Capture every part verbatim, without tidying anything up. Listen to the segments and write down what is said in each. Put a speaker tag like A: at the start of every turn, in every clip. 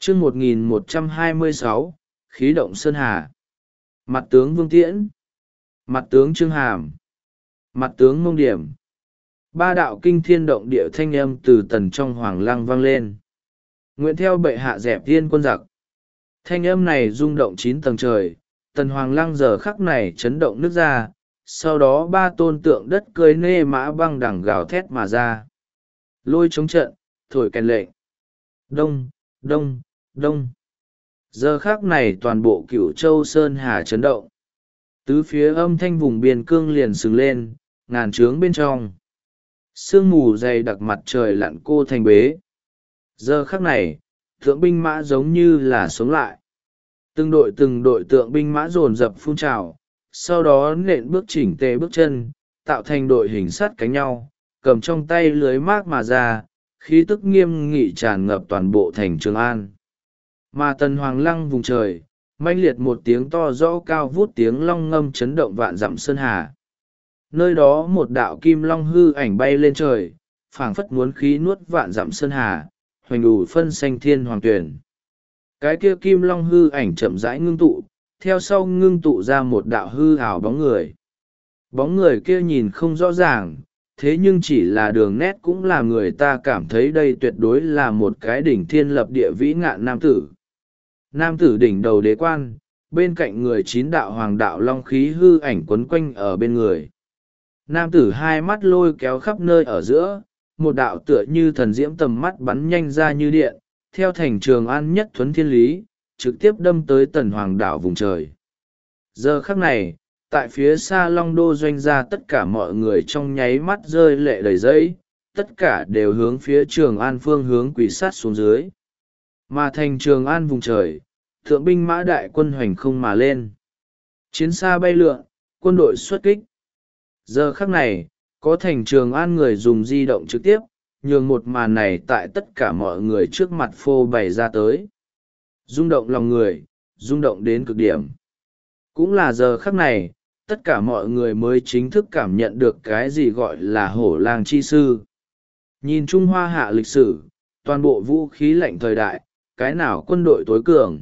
A: chương một nghìn một trăm hai mươi sáu, khí động sơn hà. Mặt tướng Vương Tiễn, mặt tướng Trương Hàm, mặt tướng Mông Điểm. Ba đạo kinh thiên động địa thanh âm từ tần trong hoàng lăng vang lên. Nguyện theo bệ hạ dẹp thiên quân giặc. Thanh âm này rung động chín tầng trời, tần hoàng lăng giờ khắc này chấn động nước ra, sau đó ba tôn tượng đất cưới nê mã băng đẳng gào thét mà ra. Lôi chống trận, thổi kèn lệnh. Đông, đông, đông. Giờ khắc này toàn bộ Cửu Châu Sơn Hà chấn động. Tứ phía âm thanh vùng biên cương liền sừng lên, ngàn trướng bên trong. Sương mù dày đặc mặt trời lặn cô thành bế. Giờ khắc này, tượng binh mã giống như là sống lại. Từng đội từng đội tượng binh mã dồn dập phun trào, sau đó nện bước chỉnh tề bước chân, tạo thành đội hình sắt cánh nhau, cầm trong tay lưới mác mà ra, khí tức nghiêm nghị tràn ngập toàn bộ thành Trường An. Mà tần hoàng lăng vùng trời, manh liệt một tiếng to rõ cao vút tiếng long ngâm chấn động vạn dặm sơn hà. Nơi đó một đạo kim long hư ảnh bay lên trời, phảng phất muốn khí nuốt vạn dặm sơn hà, hoành đủ phân xanh thiên hoàng tuyển. Cái kia kim long hư ảnh chậm rãi ngưng tụ, theo sau ngưng tụ ra một đạo hư ảo bóng người. Bóng người kia nhìn không rõ ràng, thế nhưng chỉ là đường nét cũng làm người ta cảm thấy đây tuyệt đối là một cái đỉnh thiên lập địa vĩ ngạn nam tử. Nam tử đỉnh đầu đế quan, bên cạnh người chín đạo hoàng đạo long khí hư ảnh quấn quanh ở bên người. Nam tử hai mắt lôi kéo khắp nơi ở giữa, một đạo tựa như thần diễm tầm mắt bắn nhanh ra như điện, theo thành Trường An nhất thuấn thiên lý, trực tiếp đâm tới tần hoàng đảo vùng trời. Giờ khắc này, tại phía xa Long Đô doanh ra tất cả mọi người trong nháy mắt rơi lệ đầy giấy, tất cả đều hướng phía Trường An phương hướng quỳ sát xuống dưới. Mà thành Trường An vùng trời, thượng binh mã đại quân hoành không mà lên. Chiến xa bay lượn, quân đội xuất kích. Giờ khắc này, có thành Trường An người dùng di động trực tiếp, nhường một màn này tại tất cả mọi người trước mặt phô bày ra tới. Rung động lòng người, rung động đến cực điểm. Cũng là giờ khắc này, tất cả mọi người mới chính thức cảm nhận được cái gì gọi là hổ lang chi sư. Nhìn Trung Hoa hạ lịch sử, toàn bộ vũ khí lạnh thời đại, cái nào quân đội tối cường?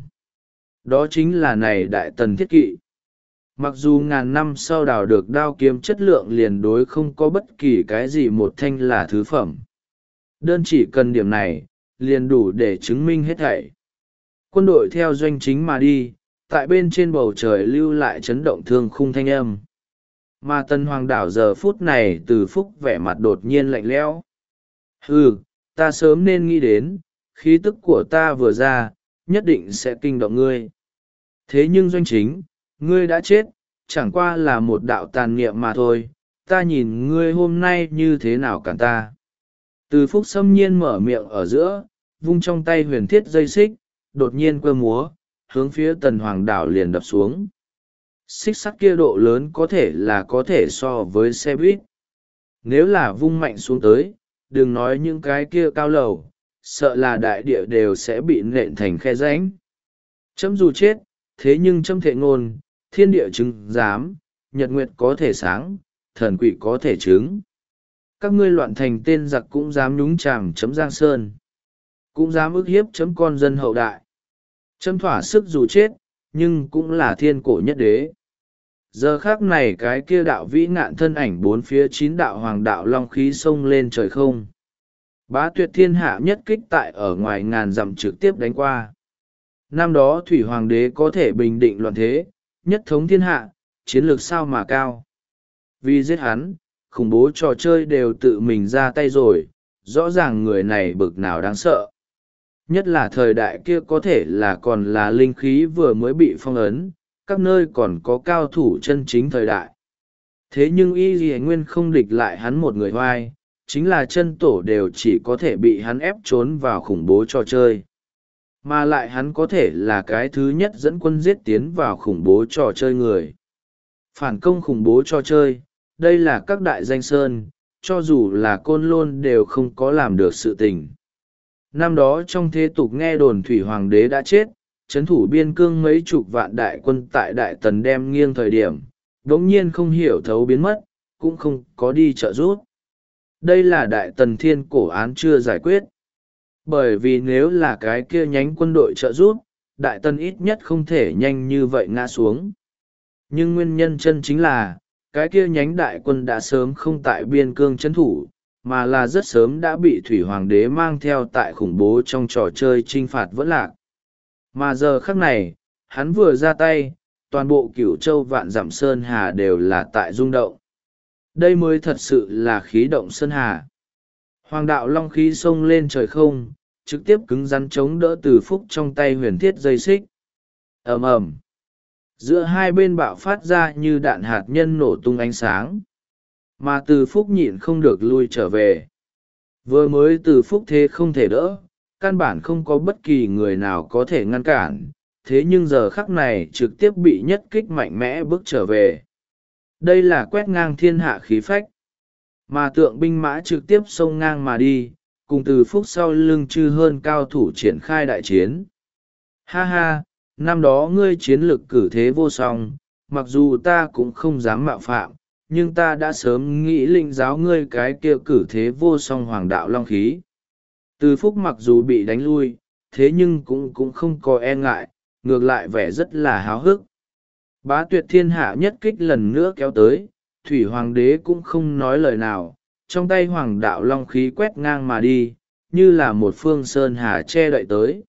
A: Đó chính là này đại tần thiết kỵ. Mặc dù ngàn năm sau đào được đao kiếm chất lượng liền đối không có bất kỳ cái gì một thanh là thứ phẩm. Đơn chỉ cần điểm này, liền đủ để chứng minh hết thảy. Quân đội theo doanh chính mà đi, tại bên trên bầu trời lưu lại chấn động thương khung thanh âm. Mà tân hoàng đảo giờ phút này từ phúc vẻ mặt đột nhiên lạnh lẽo. Hừ, ta sớm nên nghĩ đến, khí tức của ta vừa ra, nhất định sẽ kinh động ngươi. Thế nhưng doanh chính, ngươi đã chết, chẳng qua là một đạo tàn niệm mà thôi, ta nhìn ngươi hôm nay như thế nào cản ta. Từ phúc xâm nhiên mở miệng ở giữa, vung trong tay huyền thiết dây xích, đột nhiên quơ múa, hướng phía tần hoàng đảo liền đập xuống. Xích sắt kia độ lớn có thể là có thể so với xe buýt. Nếu là vung mạnh xuống tới, đừng nói những cái kia cao lầu, sợ là đại địa đều sẽ bị nện thành khe rãnh. Chấm dù chết, thế nhưng chấm thệ ngôn, thiên địa chứng giám, nhật nguyệt có thể sáng, thần quỷ có thể chứng. Các ngươi loạn thành tên giặc cũng dám nhúng chàm chấm Giang Sơn, cũng dám ức hiếp chấm con dân hậu đại. Chấm thỏa sức dù chết, nhưng cũng là thiên cổ nhất đế. Giờ khác này cái kia đạo vĩ ngạn thân ảnh bốn phía chín đạo hoàng đạo long khí xông lên trời không. Bá tuyệt thiên hạ nhất kích tại ở ngoài ngàn dặm trực tiếp đánh qua. Năm đó thủy hoàng đế có thể bình định loạn thế, nhất thống thiên hạ, chiến lược sao mà cao. Vì giết hắn, khủng bố trò chơi đều tự mình ra tay rồi, rõ ràng người này bực nào đáng sợ. Nhất là thời đại kia có thể là còn là linh khí vừa mới bị phong ấn, các nơi còn có cao thủ chân chính thời đại. Thế nhưng y gì nguyên không địch lại hắn một người hoai, chính là chân tổ đều chỉ có thể bị hắn ép trốn vào khủng bố trò chơi. Mà lại hắn có thể là cái thứ nhất dẫn quân giết tiến vào khủng bố trò chơi người. Phản công khủng bố trò chơi, đây là các đại danh sơn, cho dù là côn lôn đều không có làm được sự tình. Năm đó trong thế tục nghe đồn thủy hoàng đế đã chết, trấn thủ biên cương mấy chục vạn đại quân tại đại tần đem nghiêng thời điểm, đống nhiên không hiểu thấu biến mất, cũng không có đi trợ giúp. Đây là đại tần thiên cổ án chưa giải quyết. Bởi vì nếu là cái kia nhánh quân đội trợ giúp, đại tần ít nhất không thể nhanh như vậy ngã xuống. Nhưng nguyên nhân chân chính là, cái kia nhánh đại quân đã sớm không tại biên cương trấn thủ, mà là rất sớm đã bị thủy hoàng đế mang theo tại khủng bố trong trò chơi chinh phạt vẫn lạc. Mà giờ khắc này, hắn vừa ra tay, toàn bộ cửu châu vạn dặm sơn hà đều là tại rung động. Đây mới thật sự là khí động sơn hà. Hoàng đạo long khí xông lên trời không, trực tiếp cứng rắn chống đỡ Từ Phúc trong tay huyền thiết dây xích. Ầm ầm, giữa hai bên bạo phát ra như đạn hạt nhân nổ tung ánh sáng, mà Từ Phúc nhịn không được lui trở về. Vừa mới Từ Phúc thế không thể đỡ, căn bản không có bất kỳ người nào có thể ngăn cản, thế nhưng giờ khắc này trực tiếp bị nhất kích mạnh mẽ bước trở về. Đây là quét ngang thiên hạ khí phách. Mà tượng binh mã trực tiếp xông ngang mà đi, cùng Từ Phúc sau lưng chư hơn cao thủ triển khai đại chiến. Ha ha, năm đó ngươi chiến lực cử thế vô song, mặc dù ta cũng không dám mạo phạm, nhưng ta đã sớm nghĩ linh giáo ngươi cái kia cử thế vô song hoàng đạo long khí. Từ Phúc mặc dù bị đánh lui, thế nhưng cũng cũng không có e ngại, ngược lại vẻ rất là háo hức. Bá tuyệt thiên hạ nhất kích lần nữa kéo tới, thủy hoàng đế cũng không nói lời nào, trong tay hoàng đạo long khí quét ngang mà đi, như là một phương sơn hà che đậy tới.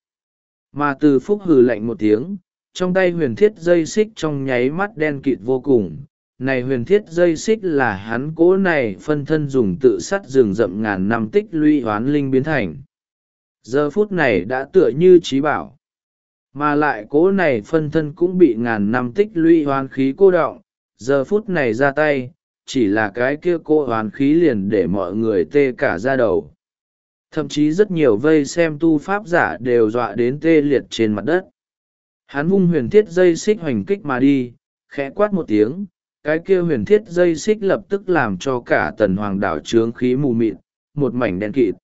A: Mà Từ Phúc hừ lạnh một tiếng, trong tay huyền thiết dây xích trong nháy mắt đen kịt vô cùng. Này huyền thiết dây xích là hắn cố này phân thân dùng tự sắt rừng rậm ngàn năm tích lũy hoán linh biến thành. Giờ phút này đã tựa như trí bảo. Mà lại cố này phân thân cũng bị ngàn năm tích lũy hoán khí cô đọng, giờ phút này ra tay, chỉ là cái kia cô hoán khí liền để mọi người tê cả da đầu. Thậm chí rất nhiều vây xem tu pháp giả đều dọa đến tê liệt trên mặt đất. Hắn vung huyền thiết dây xích hoành kích mà đi, khẽ quát một tiếng, cái kia huyền thiết dây xích lập tức làm cho cả tần hoàng đảo trướng khí mù mịt, một mảnh đen kịt.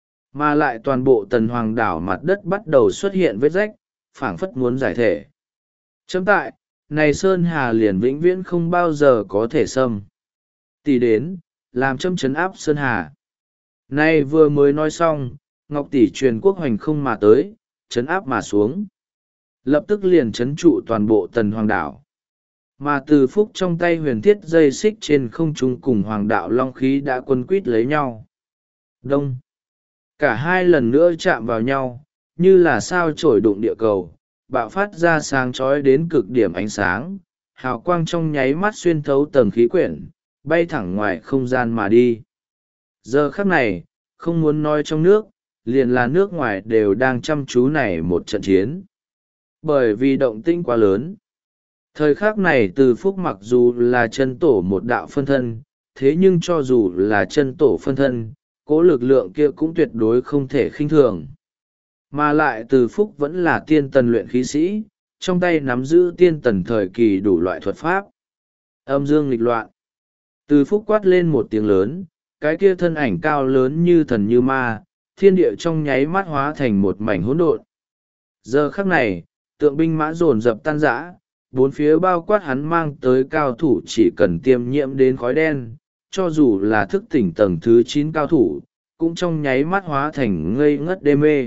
A: Mà lại toàn bộ tần hoàng đảo mặt đất bắt đầu xuất hiện vết rách, phảng phất muốn giải thể. Chấm tại, này Sơn Hà liền vĩnh viễn không bao giờ có thể xâm. Tỷ đến, làm châm chấn áp Sơn Hà. Nay vừa mới nói xong, Ngọc Tỷ truyền quốc hoành không mà tới, chấn áp mà xuống. Lập tức liền chấn trụ toàn bộ tần hoàng đảo. Mà Từ Phúc trong tay huyền thiết dây xích trên không trung cùng hoàng đạo long khí đã quân quýt lấy nhau. Đông. Cả hai lần nữa chạm vào nhau, như là sao chổi đụng địa cầu, bạo phát ra sáng chói đến cực điểm ánh sáng, hào quang trong nháy mắt xuyên thấu tầng khí quyển, bay thẳng ngoài không gian mà đi. Giờ khắc này, không muốn nói trong nước, liền là nước ngoài đều đang chăm chú này một trận chiến. Bởi vì động tĩnh quá lớn. Thời khắc này Từ Phúc mặc dù là chân tổ một đạo phân thân, thế nhưng cho dù là chân tổ phân thân, cố lực lượng kia cũng tuyệt đối không thể khinh thường. Mà lại Từ Phúc vẫn là tiên tần luyện khí sĩ, trong tay nắm giữ tiên tần thời kỳ đủ loại thuật pháp. Âm dương nghịch loạn. Từ Phúc quát lên một tiếng lớn, cái kia thân ảnh cao lớn như thần như ma, thiên địa trong nháy mắt hóa thành một mảnh hỗn độn. Giờ khắc này, tượng binh mã dồn dập tan rã, bốn phía bao quát hắn mang tới cao thủ chỉ cần tiêm nhiễm đến khói đen, cho dù là thức tỉnh tầng thứ chín cao thủ, cũng trong nháy mắt hóa thành ngây ngất đê mê.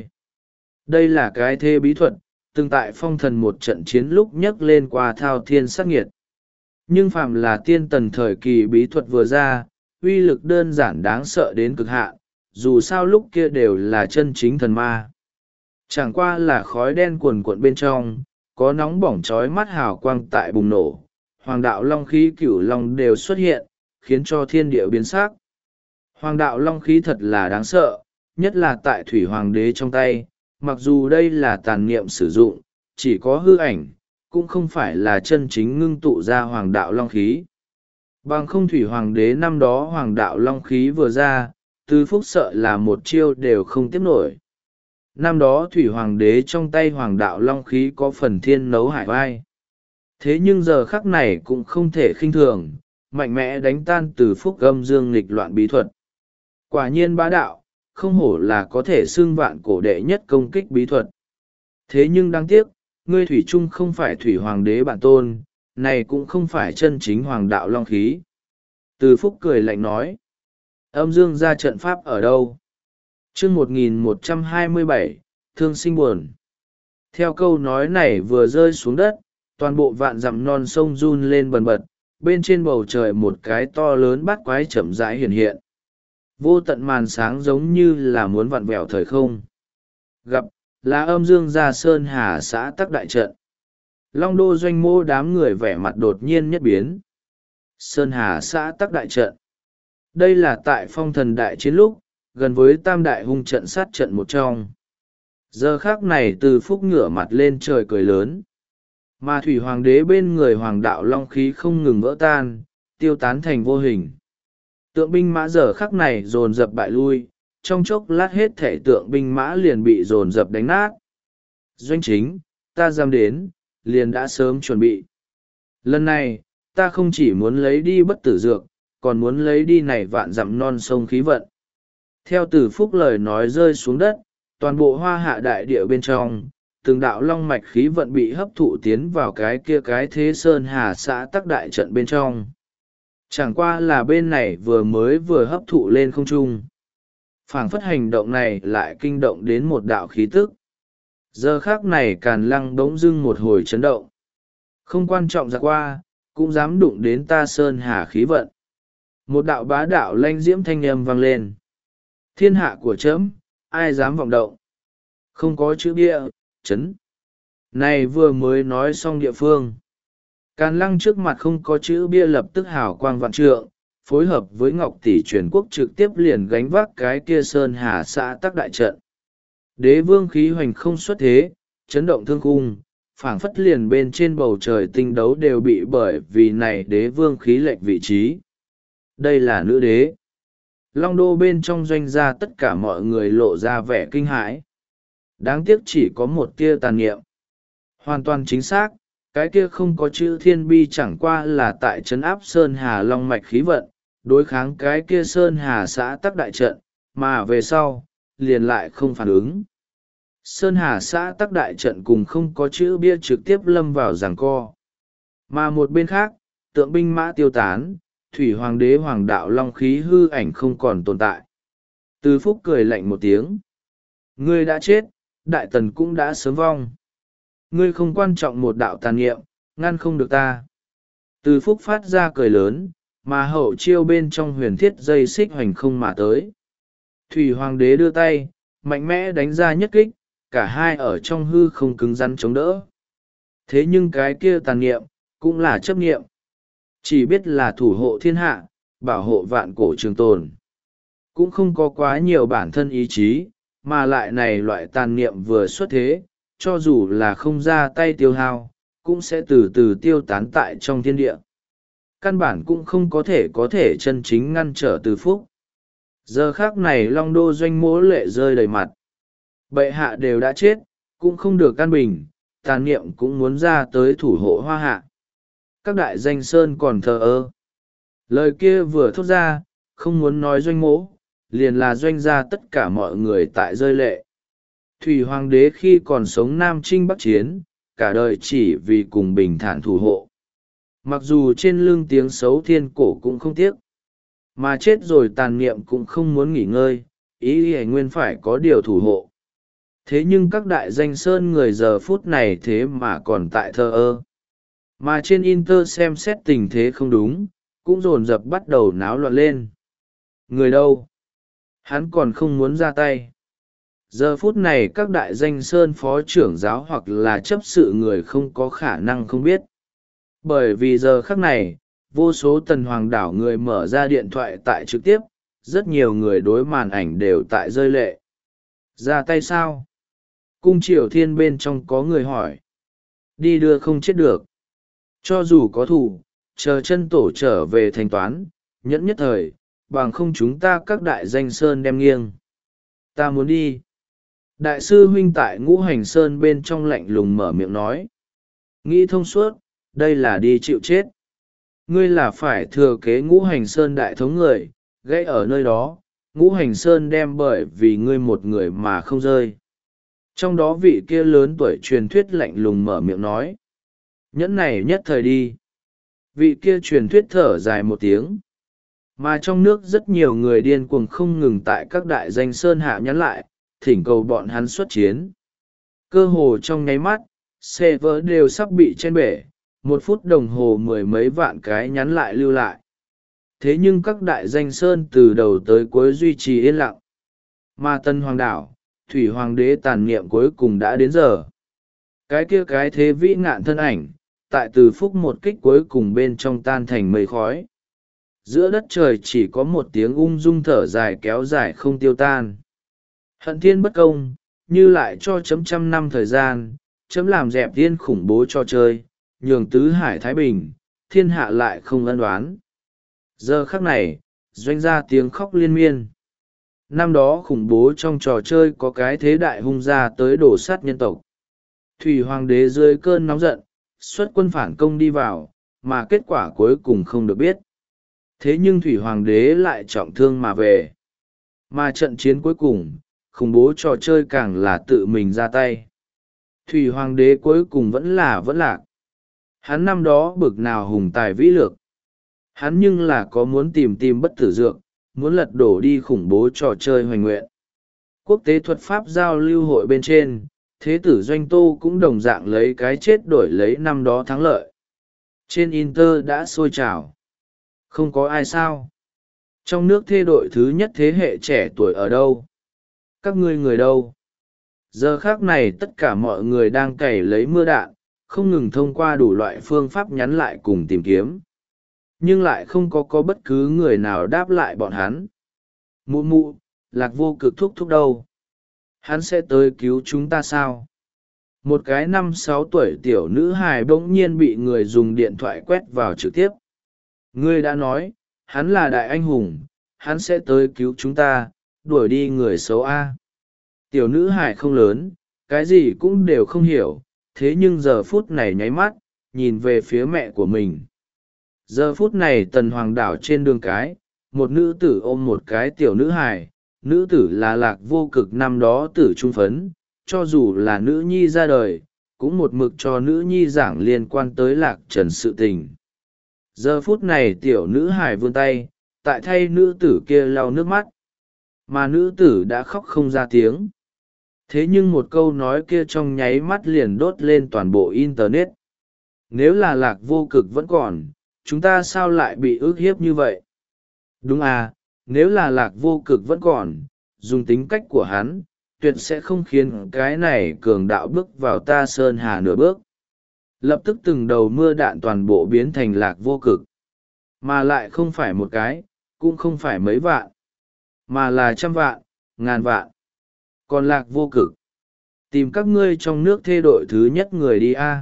A: Đây là cái thế bí thuật, từng tại phong thần một trận chiến lúc nhấc lên qua thao thiên sát nghiệt. Nhưng phàm là tiên tần thời kỳ bí thuật vừa ra, uy lực đơn giản đáng sợ đến cực hạn, dù sao lúc kia đều là chân chính thần ma. Chẳng qua là khói đen cuồn cuộn bên trong, có nóng bỏng chói mắt hào quang tại bùng nổ, hoàng đạo long khí cửu long đều xuất hiện, khiến cho thiên địa biến sắc. Hoàng đạo long khí thật là đáng sợ, nhất là tại thủy hoàng đế trong tay, mặc dù đây là tàn niệm sử dụng, chỉ có hư ảnh, cũng không phải là chân chính ngưng tụ ra hoàng đạo long khí. Bằng không thủy hoàng đế năm đó hoàng đạo long khí vừa ra, Từ Phúc sợ là một chiêu đều không tiếp nổi. Năm đó thủy hoàng đế trong tay hoàng đạo long khí có phần thiên nấu hải vai. Thế nhưng giờ khắc này cũng không thể khinh thường, mạnh mẽ đánh tan Từ Phúc âm dương nghịch loạn bí thuật. Quả nhiên bá đạo, không hổ là có thể xưng vạn cổ đệ nhất công kích bí thuật. Thế nhưng đáng tiếc, ngươi thủy trung không phải thủy hoàng đế bản tôn, này cũng không phải chân chính hoàng đạo long khí. Từ Phúc cười lạnh nói, âm dương ra trận pháp ở đâu? chương một nghìn một trăm hai mươi bảy, thương sinh buồn. Theo câu nói này vừa rơi xuống đất, toàn bộ vạn dặm non sông run lên bần bật, bên trên bầu trời một cái to lớn bát quái chậm rãi hiện hiện. Vô tận màn sáng giống như là muốn vặn vẹo thời không. Gặp, là âm dương gia sơn hà xã tắc đại trận. Long đô doanh mô đám người vẻ mặt đột nhiên nhất biến. Sơn hà xã tắc đại trận. Đây là tại phong thần đại chiến lúc, gần với tam đại hung trận sát trận một trong. Giờ khác này từ phúc ngửa mặt lên trời cười lớn. Mà thủy hoàng đế bên người hoàng đạo long khí không ngừng vỡ tan, tiêu tán thành vô hình. Tượng binh mã giờ khắc này dồn dập bại lui, trong chốc lát hết thể tượng binh mã liền bị dồn dập đánh nát. Doanh chính, ta dám đến, liền đã sớm chuẩn bị. Lần này, ta không chỉ muốn lấy đi bất tử dược, còn muốn lấy đi này vạn dặm non sông khí vận. Theo từ phúc lời nói rơi xuống đất, toàn bộ hoa hạ đại địa bên trong, từng đạo long mạch khí vận bị hấp thụ tiến vào cái kia cái thế sơn hà xã tắc đại trận bên trong. Chẳng qua là bên này vừa mới vừa hấp thụ lên không trung. Phảng phất hành động này lại kinh động đến một đạo khí tức. Giờ khác này Càn Lăng bỗng dưng một hồi chấn động. Không quan trọng ra qua, cũng dám đụng đến ta sơn hà khí vận. Một đạo bá đạo lanh diễm thanh âm vang lên. Thiên hạ của trẫm, ai dám vọng động. Không có chữ bia, chấn. Này vừa mới nói xong địa phương. Càn Lăng trước mặt không có chữ bia lập tức hào quang vạn trượng, phối hợp với Ngọc Tỷ truyền quốc trực tiếp liền gánh vác cái kia sơn hà xã tắc đại trận. Đế vương khí hoành không xuất thế, chấn động thương cung, phảng phất liền bên trên bầu trời tinh đấu đều bị bởi vì này đế vương khí lệch vị trí. Đây là nữ đế. Long đô bên trong doanh gia tất cả mọi người lộ ra vẻ kinh hãi. Đáng tiếc chỉ có một tia tàn niệm. Hoàn toàn chính xác, cái kia không có chữ thiên bi chẳng qua là tại trấn áp sơn hà long mạch khí vận, đối kháng cái kia sơn hà xã tắc đại trận, mà về sau, liền lại không phản ứng. Sơn hà xã tắc đại trận cùng không có chữ bia trực tiếp lâm vào giằng co. Mà một bên khác, tượng binh mã tiêu tán, thủy hoàng đế hoàng đạo long khí hư ảnh không còn tồn tại. Từ phúc cười lạnh một tiếng. Ngươi đã chết, đại tần cũng đã sớm vong. Ngươi không quan trọng một đạo tàn niệm, ngăn không được ta. Từ phúc phát ra cười lớn, mà hậu chiêu bên trong huyền thiết dây xích hoành không mà tới. Thủy hoàng đế đưa tay, mạnh mẽ đánh ra nhất kích, cả hai ở trong hư không cứng rắn chống đỡ. Thế nhưng cái kia tàn niệm, cũng là chấp niệm. Chỉ biết là thủ hộ thiên hạ, bảo hộ vạn cổ trường tồn. Cũng không có quá nhiều bản thân ý chí, mà lại này loại tàn niệm vừa xuất thế, cho dù là không ra tay tiêu hao, cũng sẽ từ từ tiêu tán tại trong thiên địa. Căn bản cũng không có thể có thể chân chính ngăn trở từ phúc. Giờ khác này long đô doanh mỗ lệ rơi đầy mặt. Bệ hạ đều đã chết, cũng không được căn bình, tàn niệm cũng muốn ra tới thủ hộ hoa hạ. Các đại danh sơn còn thờ ơ. Lời kia vừa thốt ra, không muốn nói doanh mỗ, liền là doanh ra tất cả mọi người tại rơi lệ. Thủy hoàng đế khi còn sống Nam Trinh Bắc Chiến, cả đời chỉ vì cùng bình thản thủ hộ. Mặc dù trên lưng tiếng xấu thiên cổ cũng không tiếc. Mà chết rồi tàn niệm cũng không muốn nghỉ ngơi, ý ý nguyên phải có điều thủ hộ. Thế nhưng các đại danh sơn người giờ phút này thế mà còn tại thờ ơ. Mà trên Inter xem xét tình thế không đúng, cũng dồn dập bắt đầu náo loạn lên. Người đâu? Hắn còn không muốn ra tay. Giờ phút này các đại danh sơn phó trưởng giáo hoặc là chấp sự người không có khả năng không biết. Bởi vì giờ khắc này, vô số tần hoàng đảo người mở ra điện thoại tại trực tiếp, rất nhiều người đối màn ảnh đều tại rơi lệ. Ra tay sao? Cung triều thiên bên trong có người hỏi. Đi đưa không chết được. Cho dù có thủ, chờ chân tổ trở về thanh toán, nhẫn nhất thời, bằng không chúng ta các đại danh sơn đem nghiêng. Ta muốn đi. Đại sư huynh tại ngũ hành sơn bên trong lạnh lùng mở miệng nói. Nghĩ thông suốt, đây là đi chịu chết. Ngươi là phải thừa kế ngũ hành sơn đại thống người, gãy ở nơi đó, ngũ hành sơn đem bởi vì ngươi một người mà không rơi. Trong đó vị kia lớn tuổi truyền thuyết lạnh lùng mở miệng nói. Nhẫn này nhất thời đi. Vị kia truyền thuyết thở dài một tiếng. Mà trong nước rất nhiều người điên cuồng không ngừng tại các đại danh sơn hạ nhắn lại, thỉnh cầu bọn hắn xuất chiến. Cơ hồ trong nháy mắt, server đều sắp bị chen bể, một phút đồng hồ mười mấy vạn cái nhắn lại lưu lại. Thế nhưng các đại danh sơn từ đầu tới cuối duy trì yên lặng. Mà Tân Hoàng đảo, Thủy Hoàng đế tàn niệm cuối cùng đã đến giờ. Cái kia cái thế vĩ ngạn thân ảnh, tại từ phúc một kích cuối cùng bên trong tan thành mây khói. Giữa đất trời chỉ có một tiếng ung dung thở dài kéo dài không tiêu tan. Hận thiên bất công, như lại cho chấm trăm năm thời gian, chấm làm dẹp thiên khủng bố cho chơi, nhường tứ hải thái bình, thiên hạ lại không ân đoán. Giờ khắc này, doanh ra tiếng khóc liên miên. Năm đó khủng bố trong trò chơi có cái thế đại hung ra tới đổ sát nhân tộc. Thủy Hoàng đế dưới cơn nóng giận, xuất quân phản công đi vào, mà kết quả cuối cùng không được biết. Thế nhưng Thủy Hoàng đế lại trọng thương mà về. Mà trận chiến cuối cùng, khủng bố trò chơi càng là tự mình ra tay. Thủy Hoàng đế cuối cùng vẫn là vẫn lạc. Hắn năm đó bực nào hùng tài vĩ lược. Hắn nhưng là có muốn tìm tìm bất tử dược, muốn lật đổ đi khủng bố trò chơi hoành nguyện. Quốc tế thuật pháp giao lưu hội bên trên, thế tử Doanh Tô cũng đồng dạng lấy cái chết đổi lấy năm đó thắng lợi. Trên Inter đã sôi trào. Không có ai sao. Trong nước thê đội thứ nhất thế hệ trẻ tuổi ở đâu? Các ngươi người đâu? Giờ khác này tất cả mọi người đang cày lấy mưa đạn, không ngừng thông qua đủ loại phương pháp nhắn lại cùng tìm kiếm. Nhưng lại không có có bất cứ người nào đáp lại bọn hắn. Mụ mụ, Lạc Vô Cực thúc thúc đâu? Hắn sẽ tới cứu chúng ta sao? Một cái năm sáu tuổi tiểu nữ hài bỗng nhiên bị người dùng điện thoại quét vào trực tiếp. Ngươi đã nói, hắn là đại anh hùng, hắn sẽ tới cứu chúng ta, đuổi đi người xấu A. Tiểu nữ hài không lớn, cái gì cũng đều không hiểu, thế nhưng giờ phút này nháy mắt, nhìn về phía mẹ của mình. Giờ phút này Tần Hoàng đảo trên đường cái, một nữ tử ôm một cái tiểu nữ hài, nữ tử là Lạc Vô Cực năm đó tử trung phấn, cho dù là nữ nhi ra đời, cũng một mực cho nữ nhi giảng liên quan tới Lạc Trần sự tình. Giờ phút này tiểu nữ hài vươn tay, tại thay nữ tử kia lau nước mắt, mà nữ tử đã khóc không ra tiếng. Thế nhưng một câu nói kia trong nháy mắt liền đốt lên toàn bộ Internet. Nếu là Lạc Vô Cực vẫn còn, chúng ta sao lại bị ức hiếp như vậy? Đúng à, nếu là Lạc Vô Cực vẫn còn, dùng tính cách của hắn, tuyệt sẽ không khiến cái này cường đạo bước vào ta sơn hà nửa bước. Lập tức từng đầu mưa đạn toàn bộ biến thành Lạc Vô Cực. Mà lại không phải một cái, cũng không phải mấy vạn, mà là trăm vạn, ngàn vạn. Còn Lạc Vô Cực, tìm các ngươi trong nước thê đội thứ nhất người đi a.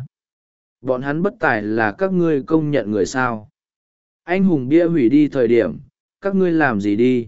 A: Bọn hắn bất tài là các ngươi công nhận người sao? Anh hùng bia hủy đi thời điểm, các ngươi làm gì đi?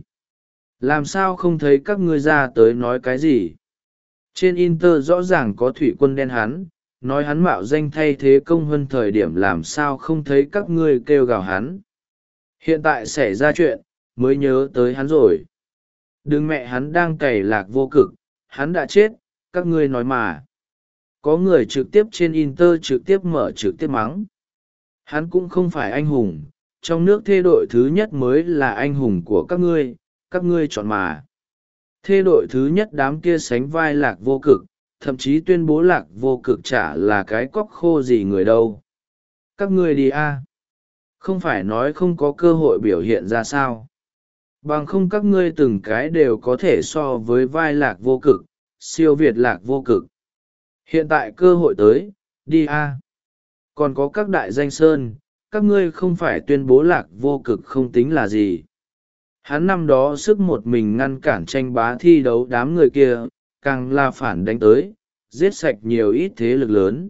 A: Làm sao không thấy các ngươi ra tới nói cái gì? Trên Inter rõ ràng có thủy quân đen hắn, nói hắn mạo danh thay thế công hơn thời điểm làm sao không thấy các ngươi kêu gào hắn. Hiện tại xảy ra chuyện, mới nhớ tới hắn rồi. Đừng mẹ hắn đang cày Lạc Vô Cực, hắn đã chết, các ngươi nói mà. Có người trực tiếp trên Inter trực tiếp mở trực tiếp mắng. Hắn cũng không phải anh hùng, trong nước thê đội thứ nhất mới là anh hùng của các ngươi, các ngươi chọn mà. Thê đội thứ nhất đám kia sánh vai Lạc Vô Cực, thậm chí tuyên bố Lạc Vô Cực chả là cái cóc khô gì người đâu. Các ngươi đi a, không phải nói không có cơ hội biểu hiện ra sao. Bằng không các ngươi từng cái đều có thể so với vai Lạc Vô Cực, siêu việt Lạc Vô Cực. Hiện tại cơ hội tới, đi a. Còn có các đại danh sơn, các ngươi không phải tuyên bố Lạc Vô Cực không tính là gì. Hắn năm đó sức một mình ngăn cản tranh bá thi đấu đám người kia, càng là phản đánh tới, giết sạch nhiều ít thế lực lớn.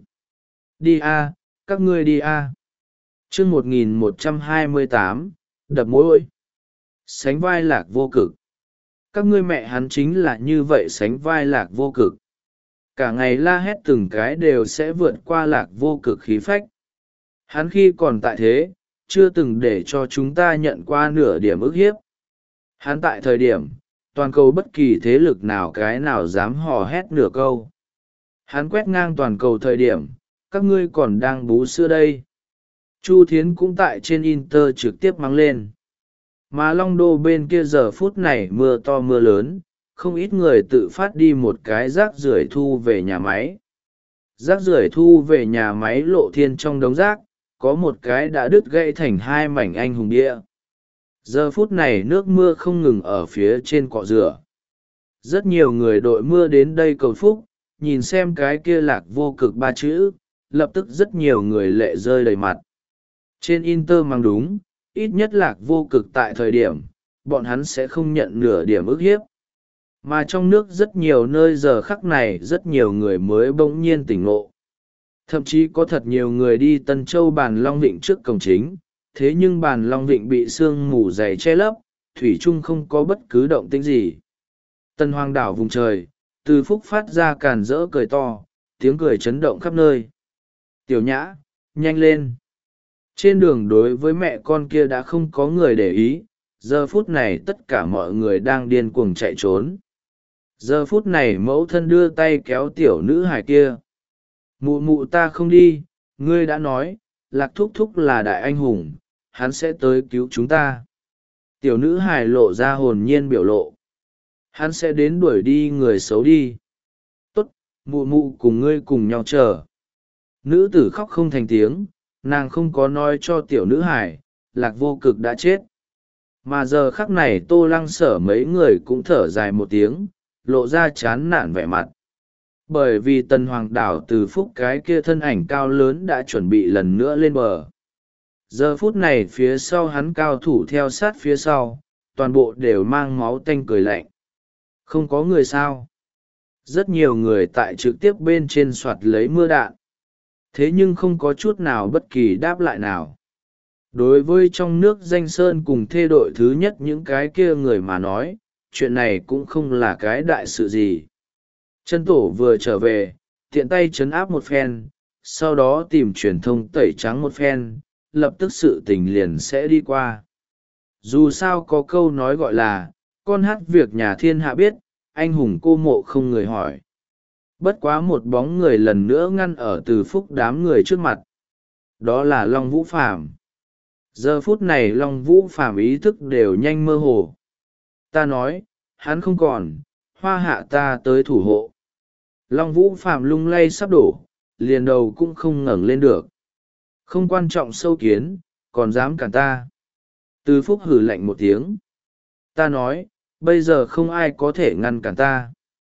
A: Đi a, các ngươi đi a. Chương một nghìn một trăm hai mươi tám, đập môi. Sánh vai Lạc Vô Cực. Các ngươi mẹ hắn chính là như vậy sánh vai Lạc Vô Cực. Cả ngày la hét từng cái đều sẽ vượt qua Lạc Vô Cực khí phách. Hắn khi còn tại thế, chưa từng để cho chúng ta nhận qua nửa điểm ức hiếp. Hắn tại thời điểm, toàn cầu bất kỳ thế lực nào cái nào dám hò hét nửa câu. Hắn quét ngang toàn cầu thời điểm, các ngươi còn đang bú sữa đây. Chu Thiến cũng tại trên Inter trực tiếp mắng lên. Mà Long Đô bên kia giờ phút này mưa to mưa lớn, không ít người tự phát đi một cái rác rưởi thu về nhà máy. Rác rưởi thu về nhà máy Lộ Thiên trong đống rác, có một cái đã đứt gãy thành hai mảnh anh hùng bia. Giờ phút này nước mưa không ngừng ở phía trên cọ rửa. Rất nhiều người đội mưa đến đây cầu phúc, nhìn xem cái kia lạc vô cực ba chữ, lập tức rất nhiều người lệ rơi đầy mặt. Trên Inter mang đúng, ít nhất lạc vô cực tại thời điểm, bọn hắn sẽ không nhận nửa điểm ức hiếp. Mà trong nước rất nhiều nơi giờ khắc này rất nhiều người mới bỗng nhiên tỉnh ngộ. Thậm chí có thật nhiều người đi Tân Châu Bàn Long Vịnh trước cổng chính, thế nhưng Bàn Long Vịnh bị sương mù dày che lấp, thủy chung không có bất cứ động tĩnh gì. Tân Hoàng đảo vùng trời, Từ Phúc phát ra càn rỡ cười to, tiếng cười chấn động khắp nơi. Tiểu Nhã, nhanh lên. Trên đường đối với mẹ con kia đã không có người để ý, giờ phút này tất cả mọi người đang điên cuồng chạy trốn. Giờ phút này mẫu thân đưa tay kéo tiểu nữ hài kia. Mụ mụ ta không đi, ngươi đã nói, lạc thúc thúc là đại anh hùng, hắn sẽ tới cứu chúng ta. Tiểu nữ hài lộ ra hồn nhiên biểu lộ. Hắn sẽ đến đuổi đi người xấu đi. Tốt, mụ mụ cùng ngươi cùng nhau chờ. Nữ tử khóc không thành tiếng, nàng không có nói cho tiểu nữ hài, lạc vô cực đã chết. Mà giờ khắc này Tô Lăng Sở mấy người cũng thở dài một tiếng, lộ ra chán nản vẻ mặt. Bởi vì Tần Hoàng đảo Từ Phúc cái kia thân ảnh cao lớn đã chuẩn bị lần nữa lên bờ. Giờ phút này phía sau hắn cao thủ theo sát phía sau, toàn bộ đều mang máu tanh cười lạnh. Không có người sao. Rất nhiều người tại trực tiếp bên trên soạt lấy mưa đạn. Thế nhưng không có chút nào bất kỳ đáp lại nào. Đối với trong nước danh sơn cùng thê đội thứ nhất những cái kia người mà nói, chuyện này cũng không là cái đại sự gì. Chân tổ vừa trở về, tiện tay chấn áp một phen, sau đó tìm truyền thông tẩy trắng một phen, lập tức sự tình liền sẽ đi qua. Dù sao có câu nói gọi là, con hát việc nhà thiên hạ biết, anh hùng cô mộ không người hỏi. Bất quá một bóng người lần nữa ngăn ở Từ Phúc đám người trước mặt. Đó là Long Vũ Phàm. Giờ phút này Long Vũ Phàm ý thức đều nhanh mơ hồ. Ta nói, hắn không còn, hoa hạ ta tới thủ hộ. Long Vũ Phàm lung lay sắp đổ, liền đầu cũng không ngẩng lên được. Không quan trọng sâu kiến, còn dám cản ta. Từ Phúc hử lạnh một tiếng. Ta nói, bây giờ không ai có thể ngăn cản ta.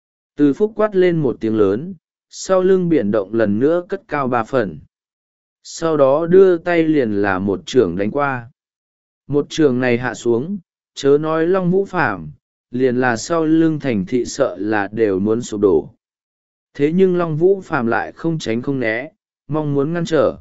A: Từ Phúc quát lên một tiếng lớn, sau lưng biển động lần nữa cất cao ba phần. Sau đó đưa tay liền là một chưởng đánh qua. Một trường này hạ xuống, chớ nói Long Vũ Phàm, liền là sau lưng thành thị sợ là đều muốn sụp đổ. Thế nhưng Long Vũ Phàm lại không tránh không né, mong muốn ngăn trở.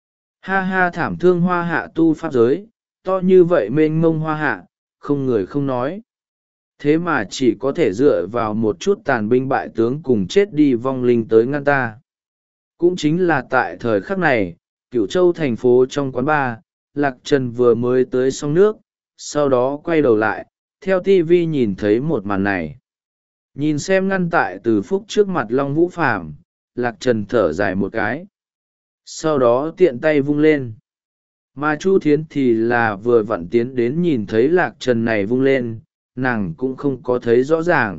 A: Ha ha, thảm thương hoa hạ tu pháp giới, to như vậy mênh mông hoa hạ, không người không nói. Thế mà chỉ có thể dựa vào một chút tàn binh bại tướng cùng chết đi vong linh tới ngăn ta. Cũng chính là tại thời khắc này, Cửu Châu thành phố trong quán bar, Lạc Trần vừa mới tới sông nước, sau đó quay đầu lại, theo ti vi nhìn thấy một màn này. Nhìn xem ngăn tại Từ Phúc trước mặt Long Vũ Phàm, Lạc Trần thở dài một cái. Sau đó tiện tay vung lên. Mà Chu Thiến thì là vừa vặn tiến đến nhìn thấy Lạc Trần này vung lên, nàng cũng không có thấy rõ ràng.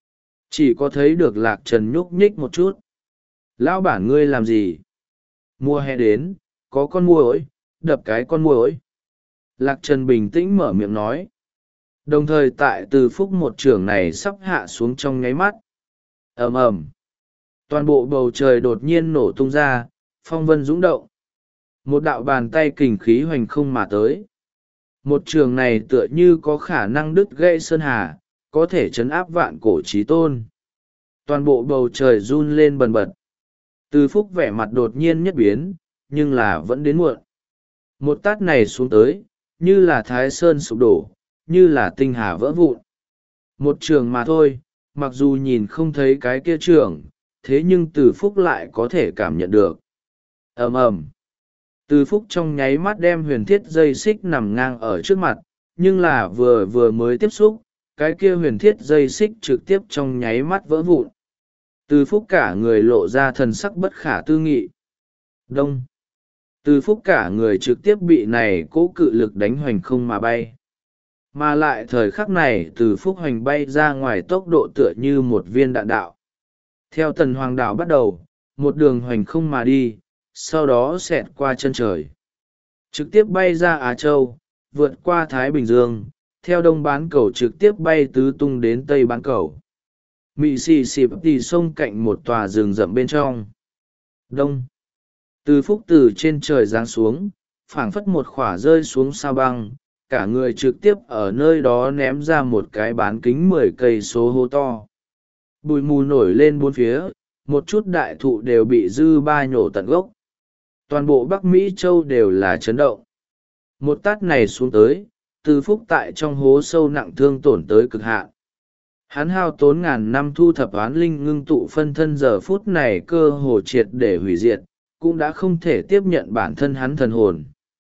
A: Chỉ có thấy được Lạc Trần nhúc nhích một chút. Lão bản ngươi làm gì? Mùa hè đến, có con muỗi, đập cái con muỗi. Lạc Trần bình tĩnh mở miệng nói. Đồng thời tại Từ Phúc một trường này sắp hạ xuống trong nháy mắt. Ầm ầm. Toàn bộ bầu trời đột nhiên nổ tung ra, phong vân dũng động. Một đạo bàn tay kình khí hoành không mà tới. Một trường này tựa như có khả năng đứt gãy sơn hà, có thể chấn áp vạn cổ chí tôn. Toàn bộ bầu trời run lên bần bật. Từ Phúc vẻ mặt đột nhiên nhất biến, nhưng là vẫn đến muộn. Một tát này xuống tới, như là thái sơn sụp đổ, như là tinh hà vỡ vụn. Một trường mà thôi, mặc dù nhìn không thấy cái kia trường, thế nhưng Từ Phúc lại có thể cảm nhận được. Ầm ầm. Từ Phúc trong nháy mắt đem huyền thiết dây xích nằm ngang ở trước mặt, nhưng là vừa vừa mới tiếp xúc, cái kia huyền thiết dây xích trực tiếp trong nháy mắt vỡ vụn. Từ Phúc cả người lộ ra thần sắc bất khả tư nghị. Đông. Từ Phúc cả người trực tiếp bị này cố cự lực đánh hoành không mà bay. Mà lại thời khắc này từ phúc hoành bay ra ngoài tốc độ tựa như một viên đạn đạo. Theo tần hoàng đạo bắt đầu, một đường hoành không mà đi, sau đó xẹt qua chân trời. Trực tiếp bay ra Á Châu, vượt qua Thái Bình Dương, theo đông bán cầu trực tiếp bay tứ tung đến tây bán cầu. Mị xì xịp tì sông cạnh một tòa rừng rậm bên trong. Đông. Từ phúc từ trên trời giáng xuống, phảng phất một khỏa rơi xuống sao băng, cả người trực tiếp ở nơi đó ném ra một cái bán kính mười cây số hố to. Bụi mù nổi lên bốn phía, một chút đại thụ đều bị dư ba nhổ tận gốc. Toàn bộ Bắc Mỹ Châu đều là chấn động. Một tát này xuống tới, từ phúc tại trong hố sâu nặng thương tổn tới cực hạn. Hắn hao tốn ngàn năm thu thập oán linh ngưng tụ phân thân, giờ phút này cơ hồ triệt để hủy diệt, cũng đã không thể tiếp nhận bản thân hắn thần hồn.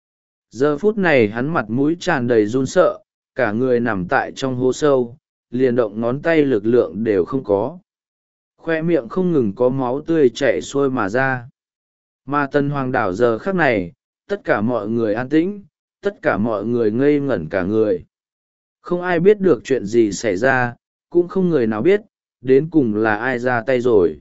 A: Giờ phút này hắn mặt mũi tràn đầy run sợ, cả người nằm tại trong hố sâu, liền động ngón tay lực lượng đều không có. Khoe miệng không ngừng có máu tươi chảy xuôi mà ra. Mà Tân Hoàng đảo giờ khắc này, tất cả mọi người an tĩnh, tất cả mọi người ngây ngẩn cả người. Không ai biết được chuyện gì xảy ra, cũng không người nào biết, đến cùng là ai ra tay rồi.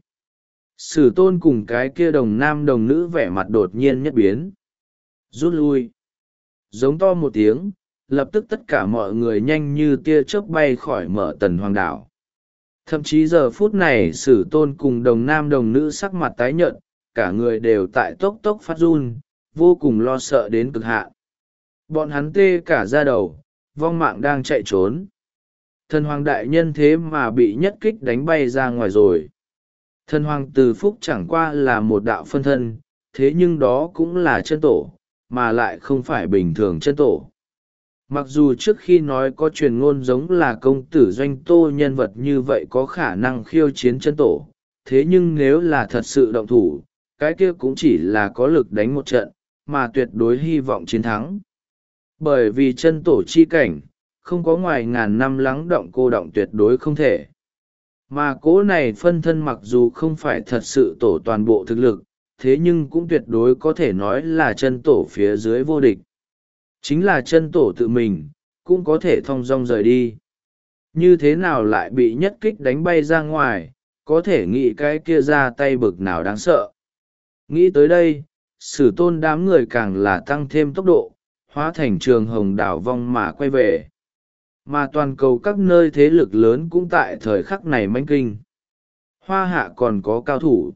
A: Sử Tôn cùng cái kia đồng nam đồng nữ vẻ mặt đột nhiên nhất biến. Rút lui. Giống to một tiếng, lập tức tất cả mọi người nhanh như tia chớp bay khỏi mở Tần Hoàng đảo. Thậm chí giờ phút này Sử Tôn cùng đồng nam đồng nữ sắc mặt tái nhợt, cả người đều tại tốc tốc phát run, vô cùng lo sợ đến cực hạn. Bọn hắn tê cả da đầu, vong mạng đang chạy trốn. Thần hoàng đại nhân thế mà bị nhất kích đánh bay ra ngoài rồi. Thần hoàng từ phúc chẳng qua là một đạo phân thân, thế nhưng đó cũng là chân tổ, mà lại không phải bình thường chân tổ. Mặc dù trước khi nói có truyền ngôn giống là công tử Doanh Tô nhân vật như vậy có khả năng khiêu chiến chân tổ, thế nhưng nếu là thật sự động thủ, cái kia cũng chỉ là có lực đánh một trận, mà tuyệt đối hy vọng chiến thắng. Bởi vì chân tổ chi cảnh, không có ngoài ngàn năm lắng động cô động tuyệt đối không thể. Mà cố này phân thân mặc dù không phải thật sự tổ toàn bộ thực lực, thế nhưng cũng tuyệt đối có thể nói là chân tổ phía dưới vô địch. Chính là chân tổ tự mình, cũng có thể thong dong rời đi. Như thế nào lại bị nhất kích đánh bay ra ngoài, có thể nghĩ cái kia ra tay bực nào đáng sợ. Nghĩ tới đây, Sử Tôn đám người càng là tăng thêm tốc độ, hóa thành trường hồng đảo vong mà quay về. Mà toàn cầu các nơi thế lực lớn cũng tại thời khắc này manh kinh. Hoa hạ còn có cao thủ.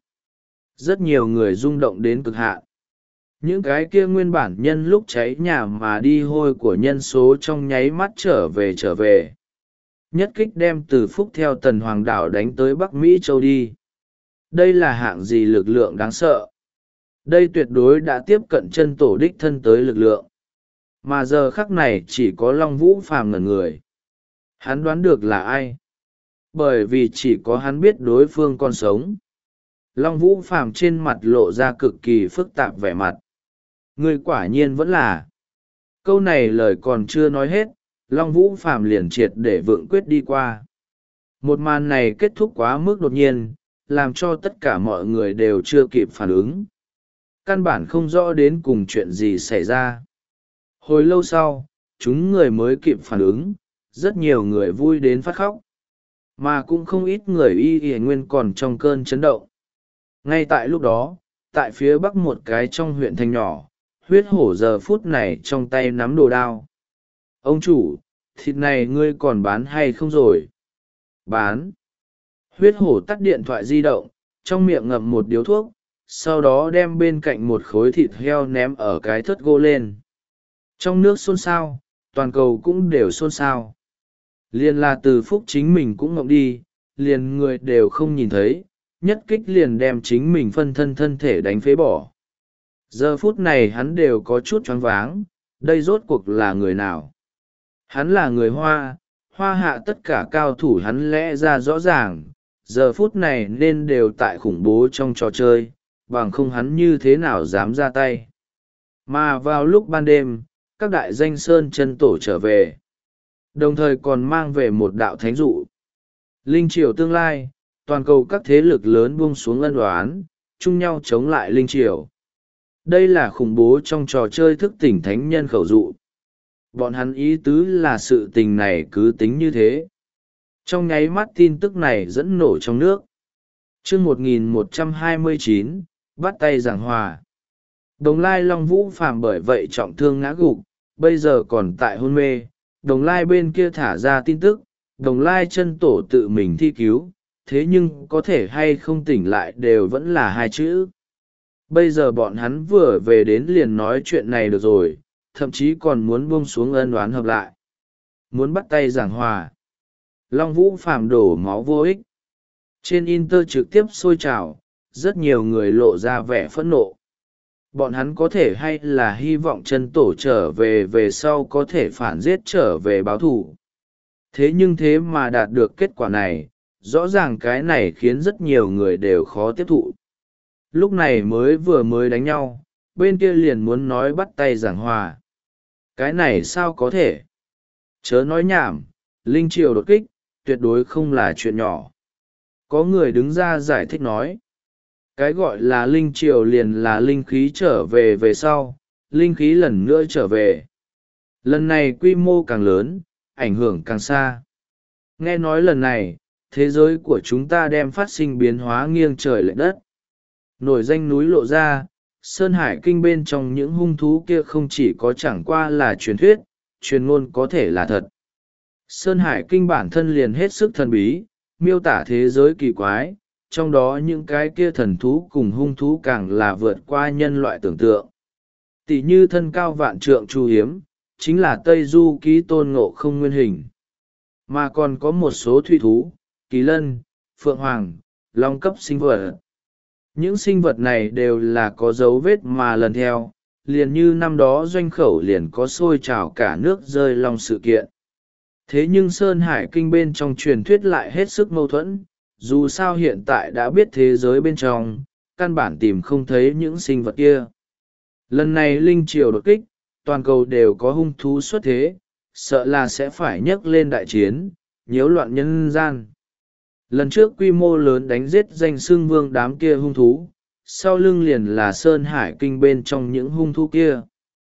A: Rất nhiều người rung động đến cực hạn. Những cái kia nguyên bản nhân lúc cháy nhà mà đi hôi của nhân số trong nháy mắt trở về trở về. Nhất kích đem từ phúc theo Tần Hoàng đảo đánh tới Bắc Mỹ Châu đi. Đây là hạng gì lực lượng đáng sợ. Đây tuyệt đối đã tiếp cận chân tổ đích thân tới lực lượng. Mà giờ khắc này chỉ có Long Vũ Phàm ngẩn người. Hắn đoán được là ai. Bởi vì chỉ có hắn biết đối phương còn sống. Long Vũ Phàm trên mặt lộ ra cực kỳ phức tạp vẻ mặt. Người quả nhiên vẫn là. Câu này lời còn chưa nói hết, Long Vũ Phàm liền triệt để vượng quyết đi qua. Một màn này kết thúc quá mức đột nhiên, làm cho tất cả mọi người đều chưa kịp phản ứng. Căn bản không rõ đến cùng chuyện gì xảy ra. Hồi lâu sau, chúng người mới kịp phản ứng, rất nhiều người vui đến phát khóc. Mà cũng không ít người y y nguyên còn trong cơn chấn động. Ngay tại lúc đó, tại phía bắc một cái trong huyện thành nhỏ, huyết hổ giờ phút này trong tay nắm đồ đao. Ông chủ, thịt này ngươi còn bán hay không rồi? Bán. Huyết hổ tắt điện thoại di động, trong miệng ngậm một điếu thuốc, sau đó đem bên cạnh một khối thịt heo ném ở cái thớt gỗ lên. Trong nước xôn xao, toàn cầu cũng đều xôn xao. Liền là từ phúc chính mình cũng ngậm đi, liền người đều không nhìn thấy, nhất kích liền đem chính mình phân thân thân thể đánh phế bỏ. Giờ phút này hắn đều có chút choáng váng, đây rốt cuộc là người nào? Hắn là người Hoa, Hoa hạ tất cả cao thủ hắn lẽ ra rõ ràng, giờ phút này nên đều tại khủng bố trong trò chơi, bằng không hắn như thế nào dám ra tay. Mà vào lúc ban đêm, các đại danh sơn chân tổ trở về. Đồng thời còn mang về một đạo thánh dụ. Linh triều tương lai, toàn cầu các thế lực lớn buông xuống ân oán, chung nhau chống lại linh triều. Đây là khủng bố trong trò chơi thức tỉnh thánh nhân khẩu dụ. Bọn hắn ý tứ là sự tình này cứ tính như thế. Trong nháy mắt tin tức này dẫn nổ trong nước. chương một nghìn một trăm hai mươi chín, bắt tay giảng hòa. Đồng Lai Long Vũ Phàm bởi vậy trọng thương ngã gục, bây giờ còn tại hôn mê. Đồng Lai bên kia thả ra tin tức, Đồng Lai chân tổ tự mình thi cứu, thế nhưng có thể hay không tỉnh lại đều vẫn là hai chữ. Bây giờ bọn hắn vừa về đến liền nói chuyện này được rồi, thậm chí còn muốn buông xuống ân oán hợp lại. Muốn bắt tay giảng hòa. Long Vũ Phàm đổ máu vô ích. Trên Inter trực tiếp sôi trào, rất nhiều người lộ ra vẻ phẫn nộ. Bọn hắn có thể hay là hy vọng chân tổ trở về về sau có thể phản giết trở về báo thù. Thế nhưng thế mà đạt được kết quả này, rõ ràng cái này khiến rất nhiều người đều khó tiếp thụ. Lúc này mới vừa mới đánh nhau, bên kia liền muốn nói bắt tay giảng hòa. Cái này sao có thể? Chớ nói nhảm, linh triều đột kích, tuyệt đối không là chuyện nhỏ. Có người đứng ra giải thích nói. Cái gọi là linh triều liền là linh khí trở về về sau, linh khí lần nữa trở về. Lần này quy mô càng lớn, ảnh hưởng càng xa. Nghe nói lần này, thế giới của chúng ta đem phát sinh biến hóa nghiêng trời lệch đất. Nổi danh núi lộ ra, Sơn Hải Kinh bên trong những hung thú kia không chỉ có chẳng qua là truyền thuyết, truyền ngôn có thể là thật. Sơn Hải Kinh bản thân liền hết sức thần bí, miêu tả thế giới kỳ quái, trong đó những cái kia thần thú cùng hung thú càng là vượt qua nhân loại tưởng tượng. Tỷ như thân cao vạn trượng Chu Hiếm, chính là Tây Du Ký Tôn Ngộ Không nguyên hình. Mà còn có một số thủy thú, kỳ lân, phượng hoàng, long cấp sinh vật. Những sinh vật này đều là có dấu vết mà lần theo, liền như năm đó doanh khẩu liền có sôi trào cả nước rơi long sự kiện. Thế nhưng Sơn Hải Kinh bên trong truyền thuyết lại hết sức mâu thuẫn, dù sao hiện tại đã biết thế giới bên trong, căn bản tìm không thấy những sinh vật kia. Lần này linh triều đột kích, toàn cầu đều có hung thú xuất thế, sợ là sẽ phải nhấc lên đại chiến, nhiễu loạn nhân gian. Lần trước quy mô lớn đánh giết danh xưng vương đám kia hung thú, sau lưng liền là Sơn Hải Kinh bên trong những hung thú kia.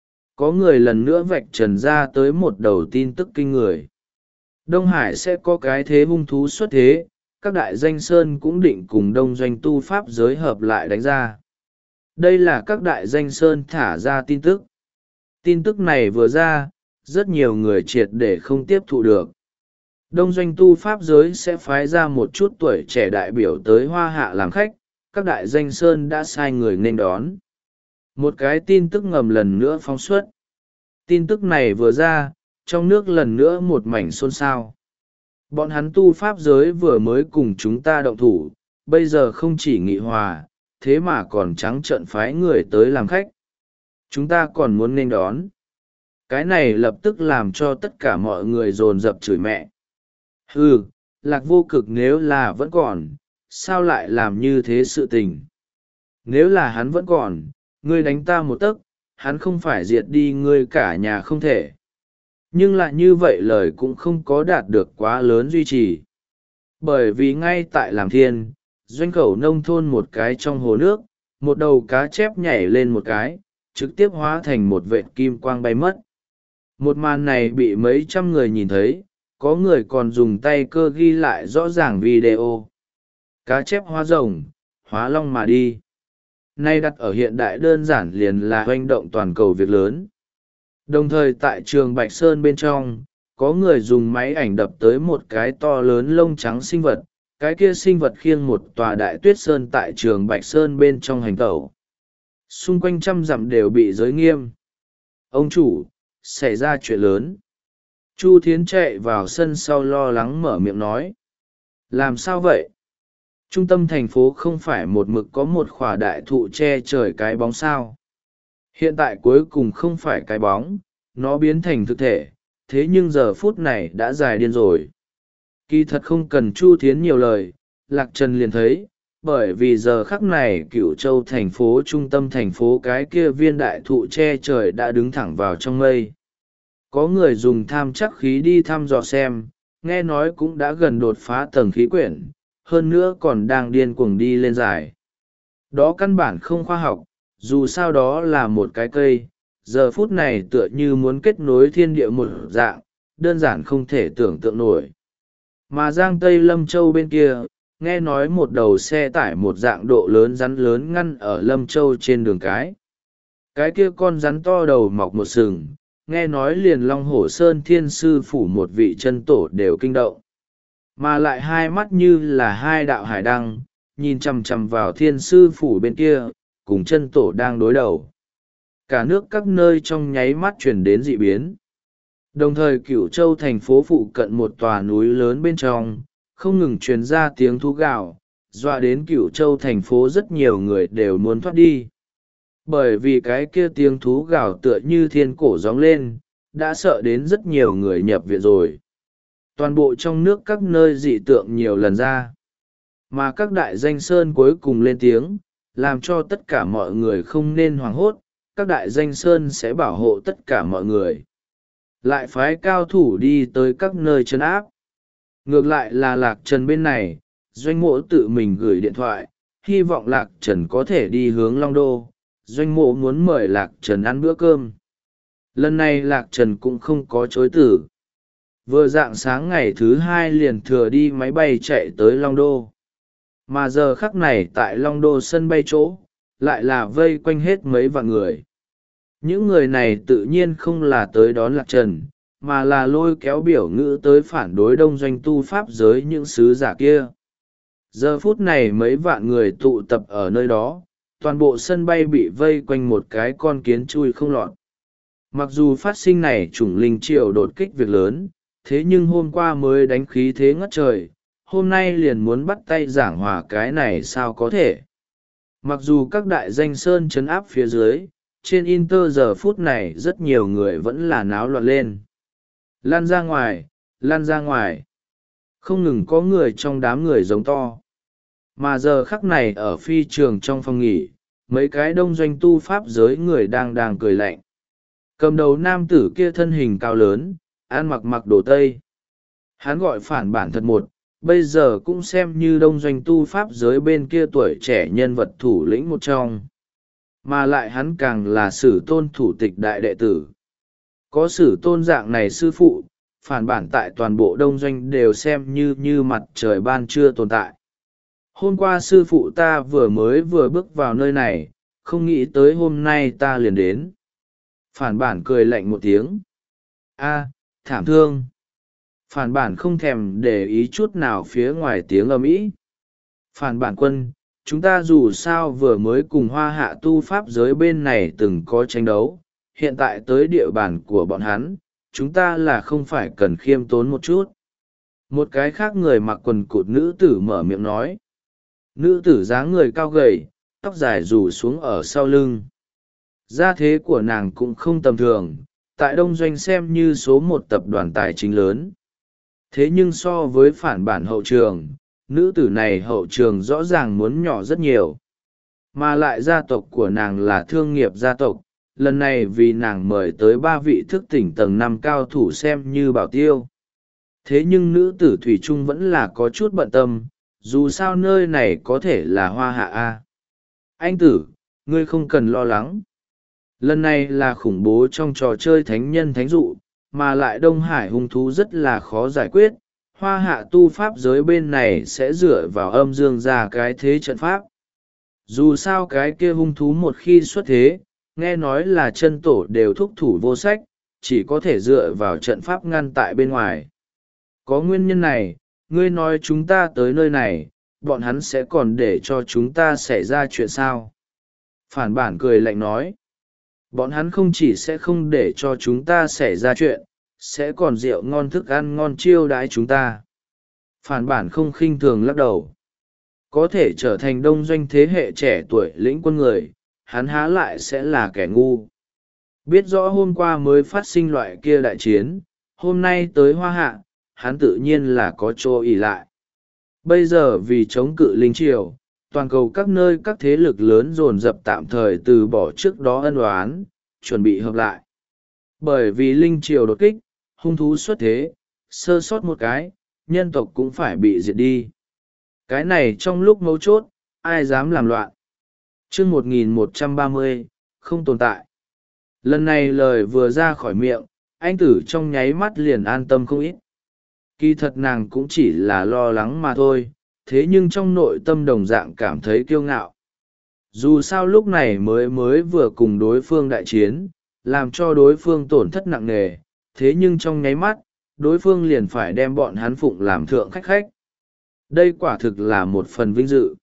A: Có người lần nữa vạch trần ra tới một đầu tin tức kinh người. Đông Hải sẽ có cái thế hung thú xuất thế, các đại danh sơn cũng định cùng đông doanh tu pháp giới hợp lại đánh ra. Đây là các đại danh sơn thả ra tin tức. Tin tức này vừa ra, rất nhiều người triệt để không tiếp thụ được. Đông doanh tu pháp giới sẽ phái ra một chút tuổi trẻ đại biểu tới Hoa Hạ làm khách, các đại danh sơn đã sai người nên đón. Một cái tin tức ngầm lần nữa phóng xuất. Tin tức này vừa ra, trong nước lần nữa một mảnh xôn xao. Bọn hắn tu pháp giới vừa mới cùng chúng ta động thủ, bây giờ không chỉ nghị hòa, thế mà còn trắng trợn phái người tới làm khách. Chúng ta còn muốn nên đón. Cái này lập tức làm cho tất cả mọi người dồn dập chửi mẹ. Ừ, Lạc Vô Cực nếu là vẫn còn, sao lại làm như thế sự tình? Nếu là hắn vẫn còn, ngươi đánh ta một tấc, hắn không phải diệt đi ngươi cả nhà không thể. Nhưng lại như vậy lời cũng không có đạt được quá lớn duy trì. Bởi vì ngay tại Làm Thiên, doanh khẩu nông thôn một cái trong hồ nước, một đầu cá chép nhảy lên một cái, trực tiếp hóa thành một vệt kim quang bay mất. Một màn này bị mấy trăm người nhìn thấy, có người còn dùng tay cơ ghi lại rõ ràng video. Cá chép hóa rồng, hóa long mà đi. Nay đặt ở hiện đại đơn giản liền là hoành động toàn cầu việc lớn. Đồng thời tại trường Bạch Sơn bên trong, có người dùng máy ảnh đập tới một cái to lớn lông trắng sinh vật, cái kia sinh vật khiêng một tòa đại tuyết sơn tại trường Bạch Sơn bên trong hành tẩu. Xung quanh trăm dặm đều bị giới nghiêm. Ông chủ, xảy ra chuyện lớn. Chu Thiến chạy vào sân sau lo lắng mở miệng nói. Làm sao vậy? Trung tâm thành phố không phải một mực có một khỏa đại thụ che trời cái bóng sao. Hiện tại cuối cùng không phải cái bóng, nó biến thành thực thể, thế nhưng giờ phút này đã dài điên rồi. Kỳ thật không cần Chu Thiến nhiều lời, Lạc Trần liền thấy, bởi vì giờ khắc này Cửu Châu thành phố trung tâm thành phố cái kia viên đại thụ che trời đã đứng thẳng vào trong mây. Có người dùng tham chắc khí đi thăm dò xem, nghe nói cũng đã gần đột phá tầng khí quyển, hơn nữa còn đang điên cuồng đi lên dài. Đó căn bản không khoa học, dù sao đó là một cái cây, giờ phút này tựa như muốn kết nối thiên địa một dạng, đơn giản không thể tưởng tượng nổi. Mà Giang Tây Lâm Châu bên kia, nghe nói một đầu xe tải một dạng độ lớn rắn lớn ngăn ở Lâm Châu trên đường cái. Cái kia con rắn to đầu mọc một sừng, nghe nói liền Long Hổ Sơn Thiên Sư Phủ một vị chân tổ đều kinh động. Mà lại hai mắt như là hai đạo hải đăng, nhìn chằm chằm vào Thiên Sư Phủ bên kia, cùng chân tổ đang đối đầu. Cả nước các nơi trong nháy mắt chuyển đến dị biến. Đồng thời Cửu Châu thành phố phụ cận một tòa núi lớn bên trong, không ngừng truyền ra tiếng thú gào, dọa đến Cửu Châu thành phố rất nhiều người đều muốn thoát đi. Bởi vì cái kia tiếng thú gào tựa như thiên cổ gióng lên, đã sợ đến rất nhiều người nhập viện rồi. Toàn bộ trong nước các nơi dị tượng nhiều lần ra. Mà các đại danh sơn cuối cùng lên tiếng, làm cho tất cả mọi người không nên hoảng hốt, các đại danh sơn sẽ bảo hộ tất cả mọi người. Lại phái cao thủ đi tới các nơi trấn áp. Ngược lại là Lạc Trần bên này, Doanh Mộ tự mình gửi điện thoại, hy vọng Lạc Trần có thể đi hướng Long Đô. Doanh Mộ muốn mời Lạc Trần ăn bữa cơm. Lần này Lạc Trần cũng không có chối từ. Vừa rạng sáng ngày thứ hai liền thừa đi máy bay chạy tới Long Đô. Mà giờ khắc này tại Long Đô sân bay chỗ, lại là vây quanh hết mấy vạn người. Những người này tự nhiên không là tới đón Lạc Trần, mà là lôi kéo biểu ngữ tới phản đối đông doanh tu pháp giới những sứ giả kia. Giờ phút này mấy vạn người tụ tập ở nơi đó, toàn bộ sân bay bị vây quanh một cái con kiến chui không lọt. Mặc dù phát sinh này chủng linh triều đột kích việc lớn, thế nhưng hôm qua mới đánh khí thế ngất trời, hôm nay liền muốn bắt tay giảng hòa cái này sao có thể. Mặc dù các đại danh sơn trấn áp phía dưới, trên Inter giờ phút này rất nhiều người vẫn là náo loạn lên. Lan ra ngoài, lan ra ngoài. Không ngừng có người trong đám người giống to. Mà giờ khắc này ở phi trường trong phòng nghỉ, mấy cái đông doanh tu pháp giới người đang đang cười lạnh. Cầm đầu nam tử kia thân hình cao lớn, ăn mặc mặc đồ tây. Hắn gọi phản bản thật một, bây giờ cũng xem như đông doanh tu pháp giới bên kia tuổi trẻ nhân vật thủ lĩnh một trong. Mà lại hắn càng là sử tôn thủ tịch đại đệ tử. Có sử tôn dạng này sư phụ, phản bản tại toàn bộ đông doanh đều xem như như mặt trời ban trưa tồn tại. Hôm qua sư phụ ta vừa mới vừa bước vào nơi này, không nghĩ tới hôm nay ta liền đến. Phản bản cười lạnh một tiếng. A, thảm thương. Phản bản không thèm để ý chút nào phía ngoài tiếng ầm ĩ. Phản bản quân, chúng ta dù sao vừa mới cùng hoa hạ tu pháp giới bên này từng có tranh đấu, hiện tại tới địa bàn của bọn hắn, chúng ta là không phải cần khiêm tốn một chút. Một cái khác người mặc quần cụt nữ tử mở miệng nói. Nữ tử dáng người cao gầy, tóc dài rủ xuống ở sau lưng. Gia thế của nàng cũng không tầm thường, tại đông doanh xem như số một tập đoàn tài chính lớn. Thế nhưng so với phản bản hậu trường, nữ tử này hậu trường rõ ràng muốn nhỏ rất nhiều. Mà lại gia tộc của nàng là thương nghiệp gia tộc, lần này vì nàng mời tới ba vị thức tỉnh tầng năm cao thủ xem như bảo tiêu. Thế nhưng nữ tử Thủy Trung vẫn là có chút bận tâm, dù sao nơi này có thể là hoa hạ A. Anh tử, ngươi không cần lo lắng. Lần này là khủng bố trong trò chơi thánh nhân thánh dụ, mà lại Đông Hải hung thú rất là khó giải quyết. Hoa hạ tu pháp giới bên này sẽ dựa vào âm dương ra cái thế trận pháp. Dù sao cái kia hung thú một khi xuất thế, nghe nói là chân tổ đều thúc thủ vô sách, chỉ có thể dựa vào trận pháp ngăn tại bên ngoài. Có nguyên nhân này, ngươi nói chúng ta tới nơi này, bọn hắn sẽ còn để cho chúng ta xảy ra chuyện sao? Phản bản cười lạnh nói. Bọn hắn không chỉ sẽ không để cho chúng ta xảy ra chuyện, sẽ còn rượu ngon thức ăn ngon chiêu đãi chúng ta. Phản bản không khinh thường lắc đầu. Có thể trở thành đông doanh thế hệ trẻ tuổi lĩnh quân người, hắn há lại sẽ là kẻ ngu. Biết rõ hôm qua mới phát sinh loại kia đại chiến, hôm nay tới hoa hạ, hắn tự nhiên là có chỗ ỷ lại. Bây giờ vì chống cự linh triều, toàn cầu các nơi các thế lực lớn dồn dập tạm thời từ bỏ trước đó ân oán, chuẩn bị hợp lại. Bởi vì linh triều đột kích, hung thú xuất thế, sơ sót một cái, nhân tộc cũng phải bị diệt đi. Cái này trong lúc mấu chốt, ai dám làm loạn. Chương một nghìn một trăm ba mươi, không tồn tại. Lần này lời vừa ra khỏi miệng, anh tử trong nháy mắt liền an tâm không ít. Kỳ thật nàng cũng chỉ là lo lắng mà thôi, thế nhưng trong nội tâm đồng dạng cảm thấy kiêu ngạo. Dù sao lúc này mới mới vừa cùng đối phương đại chiến, làm cho đối phương tổn thất nặng nề, thế nhưng trong nháy mắt, đối phương liền phải đem bọn hắn phụng làm thượng khách khách. Đây quả thực là một phần vinh dự.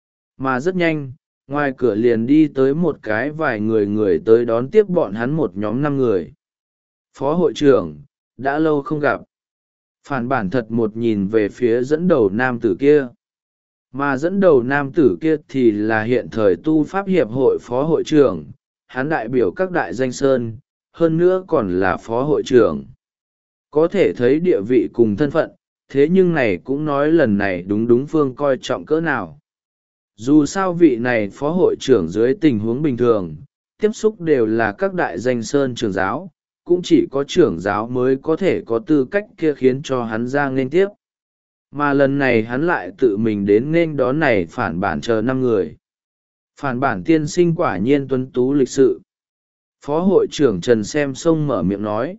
A: Mà rất nhanh, ngoài cửa liền đi tới một cái vài người người tới đón tiếp bọn hắn một nhóm năm người. Phó hội trưởng, đã lâu không gặp. Phản bản thật một nhìn về phía dẫn đầu nam tử kia. Mà dẫn đầu nam tử kia thì là hiện thời tu pháp hiệp hội phó hội trưởng, hắn đại biểu các đại danh sơn, hơn nữa còn là phó hội trưởng. Có thể thấy địa vị cùng thân phận, thế nhưng này cũng nói lần này đúng đúng phương coi trọng cỡ nào. Dù sao vị này phó hội trưởng dưới tình huống bình thường, tiếp xúc đều là các đại danh sơn trưởng giáo, cũng chỉ có trưởng giáo mới có thể có tư cách kia khiến cho hắn ra nên tiếp. Mà lần này hắn lại tự mình đến nên đón này phản bản chờ năm người. Phản bản tiên sinh quả nhiên tuấn tú lịch sự. Phó hội trưởng Trần Xem Sông mở miệng nói.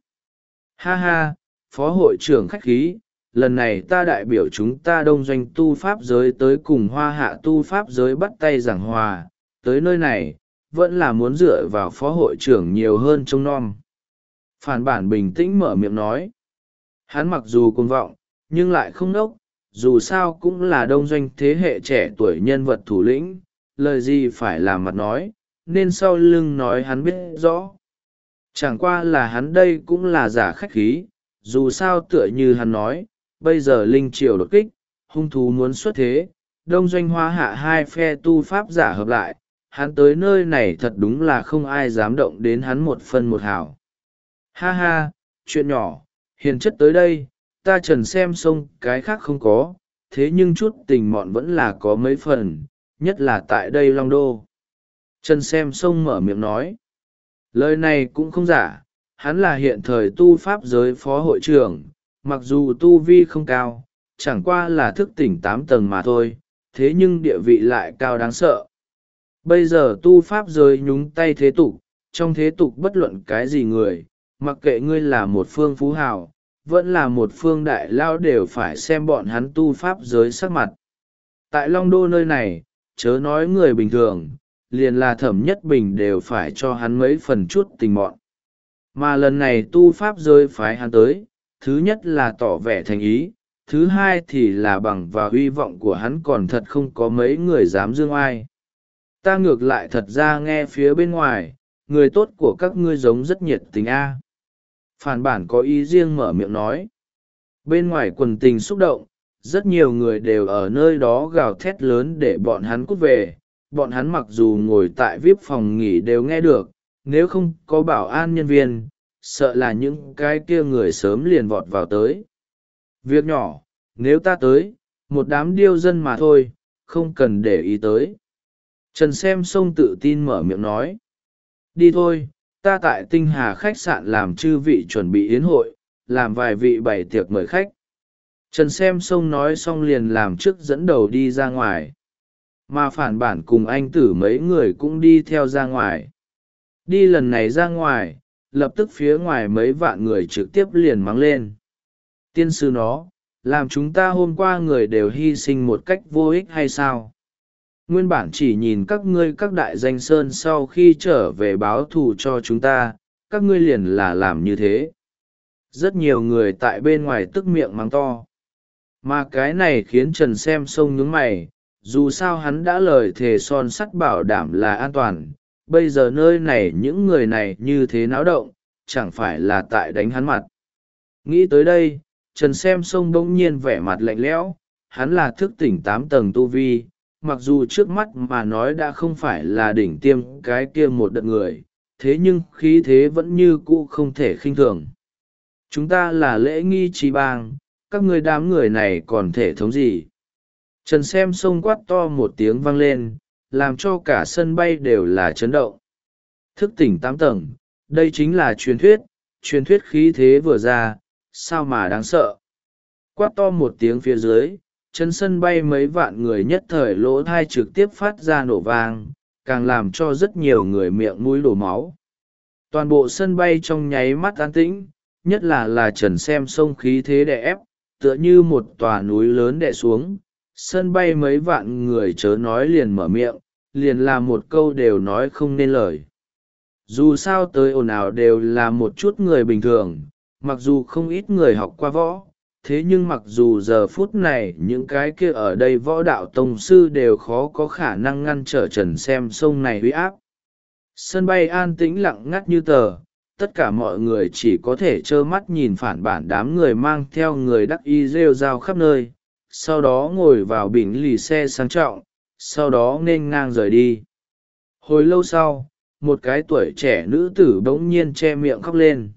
A: Ha ha, phó hội trưởng khách khí, lần này ta đại biểu chúng ta đông doanh tu pháp giới tới cùng hoa hạ tu pháp giới bắt tay giảng hòa, tới nơi này, vẫn là muốn dựa vào phó hội trưởng nhiều hơn trông nom. Phản bản bình tĩnh mở miệng nói. Hắn mặc dù cuồng vọng, nhưng lại không nốc, dù sao cũng là đông doanh thế hệ trẻ tuổi nhân vật thủ lĩnh, lời gì phải làm mặt nói, nên sau lưng nói hắn biết rõ. Chẳng qua là hắn đây cũng là giả khách khí, dù sao tựa như hắn nói, bây giờ linh triều đột kích, hung thú muốn xuất thế, đông doanh hoa hạ hai phe tu pháp giả hợp lại, hắn tới nơi này thật đúng là không ai dám động đến hắn một phân một hào. Ha ha, chuyện nhỏ, hiền chất tới đây, ta Trần Xem Sông cái khác không có, thế nhưng chút tình mọn vẫn là có mấy phần, nhất là tại đây Long Đô. Trần Xem Sông mở miệng nói. Lời này cũng không giả, hắn là hiện thời tu pháp giới phó hội trưởng, mặc dù tu vi không cao, chẳng qua là thức tỉnh tám tầng mà thôi, thế nhưng địa vị lại cao đáng sợ. Bây giờ tu pháp giới nhúng tay thế tục, trong thế tục bất luận cái gì người, mặc kệ ngươi là một phương phú hào, vẫn là một phương đại lao đều phải xem bọn hắn tu pháp giới sắc mặt. Tại Long Đô nơi này, chớ nói người bình thường, liền là Thẩm Nhất Bình đều phải cho hắn mấy phần chút tình mọn. Mà lần này tu pháp giới phái hắn tới, thứ nhất là tỏ vẻ thành ý, thứ hai thì là bằng vào hy vọng của hắn còn thật không có mấy người dám dương ai. Ta ngược lại thật ra nghe phía bên ngoài, người tốt của các ngươi giống rất nhiệt tình a. Phản bản có ý riêng mở miệng nói. Bên ngoài quần tình xúc động, rất nhiều người đều ở nơi đó gào thét lớn để bọn hắn cút về. Bọn hắn mặc dù ngồi tại vi ai pi phòng nghỉ đều nghe được, nếu không có bảo an nhân viên, sợ là những cái kia người sớm liền vọt vào tới. Việc nhỏ, nếu ta tới, một đám điêu dân mà thôi, không cần để ý tới. Trần Xem Sông tự tin mở miệng nói. Đi thôi, ta tại Tinh Hà khách sạn làm chư vị chuẩn bị yến hội, làm vài vị bày tiệc mời khách. Trần Xem Sông nói xong liền làm trước dẫn đầu đi ra ngoài. Mà phản bản cùng anh tử mấy người cũng đi theo ra ngoài. Đi lần này ra ngoài, lập tức phía ngoài mấy vạn người trực tiếp liền mắng lên. Tiên sư nó, làm chúng ta hôm qua người đều hy sinh một cách vô ích hay sao? Nguyên bản chỉ nhìn các ngươi các đại danh sơn sau khi trở về báo thù cho chúng ta, các ngươi liền là làm như thế. Rất nhiều người tại bên ngoài tức miệng mắng to. Mà cái này khiến Trần Xem Sông nhướng mày, dù sao hắn đã lời thề son sắt bảo đảm là an toàn, bây giờ nơi này những người này như thế náo động, chẳng phải là tại đánh hắn mặt. Nghĩ tới đây, Trần Xem Sông bỗng nhiên vẻ mặt lạnh lẽo, hắn là thức tỉnh tám tầng tu vi, mặc dù trước mắt mà nói đã không phải là đỉnh tiêm cái kia một đợt người, thế nhưng khí thế vẫn như cũ không thể khinh thường. Chúng ta là lễ nghi trí bang, các ngươi đám người này còn thể thống gì? Trần Xem Sông quát to một tiếng vang lên, làm cho cả sân bay đều là chấn động. Thức tỉnh tám tầng, đây chính là truyền thuyết, truyền thuyết khí thế vừa ra, sao mà đáng sợ. Quát to một tiếng phía dưới, chân sân bay mấy vạn người nhất thời lỗ thai trực tiếp phát ra nổ vang, càng làm cho rất nhiều người miệng mũi đổ máu. Toàn bộ sân bay trong nháy mắt an tĩnh, nhất là là Trần xem sông khí thế đè ép, tựa như một tòa núi lớn đè xuống. Sân bay mấy vạn người chớ nói liền mở miệng, liền là một câu đều nói không nên lời. Dù sao tới ồn ào đều là một chút người bình thường, mặc dù không ít người học qua võ, thế nhưng mặc dù giờ phút này những cái kia ở đây võ đạo tông sư đều khó có khả năng ngăn trở Trần xem sông này uy áp. Sân bay an tĩnh lặng ngắt như tờ, tất cả mọi người chỉ có thể trơ mắt nhìn phản bản đám người mang theo người đắc y rêu rao khắp nơi, sau đó ngồi vào bình lì xe sang trọng, sau đó nên ngang rời đi. Hồi lâu sau, một cái tuổi trẻ nữ tử bỗng nhiên che miệng khóc lên.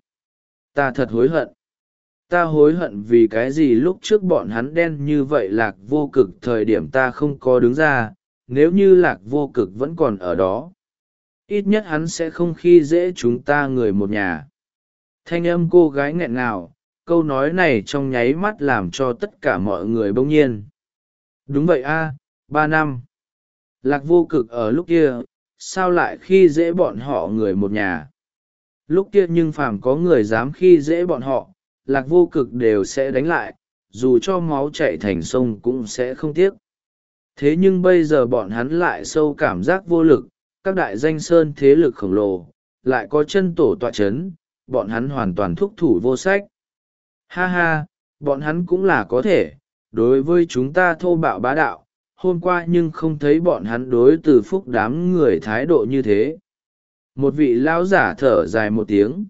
A: Ta thật hối hận. Ta hối hận vì cái gì lúc trước bọn hắn đen như vậy Lạc Vô Cực thời điểm ta không có đứng ra, nếu như Lạc Vô Cực vẫn còn ở đó. Ít nhất hắn sẽ không khi dễ chúng ta người một nhà. Thanh âm cô gái nghẹn ngào, câu nói này trong nháy mắt làm cho tất cả mọi người bỗng nhiên. Đúng vậy a, ba năm. Lạc Vô Cực ở lúc kia, sao lại khi dễ bọn họ người một nhà? Lúc kia nhưng phàm có người dám khi dễ bọn họ, Lạc Vô Cực đều sẽ đánh lại, dù cho máu chảy thành sông cũng sẽ không tiếc. Thế nhưng bây giờ bọn hắn lại sâu cảm giác vô lực, các đại danh sơn thế lực khổng lồ, lại có chân tổ tọa chấn, bọn hắn hoàn toàn thúc thủ vô sách. Ha ha, bọn hắn cũng là có thể, đối với chúng ta thô bạo bá đạo, hôm qua nhưng không thấy bọn hắn đối từ phúc đám người thái độ như thế. Một vị lão giả thở dài một tiếng.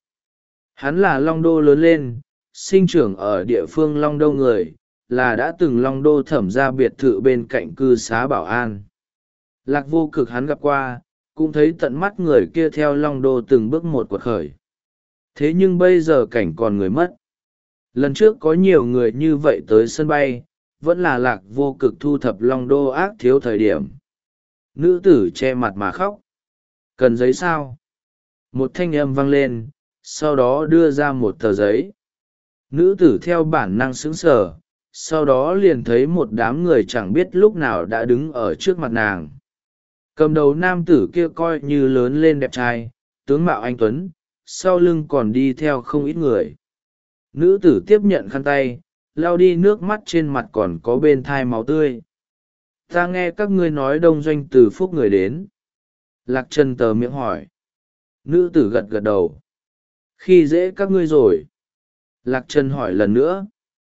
A: Hắn là Long Đô lớn lên, sinh trưởng ở địa phương Long Đô người, là đã từng Long Đô thẩm ra biệt thự bên cạnh cư xá Bảo An. Lạc Vô Cực hắn gặp qua, cũng thấy tận mắt người kia theo Long Đô từng bước một quật khởi. Thế nhưng bây giờ cảnh còn người mất. Lần trước có nhiều người như vậy tới sân bay, vẫn là Lạc Vô Cực thu thập Long Đô ác thiếu thời điểm. Nữ tử che mặt mà khóc. Cần giấy sao? Một thanh âm vang lên, sau đó đưa ra một tờ giấy. Nữ tử theo bản năng sững sờ, sau đó liền thấy một đám người chẳng biết lúc nào đã đứng ở trước mặt nàng. Cầm đầu nam tử kia coi như lớn lên đẹp trai, tướng mạo anh tuấn, sau lưng còn đi theo không ít người. Nữ tử tiếp nhận khăn tay, lau đi nước mắt trên mặt còn có bên thai máu tươi. Ta nghe các ngươi nói đông doanh từ phúc người đến. Lạc Trần tờ miệng hỏi. Nữ tử gật gật đầu. Khi dễ các ngươi rồi. Lạc Trần hỏi lần nữa.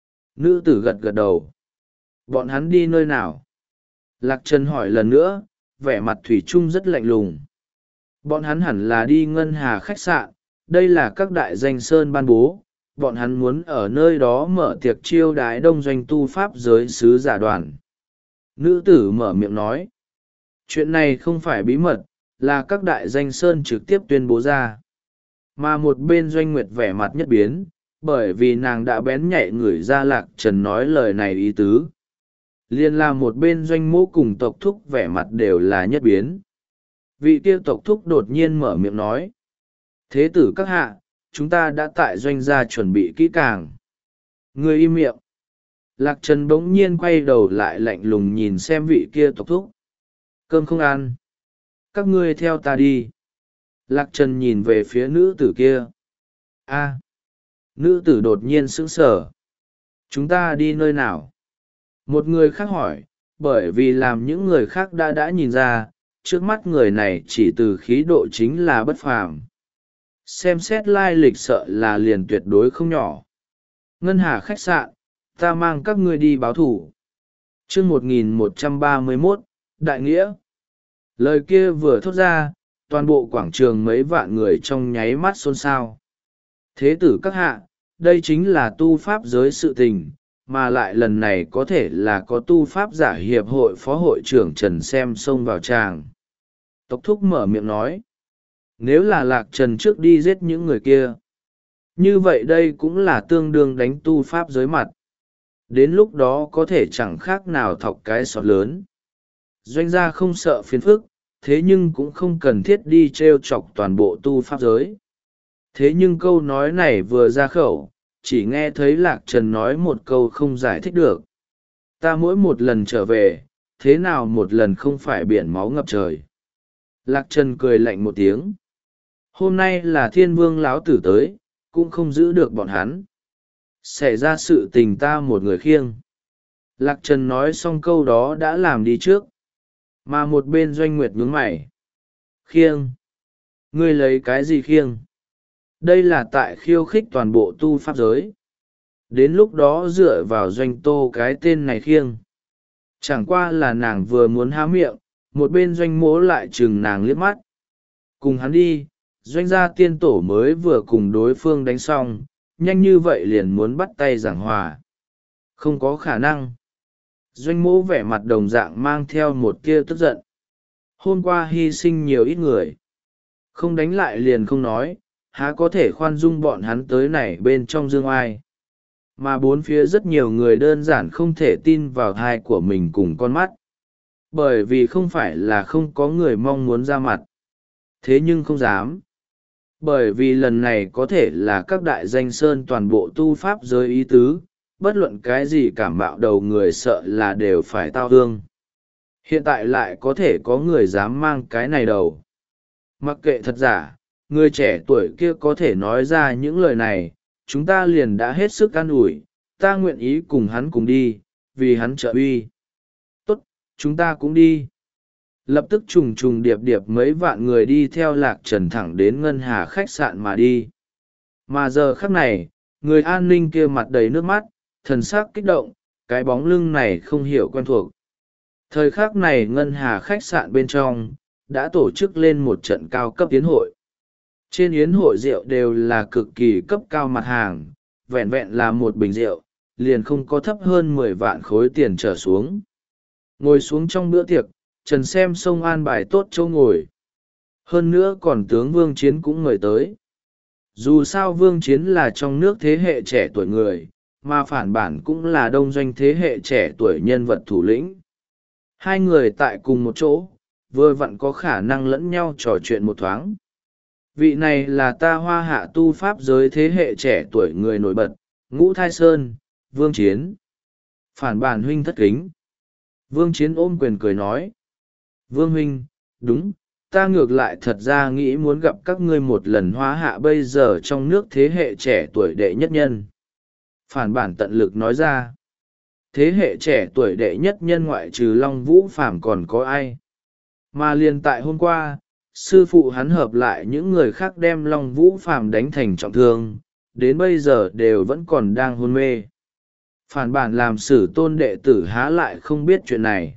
A: Nữ tử gật gật đầu. Bọn hắn đi nơi nào? Lạc Trần hỏi lần nữa, vẻ mặt thủy chung rất lạnh lùng. Bọn hắn hẳn là đi ngân hà khách sạn, đây là các đại danh sơn ban bố. Bọn hắn muốn ở nơi đó mở tiệc chiêu đái đông doanh tu pháp giới sứ giả đoàn. Nữ tử mở miệng nói. Chuyện này không phải bí mật, là các đại danh sơn trực tiếp tuyên bố ra. Mà một bên Doanh Nguyệt vẻ mặt nhất biến, bởi vì nàng đã bén nhạy ngửi ra Lạc Trần nói lời này ý tứ. Liên là một bên Doanh Mỗ cùng tộc thúc vẻ mặt đều là nhất biến. Vị kia tộc thúc đột nhiên mở miệng nói. Thế tử các hạ, chúng ta đã tại Doanh gia chuẩn bị kỹ càng. Người im miệng. Lạc Trần bỗng nhiên quay đầu lại lạnh lùng nhìn xem vị kia tộc thúc. Cơm không ăn. Các ngươi theo ta đi. Lạc Trần nhìn về phía nữ tử kia. A. Nữ tử đột nhiên sững sờ. Chúng ta đi nơi nào? Một người khác hỏi, bởi vì làm những người khác đã đã nhìn ra, trước mắt người này chỉ từ khí độ chính là bất phàm. Xem xét lai lịch sợ là liền tuyệt đối không nhỏ. Ngân Hà khách sạn, ta mang các ngươi đi báo thủ. Chương một nghìn một trăm ba mươi mốt, Đại Nghĩa. Lời kia vừa thốt ra, toàn bộ quảng trường mấy vạn người trong nháy mắt xôn xao. Thế tử các hạ, đây chính là tu pháp giới sự tình, mà lại lần này có thể là có tu pháp giả hiệp hội phó hội trưởng Trần xem xông vào tràng. Tộc thúc mở miệng nói. Nếu là Lạc Trần trước đi giết những người kia, như vậy đây cũng là tương đương đánh tu pháp giới mặt. Đến lúc đó có thể chẳng khác nào thọc cái sọt lớn. Doanh gia không sợ phiền phức, thế nhưng cũng không cần thiết đi t r e o chọc toàn bộ tu pháp giới. Thế nhưng câu nói này vừa ra khẩu, chỉ nghe thấy Lạc Trần nói một câu không giải thích được. Ta mỗi một lần trở về, thế nào một lần không phải biển máu ngập trời. Lạc Trần cười lạnh một tiếng. hôm nay là thiên vương lão tử tới, cũng không giữ được bọn hắn. Xảy ra sự tình ta một người khiêng. Lạc Trần nói xong câu đó đã làm đi trước. Mà một bên Doanh Nguyệt nhướng mày. Khiêng? Ngươi lấy cái gì khiêng? Đây là tại khiêu khích toàn bộ tu pháp giới. Đến lúc đó dựa vào Doanh Tô cái tên này khiêng. Chẳng qua là nàng vừa muốn há miệng, một bên Doanh Mỗ lại chừng nàng liếc mắt. Cùng hắn đi, Doanh gia tiên tổ mới vừa cùng đối phương đánh xong, nhanh như vậy liền muốn bắt tay giảng hòa. Không có khả năng. Doanh Mỗ vẻ mặt đồng dạng mang theo một tia tức giận. Hôm qua hy sinh nhiều ít người. Không đánh lại liền không nói, há có thể khoan dung bọn hắn tới này bên trong dương ai. Mà bốn phía rất nhiều người đơn giản không thể tin vào thai của mình cùng con mắt. Bởi vì không phải là không có người mong muốn ra mặt. Thế nhưng không dám. Bởi vì lần này có thể là các đại danh sơn toàn bộ tu pháp giới ý tứ, bất luận cái gì cảm bạo đầu người sợ là đều phải tao hương. Hiện tại lại có thể có người dám mang cái này đầu. Mặc kệ thật giả, người trẻ tuổi kia có thể nói ra những lời này, chúng ta liền đã hết sức an ủi, ta nguyện ý cùng hắn cùng đi, vì hắn trợ uy. Tốt, chúng ta cũng đi. Lập tức trùng trùng điệp điệp mấy vạn người đi theo Lạc Trần thẳng đến ngân hà khách sạn mà đi. Mà giờ khắc này, người an ninh kia mặt đầy nước mắt, thần sắc kích động, cái bóng lưng này không hiểu quen thuộc. Thời khắc này ngân hà khách sạn bên trong, đã tổ chức lên một trận cao cấp yến hội. Trên yến hội rượu đều là cực kỳ cấp cao mặt hàng, vẹn vẹn là một bình rượu, liền không có thấp hơn mười vạn khối tiền trở xuống. Ngồi xuống trong bữa tiệc, Trần xem sông an bài tốt chỗ ngồi. Hơn nữa còn tướng Vương Chiến cũng mời tới. Dù sao Vương Chiến là trong nước thế hệ trẻ tuổi người, mà phản bản cũng là đông doanh thế hệ trẻ tuổi nhân vật thủ lĩnh. Hai người tại cùng một chỗ, vừa vặn có khả năng lẫn nhau trò chuyện một thoáng. Vị này là ta Hoa Hạ tu pháp giới thế hệ trẻ tuổi người nổi bật, Ngũ Thai Sơn, Vương Chiến. Phản bản huynh thất kính. Vương Chiến ôm quyền cười nói. Vương huynh, đúng, ta ngược lại thật ra nghĩ muốn gặp các ngươi một lần. Hoa Hạ bây giờ trong nước thế hệ trẻ tuổi đệ nhất nhân. Phản bản tận lực nói ra. Thế hệ trẻ tuổi đệ nhất nhân ngoại trừ Long Vũ Phàm còn có ai? Mà liền tại hôm qua, sư phụ hắn hợp lại những người khác đem Long Vũ Phàm đánh thành trọng thương, đến bây giờ đều vẫn còn đang hôn mê. Phản bản làm sử tôn đệ tử há lại không biết chuyện này.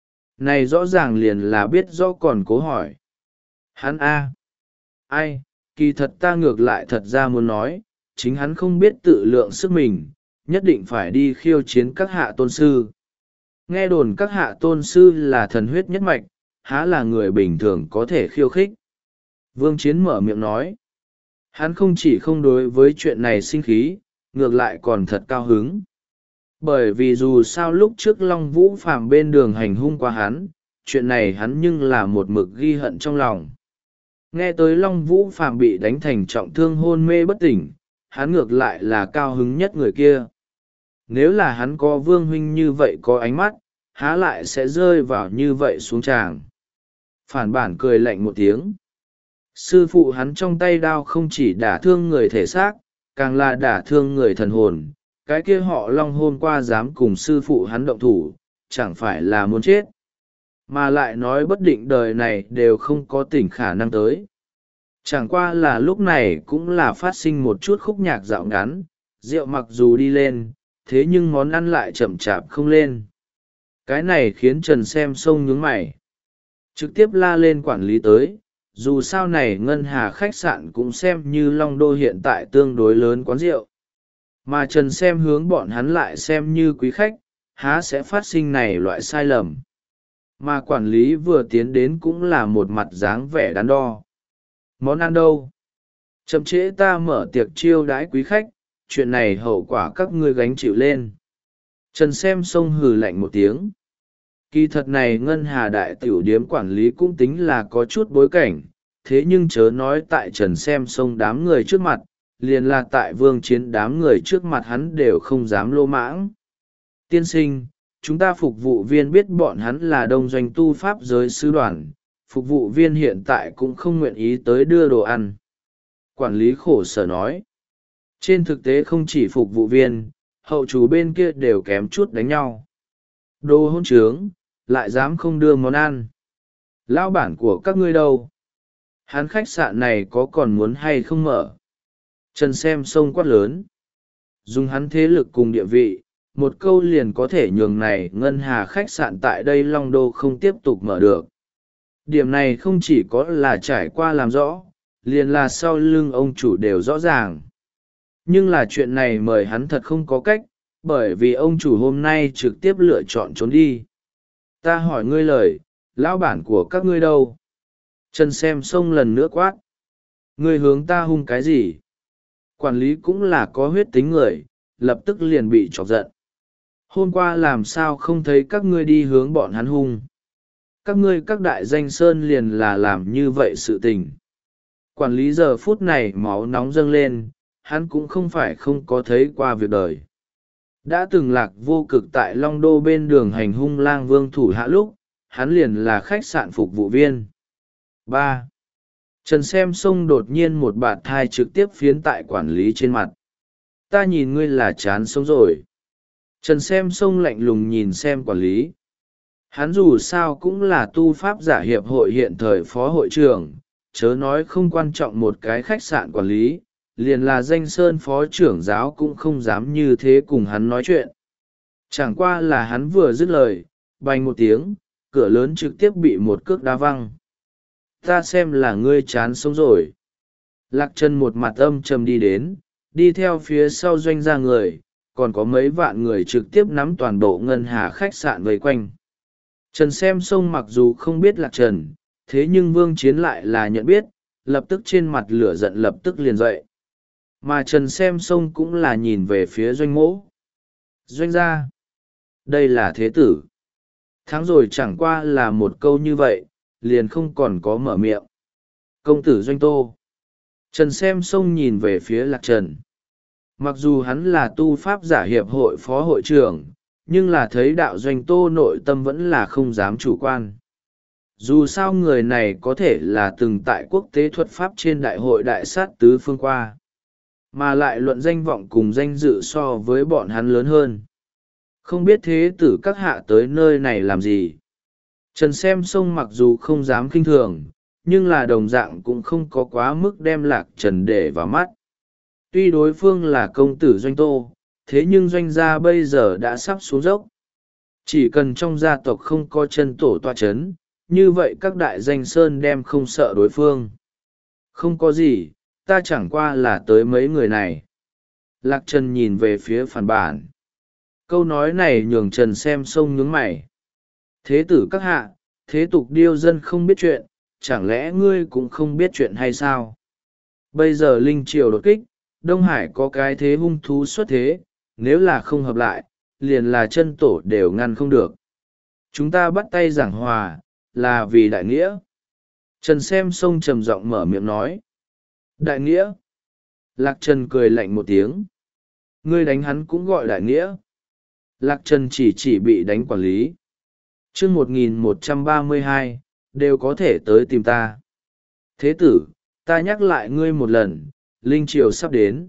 A: Này rõ ràng liền là biết rõ còn cố hỏi. Hắn a, ai, kỳ thật ta ngược lại thật ra muốn nói, chính hắn không biết tự lượng sức mình, nhất định phải đi khiêu chiến các hạ tôn sư. Nghe đồn các hạ tôn sư là thần huyết nhất mạch, há là người bình thường có thể khiêu khích. Vương Chiến mở miệng nói. Hắn không chỉ không đối với chuyện này sinh khí, ngược lại còn thật cao hứng. Bởi vì dù sao lúc trước Long Vũ Phàm bên đường hành hung qua hắn, chuyện này hắn nhưng là một mực ghi hận trong lòng. Nghe tới Long Vũ Phàm bị đánh thành trọng thương hôn mê bất tỉnh, hắn ngược lại là cao hứng nhất người kia. Nếu là hắn có Vương huynh như vậy có ánh mắt, há lại sẽ rơi vào như vậy xuống tràng. Phản bản cười lạnh một tiếng. Sư phụ hắn trong tay đao không chỉ đả thương người thể xác, càng là đả thương người thần hồn. Cái kia họ Long hôm qua dám cùng sư phụ hắn động thủ, chẳng phải là muốn chết. Mà lại nói bất định đời này đều không có tỉnh khả năng tới. Chẳng qua là lúc này cũng là phát sinh một chút khúc nhạc dạo ngắn, rượu mặc dù đi lên, thế nhưng món ăn lại chậm chạp không lên. Cái này khiến Trần xem sông nhướng mày. Trực tiếp la lên quản lý tới, dù sao này ngân hà khách sạn cũng xem như Long Đô hiện tại tương đối lớn quán rượu. Mà Trần xem hướng bọn hắn lại xem như quý khách, há sẽ phát sinh này loại sai lầm. Mà quản lý vừa tiến đến cũng là một mặt dáng vẻ đắn đo. Món ăn đâu? Chậm trễ ta mở tiệc chiêu đãi quý khách, chuyện này hậu quả các ngươi gánh chịu lên. Trần xem sông hừ lạnh một tiếng. Kỳ thật này ngân hà đại tiểu điếm quản lý cũng tính là có chút bối cảnh, thế nhưng chớ nói tại Trần xem sông đám người trước mặt, liền là tại Vương Chiến đám người trước mặt hắn đều không dám lô mãng. Tiên sinh, chúng ta phục vụ viên biết bọn hắn là đông doanh tu pháp giới sư đoàn, phục vụ viên hiện tại cũng không nguyện ý tới đưa đồ ăn. Quản lý khổ sở nói. Trên thực tế không chỉ phục vụ viên, hậu chủ bên kia đều kém chút đánh nhau. Đồ hôn trướng, lại dám không đưa món ăn. Lão bản của các ngươi đâu? Hắn khách sạn này có còn muốn hay không mở? Trần Xem Sông quát lớn. Dùng hắn thế lực cùng địa vị, một câu liền có thể nhường này ngân hà khách sạn tại đây Long Đô không tiếp tục mở được. Điểm này không chỉ có là trải qua làm rõ, liền là sau lưng ông chủ đều rõ ràng. Nhưng là chuyện này mời hắn thật không có cách, bởi vì ông chủ hôm nay trực tiếp lựa chọn trốn đi. Ta hỏi ngươi lời, lão bản của các ngươi đâu? Trần Xem Sông lần nữa quát. Ngươi hướng ta hung cái gì? Quản lý cũng là có huyết tính người, lập tức liền bị chọc giận. Hôm qua làm sao không thấy các ngươi đi hướng bọn hắn hung? Các ngươi các đại danh sơn liền là làm như vậy sự tình. Quản lý giờ phút này máu nóng dâng lên, hắn cũng không phải không có thấy qua việc đời. Đã từng lạc vô cực tại Long Đô bên đường hành hung lang vương thủ hạ lúc, hắn liền là khách sạn phục vụ viên. ba. Trần Xem Sông đột nhiên một bạt thai trực tiếp phiến tại quản lý trên mặt. Ta nhìn ngươi là chán sống rồi. Trần Xem Sông lạnh lùng nhìn xem quản lý. Hắn dù sao cũng là tu pháp giả hiệp hội hiện thời phó hội trưởng, chớ nói không quan trọng một cái khách sạn quản lý, liền là danh sơn phó trưởng giáo cũng không dám như thế cùng hắn nói chuyện. Chẳng qua là hắn vừa dứt lời, bành một tiếng, cửa lớn trực tiếp bị một cước đá văng. Ta xem là ngươi chán sống rồi. Lạc Trần một mặt âm trầm đi đến, đi theo phía sau doanh gia người, còn có mấy vạn người trực tiếp nắm toàn bộ ngân hà khách sạn vây quanh. Trần Xem Sông mặc dù không biết Lạc Trần, thế nhưng Vương Chiến lại là nhận biết, lập tức trên mặt lửa giận lập tức liền dậy. Mà Trần Xem Sông cũng là nhìn về phía doanh mỗ. Doanh gia, đây là thế tử. Tháng rồi chẳng qua là một câu như vậy, liền không còn có mở miệng. Công tử Doanh Tô. Trần Xem Sông nhìn về phía Lạc Trần. Mặc dù hắn là tu pháp giả hiệp hội phó hội trưởng, nhưng là thấy đạo Doanh Tô nội tâm vẫn là không dám chủ quan. Dù sao người này có thể là từng tại quốc tế thuật pháp trên đại hội đại sát tứ phương qua, mà lại luận danh vọng cùng danh dự so với bọn hắn lớn hơn. Không biết thế tử các hạ tới nơi này làm gì? Trần Xem Sông mặc dù không dám khinh thường, nhưng là đồng dạng cũng không có quá mức đem Lạc Trần để vào mắt. Tuy đối phương là công tử Doanh Tô, thế nhưng doanh gia bây giờ đã sắp xuống dốc. Chỉ cần trong gia tộc không có chân tổ tọa chấn, như vậy các đại danh sơn đem không sợ đối phương. Không có gì, ta chẳng qua là tới mấy người này. Lạc Trần nhìn về phía phản bản. Câu nói này nhường Trần Xem Sông nhướng mày. Thế tử các hạ, thế tục điêu dân không biết chuyện, chẳng lẽ ngươi cũng không biết chuyện hay sao? Bây giờ linh triều đột kích, Đông Hải có cái thế hung thú xuất thế, nếu là không hợp lại, liền là chân tổ đều ngăn không được. Chúng ta bắt tay giảng hòa, là vì đại nghĩa. Trần Xem Sông trầm giọng mở miệng nói. Đại nghĩa. Lạc Trần cười lạnh một tiếng. Ngươi đánh hắn cũng gọi đại nghĩa. Lạc Trần chỉ chỉ bị đánh quản lý. chương một nghìn một trăm ba mươi hai, đều có thể tới tìm ta. Thế tử, ta nhắc lại ngươi một lần, linh triều sắp đến.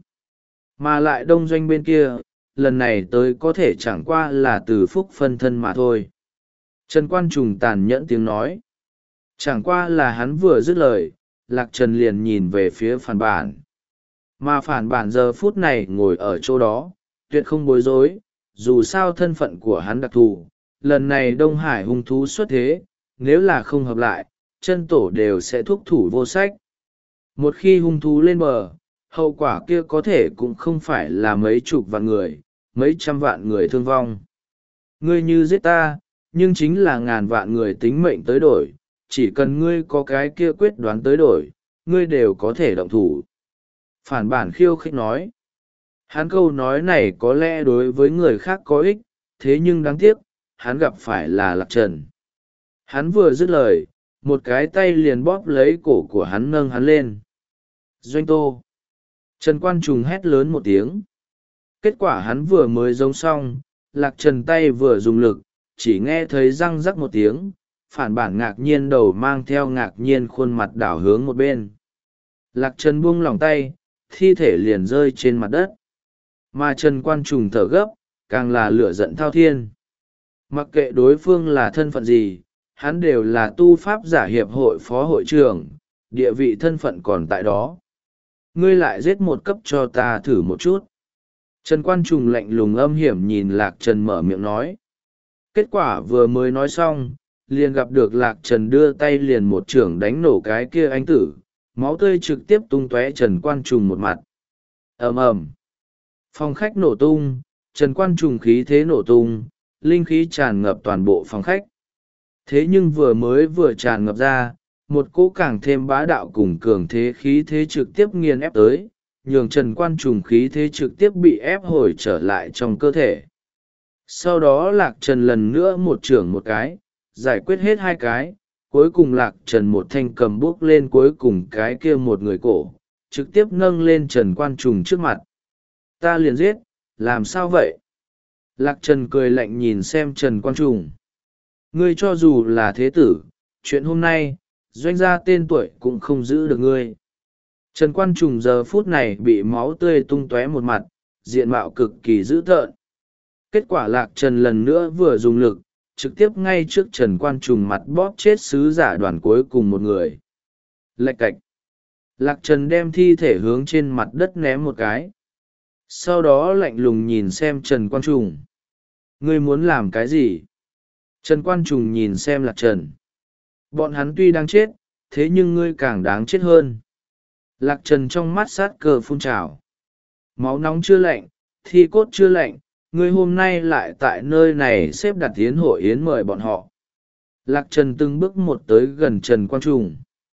A: Mà lại đông doanh bên kia, lần này tới có thể chẳng qua là từ phúc phân thân mà thôi. Trần Quan Trùng tàn nhẫn tiếng nói. Chẳng qua là hắn vừa dứt lời, Lạc Trần liền nhìn về phía phản bản. Mà phản bản giờ phút này ngồi ở chỗ đó, tuyệt không bối rối, dù sao thân phận của hắn đặc thù. Lần này Đông Hải hung thú xuất thế, nếu là không hợp lại, chân tổ đều sẽ thúc thủ vô sách. Một khi hung thú lên bờ, hậu quả kia có thể cũng không phải là mấy chục vạn người, mấy trăm vạn người thương vong. Ngươi như giết ta, nhưng chính là ngàn vạn người tính mệnh tới đổi, chỉ cần ngươi có cái kia quyết đoán tới đổi, ngươi đều có thể động thủ. Phản bản khiêu khích nói. Hắn câu nói này có lẽ đối với người khác có ích, thế nhưng đáng tiếc, hắn gặp phải là Lạc Trần. Hắn vừa dứt lời, một cái tay liền bóp lấy cổ của hắn nâng hắn lên. Doanh Tô. Trần Quan Trùng hét lớn một tiếng. Kết quả hắn vừa mới giống xong, Lạc Trần tay vừa dùng lực, chỉ nghe thấy răng rắc một tiếng, phản bản ngạc nhiên đầu mang theo ngạc nhiên khuôn mặt đảo hướng một bên. Lạc Trần buông lỏng tay, thi thể liền rơi trên mặt đất. Mà Trần Quan Trùng thở gấp, càng là lửa giận thao thiên. Mặc kệ đối phương là thân phận gì, hắn đều là tu pháp giả hiệp hội phó hội trưởng, địa vị thân phận còn tại đó. Ngươi lại giết một cấp cho ta thử một chút. Trần Quan Trùng lạnh lùng âm hiểm nhìn Lạc Trần mở miệng nói. Kết quả vừa mới nói xong, liền gặp được Lạc Trần đưa tay liền một chưởng đánh nổ cái kia anh tử, máu tươi trực tiếp tung tóe Trần Quan Trùng một mặt. Ầm ầm. Phòng khách nổ tung, Trần Quan Trùng khí thế nổ tung, linh khí tràn ngập toàn bộ phòng khách. Thế nhưng vừa mới vừa tràn ngập ra, một cỗ càng thêm bá đạo cùng cường thế khí thế trực tiếp nghiền ép tới, nhường Trần Quan Trùng khí thế trực tiếp bị ép hồi trở lại trong cơ thể. Sau đó Lạc Trần lần nữa một trưởng một cái, giải quyết hết hai cái, cuối cùng Lạc Trần một thanh cầm bước lên cuối cùng cái kia một người cổ, trực tiếp nâng lên Trần Quan Trùng trước mặt. Ta liền giết, làm sao vậy? Lạc Trần cười lạnh nhìn xem Trần Quan Trùng. Ngươi cho dù là thế tử, chuyện hôm nay, doanh gia tên tuổi cũng không giữ được ngươi. Trần Quan Trùng giờ phút này bị máu tươi tung tóe một mặt, diện mạo cực kỳ dữ tợn. Kết quả Lạc Trần lần nữa vừa dùng lực, trực tiếp ngay trước Trần Quan Trùng mặt bóp chết sứ giả đoàn cuối cùng một người. Lạch cạch. Lạc Trần đem thi thể hướng trên mặt đất ném một cái. Sau đó lạnh lùng nhìn xem Trần Quan Trùng. Ngươi muốn làm cái gì? Trần Quan Trùng nhìn xem Lạc Trần. Bọn hắn tuy đang chết, thế nhưng ngươi càng đáng chết hơn. Lạc Trần trong mắt sát cơ phun trào. Máu nóng chưa lạnh, thi cốt chưa lạnh, ngươi hôm nay lại tại nơi này xếp đặt yến hội yến mời bọn họ. Lạc Trần từng bước một tới gần Trần Quan Trùng.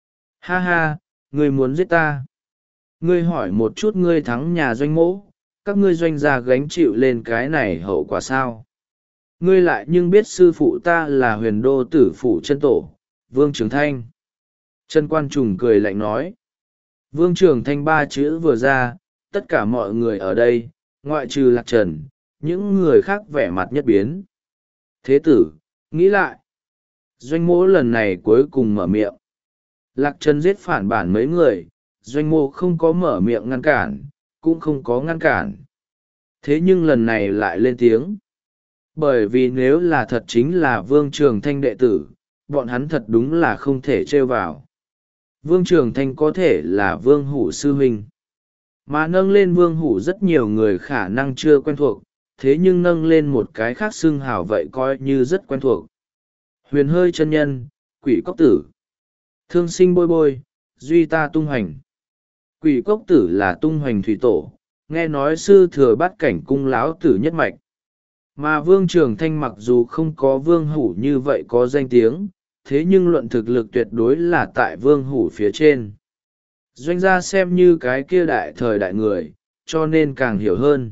A: Ha ha, ngươi muốn giết ta. Ngươi hỏi một chút ngươi thắng nhà doanh mỗ, các ngươi doanh gia gánh chịu lên cái này hậu quả sao? Ngươi lại nhưng biết sư phụ ta là huyền đô tử phủ chân tổ, Vương Trường Thanh. Trần Quan Trùng cười lạnh nói. Vương Trường Thanh ba chữ vừa ra, tất cả mọi người ở đây, ngoại trừ Lạc Trần, những người khác vẻ mặt nhất biến. Thế tử, nghĩ lại. Doanh mỗ lần này cuối cùng mở miệng. Lạc Trần giết phản bản mấy người, doanh mô không có mở miệng ngăn cản, cũng không có ngăn cản. Thế nhưng lần này lại lên tiếng. Bởi vì nếu là thật chính là Vương Trường Thanh đệ tử, bọn hắn thật đúng là không thể trêu vào. Vương Trường Thanh có thể là Vương Hủ sư huynh. Mà nâng lên Vương Hủ rất nhiều người khả năng chưa quen thuộc, thế nhưng nâng lên một cái khác xưng hào vậy coi như rất quen thuộc. Huyền hơi chân nhân, quỷ cốc tử. Thương sinh bôi bôi, duy ta tung hành. Quỷ cốc tử là tung hoành thủy tổ, nghe nói sư thừa bát cảnh cung lão tử nhất mạch. Mà Vương Trường Thanh mặc dù không có Vương Hủ như vậy có danh tiếng, thế nhưng luận thực lực tuyệt đối là tại Vương Hủ phía trên. Doanh gia xem như cái kia đại thời đại người, cho nên càng hiểu hơn.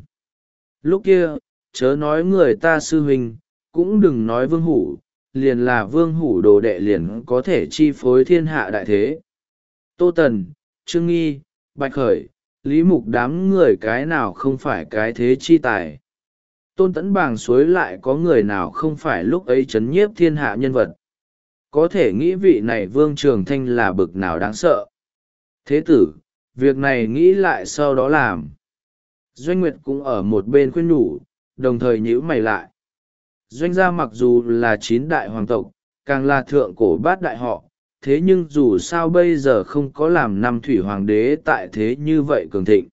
A: Lúc kia, chớ nói người ta sư huynh, cũng đừng nói Vương Hủ, liền là Vương Hủ đồ đệ liền có thể chi phối thiên hạ đại thế. Tô Tần, Trương Nghi, Bạch Khởi, Lý Mục đám người cái nào không phải cái thế chi tài. Tôn Tẫn Bàng suối lại có người nào không phải lúc ấy chấn nhiếp thiên hạ nhân vật. Có thể nghĩ vị này Vương Trường Thanh là bực nào đáng sợ. Thế tử, việc này nghĩ lại sau đó làm. Doanh Nguyệt cũng ở một bên khuyên nhủ, đồng thời nhíu mày lại. Doanh gia mặc dù là chín đại hoàng tộc, càng là thượng cổ bát đại họ, thế nhưng dù sao bây giờ không có làm năm thủy hoàng đế tại thế như vậy cường thịnh.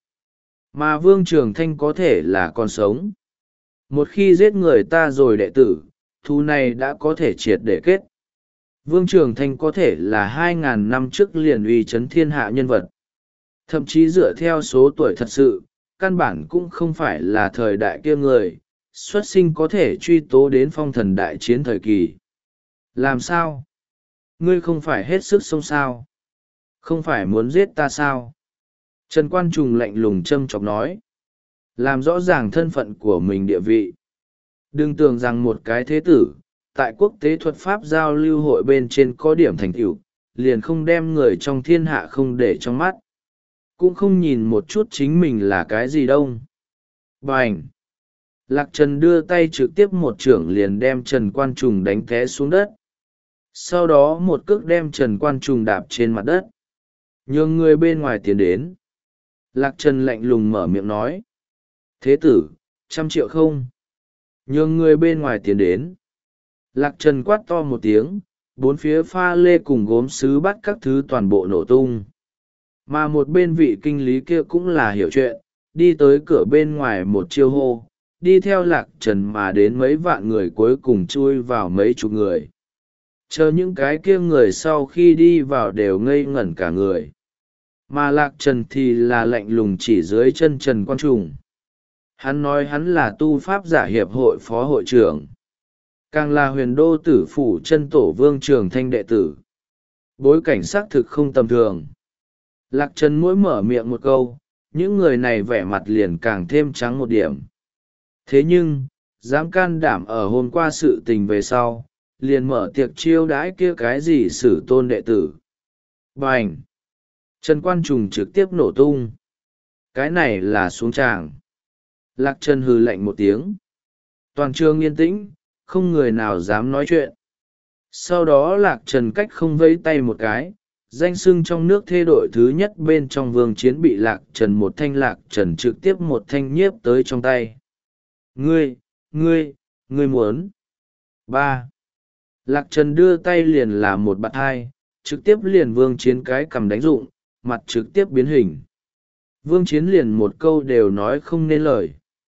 A: Mà Vương Trường Thanh có thể là còn sống. Một khi giết người ta rồi đệ tử, thù này đã có thể triệt để kết. Vương Trường Thanh có thể là hai ngàn năm trước liền uy chấn thiên hạ nhân vật. Thậm chí dựa theo số tuổi thật sự, căn bản cũng không phải là thời đại kia người, xuất sinh có thể truy tố đến phong thần đại chiến thời kỳ. Làm sao? Ngươi không phải hết sức sống sao? Không phải muốn giết ta sao? Trần Quan Trùng lạnh lùng châm chọc nói. Làm rõ ràng thân phận của mình địa vị. Đừng tưởng rằng một cái thế tử, tại quốc tế thuật pháp giao lưu hội bên trên có điểm thành tựu, liền không đem người trong thiên hạ không để trong mắt. Cũng không nhìn một chút chính mình là cái gì đâu. Bành! Lạc Trần đưa tay trực tiếp một chưởng liền đem Trần Quan Trùng đánh té xuống đất. Sau đó một cước đem Trần Quan Trùng đạp trên mặt đất. nhường người bên ngoài tiến đến. Lạc Trần lạnh lùng mở miệng nói. Thế tử, trăm triệu không. Nhường người bên ngoài tiến đến. Lạc Trần quát to một tiếng, bốn phía pha lê cùng gốm sứ bắt các thứ toàn bộ nổ tung. Mà một bên vị kinh lý kia cũng là hiểu chuyện, đi tới cửa bên ngoài một chiêu hô, đi theo Lạc Trần mà đến mấy vạn người cuối cùng chui vào mấy chục người. Chờ những cái kia người sau khi đi vào đều ngây ngẩn cả người. Mà Lạc Trần thì là lạnh lùng chỉ dưới chân Trần Quan Trùng. Hắn nói hắn là tu pháp giả hiệp hội phó hội trưởng, càng là huyền đô tử phủ chân tổ vương trường thanh đệ tử. Bối cảnh xác thực không tầm thường. Lạc Trần mỗi mở miệng một câu, những người này vẻ mặt liền càng thêm trắng một điểm. Thế nhưng, dám can đảm ở hôm qua sự tình về sau, liền mở tiệc chiêu đãi kia cái gì sử tôn đệ tử. Bành! Trần Quan Trùng trực tiếp nổ tung. Cái này là xuống tràng. Lạc Trần hừ lạnh một tiếng. Toàn trường yên tĩnh, không người nào dám nói chuyện. Sau đó Lạc Trần cách không vẫy tay một cái, danh sưng trong nước thê đội thứ nhất bên trong vương chiến bị Lạc Trần một thanh Lạc Trần trực tiếp một thanh nhiếp tới trong tay. Ngươi, ngươi, ngươi muốn. Ba. Lạc Trần đưa tay liền là một bạt hai, trực tiếp liền vương chiến cái cầm đánh rụng, mặt trực tiếp biến hình. Vương chiến liền một câu đều nói không nên lời.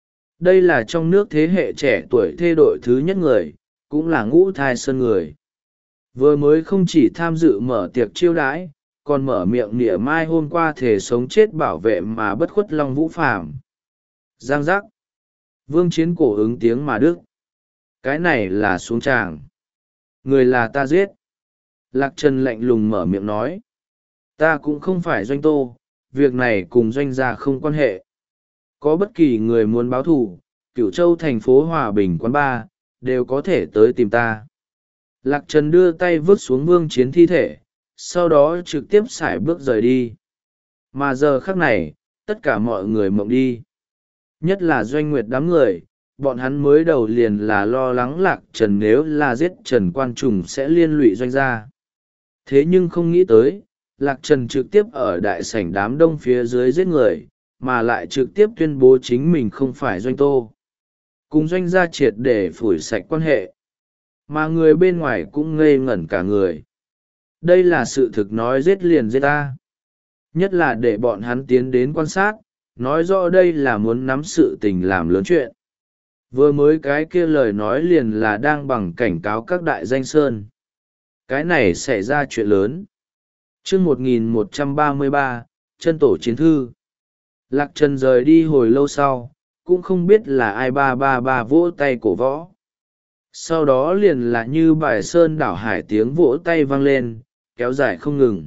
A: Đây là trong nước thế hệ trẻ tuổi thê đội thứ nhất người, cũng là ngũ thai sơn người. Vừa mới không chỉ tham dự mở tiệc chiêu đãi, còn mở miệng nịa mai hôm qua thể sống chết bảo vệ mà bất khuất Long Vũ Phàm. Giang giác. Vương chiến cổ ứng tiếng mà đức. Cái này là xuống tràng. Người là ta giết. Lạc Trần lạnh lùng mở miệng nói. Ta cũng không phải doanh tô, việc này cùng doanh gia không quan hệ. Có bất kỳ người muốn báo thù, Cửu Châu thành phố Hòa Bình quán ba, đều có thể tới tìm ta. Lạc Trần đưa tay vứt xuống vương chiến thi thể, sau đó trực tiếp sải bước rời đi. Mà giờ khắc này, tất cả mọi người mộng đi. Nhất là Doanh Nguyệt đám người, bọn hắn mới đầu liền là lo lắng Lạc Trần nếu là giết Trần Quan Trùng sẽ liên lụy Doanh gia. Thế nhưng không nghĩ tới, Lạc Trần trực tiếp ở đại sảnh đám đông phía dưới giết người, mà lại trực tiếp tuyên bố chính mình không phải Doanh tô. Cùng Doanh gia triệt để phủi sạch quan hệ. Mà người bên ngoài cũng ngây ngẩn cả người. Đây là sự thực nói giết liền giết ta. Nhất là để bọn hắn tiến đến quan sát, nói rõ đây là muốn nắm sự tình làm lớn chuyện. Vừa mới cái kia lời nói liền là đang bằng cảnh cáo các đại danh sơn. Cái này xảy ra chuyện lớn. chương một nghìn một trăm ba mươi ba, chân tổ chiến thư. Lạc Trần rời đi hồi lâu sau, cũng không biết là ai ba ba ba vỗ tay cổ võ. Sau đó liền là như bài sơn đảo hải tiếng vỗ tay vang lên, kéo dài không ngừng.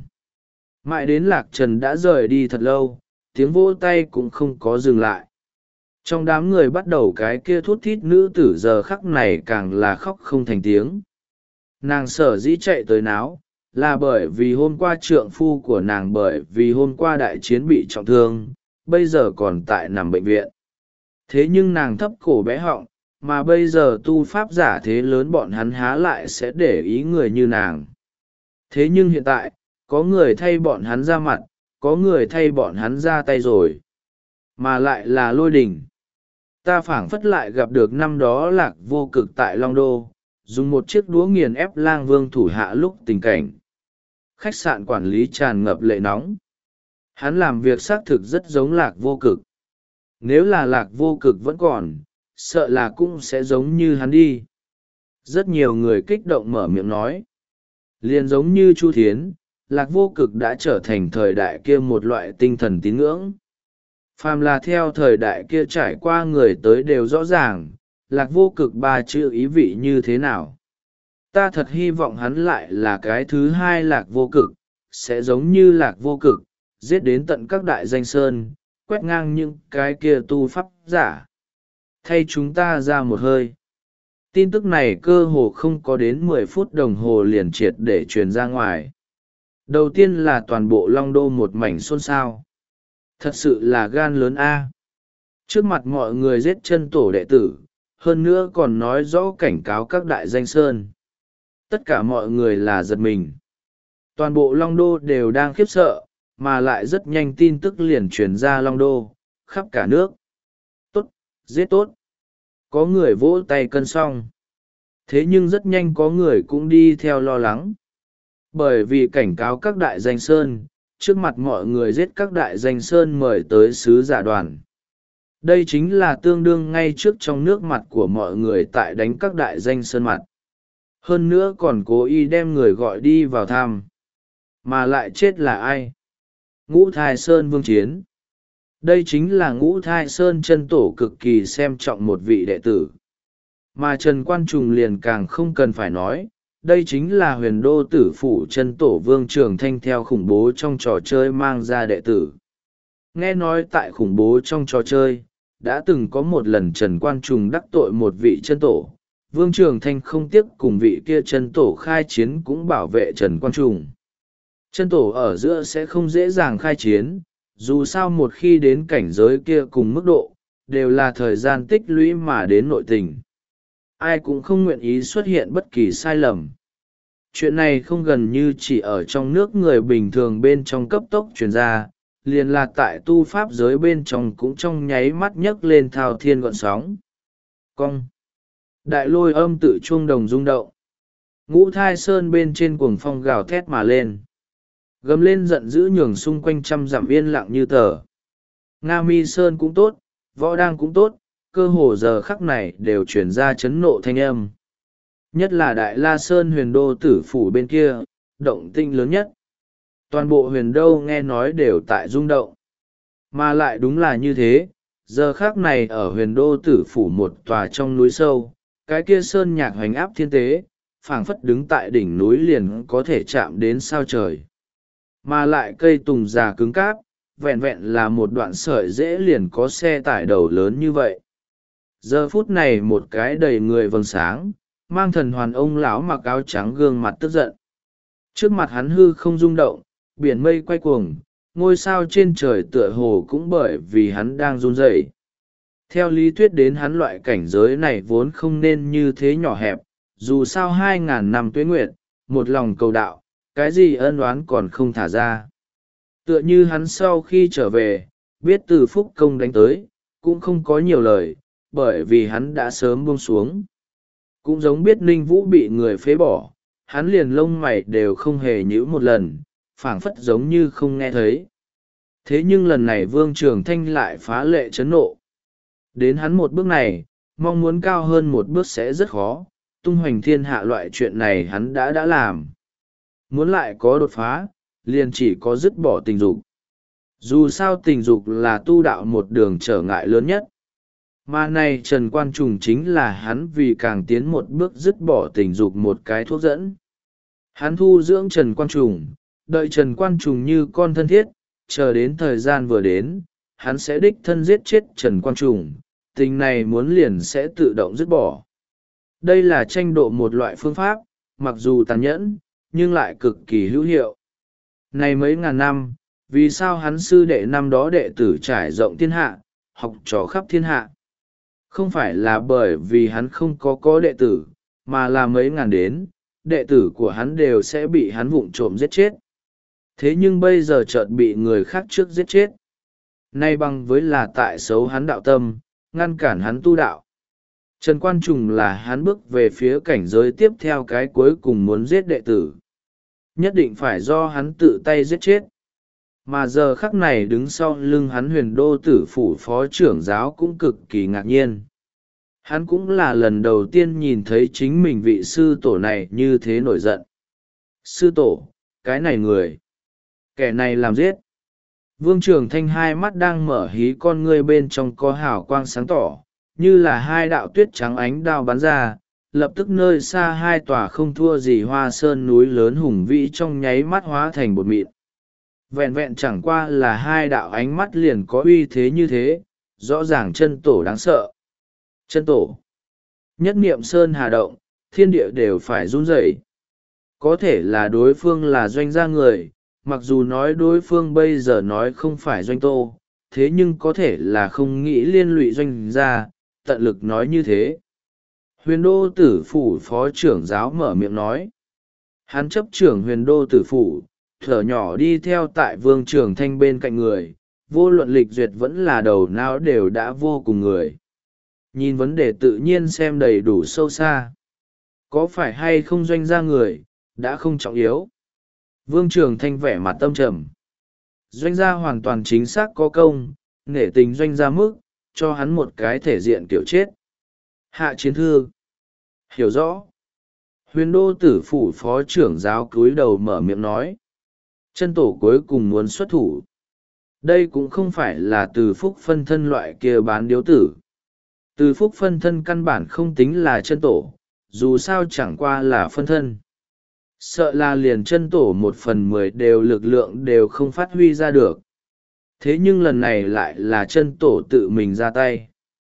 A: Mãi đến Lạc Trần đã rời đi thật lâu, tiếng vỗ tay cũng không có dừng lại. Trong đám người bắt đầu cái kia thút thít nữ tử giờ khắc này càng là khóc không thành tiếng. Nàng sở dĩ chạy tới náo, là bởi vì hôm qua trượng phu của nàng bởi vì hôm qua đại chiến bị trọng thương, bây giờ còn tại nằm bệnh viện. Thế nhưng nàng thấp cổ bé họng, mà bây giờ tu pháp giả thế lớn bọn hắn há lại sẽ để ý người như nàng. Thế nhưng hiện tại, có người thay bọn hắn ra mặt, có người thay bọn hắn ra tay rồi. Mà lại là Lôi Đình. Ta phảng phất lại gặp được năm đó Lạc Vô Cực tại Long Đô, dùng một chiếc đũa nghiền ép Lang Vương thủ hạ lúc tình cảnh. Khách sạn quản lý tràn ngập lệ nóng. Hắn làm việc xác thực rất giống Lạc Vô Cực. Nếu là Lạc Vô Cực vẫn còn, sợ là cũng sẽ giống như hắn đi. Rất nhiều người kích động mở miệng nói. Liền giống như Chu Thiến, Lạc Vô Cực đã trở thành thời đại kia một loại tinh thần tín ngưỡng. Phàm là theo thời đại kia trải qua người tới đều rõ ràng, Lạc Vô Cực ba chữ ý vị như thế nào. Ta thật hy vọng hắn lại là cái thứ hai Lạc Vô Cực, sẽ giống như Lạc Vô Cực, giết đến tận các đại danh sơn, quét ngang những cái kia tu pháp giả. Thay chúng ta ra một hơi. Tin tức này cơ hồ không có đến mười phút đồng hồ liền triệt để truyền ra ngoài. Đầu tiên là toàn bộ Long Đô một mảnh xôn xao. Thật sự là gan lớn a. Trước mặt mọi người giết chân tổ đệ tử, hơn nữa còn nói rõ cảnh cáo các đại danh sơn. Tất cả mọi người là giật mình. Toàn bộ Long Đô đều đang khiếp sợ, mà lại rất nhanh tin tức liền truyền ra Long Đô, khắp cả nước. Tốt, giết tốt. Có người vỗ tay cân xong. Thế nhưng rất nhanh có người cũng đi theo lo lắng. Bởi vì cảnh cáo các đại danh sơn, trước mặt mọi người giết các đại danh sơn mời tới sứ giả đoàn. Đây chính là tương đương ngay trước trong nước mặt của mọi người tại đánh các đại danh sơn mặt. Hơn nữa còn cố ý đem người gọi đi vào thăm. Mà lại chết là ai? Ngũ Thai Sơn Vương Chiến. Đây chính là Ngũ Thai Sơn chân tổ cực kỳ xem trọng một vị đệ tử. Mà Trần Quan Trùng liền càng không cần phải nói, đây chính là huyền đô tử phủ chân tổ Vương Trường Thanh theo khủng bố trong trò chơi mang ra đệ tử. Nghe nói tại khủng bố trong trò chơi, đã từng có một lần Trần Quan Trùng đắc tội một vị chân tổ, Vương Trường Thanh không tiếc cùng vị kia chân tổ khai chiến cũng bảo vệ Trần Quan Trùng. Chân tổ ở giữa sẽ không dễ dàng khai chiến, dù sao một khi đến cảnh giới kia cùng mức độ, đều là thời gian tích lũy mà đến nội tình. Ai cũng không nguyện ý xuất hiện bất kỳ sai lầm. Chuyện này không gần như chỉ ở trong nước người bình thường bên trong cấp tốc truyền ra, liền là tại tu pháp giới bên trong cũng trong nháy mắt nhấc lên thao thiên gọn sóng. Cong. Đại lôi âm tự chuông đồng rung động. Ngũ Thai Sơn bên trên cuồng phong gào thét mà lên. Gầm lên giận dữ nhường xung quanh trăm dặm yên lặng như tờ. Nga Mi Sơn cũng tốt, Võ Đang cũng tốt, cơ hồ giờ khắc này đều truyền ra chấn nộ thanh âm. Nhất là Đại La Sơn huyền đô tử phủ bên kia, động tinh lớn nhất. Toàn bộ huyền đô nghe nói đều tại rung động. Mà lại đúng là như thế, giờ khắc này ở huyền đô tử phủ một tòa trong núi sâu, cái kia sơn nhạc hoành áp thiên tế, phảng phất đứng tại đỉnh núi liền có thể chạm đến sao trời. Mà lại cây tùng già cứng cáp, vẹn vẹn là một đoạn sợi dễ liền có xe tải đầu lớn như vậy. Giờ phút này một cái đầy người vầng sáng, mang thần hoàn ông lão mặc áo trắng gương mặt tức giận. Trước mặt hắn hư không rung động, biển mây quay cuồng, ngôi sao trên trời tựa hồ cũng bởi vì hắn đang run rẩy. Theo lý thuyết đến hắn loại cảnh giới này vốn không nên như thế nhỏ hẹp, dù sao hai ngàn năm tuế nguyệt, một lòng cầu đạo, cái gì ân oán còn không thả ra. Tựa như hắn sau khi trở về, biết từ phúc công đánh tới, cũng không có nhiều lời, bởi vì hắn đã sớm buông xuống. Cũng giống biết Ninh Vũ bị người phế bỏ, hắn liền lông mày đều không hề nhíu một lần, phảng phất giống như không nghe thấy. Thế nhưng lần này Vương Trường Thanh lại phá lệ chấn nộ. Đến hắn một bước này, mong muốn cao hơn một bước sẽ rất khó, tung hoành thiên hạ loại chuyện này hắn đã đã làm. Muốn lại có đột phá, liền chỉ có dứt bỏ tình dục. Dù sao tình dục là tu đạo một đường trở ngại lớn nhất. Mà này Trần Quan Trùng chính là hắn vì càng tiến một bước dứt bỏ tình dục một cái thuốc dẫn. Hắn thu dưỡng Trần Quan Trùng, đợi Trần Quan Trùng như con thân thiết, chờ đến thời gian vừa đến, hắn sẽ đích thân giết chết Trần Quan Trùng, tình này muốn liền sẽ tự động dứt bỏ. Đây là tranh độ một loại phương pháp, mặc dù tàn nhẫn, nhưng lại cực kỳ hữu hiệu. Này mấy ngàn năm, vì sao hắn sư đệ năm đó đệ tử trải rộng thiên hạ, học trò khắp thiên hạ? Không phải là bởi vì hắn không có có đệ tử, mà là mấy ngàn đến, đệ tử của hắn đều sẽ bị hắn vụng trộm giết chết. Thế nhưng bây giờ chợt bị người khác trước giết chết. Nay bằng với là tại xấu hắn đạo tâm, ngăn cản hắn tu đạo. Trần Quan Trùng là hắn bước về phía cảnh giới tiếp theo cái cuối cùng muốn giết đệ tử. Nhất định phải do hắn tự tay giết chết. Mà giờ khắc này đứng sau lưng hắn huyền đô tử phủ phó trưởng giáo cũng cực kỳ ngạc nhiên. Hắn cũng là lần đầu tiên nhìn thấy chính mình vị sư tổ này như thế nổi giận. Sư tổ, cái này người, kẻ này làm giết. Vương Trường Thanh hai mắt đang mở hí con ngươi bên trong có hào quang sáng tỏ, như là hai đạo tuyết trắng ánh đao bắn ra, lập tức nơi xa hai tòa không thua gì Hoa Sơn núi lớn hùng vĩ trong nháy mắt hóa thành bột mịn. Vẹn vẹn chẳng qua là hai đạo ánh mắt liền có uy thế như thế, rõ ràng chân tổ đáng sợ. Chân tổ. Nhất niệm Sơn Hà Động, thiên địa đều phải run rẩy. Có thể là đối phương là doanh gia người, mặc dù nói đối phương bây giờ nói không phải doanh tô, thế nhưng có thể là không nghĩ liên lụy doanh gia, tận lực nói như thế. Huyền đô tử phủ phó trưởng giáo mở miệng nói. Hắn chấp trưởng huyền đô tử phủ, thở nhỏ đi theo tại Vương Trường Thanh bên cạnh người, vô luận lịch duyệt vẫn là đầu não đều đã vô cùng người. Nhìn vấn đề tự nhiên xem đầy đủ sâu xa. Có phải hay không doanh gia người, đã không trọng yếu. Vương Trường Thanh vẻ mặt tâm trầm. Doanh gia hoàn toàn chính xác có công, nể tình doanh gia mức, cho hắn một cái thể diện kiểu chết. Hạ chiến thư. Hiểu rõ. Huyền đô tử phủ phó trưởng giáo cúi đầu mở miệng nói. Chân tổ cuối cùng muốn xuất thủ. Đây cũng không phải là từ phúc phân thân loại kia bán điếu tử. Từ phúc phân thân căn bản không tính là chân tổ, dù sao chẳng qua là phân thân. Sợ là liền chân tổ một phần mười đều lực lượng đều không phát huy ra được. Thế nhưng lần này lại là chân tổ tự mình ra tay.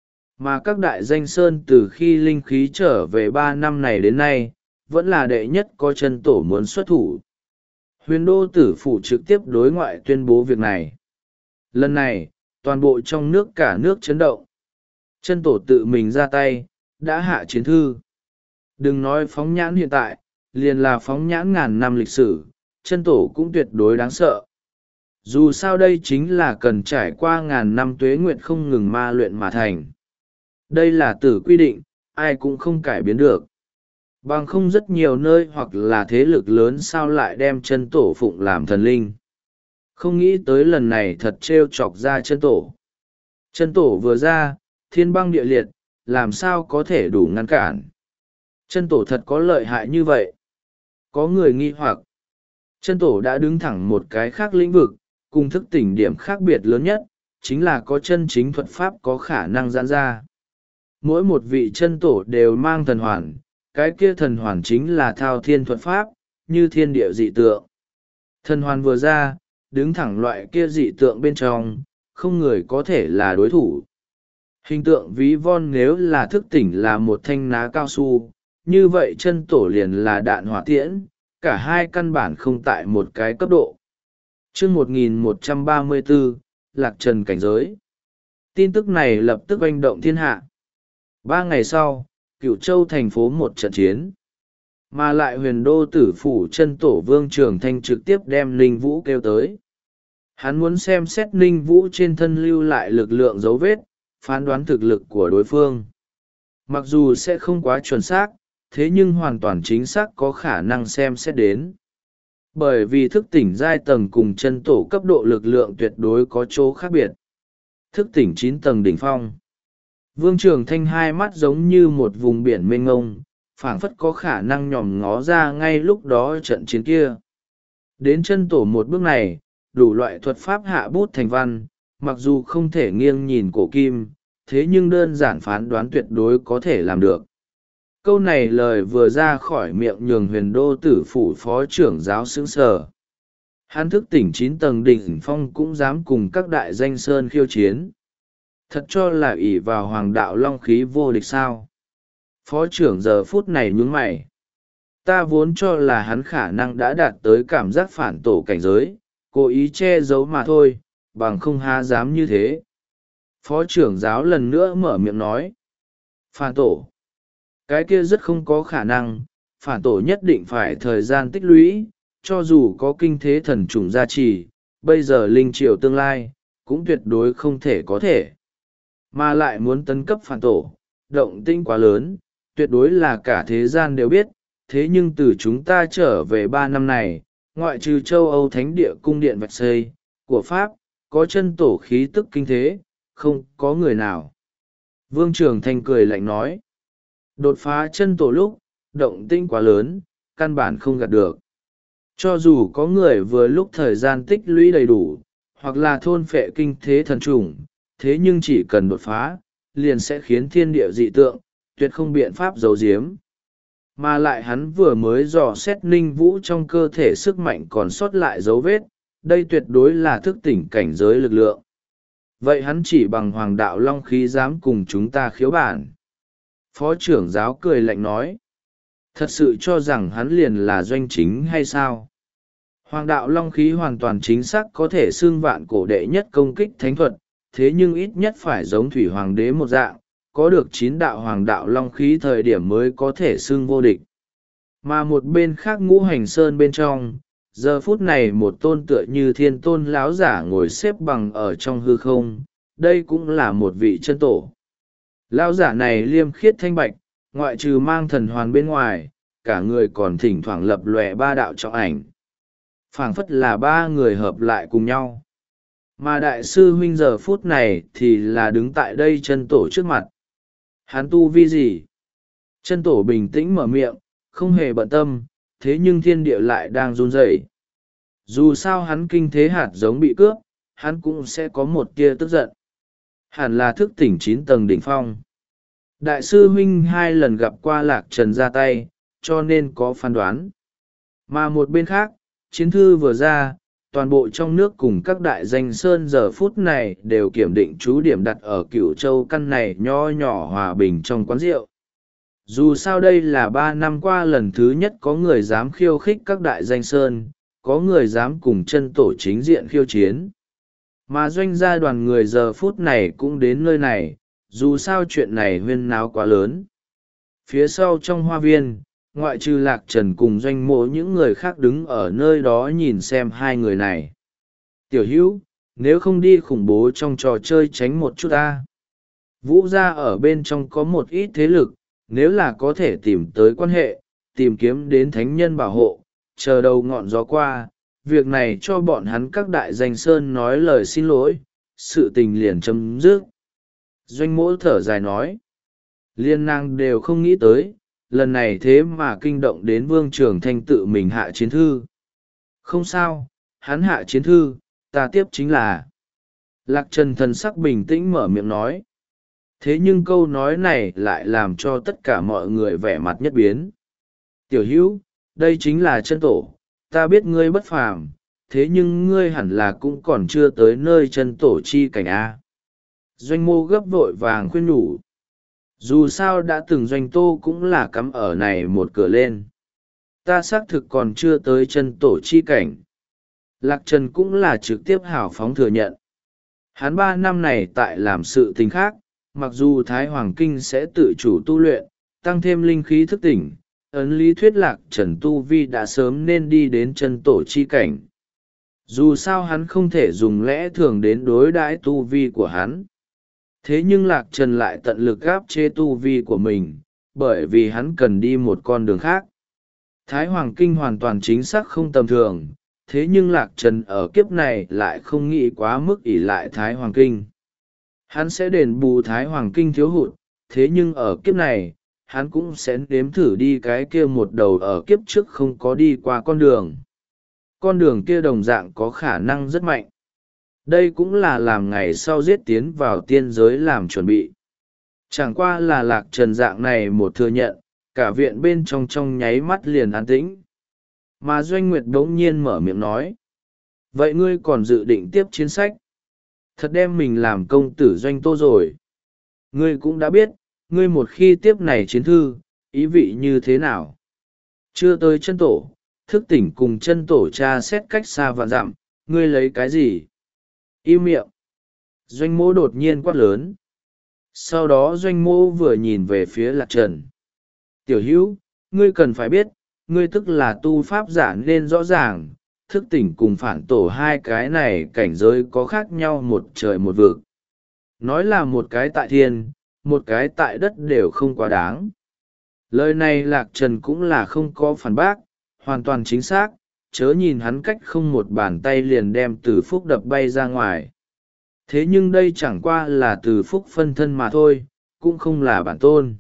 A: Mà các đại danh sơn từ khi linh khí trở về ba năm này đến nay, vẫn là đệ nhất có chân tổ muốn xuất thủ. Huyền đô tử phủ trực tiếp đối ngoại tuyên bố việc này. Lần này, toàn bộ trong nước cả nước chấn động. Chân tổ tự mình ra tay, đã hạ chiến thư. Đừng nói phóng nhãn hiện tại, liền là phóng nhãn ngàn năm lịch sử, chân tổ cũng tuyệt đối đáng sợ. Dù sao đây chính là cần trải qua ngàn năm tuế nguyệt không ngừng ma luyện mà thành. Đây là tử quy định, ai cũng không cải biến được. Bằng không rất nhiều nơi hoặc là thế lực lớn sao lại đem chân tổ phụng làm thần linh. Không nghĩ tới lần này thật trêu chọc ra chân tổ. Chân tổ vừa ra, thiên băng địa liệt, làm sao có thể đủ ngăn cản. Chân tổ thật có lợi hại như vậy. Có người nghi hoặc. Chân tổ đã đứng thẳng một cái khác lĩnh vực, cùng thức tỉnh điểm khác biệt lớn nhất, chính là có chân chính thuật pháp có khả năng giãn ra. Mỗi một vị chân tổ đều mang thần hoàn, cái kia thần hoàn chính là thao thiên thuật pháp, như thiên địa dị tượng. Thần hoàn vừa ra, đứng thẳng loại kia dị tượng bên trong, không người có thể là đối thủ. Hình tượng ví von nếu là thức tỉnh là một thanh ná cao su, như vậy chân tổ liền là đạn hỏa tiễn, cả hai căn bản không tại một cái cấp độ. Chương một nghìn một trăm ba mươi bốn, Lạc Trần cảnh giới. Tin tức này lập tức oanh động thiên hạ. Ba ngày sau, Cửu Châu thành phố một trận chiến. Mà lại huyền đô tử phủ chân tổ Vương Trường Thanh trực tiếp đem Ninh Vũ kêu tới. Hắn muốn xem xét Ninh Vũ trên thân lưu lại lực lượng dấu vết, phán đoán thực lực của đối phương. Mặc dù sẽ không quá chuẩn xác, thế nhưng hoàn toàn chính xác có khả năng xem xét đến. Bởi vì thức tỉnh giai tầng cùng chân tổ cấp độ lực lượng tuyệt đối có chỗ khác biệt. Thức tỉnh chín tầng đỉnh phong. Vương Trường Thanh hai mắt giống như một vùng biển mênh mông, phảng phất có khả năng nhòm ngó ra ngay lúc đó trận chiến kia. Đến chân tổ một bước này, đủ loại thuật pháp hạ bút thành văn, mặc dù không thể nghiêng nhìn cổ kim, thế nhưng đơn giản phán đoán tuyệt đối có thể làm được. Câu này lời vừa ra khỏi miệng nhường huyền đô tử phủ phó trưởng giáo sững sờ. Hắn thức tỉnh chín tầng đỉnh phong cũng dám cùng các đại danh sơn khiêu chiến. Thật cho là ỷ vào hoàng đạo long khí vô địch sao. Phó trưởng giờ phút này nhướng mày. Ta vốn cho là hắn khả năng đã đạt tới cảm giác phản tổ cảnh giới, cố ý che giấu mà thôi, bằng không há dám như thế. Phó trưởng giáo lần nữa mở miệng nói. Phản tổ. Cái kia rất không có khả năng, phản tổ nhất định phải thời gian tích lũy, cho dù có kinh thế thần trùng gia trì, bây giờ linh triều tương lai, cũng tuyệt đối không thể có thể. Mà lại muốn tấn cấp phản tổ, động tĩnh quá lớn, tuyệt đối là cả thế gian đều biết, thế nhưng từ chúng ta trở về ba năm này, ngoại trừ châu Âu Thánh Địa Cung Điện Vạch Xây, của Pháp, có chân tổ khí tức kinh thế, không có người nào. Vương Trường Thanh cười lạnh nói. Đột phá chân tổ lúc, động tĩnh quá lớn, căn bản không gạt được. Cho dù có người vừa lúc thời gian tích lũy đầy đủ, hoặc là thôn phệ kinh thế thần trùng, thế nhưng chỉ cần đột phá, liền sẽ khiến thiên địa dị tượng, tuyệt không biện pháp giấu giếm. Mà lại hắn vừa mới dò xét Ninh Vũ trong cơ thể sức mạnh còn sót lại dấu vết, đây tuyệt đối là thức tỉnh cảnh giới lực lượng. Vậy hắn chỉ bằng hoàng đạo long khí dám cùng chúng ta khiếu bản. Phó trưởng giáo cười lạnh nói. Thật sự cho rằng hắn liền là doanh chính hay sao? Hoàng đạo long khí hoàn toàn chính xác có thể xưng vạn cổ đệ nhất công kích thánh thuật, thế nhưng ít nhất phải giống thủy hoàng đế một dạng, có được chín đạo hoàng đạo long khí thời điểm mới có thể xưng vô địch. Mà một bên khác ngũ hành sơn bên trong, giờ phút này một tôn tựa như thiên tôn láo giả ngồi xếp bằng ở trong hư không, đây cũng là một vị chân tổ. Lão giả này liêm khiết thanh bạch, ngoại trừ mang thần hoàn bên ngoài, cả người còn thỉnh thoảng lập lòe ba đạo trọng ảnh, phảng phất là ba người hợp lại cùng nhau. Mà đại sư huynh giờ phút này thì là đứng tại đây chân tổ trước mặt. Hắn tu vi gì? Chân tổ bình tĩnh mở miệng, không hề bận tâm, thế nhưng thiên địa lại đang run rẩy. Dù sao hắn kinh thế hạt giống bị cướp, hắn cũng sẽ có một tia tức giận. Hẳn là thức tỉnh chín tầng đỉnh phong. Đại sư huynh hai lần gặp qua Lạc Trần ra tay, cho nên có phán đoán. Mà một bên khác, chiến thư vừa ra, toàn bộ trong nước cùng các đại danh sơn giờ phút này đều kiểm định chú điểm đặt ở Cửu Châu căn này nho nhỏ hòa bình trong quán rượu. Dù sao đây là ba năm qua lần thứ nhất có người dám khiêu khích các đại danh sơn, có người dám cùng chân tổ chính diện khiêu chiến. Mà doanh gia đoàn người giờ phút này cũng đến nơi này, dù sao chuyện này huyên náo quá lớn. Phía sau trong hoa viên, ngoại trừ Lạc Trần cùng doanh mộ, những người khác đứng ở nơi đó nhìn xem hai người này. Tiểu hữu, nếu không đi khủng bố trong trò chơi tránh một chút ta. Vũ gia ở bên trong có một ít thế lực, nếu là có thể tìm tới quan hệ, tìm kiếm đến thánh nhân bảo hộ, chờ đầu ngọn gió qua, việc này cho bọn hắn các đại danh sơn nói lời xin lỗi, sự tình liền chấm dứt. Doanh mỗ thở dài nói, liên nàng đều không nghĩ tới, lần này thế mà kinh động đến Vương Trường Thanh tự mình hạ chiến thư. Không sao, hắn hạ chiến thư, ta tiếp chính là. Lạc Trần thần sắc bình tĩnh mở miệng nói. Thế nhưng câu nói này lại làm cho tất cả mọi người vẻ mặt nhất biến. Tiểu hữu, đây chính là chân tổ, ta biết ngươi bất phàm, thế nhưng ngươi hẳn là cũng còn chưa tới nơi chân tổ chi cảnh A. Doanh mô gấp vội vàng khuyên nhủ. Dù sao đã từng doanh tô cũng là cắm ở này một cửa lên. Ta xác thực còn chưa tới chân tổ chi cảnh. Lạc Trần cũng là trực tiếp hào phóng thừa nhận. Hắn ba năm này tại làm sự tình khác, mặc dù Thái Hoàng Kinh sẽ tự chủ tu luyện, tăng thêm linh khí thức tỉnh, ấn lý thuyết Lạc Trần tu vi đã sớm nên đi đến chân tổ chi cảnh. Dù sao hắn không thể dùng lẽ thường đến đối đãi tu vi của hắn. Thế nhưng Lạc Trần lại tận lực gáp chế tu vi của mình, bởi vì hắn cần đi một con đường khác. Thái Hoàng Kinh hoàn toàn chính xác không tầm thường, thế nhưng Lạc Trần ở kiếp này lại không nghĩ quá mức ỷ lại Thái Hoàng Kinh. Hắn sẽ đền bù Thái Hoàng Kinh thiếu hụt, thế nhưng ở kiếp này, hắn cũng sẽ nếm thử đi cái kia một đầu ở kiếp trước không có đi qua con đường. Con đường kia đồng dạng có khả năng rất mạnh. Đây cũng là làm ngày sau giết tiến vào tiên giới làm chuẩn bị. Chẳng qua là Lạc Trần dạng này một thừa nhận, cả viện bên trong trong nháy mắt liền an tĩnh. Mà Doanh Nguyệt đống nhiên mở miệng nói. Vậy ngươi còn dự định tiếp chiến sách? Thật đem mình làm công tử Doanh Tô rồi. Ngươi cũng đã biết, ngươi một khi tiếp này chiến thư, ý vị như thế nào? Chưa tới chân tổ, thức tỉnh cùng chân tổ tra xét cách xa vạn dặm, ngươi lấy cái gì? Im miệng. Doanh mô đột nhiên quát lớn. Sau đó doanh mô vừa nhìn về phía Lạc Trần. Tiểu hữu, ngươi cần phải biết, ngươi tức là tu pháp giả nên rõ ràng, thức tỉnh cùng phản tổ hai cái này cảnh giới có khác nhau một trời một vực. Nói là một cái tại thiên, một cái tại đất đều không quá đáng. Lời này Lạc Trần cũng là không có phản bác, hoàn toàn chính xác, chớ nhìn hắn cách không một bàn tay liền đem từ phúc đập bay ra ngoài. Thế nhưng đây chẳng qua là từ phúc phân thân mà thôi, cũng không là bản tôn.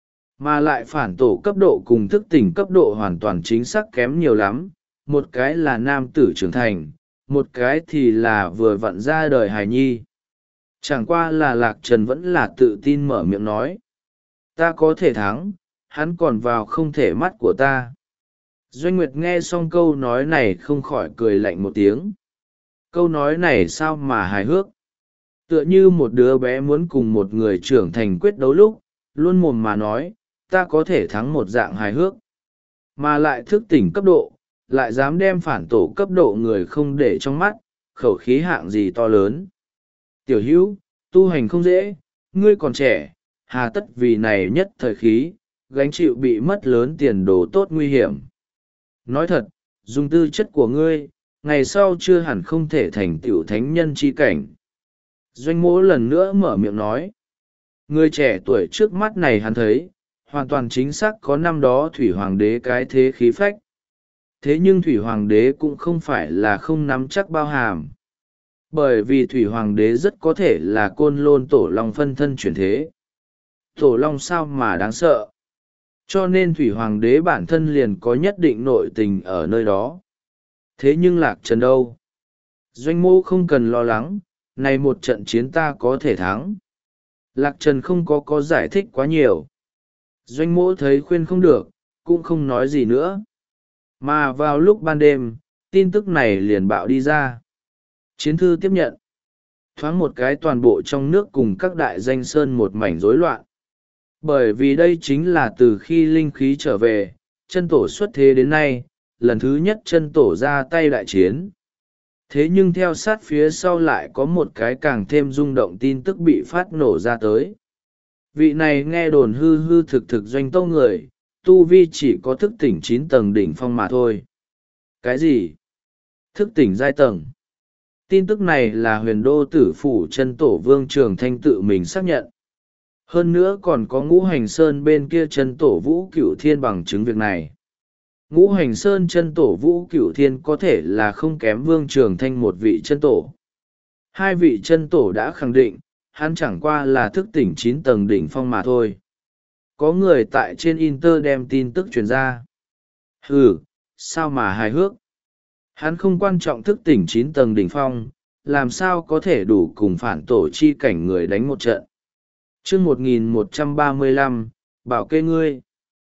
A: Mà lại phản tổ cấp độ cùng thức tỉnh cấp độ hoàn toàn chính xác kém nhiều lắm, một cái là nam tử trưởng thành, một cái thì là vừa vặn ra đời hài nhi. Chẳng qua là Lạc Trần vẫn là tự tin mở miệng nói. Ta có thể thắng, hắn còn vào không thể mắt của ta. Doanh Nguyệt nghe xong câu nói này không khỏi cười lạnh một tiếng. Câu nói này sao mà hài hước. Tựa như một đứa bé muốn cùng một người trưởng thành quyết đấu lúc, luôn mồm mà nói, ta có thể thắng một dạng hài hước. Mà lại thức tỉnh cấp độ, lại dám đem phản tổ cấp độ người không để trong mắt, khẩu khí hạng gì to lớn. Tiểu hữu, tu hành không dễ, ngươi còn trẻ, hà tất vì này nhất thời khí, gánh chịu bị mất lớn tiền đồ tốt nguy hiểm. Nói thật, dùng tư chất của ngươi, ngày sau chưa hẳn không thể thành tựu thánh nhân chi cảnh. Doanh mỗ lần nữa mở miệng nói. Người trẻ tuổi trước mắt này hắn thấy, hoàn toàn chính xác có năm đó Thủy Hoàng đế cái thế khí phách. Thế nhưng Thủy Hoàng đế cũng không phải là không nắm chắc bao hàm. Bởi vì Thủy Hoàng đế rất có thể là Côn Lôn Tổ Long phân thân chuyển thế. Tổ Long sao mà đáng sợ. Cho nên Thủy Hoàng đế bản thân liền có nhất định nội tình ở nơi đó. Thế nhưng Lạc Trần đâu? Doanh mô không cần lo lắng, này một trận chiến ta có thể thắng. Lạc Trần không có có giải thích quá nhiều. Doanh mô thấy khuyên không được, cũng không nói gì nữa. Mà vào lúc ban đêm, tin tức này liền bạo đi ra. Chiến thư tiếp nhận. Thoáng một cái toàn bộ trong nước cùng các đại danh sơn một mảnh rối loạn. Bởi vì đây chính là từ khi linh khí trở về, chân tổ xuất thế đến nay, lần thứ nhất chân tổ ra tay đại chiến. Thế nhưng theo sát phía sau lại có một cái càng thêm rung động tin tức bị phát nổ ra tới. Vị này nghe đồn hư hư thực thực doanh tâu người, tu vi chỉ có thức tỉnh chín tầng đỉnh phong mà thôi. Cái gì? Thức tỉnh giai tầng. Tin tức này là huyền đô tử phủ chân tổ Vương Trường Thanh tự mình xác nhận. Hơn nữa còn có ngũ hành sơn bên kia chân tổ Vũ Cửu Thiên bằng chứng việc này. Ngũ hành sơn chân tổ Vũ Cửu Thiên có thể là không kém Vương Trường Thanh một vị chân tổ. Hai vị chân tổ đã khẳng định, hắn chẳng qua là thức tỉnh chín tầng đỉnh phong mà thôi. Có người tại trên Inter đem tin tức truyền ra. Ừ, sao mà hài hước. Hắn không quan trọng thức tỉnh chín tầng đỉnh phong, làm sao có thể đủ cùng phản tổ chi cảnh người đánh một trận. Chương một nghìn một trăm ba mươi lăm, bảo kê ngươi.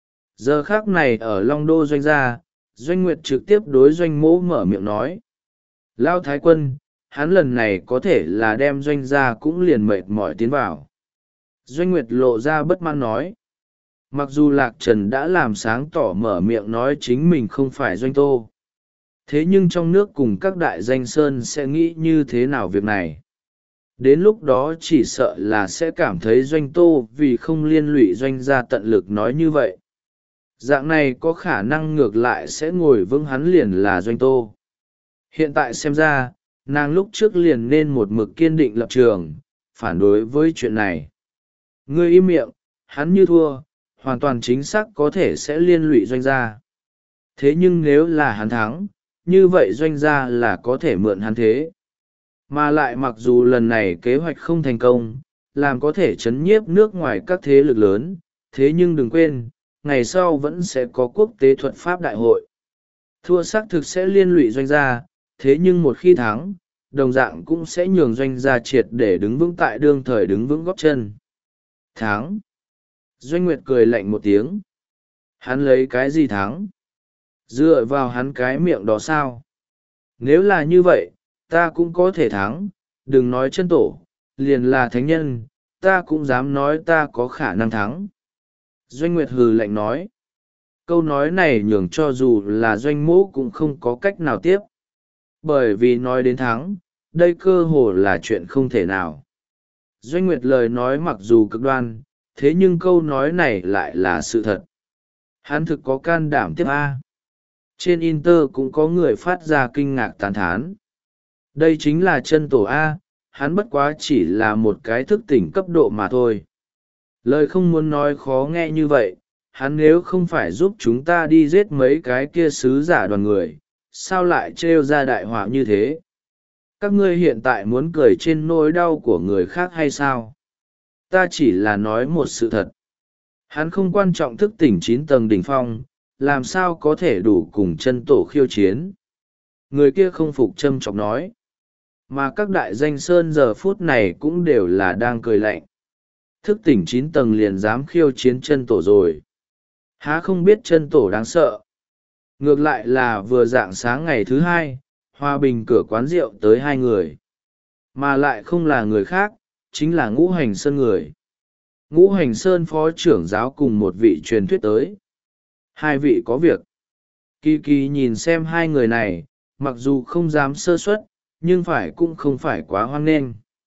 A: Giờ khác này ở Long Đô Doanh gia, Doanh Nguyệt trực tiếp đối Doanh Mỗ mở miệng nói. Lao Thái Quân, hắn lần này có thể là đem Doanh gia cũng liền mệt mỏi tiến vào. Doanh Nguyệt lộ ra bất mãn nói. Mặc dù Lạc Trần đã làm sáng tỏ mở miệng nói chính mình không phải Doanh Tô. Thế nhưng trong nước cùng các đại danh sơn sẽ nghĩ như thế nào việc này? Đến lúc đó chỉ sợ là sẽ cảm thấy Doanh Tô vì không liên lụy Doanh gia tận lực nói như vậy. Dạng này có khả năng ngược lại sẽ ngồi vững hắn liền là Doanh Tô. Hiện tại xem ra, nàng lúc trước liền nên một mực kiên định lập trường, phản đối với chuyện này. Ngươi im miệng, hắn như thua, hoàn toàn chính xác có thể sẽ liên lụy Doanh gia. Thế nhưng nếu là hắn thắng, như vậy Doanh gia là có thể mượn hắn thế. Mà lại mặc dù lần này kế hoạch không thành công, làm có thể chấn nhiếp nước ngoài các thế lực lớn, thế nhưng đừng quên, ngày sau vẫn sẽ có quốc tế thuật pháp đại hội. Thua xác thực sẽ liên lụy Doanh gia, thế nhưng một khi thắng, đồng dạng cũng sẽ nhường Doanh gia triệt để đứng vững tại đương thời đứng vững góp chân. Thắng. Doanh Nguyệt cười lạnh một tiếng. Hắn lấy cái gì thắng? Dựa vào hắn cái miệng đó sao? Nếu là như vậy, ta cũng có thể thắng, đừng nói chân tổ, liền là thánh nhân, ta cũng dám nói ta có khả năng thắng. Doanh Nguyệt hừ lạnh nói. Câu nói này nhường cho dù là Doanh Mỗ cũng không có cách nào tiếp. Bởi vì nói đến thắng, đây cơ hồ là chuyện không thể nào. Doanh Nguyệt lời nói mặc dù cực đoan, thế nhưng câu nói này lại là sự thật. Hắn thực có can đảm tiếp A. Trên Inter cũng có người phát ra kinh ngạc tán thán. Đây chính là chân tổ A, hắn bất quá chỉ là một cái thức tỉnh cấp độ mà thôi. Lời không muốn nói khó nghe như vậy, hắn nếu không phải giúp chúng ta đi giết mấy cái kia sứ giả đoàn người, sao lại trêu ra đại họa như thế? Các ngươi hiện tại muốn cười trên nỗi đau của người khác hay sao? Ta chỉ là nói một sự thật. Hắn không quan trọng thức tỉnh chín tầng đỉnh phong, làm sao có thể đủ cùng chân tổ khiêu chiến? Người kia không phục châm chọc nói. Mà các đại danh sơn giờ phút này cũng đều là đang cười lạnh. Thức tỉnh chín tầng liền dám khiêu chiến chân tổ rồi. Há không biết chân tổ đáng sợ. Ngược lại là vừa dạng sáng ngày thứ hai, Hòa Bình cửa quán rượu tới hai người. Mà lại không là người khác, chính là Ngũ Hành Sơn người. Ngũ Hành Sơn phó trưởng giáo cùng một vị truyền thuyết tới. Hai vị có việc. Kỳ kỳ nhìn xem hai người này, mặc dù không dám sơ suất, nhưng phải cũng không phải quá hoan nghênh.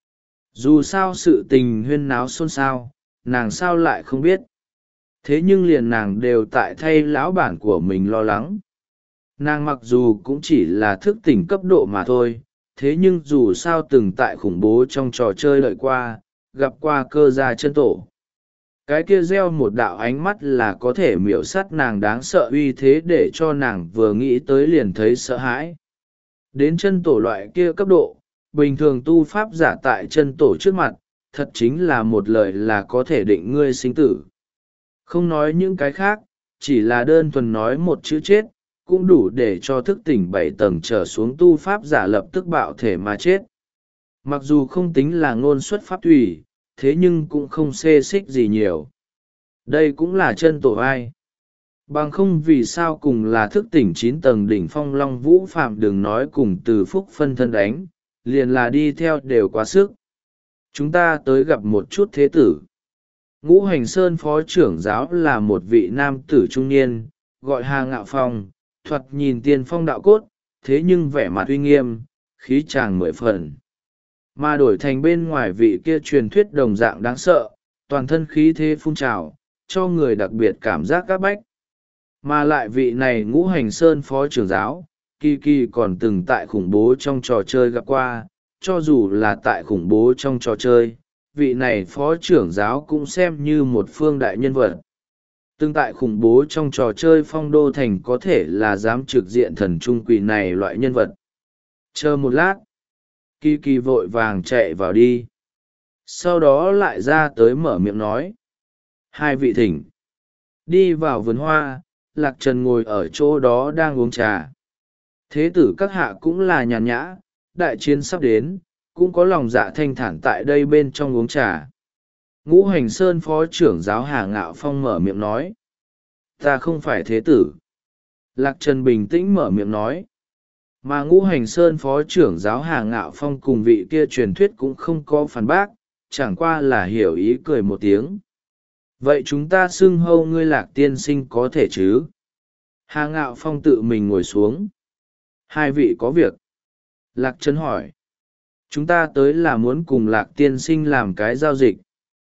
A: Dù sao sự tình huyên náo xôn xao, nàng sao lại không biết. Thế nhưng liền nàng đều tại thay lão bản của mình lo lắng. Nàng mặc dù cũng chỉ là thức tỉnh cấp độ mà thôi, thế nhưng dù sao từng tại khủng bố trong trò chơi lợi qua, gặp qua cơ gia chân tổ. Cái kia gieo một đạo ánh mắt là có thể miểu sát nàng đáng sợ uy thế để cho nàng vừa nghĩ tới liền thấy sợ hãi. Đến chân tổ loại kia cấp độ, bình thường tu pháp giả tại chân tổ trước mặt, thật chính là một lời là có thể định ngươi sinh tử. Không nói những cái khác, chỉ là đơn thuần nói một chữ chết, cũng đủ để cho thức tỉnh bảy tầng trở xuống tu pháp giả lập tức bạo thể mà chết. Mặc dù không tính là ngôn xuất pháp thủy, thế nhưng cũng không xê xích gì nhiều. Đây cũng là chân tổ ai. Bằng không vì sao cùng là thức tỉnh chín tầng đỉnh phong long vũ phạm đừng nói cùng từ phúc phân thân đánh, liền là đi theo đều quá sức. Chúng ta tới gặp một chút thế tử. Ngũ Hành Sơn phó trưởng giáo là một vị nam tử trung niên, gọi Hà Ngạo Phong, thoạt nhìn tiên phong đạo cốt, thế nhưng vẻ mặt uy nghiêm, khí tràng mười phần. Mà đổi thành bên ngoài vị kia truyền thuyết đồng dạng đáng sợ, toàn thân khí thế phun trào, cho người đặc biệt cảm giác áp bách. Mà lại vị này Ngũ Hành Sơn phó trưởng giáo, kỳ kỳ còn từng tại khủng bố trong trò chơi gặp qua, cho dù là tại khủng bố trong trò chơi, vị này phó trưởng giáo cũng xem như một phương đại nhân vật. Từng tại khủng bố trong trò chơi phong đô thành có thể là dám trực diện thần trung quỷ này loại nhân vật. Chờ một lát, kỳ kỳ vội vàng chạy vào đi. Sau đó lại ra tới mở miệng nói. Hai vị thỉnh. Đi vào vườn hoa, Lạc Trần ngồi ở chỗ đó đang uống trà. Thế tử các hạ cũng là nhàn nhã, đại chiến sắp đến, cũng có lòng dạ thanh thản tại đây bên trong uống trà. Ngũ Hành Sơn phó trưởng giáo Hà Ngạo Phong mở miệng nói. Ta không phải thế tử. Lạc Trần bình tĩnh mở miệng nói. Mà Ngũ Hành Sơn phó trưởng giáo Hà Ngạo Phong cùng vị kia truyền thuyết cũng không có phản bác, chẳng qua là hiểu ý cười một tiếng. Vậy chúng ta xưng hâu ngươi Lạc tiên sinh có thể chứ? Hà Ngạo Phong tự mình ngồi xuống. Hai vị có việc. Lạc Trần hỏi. Chúng ta tới là muốn cùng Lạc tiên sinh làm cái giao dịch.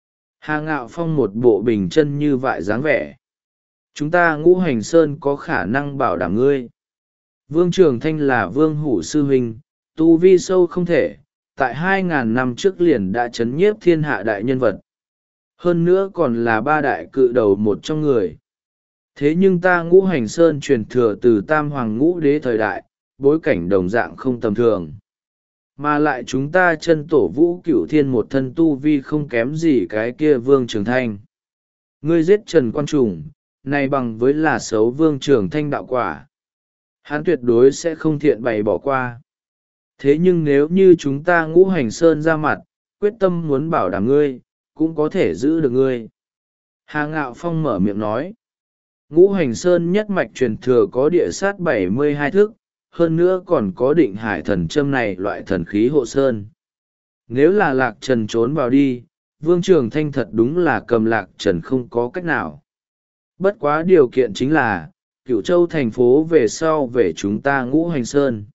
A: Hà Ngạo Phong một bộ bình chân như vại dáng vẻ. Chúng ta Ngũ Hành Sơn có khả năng bảo đảm ngươi. Vương Trường Thanh là vương hủ sư huynh, tu vi sâu không thể, tại hai ngàn năm trước liền đã chấn nhiếp thiên hạ đại nhân vật. Hơn nữa còn là ba đại cự đầu một trong người. Thế nhưng ta Ngũ Hành Sơn truyền thừa từ Tam Hoàng Ngũ Đế thời đại, bối cảnh đồng dạng không tầm thường. Mà lại chúng ta chân tổ Vũ Cửu Thiên một thân tu vi không kém gì cái kia Vương Trường Thanh. Ngươi giết Trần Quan Trùng, này bằng với là xấu Vương Trường Thanh đạo quả. Hắn tuyệt đối sẽ không thiện bày bỏ qua. Thế nhưng nếu như chúng ta Ngũ Hành Sơn ra mặt, quyết tâm muốn bảo đảm ngươi, cũng có thể giữ được ngươi. Hà Ngạo Phong mở miệng nói. Ngũ Hành Sơn nhất mạch truyền thừa có địa sát bảy mươi hai thức, hơn nữa còn có định hải thần châm này loại thần khí hộ sơn. Nếu là Lạc Trần trốn vào đi, Vương Trường Thanh thật đúng là cầm Lạc Trần không có cách nào. Bất quá điều kiện chính là, Cửu Châu thành phố về sau về chúng ta Ngũ Hành Sơn.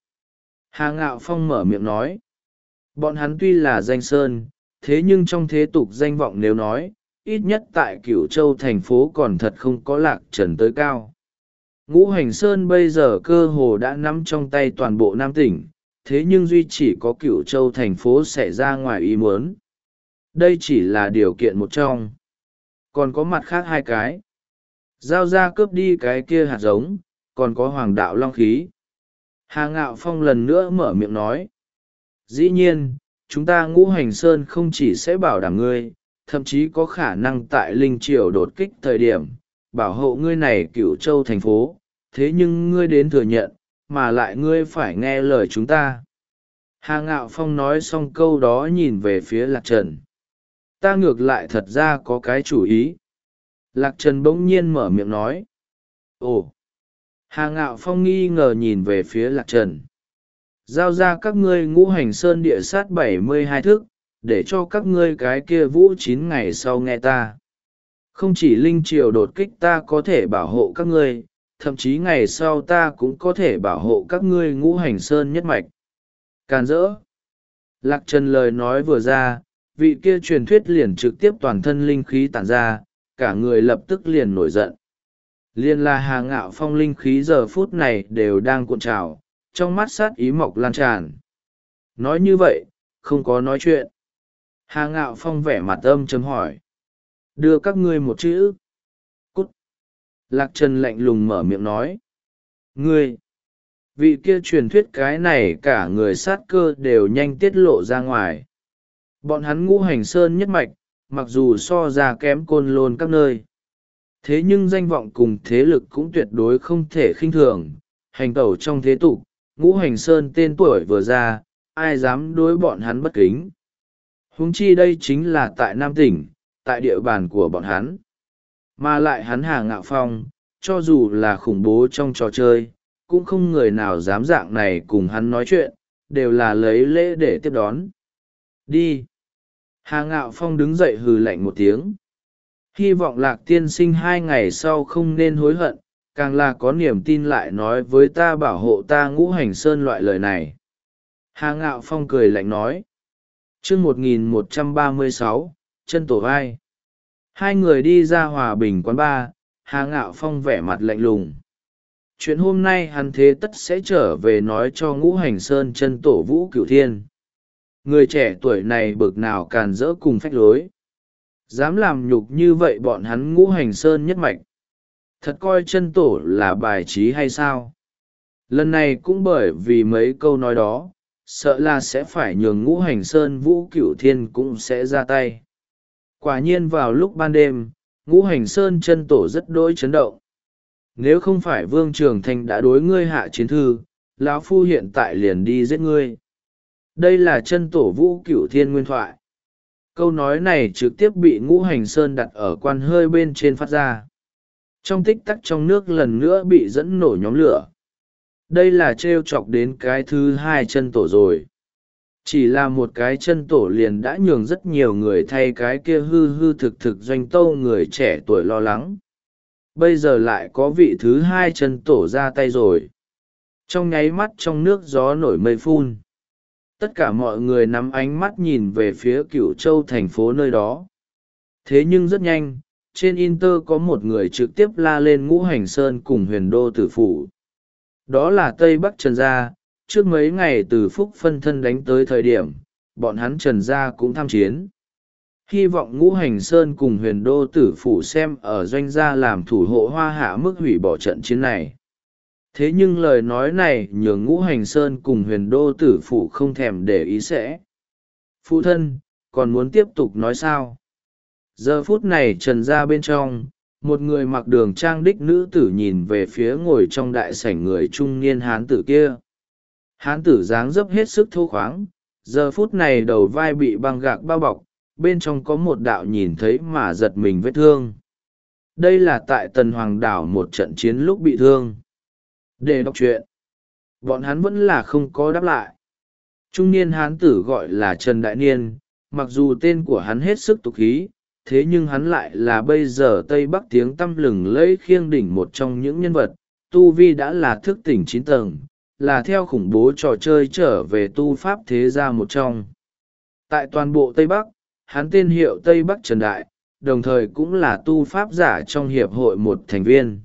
A: Hà Ngạo Phong mở miệng nói. Bọn hắn tuy là danh sơn, thế nhưng trong thế tục danh vọng nếu nói, ít nhất tại Cửu Châu thành phố còn thật không có Lạc Trần tới cao. Ngũ Hành Sơn bây giờ cơ hồ đã nắm trong tay toàn bộ Nam tỉnh, thế nhưng duy chỉ có Cửu Châu thành phố xảy ra ngoài ý muốn. Đây chỉ là điều kiện một trong. Còn có mặt khác hai cái. Giao ra cướp đi cái kia hạt giống, còn có Hoàng đạo long khí. Hà Ngạo Phong lần nữa mở miệng nói. Dĩ nhiên, chúng ta Ngũ Hành Sơn không chỉ sẽ bảo đảm ngươi, thậm chí có khả năng tại Linh Triều đột kích thời điểm, bảo hộ ngươi này Cửu Châu thành phố, thế nhưng ngươi đến thừa nhận, mà lại ngươi phải nghe lời chúng ta. Hà Ngạo Phong nói xong câu đó nhìn về phía Lạc Trần. Ta ngược lại thật ra có cái chủ ý. Lạc Trần bỗng nhiên mở miệng nói. Ồ! Hà Ngạo Phong nghi ngờ nhìn về phía Lạc Trần. Giao ra các ngươi Ngũ Hành Sơn địa sát bảy mươi hai thức, để cho các ngươi cái kia vũ chín ngày sau nghe ta. Không chỉ Linh Triều đột kích ta có thể bảo hộ các ngươi, thậm chí ngày sau ta cũng có thể bảo hộ các ngươi Ngũ Hành Sơn nhất mạch. Càn rỡ! Lạc Trần lời nói vừa ra, vị kia truyền thuyết liền trực tiếp toàn thân linh khí tản ra, cả người lập tức liền nổi giận. Liên là Hà Ngạo Phong linh khí giờ phút này đều đang cuộn trào, trong mắt sát ý mọc lan tràn. Nói như vậy, không có nói chuyện. Hà Ngạo Phong vẻ mặt âm chấm hỏi. Đưa các ngươi một chữ. Cút. Lạc Trần lạnh lùng mở miệng nói. Ngươi. Vị kia truyền thuyết cái này cả người sát cơ đều nhanh tiết lộ ra ngoài. Bọn hắn Ngũ Hành Sơn nhất mạch, mặc dù so ra kém Côn Lôn các nơi. Thế nhưng danh vọng cùng thế lực cũng tuyệt đối không thể khinh thường. Hành tẩu trong thế tục, Ngũ Hành Sơn tên tuổi vừa ra, ai dám đối bọn hắn bất kính. Huống chi đây chính là tại Nam tỉnh, tại địa bàn của bọn hắn. Mà lại hắn Hà Ngạo Phong, cho dù là khủng bố trong trò chơi, cũng không người nào dám dạng này cùng hắn nói chuyện, đều là lấy lễ để tiếp đón. Đi. Hà Ngạo Phong đứng dậy hừ lạnh một tiếng. Hy vọng Lạc tiên sinh hai ngày sau không nên hối hận, càng là có niềm tin lại nói với ta bảo hộ ta Ngũ Hành Sơn loại lời này. Hà Ngạo Phong cười lạnh nói. chương một nghìn một trăm ba mươi sáu, chân tổ vai. Hai người đi ra Hòa Bình quán bar, Hà Ngạo Phong vẻ mặt lạnh lùng. Chuyện hôm nay hắn thế tất sẽ trở về nói cho Ngũ Hành Sơn chân tổ Vũ Cửu Thiên. Người trẻ tuổi này bực nào càn rỡ cùng phách lối. Dám làm nhục như vậy bọn hắn Ngũ Hành Sơn nhất mạch. Thật coi chân tổ là bài trí hay sao? Lần này cũng bởi vì mấy câu nói đó, sợ là sẽ phải nhường Ngũ Hành Sơn Vũ Cửu Thiên cũng sẽ ra tay. Quả nhiên vào lúc ban đêm, Ngũ Hành Sơn chân tổ rất đỗi chấn động. Nếu không phải Vương Trường Thanh đã đối ngươi hạ chiến thư, lão phu hiện tại liền đi giết ngươi. Đây là chân tổ Vũ Cửu Thiên nguyên thoại. Câu nói này trực tiếp bị Ngũ Hành Sơn đặt ở quan hơi bên trên phát ra. Trong tích tắc trong nước lần nữa bị dẫn nổ nhóm lửa. Đây là trêu chọc đến cái thứ hai chân tổ rồi. Chỉ là một cái chân tổ liền đã nhường rất nhiều người thay cái kia hư hư thực thực doanh tâu người trẻ tuổi lo lắng. Bây giờ lại có vị thứ hai chân tổ ra tay rồi. Trong nháy mắt trong nước gió nổi mây phun. Tất cả mọi người nắm ánh mắt nhìn về phía Cửu Châu thành phố nơi đó. Thế nhưng rất nhanh, trên Inter có một người trực tiếp la lên Ngũ Hành Sơn cùng Huyền Đô Tử Phủ. Đó là Tây Bắc Trần Gia. Trước mấy ngày từ Phúc phân thân đánh tới thời điểm, bọn hắn Trần Gia cũng tham chiến. Hy vọng Ngũ Hành Sơn cùng Huyền Đô Tử Phủ xem ở doanh gia làm thủ hộ Hoa Hạ mức hủy bỏ trận chiến này. Thế nhưng lời nói này nhường Ngũ Hành Sơn cùng Huyền Đô Tử Phủ không thèm để ý sẽ. Phụ thân, còn muốn tiếp tục nói sao? Giờ phút này Trần Gia bên trong, một người mặc đường trang đích nữ tử nhìn về phía ngồi trong đại sảnh người trung niên hán tử kia. Hán tử dáng dấp hết sức thô khoáng, giờ phút này đầu vai bị băng gạc bao bọc, bên trong có một đạo nhìn thấy mà giật mình vết thương. Đây là tại Tần Hoàng Đảo một trận chiến lúc bị thương. Để đọc truyện, bọn hắn vẫn là không có đáp lại. Trung niên hán tử gọi là Trần Đại Niên, mặc dù tên của hắn hết sức tục khí, thế nhưng hắn lại là bây giờ Tây Bắc tiếng tăm lừng lẫy khiêng đỉnh một trong những nhân vật, tu vi đã là thức tỉnh chín tầng, là theo khủng bố trò chơi trở về tu pháp thế gia một trong. Tại toàn bộ Tây Bắc, hắn tên hiệu Tây Bắc Trần Đại, đồng thời cũng là tu pháp giả trong hiệp hội một thành viên.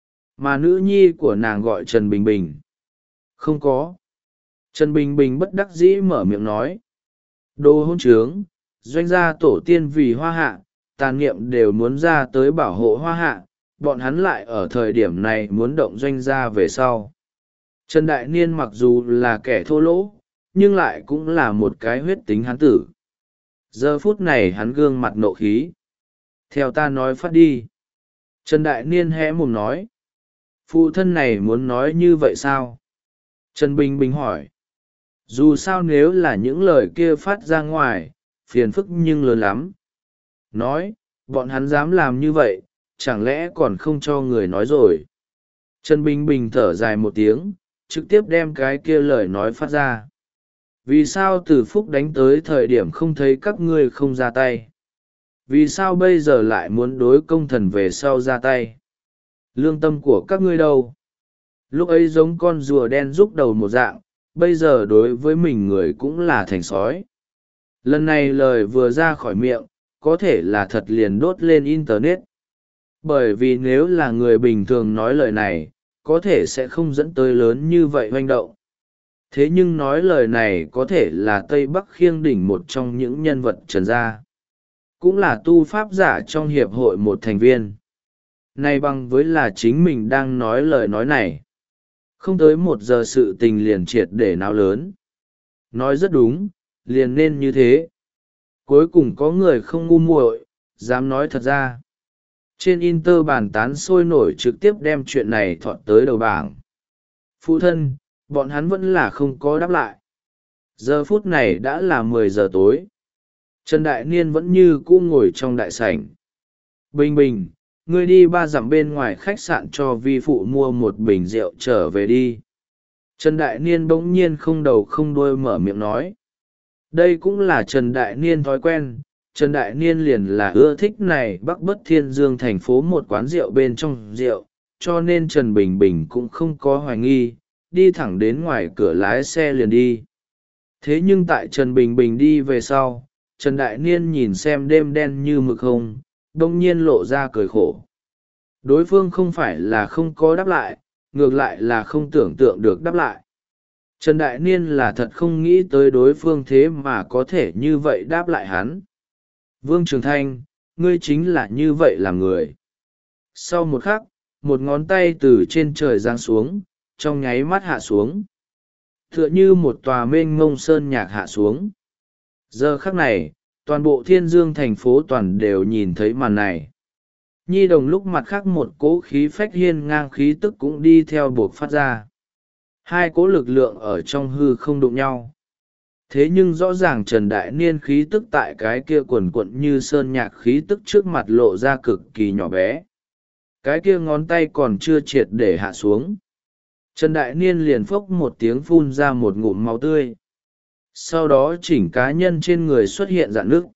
A: Mà nữ nhi của nàng gọi Trần Bình Bình. Không có. Trần Bình Bình bất đắc dĩ mở miệng nói. Đồ hôn trướng, doanh gia tổ tiên vì Hoa Hạ, tàn niệm đều muốn ra tới bảo hộ Hoa Hạ, bọn hắn lại ở thời điểm này muốn động doanh gia về sau. Trần Đại Niên mặc dù là kẻ thô lỗ, nhưng lại cũng là một cái huyết tính hán tử. Giờ phút này hắn gương mặt nộ khí. Theo ta nói phát đi. Trần Đại Niên hé mồm nói. Phụ thân này muốn nói như vậy sao? Trần Bình Bình hỏi. Dù sao nếu là những lời kia phát ra ngoài, phiền phức nhưng lớn lắm. Nói, bọn hắn dám làm như vậy, chẳng lẽ còn không cho người nói rồi. Trần Bình Bình thở dài một tiếng, trực tiếp đem cái kia lời nói phát ra. Vì sao từ phúc đánh tới thời điểm không thấy các ngươi không ra tay? Vì sao bây giờ lại muốn đối công thần về sau ra tay? Lương tâm của các ngươi đâu? Lúc ấy giống con rùa đen rúc đầu một dạng, bây giờ đối với mình người cũng là thành sói. Lần này lời vừa ra khỏi miệng, có thể là thật liền đốt lên Internet. Bởi vì nếu là người bình thường nói lời này, có thể sẽ không dẫn tới lớn như vậy hoành động. Thế nhưng nói lời này có thể là Tây Bắc Khiêng Đỉnh, một trong những nhân vật Trần gia, cũng là tu pháp giả trong hiệp hội một thành viên. Này bằng với là chính mình đang nói lời nói này. Không tới một giờ sự tình liền triệt để náo lớn. Nói rất đúng, liền nên như thế. Cuối cùng có người không ngu muội, dám nói thật ra. Trên Inter bàn tán sôi nổi, trực tiếp đem chuyện này thọt tới đầu bảng. Phụ thân, bọn hắn vẫn là không có đáp lại. Giờ phút này đã là mười giờ tối. Trần Đại Niên vẫn như cũ ngồi trong đại sảnh. Bình bình, ngươi đi ba dặm bên ngoài khách sạn cho vi phụ mua một bình rượu trở về đi. Trần Đại Niên bỗng nhiên không đầu không đuôi mở miệng nói. Đây cũng là Trần Đại Niên thói quen. Trần Đại Niên liền là ưa thích này Bắc Bất Thiên Dương thành phố một quán rượu bên trong rượu, cho nên Trần Bình Bình cũng không có hoài nghi, đi thẳng đến ngoài cửa lái xe liền đi. Thế nhưng tại Trần Bình Bình đi về sau, Trần Đại Niên nhìn xem đêm đen như mực hồng, đông nhiên lộ ra cười khổ. Đối phương không phải là không có đáp lại, ngược lại là không tưởng tượng được đáp lại. Trần Đại Niên là thật không nghĩ tới đối phương thế mà có thể như vậy đáp lại hắn. Vương Trường Thanh, ngươi chính là như vậy là người. Sau một khắc, một ngón tay từ trên trời giáng xuống, trong nháy mắt hạ xuống. Tựa như một tòa mênh mông sơn nhạc hạ xuống. Giờ khắc này, toàn bộ Thiên Dương thành phố toàn đều nhìn thấy màn này. Nhi đồng lúc mặt khác một cỗ khí phách hiên ngang khí tức cũng đi theo buộc phát ra. Hai cỗ lực lượng ở trong hư không đụng nhau. Thế nhưng rõ ràng Trần Đại Niên khí tức tại cái kia quần quận như sơn nhạc khí tức trước mặt lộ ra cực kỳ nhỏ bé. Cái kia ngón tay còn chưa triệt để hạ xuống. Trần Đại Niên liền phốc một tiếng phun ra một ngụm máu tươi. Sau đó chỉnh cá nhân trên người xuất hiện rạn nước.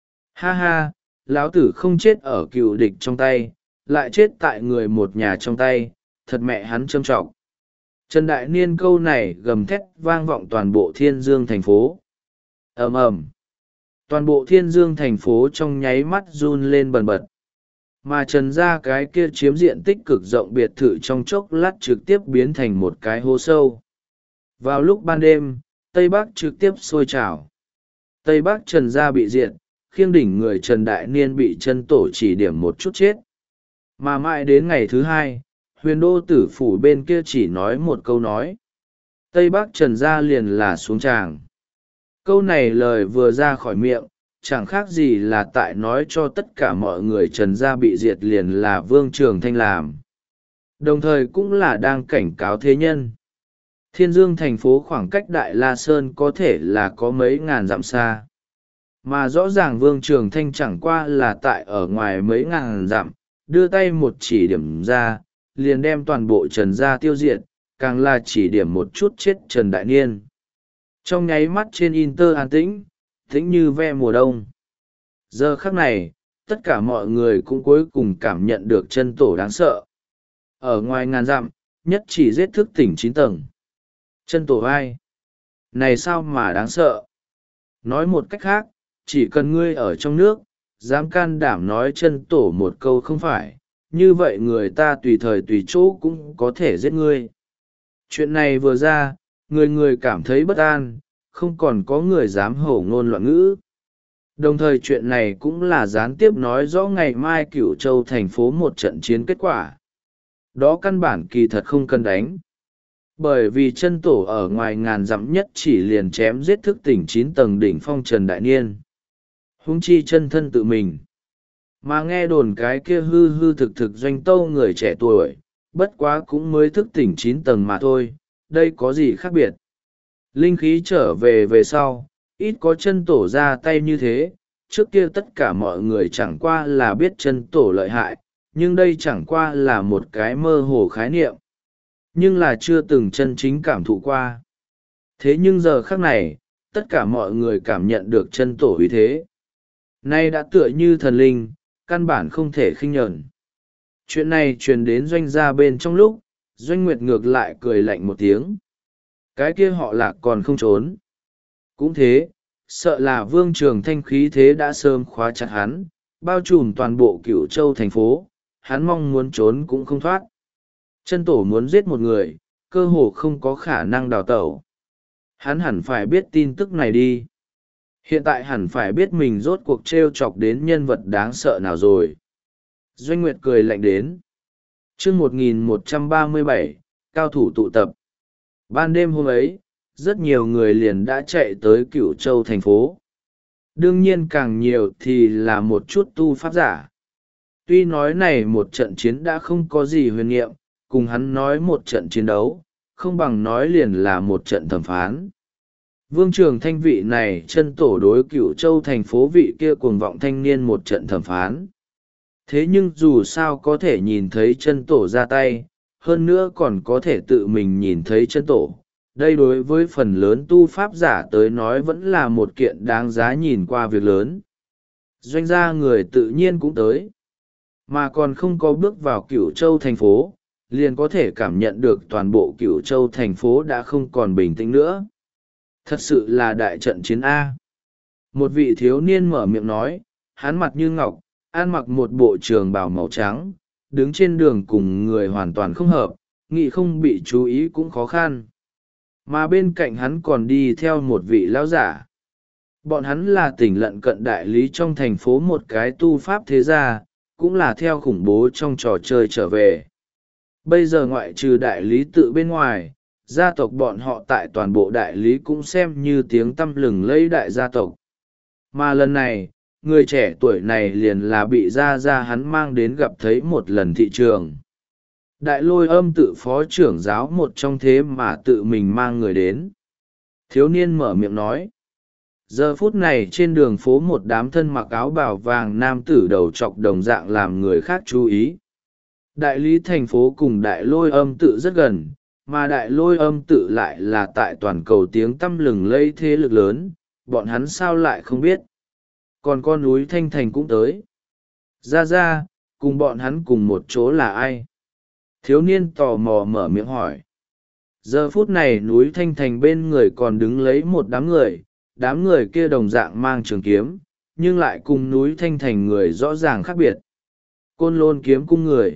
A: Ha ha, lão tử không chết ở cựu địch trong tay, lại chết tại người một nhà trong tay, thật mẹ hắn châm trọng. Trần Đại Niên câu này gầm thét vang vọng toàn bộ Thiên Dương thành phố. Ầm ầm, toàn bộ Thiên Dương thành phố trong nháy mắt run lên bần bật. Mà Trần gia cái kia chiếm diện tích cực rộng biệt thự trong chốc lát trực tiếp biến thành một cái hố sâu. Vào lúc ban đêm, Tây Bắc trực tiếp sôi trào. Tây Bắc Trần gia bị diệt, khiêng đỉnh người Trần Đại Niên bị chân tổ chỉ điểm một chút chết. Mà mãi đến ngày thứ hai, huyền đô tử phủ bên kia chỉ nói một câu nói. Tây Bắc Trần gia liền là xuống tràng. Câu này lời vừa ra khỏi miệng, chẳng khác gì là tại nói cho tất cả mọi người Trần gia bị diệt liền là Vương Trường Thanh làm. Đồng thời cũng là đang cảnh cáo thế nhân. Thiên Dương thành phố khoảng cách Đại La Sơn có thể là có mấy ngàn dặm xa. Mà rõ ràng Vương Trường Thanh chẳng qua là tại ở ngoài mấy ngàn dặm, đưa tay một chỉ điểm ra, liền đem toàn bộ Trần gia tiêu diệt, càng là chỉ điểm một chút chết Trần Đại Niên. Trong nháy mắt trên Inter an tĩnh, tĩnh như ve mùa đông. Giờ khắc này, tất cả mọi người cũng cuối cùng cảm nhận được chân tổ đáng sợ. Ở ngoài ngàn dặm, nhất chỉ giết thức tỉnh chín tầng. Chân tổ ai? Này sao mà đáng sợ? Nói một cách khác, chỉ cần ngươi ở trong nước, dám can đảm nói chân tổ một câu không phải, như vậy người ta tùy thời tùy chỗ cũng có thể giết ngươi. Chuyện này vừa ra, người người cảm thấy bất an, không còn có người dám hổ ngôn loạn ngữ. Đồng thời chuyện này cũng là gián tiếp nói rõ ngày mai Cửu Châu thành phố một trận chiến kết quả. Đó căn bản kỳ thật không cần đánh. Bởi vì chân tổ ở ngoài ngàn dặm nhất chỉ liền chém giết thức tỉnh chín tầng đỉnh phong Trần Đại Niên. Huống chi chân thân tự mình. Mà nghe đồn cái kia hư hư thực thực doanh tâu người trẻ tuổi, bất quá cũng mới thức tỉnh chín tầng mà thôi, đây có gì khác biệt. Linh khí trở về về sau, ít có chân tổ ra tay như thế, trước kia tất cả mọi người chẳng qua là biết chân tổ lợi hại, nhưng đây chẳng qua là một cái mơ hồ khái niệm. Nhưng là chưa từng chân chính cảm thụ qua. Thế nhưng giờ khắc này, tất cả mọi người cảm nhận được chân tổ uy thế. Nay đã tựa như thần linh, căn bản không thể khinh nhẫn. Chuyện này truyền đến Doanh gia bên trong lúc, Doanh Nguyệt ngược lại cười lạnh một tiếng. Cái kia họ Lạc còn không trốn. Cũng thế, sợ là Vương Trường Thanh khí thế đã sớm khóa chặt hắn, bao trùm toàn bộ Cửu Châu thành phố, hắn mong muốn trốn cũng không thoát. Chân tổ muốn giết một người, cơ hồ không có khả năng đào tẩu. Hắn hẳn phải biết tin tức này đi. Hiện tại hẳn phải biết mình rốt cuộc t r e o chọc đến nhân vật đáng sợ nào rồi. Doanh Nguyệt cười lạnh đến. chương một nghìn một trăm ba mươi bảy, cao thủ tụ tập. Ban đêm hôm ấy, rất nhiều người liền đã chạy tới Cửu Châu thành phố. Đương nhiên càng nhiều thì là một chút tu pháp giả. Tuy nói này một trận chiến đã không có gì huyền nhiệm, cùng hắn nói một trận chiến đấu, không bằng nói liền là một trận thẩm phán. Vương Trường Thanh vị này chân tổ đối Cửu Châu thành phố vị kia cuồng vọng thanh niên một trận thẩm phán. Thế nhưng dù sao có thể nhìn thấy chân tổ ra tay, hơn nữa còn có thể tự mình nhìn thấy chân tổ. Đây đối với phần lớn tu pháp giả tới nói vẫn là một kiện đáng giá nhìn qua việc lớn. Doanh gia người tự nhiên cũng tới. Mà còn không có bước vào Cửu Châu thành phố, liền có thể cảm nhận được toàn bộ Cửu Châu thành phố đã không còn bình tĩnh nữa. Thật sự là đại trận chiến A. Một vị thiếu niên mở miệng nói, hắn mặt như ngọc, ăn mặc một bộ trường bào màu trắng, đứng trên đường cùng người hoàn toàn không hợp, nghĩ không bị chú ý cũng khó khăn. Mà bên cạnh hắn còn đi theo một vị lão giả. Bọn hắn là tỉnh lận cận đại lý trong thành phố một cái tu pháp thế gia, cũng là theo khủng bố trong trò chơi trở về. Bây giờ ngoại trừ đại lý tự bên ngoài, gia tộc bọn họ tại toàn bộ đại lý cũng xem như tiếng tăm lừng lẫy đại gia tộc. Mà lần này, người trẻ tuổi này liền là bị gia gia hắn mang đến gặp thấy một lần thị trường. Đại Lôi Âm tự phó trưởng giáo một trong thế mà tự mình mang người đến. Thiếu niên mở miệng nói. Giờ phút này trên đường phố một đám thân mặc áo bào vàng nam tử đầu trọc đồng dạng làm người khác chú ý. Đại lý thành phố cùng Đại Lôi Âm tự rất gần, mà Đại Lôi Âm tự lại là tại toàn cầu tiếng tăm lừng lẫy thế lực lớn, bọn hắn sao lại không biết. Còn con núi Thanh Thành cũng tới. Ra ra, cùng bọn hắn cùng một chỗ là ai? Thiếu niên tò mò mở miệng hỏi. Giờ phút này núi Thanh Thành bên người còn đứng lấy một đám người, đám người kia đồng dạng mang trường kiếm, nhưng lại cùng núi Thanh Thành người rõ ràng khác biệt. Côn Lôn kiếm cung người.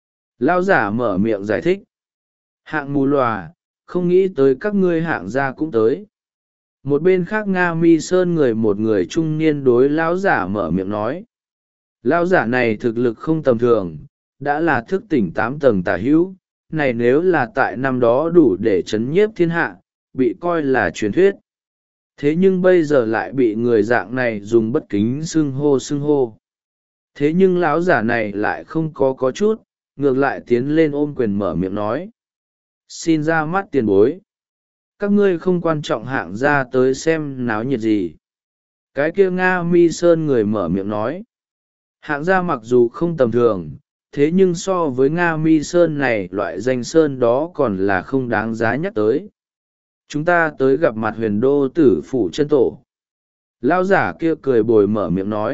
A: Lao giả mở miệng giải thích. Hạng mù lòa, không nghĩ tới các ngươi hạng gia cũng tới. Một bên khác Nga Mi Sơn người một người trung niên đối lão giả mở miệng nói. Lão giả này thực lực không tầm thường, đã là thức tỉnh tám tầng tả hữu, này nếu là tại năm đó đủ để chấn nhiếp thiên hạ, bị coi là truyền thuyết. Thế nhưng bây giờ lại bị người dạng này dùng bất kính xưng hô xưng hô. Thế nhưng lão giả này lại không có có chút, ngược lại tiến lên ôm quyền mở miệng nói. Xin ra mắt tiền bối. Các ngươi không quan trọng hạng gia tới xem náo nhiệt gì. Cái kia Nga Mi Sơn người mở miệng nói. Hạng gia mặc dù không tầm thường, thế nhưng so với Nga Mi Sơn này loại danh sơn đó còn là không đáng giá nhắc tới. Chúng ta tới gặp mặt huyền đô tử phủ chân tổ. Lão giả kia cười bồi mở miệng nói.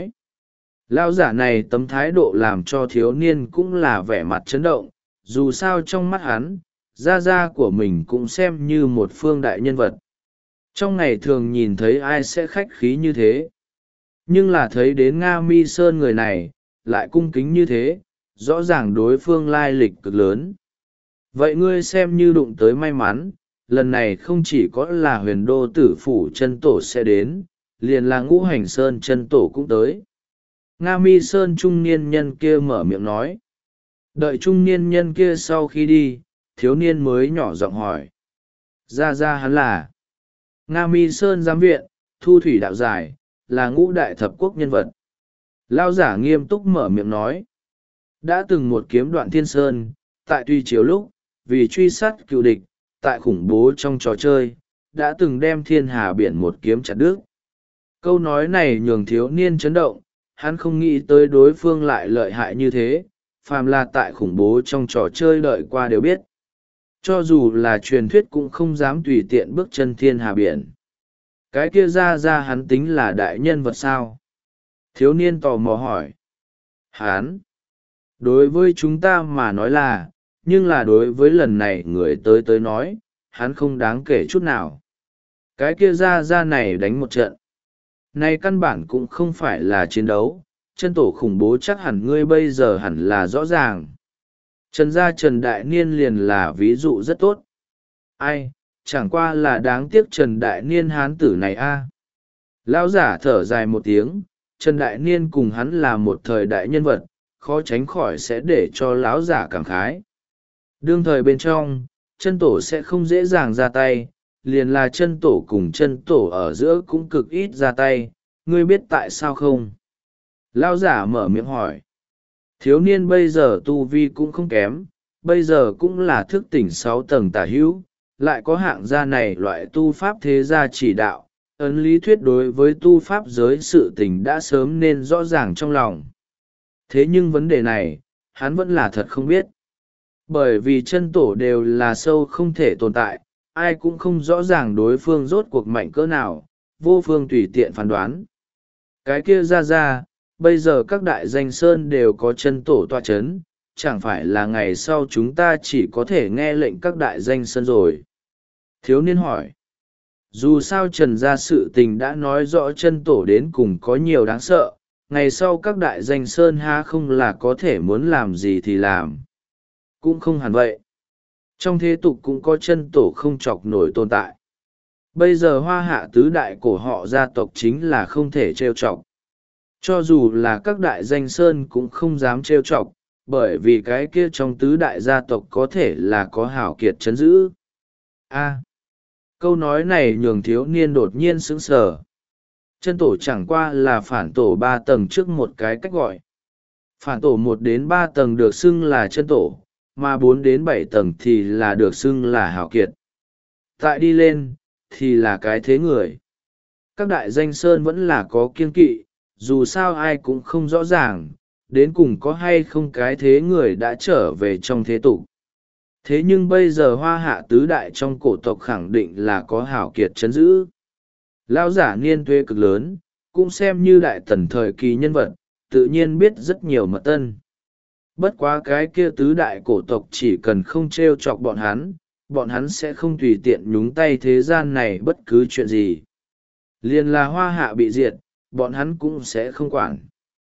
A: Lão giả này tấm thái độ làm cho thiếu niên cũng là vẻ mặt chấn động, dù sao trong mắt hắn, gia gia của mình cũng xem như một phương đại nhân vật. Trong ngày thường nhìn thấy ai sẽ khách khí như thế. Nhưng là thấy đến Nga Mi Sơn người này, lại cung kính như thế, rõ ràng đối phương lai lịch cực lớn. Vậy ngươi xem như đụng tới may mắn, lần này không chỉ có là huyền đô tử phủ chân tổ sẽ đến, liền là ngũ hành sơn chân tổ cũng tới. Nga Mi Sơn trung niên nhân kia mở miệng nói. Đợi trung niên nhân kia sau khi đi, thiếu niên mới nhỏ giọng hỏi. Ra ra hắn là Nga Mi Sơn giám viện, thu thủy đạo giải, là ngũ đại thập quốc nhân vật. Lao giả nghiêm túc mở miệng nói. Đã từng một kiếm đoạn thiên sơn, tại Tuy Chiếu lúc, vì truy sát cựu địch, tại khủng bố trong trò chơi, đã từng đem thiên hà biển một kiếm chặt đứt. Câu nói này nhường thiếu niên chấn động, hắn không nghĩ tới đối phương lại lợi hại như thế, phàm là tại khủng bố trong trò chơi đợi qua đều biết. Cho dù là truyền thuyết cũng không dám tùy tiện bước chân thiên hà biển. Cái kia ra ra hắn tính là đại nhân vật sao? Thiếu niên tò mò hỏi. Hắn, đối với chúng ta mà nói là, nhưng là đối với lần này người tới tới nói, hắn không đáng kể chút nào. Cái kia ra ra này đánh một trận. Này căn bản cũng không phải là chiến đấu, chân tổ khủng bố chắc hẳn ngươi bây giờ hẳn là rõ ràng. Trần gia Trần Đại Niên liền là ví dụ rất tốt. Ai, chẳng qua là đáng tiếc Trần Đại Niên hán tử này a. Lão giả thở dài một tiếng, Trần Đại Niên cùng hắn là một thời đại nhân vật, khó tránh khỏi sẽ để cho lão giả cảm khái. Đương thời bên trong, chân tổ sẽ không dễ dàng ra tay, liền là chân tổ cùng chân tổ ở giữa cũng cực ít ra tay, ngươi biết tại sao không? Lão giả mở miệng hỏi. Thiếu niên bây giờ tu vi cũng không kém, bây giờ cũng là thức tỉnh sáu tầng tả hữu, lại có hạng gia này loại tu pháp thế gia chỉ đạo, ấn lý thuyết đối với tu pháp giới sự tình đã sớm nên rõ ràng trong lòng. Thế nhưng vấn đề này, hắn vẫn là thật không biết. Bởi vì chân tổ đều là sâu không thể tồn tại, ai cũng không rõ ràng đối phương rốt cuộc mạnh cỡ nào, vô phương tùy tiện phán đoán. Cái kia ra ra, bây giờ các đại danh sơn đều có chân tổ tọa chấn, chẳng phải là ngày sau chúng ta chỉ có thể nghe lệnh các đại danh sơn rồi. Thiếu niên hỏi. Dù sao Trần gia sự tình đã nói rõ chân tổ đến cùng có nhiều đáng sợ, ngày sau các đại danh sơn ha không là có thể muốn làm gì thì làm. Cũng không hẳn vậy. Trong thế tục cũng có chân tổ không chọc nổi tồn tại. Bây giờ hoa hạ tứ đại của họ gia tộc chính là không thể trêu chọc. Cho dù là các đại danh sơn cũng không dám trêu chọc, bởi vì cái kia trong tứ đại gia tộc có thể là có hảo kiệt chấn giữ. A. Câu nói này nhường thiếu niên đột nhiên sững sờ. Chân tổ chẳng qua là phản tổ ba tầng trước một cái cách gọi. Phản tổ một đến ba tầng được xưng là chân tổ, mà bốn đến bảy tầng thì là được xưng là hảo kiệt. Tại đi lên, thì là cái thế người. Các đại danh sơn vẫn là có kiêng kỵ, dù sao ai cũng không rõ ràng, đến cùng có hay không cái thế người đã trở về trong thế tục. Thế nhưng bây giờ hoa hạ tứ đại trong cổ tộc khẳng định là có hảo kiệt chấn giữ. Lão giả niên tuế cực lớn, cũng xem như đại tần thời kỳ nhân vật, tự nhiên biết rất nhiều mật tân. Bất quá cái kia tứ đại cổ tộc chỉ cần không trêu chọc bọn hắn, bọn hắn sẽ không tùy tiện nhúng tay thế gian này bất cứ chuyện gì. Liền là hoa hạ bị diệt, bọn hắn cũng sẽ không quản.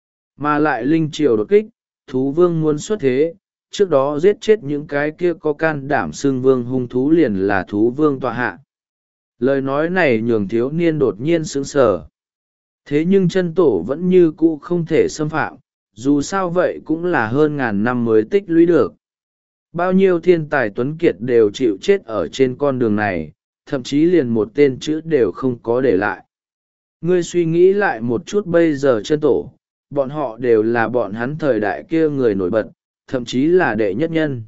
A: Mà lại linh triều đột kích, thú vương muốn xuất thế, trước đó giết chết những cái kia có can đảm xưng vương hung thú liền là thú vương tọa hạ. Lời nói này nhường thiếu niên đột nhiên sững sờ. Thế nhưng chân tổ vẫn như cũ không thể xâm phạm, dù sao vậy cũng là hơn ngàn năm mới tích lũy được. Bao nhiêu thiên tài tuấn kiệt đều chịu chết ở trên con đường này, thậm chí liền một tên chữ đều không có để lại. Ngươi suy nghĩ lại một chút bây giờ chân tổ, bọn họ đều là bọn hắn thời đại kia người nổi bật, thậm chí là đệ nhất nhân.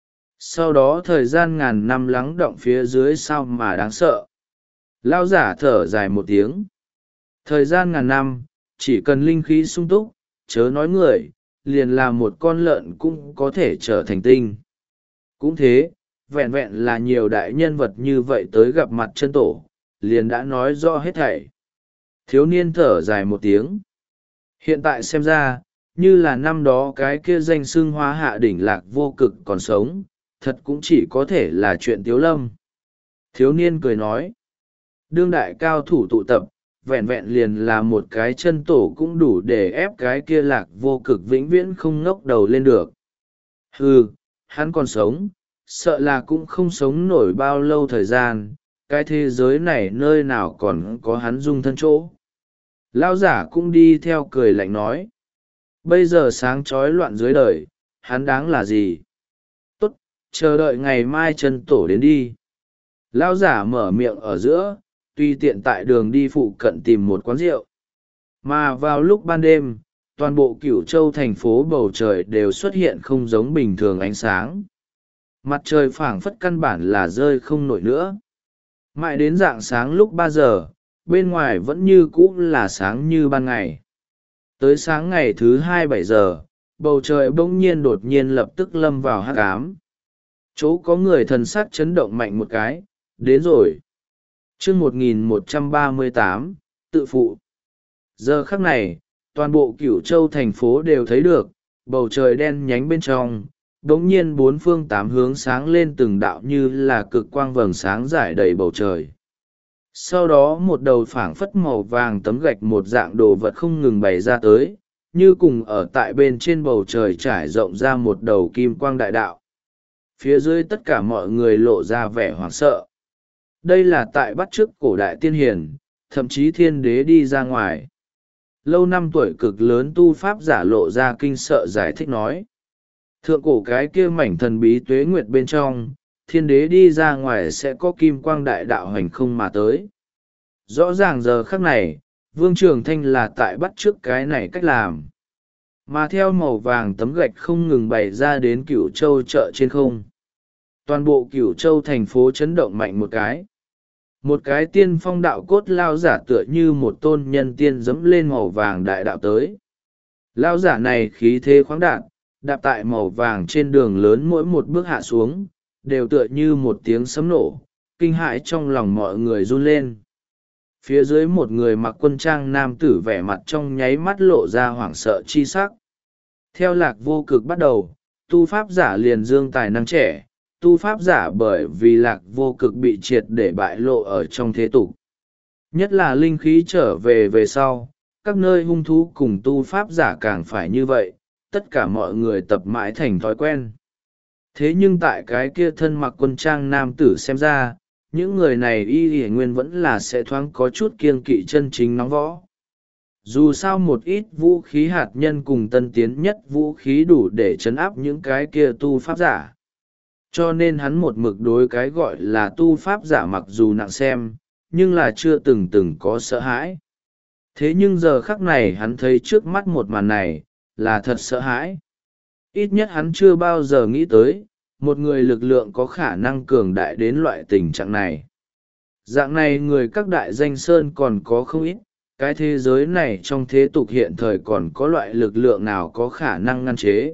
A: Sau đó thời gian ngàn năm lắng động phía dưới sao mà đáng sợ. Lão giả thở dài một tiếng. Thời gian ngàn năm, chỉ cần linh khí sung túc, chớ nói người, liền là một con lợn cũng có thể trở thành tinh. Cũng thế, vẹn vẹn là nhiều đại nhân vật như vậy tới gặp mặt chân tổ, liền đã nói rõ hết thảy. Thiếu niên thở dài một tiếng. Hiện tại xem ra, như là năm đó cái kia danh xưng hóa hạ đỉnh lạc vô cực còn sống, thật cũng chỉ có thể là chuyện tiếu lâm. Thiếu niên cười nói. Đương đại cao thủ tụ tập, vẹn vẹn liền là một cái chân tổ cũng đủ để ép cái kia lạc vô cực vĩnh viễn không ngóc đầu lên được. Hừ, hắn còn sống, sợ là cũng không sống nổi bao lâu thời gian, cái thế giới này nơi nào còn có hắn dung thân chỗ. Lão giả cũng đi theo cười lạnh nói. Bây giờ sáng chói loạn dưới đời, hắn đáng là gì? Tốt, chờ đợi ngày mai chân tổ đến đi. Lão giả mở miệng ở giữa, tuy tiện tại đường đi phụ cận tìm một quán rượu. Mà vào lúc ban đêm, toàn bộ Cửu Châu thành phố bầu trời đều xuất hiện không giống bình thường ánh sáng. Mặt trời phảng phất căn bản là rơi không nổi nữa. Mãi đến rạng sáng lúc ba giờ, bên ngoài vẫn như cũ là sáng như ban ngày. Tới sáng ngày thứ hai bảy giờ, bầu trời bỗng nhiên đột nhiên lập tức lâm vào hắc ám. Chỗ có người thần sắc chấn động mạnh một cái, đến rồi. Chương một nghìn một trăm ba mươi tám, tự phụ. Giờ khắc này, toàn bộ Cửu Châu thành phố đều thấy được, bầu trời đen nhánh bên trong, đống nhiên bốn phương tám hướng sáng lên từng đạo như là cực quang vầng sáng rải đầy bầu trời. Sau đó một đầu phảng phất màu vàng tấm gạch một dạng đồ vật không ngừng bày ra tới, như cùng ở tại bên trên bầu trời trải rộng ra một đầu kim quang đại đạo. Phía dưới tất cả mọi người lộ ra vẻ hoảng sợ. Đây là tại bắt chước cổ đại tiên hiền, thậm chí thiên đế đi ra ngoài. Lâu năm tuổi cực lớn tu pháp giả lộ ra kinh sợ giải thích nói. Thượng cổ cái kia mảnh thần bí tuế nguyệt bên trong, thiên đế đi ra ngoài sẽ có kim quang đại đạo hành không mà tới. Rõ ràng giờ khắc này, Vương Trường Thanh là tại bắt chước cái này cách làm. Mà theo màu vàng tấm gạch không ngừng bày ra đến Cửu Châu chợ trên không. Toàn bộ Cửu Châu thành phố chấn động mạnh một cái. Một cái tiên phong đạo cốt lao giả tựa như một tôn nhân tiên dẫm lên màu vàng đại đạo tới. Lao giả này khí thế khoáng đạt, đạp tại màu vàng trên đường lớn mỗi một bước hạ xuống, đều tựa như một tiếng sấm nổ, kinh hãi trong lòng mọi người run lên. Phía dưới một người mặc quân trang nam tử vẻ mặt trong nháy mắt lộ ra hoảng sợ chi sắc. Theo Lạc Vô Cực bắt đầu, tu pháp giả liền dương tài năng trẻ, tu pháp giả bởi vì Lạc Vô Cực bị triệt để bại lộ ở trong thế tục. Nhất là linh khí trở về về sau, các nơi hung thú cùng tu pháp giả càng phải như vậy, tất cả mọi người tập mãi thành thói quen. Thế nhưng tại cái kia thân mặc quân trang nam tử xem ra, những người này y y nguyên vẫn là sẽ thoáng có chút kiêng kỵ chân chính nóng võ. Dù sao một ít vũ khí hạt nhân cùng tân tiến nhất vũ khí đủ để chấn áp những cái kia tu pháp giả. Cho nên hắn một mực đối cái gọi là tu pháp giả mặc dù nặng xem, nhưng là chưa từng từng có sợ hãi. Thế nhưng giờ khắc này hắn thấy trước mắt một màn này, là thật sợ hãi. Ít nhất hắn chưa bao giờ nghĩ tới, một người lực lượng có khả năng cường đại đến loại tình trạng này. Dạng này người các đại danh sơn còn có không ít, cái thế giới này trong thế tục hiện thời còn có loại lực lượng nào có khả năng ngăn chế.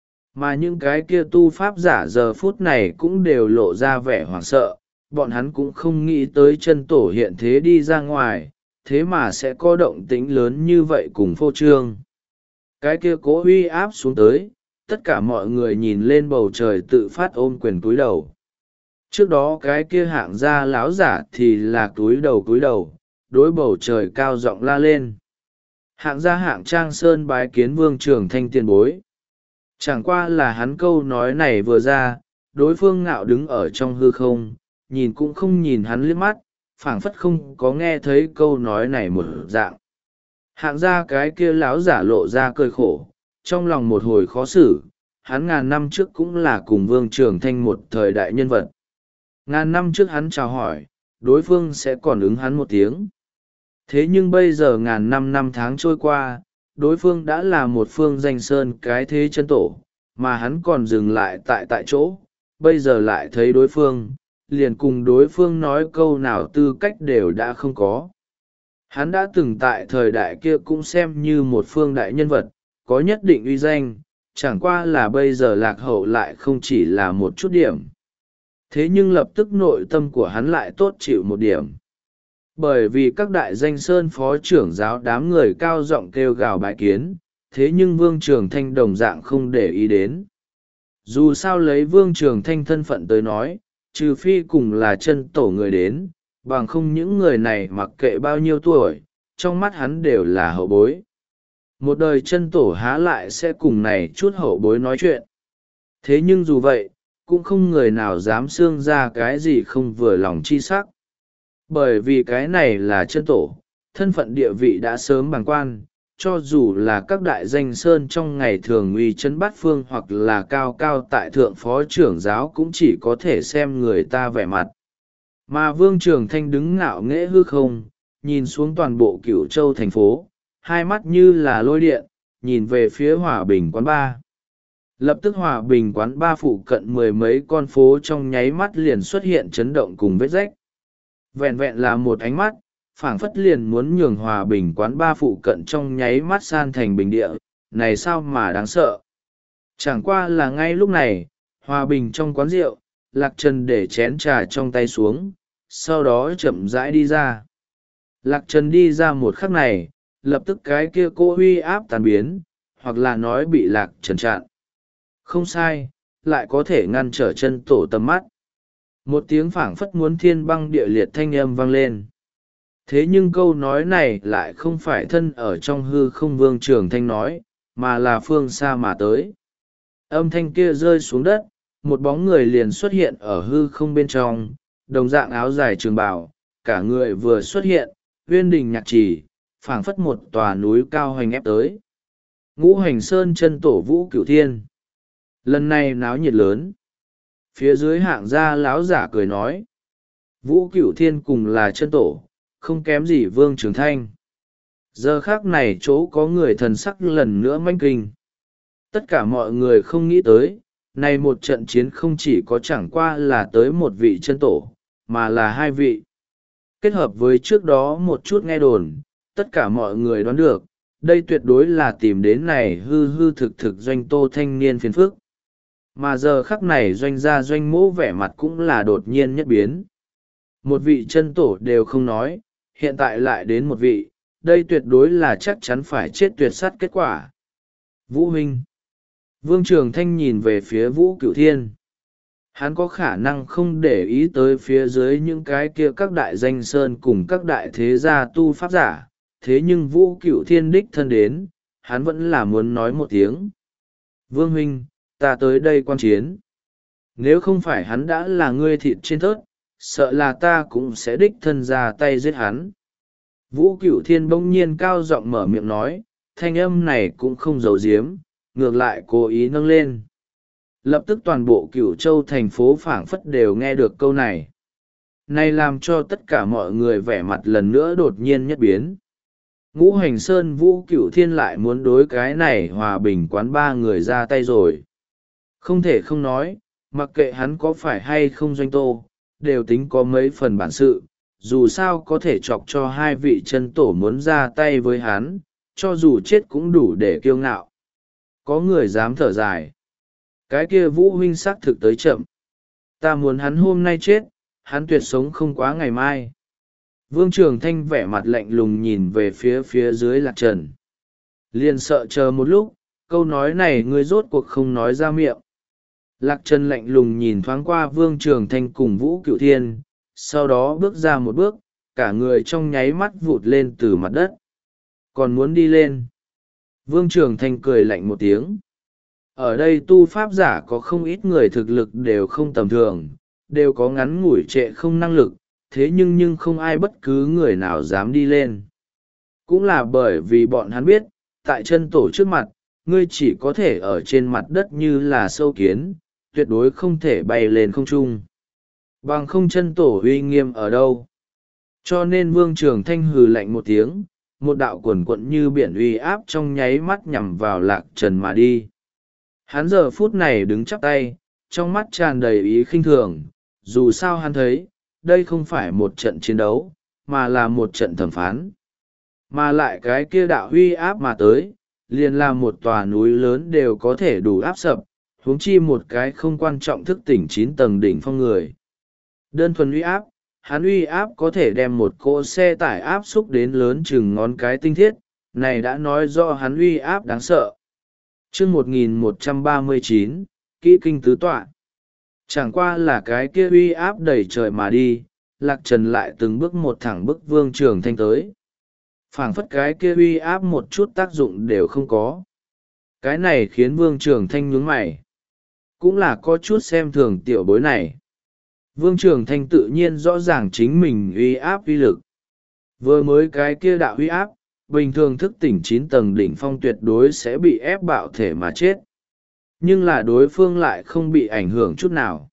A: Mà những cái kia tu pháp giả giờ phút này cũng đều lộ ra vẻ hoảng sợ, bọn hắn cũng không nghĩ tới chân tổ hiện thế đi ra ngoài, thế mà sẽ có động tĩnh lớn như vậy cùng phô trương. Cái kia cố uy áp xuống tới, tất cả mọi người nhìn lên bầu trời tự phát ôm quyền cúi đầu. Trước đó cái kia hạng gia láo giả thì là cúi đầu cúi đầu, đối bầu trời cao giọng la lên. Hạng gia hạng trang sơn bái kiến Vương Trường Thanh tiền bối. Chẳng qua là hắn câu nói này vừa ra, đối phương ngạo đứng ở trong hư không, nhìn cũng không nhìn hắn liếc mắt, phảng phất không có nghe thấy câu nói này một dạng. Hạng gia cái kia láo giả lộ ra cười khổ, trong lòng một hồi khó xử, hắn ngàn năm trước cũng là cùng Vương Trường Thanh một thời đại nhân vật. Ngàn năm trước hắn chào hỏi, đối phương sẽ còn ứng hắn một tiếng. Thế nhưng bây giờ ngàn năm năm tháng trôi qua, đối phương đã là một phương danh sơn cái thế chân tổ, mà hắn còn dừng lại tại tại chỗ, bây giờ lại thấy đối phương, liền cùng đối phương nói câu nào tư cách đều đã không có. Hắn đã từng tại thời đại kia cũng xem như một phương đại nhân vật, có nhất định uy danh, chẳng qua là bây giờ lạc hậu lại không chỉ là một chút điểm. Thế nhưng lập tức nội tâm của hắn lại tốt chịu một điểm. Bởi vì các đại danh sơn phó trưởng giáo đám người cao giọng kêu gào bái kiến, thế nhưng Vương Trường Thanh đồng dạng không để ý đến. Dù sao lấy Vương Trường Thanh thân phận tới nói, trừ phi cùng là chân tổ người đến, bằng không những người này mặc kệ bao nhiêu tuổi, trong mắt hắn đều là hậu bối. Một đời chân tổ há lại sẽ cùng này chút hậu bối nói chuyện. Thế nhưng dù vậy, cũng không người nào dám xương ra cái gì không vừa lòng chi sắc. Bởi vì cái này là chân tổ, thân phận địa vị đã sớm bằng quan, cho dù là các đại danh sơn trong ngày thường uy chân bát phương hoặc là cao cao tại thượng phó trưởng giáo cũng chỉ có thể xem người ta vẻ mặt. Mà Vương Trường Thanh đứng ngạo nghễ hư không, nhìn xuống toàn bộ Cửu Châu thành phố, hai mắt như là lôi điện, nhìn về phía Hòa Bình quán ba. Lập tức Hòa Bình quán ba phụ cận mười mấy con phố trong nháy mắt liền xuất hiện chấn động cùng vết rách. Vẹn vẹn là một ánh mắt, phảng phất liền muốn nhường Hòa Bình quán ba phụ cận trong nháy mắt san thành bình địa, này sao mà đáng sợ. Chẳng qua là ngay lúc này, Hòa Bình trong quán rượu, Lạc Trần để chén trà trong tay xuống, sau đó chậm rãi đi ra. Lạc Trần đi ra một khắc này, lập tức cái kia cô huy áp tàn biến, hoặc là nói bị Lạc Trần chặn. Không sai, lại có thể ngăn trở chân tổ tầm mắt. Một tiếng phảng phất muốn thiên băng địa liệt thanh âm vang lên. Thế nhưng câu nói này lại không phải thân ở trong hư không Vương Trường Thanh nói, mà là phương xa mà tới. Âm thanh kia rơi xuống đất, một bóng người liền xuất hiện ở hư không bên trong, đồng dạng áo dài trường bào, cả người vừa xuất hiện, uyên đình nhạc trì, phảng phất một tòa núi cao hoành ép tới. Ngũ Hành Sơn chân tổ Vũ Cửu Thiên. Lần này náo nhiệt lớn. Phía dưới hạng gia láo giả cười nói. Vũ Cửu Thiên cùng là chân tổ, không kém gì Vương Trường Thanh. Giờ khác này chỗ có người thần sắc lần nữa manh kinh. Tất cả mọi người không nghĩ tới, này một trận chiến không chỉ có chẳng qua là tới một vị chân tổ, mà là hai vị. Kết hợp với trước đó một chút nghe đồn, tất cả mọi người đoán được, đây tuyệt đối là tìm đến này hư hư thực thực doanh tô thanh niên phiền phức. Mà giờ khắc này doanh gia doanh mỗ vẻ mặt cũng là đột nhiên nhất biến. Một vị chân tổ đều không nói, hiện tại lại đến một vị, đây tuyệt đối là chắc chắn phải chết tuyệt sát kết quả. Vũ huynh. Vương Trường Thanh nhìn về phía Vũ Cửu Thiên. Hắn có khả năng không để ý tới phía dưới những cái kia các đại danh sơn cùng các đại thế gia tu pháp giả, thế nhưng Vũ Cửu Thiên đích thân đến, hắn vẫn là muốn nói một tiếng. Vương huynh, ta tới đây quan chiến. Nếu không phải hắn đã là ngươi thịt trên thớt, sợ là ta cũng sẽ đích thân ra tay giết hắn. Vũ Cửu Thiên bỗng nhiên cao giọng mở miệng nói, thanh âm này cũng không giấu giếm, ngược lại cố ý nâng lên. Lập tức toàn bộ Cửu Châu thành phố phảng phất đều nghe được câu này. Này làm cho tất cả mọi người vẻ mặt lần nữa đột nhiên nhất biến. Ngũ Hành Sơn Vũ Cửu Thiên lại muốn đối cái này hòa bình quán ba người ra tay rồi. Không thể không nói, mặc kệ hắn có phải hay không doanh tô, đều tính có mấy phần bản sự, dù sao có thể chọc cho hai vị chân tổ muốn ra tay với hắn, cho dù chết cũng đủ để kiêu ngạo. Có người dám thở dài. Cái kia Vũ huynh xác thực tới chậm. Ta muốn hắn hôm nay chết, hắn tuyệt sống không quá ngày mai. Vương Trường Thanh vẻ mặt lạnh lùng nhìn về phía phía dưới Lạc Trần. Liền sợ chờ một lúc, câu nói này ngươi rốt cuộc không nói ra miệng. Lạc Trần lạnh lùng nhìn thoáng qua Vương Trường Thanh cùng Vũ Cửu Thiên, sau đó bước ra một bước, cả người trong nháy mắt vụt lên từ mặt đất. Còn muốn đi lên. Vương Trường Thanh cười lạnh một tiếng. Ở đây tu pháp giả có không ít người thực lực đều không tầm thường, đều có ngắn ngủi trệ không năng lực, thế nhưng nhưng không ai bất cứ người nào dám đi lên. Cũng là bởi vì bọn hắn biết, tại chân tổ trước mặt, ngươi chỉ có thể ở trên mặt đất như là sâu kiến, tuyệt đối không thể bay lên không trung. Bằng không chân tổ uy nghiêm ở đâu. Cho nên Vương Trường Thanh hừ lạnh một tiếng, một đạo quần quận như biển uy áp trong nháy mắt nhằm vào Lạc Trần mà đi. Hắn giờ phút này đứng chắp tay, trong mắt tràn đầy ý khinh thường, dù sao hắn thấy, đây không phải một trận chiến đấu, mà là một trận thẩm phán. Mà lại cái kia đạo uy áp mà tới, liền là một tòa núi lớn đều có thể đủ áp sập, huống chi một cái không quan trọng thức tỉnh chín tầng đỉnh phong người. Đơn thuần uy áp, hắn uy áp có thể đem một cỗ xe tải áp xúc đến lớn chừng ngón cái tinh thiết, này đã nói rõ hắn uy áp đáng sợ. Chương một nghìn một trăm ba mươi chín, Kỹ Kinh Tứ Tọa. Chẳng qua là cái kia uy áp đẩy trời mà đi, Lạc Trần lại từng bước một thẳng bước Vương Trường Thanh tới. Phảng phất cái kia uy áp một chút tác dụng đều không có. Cái này khiến Vương Trường Thanh nhướng mày. Cũng là có chút xem thường tiểu bối này. Vương Trường Thanh tự nhiên rõ ràng chính mình uy áp uy lực. Vừa mới cái kia đạo uy áp, bình thường thức tỉnh chín tầng đỉnh phong tuyệt đối sẽ bị ép bạo thể mà chết. Nhưng là đối phương lại không bị ảnh hưởng chút nào.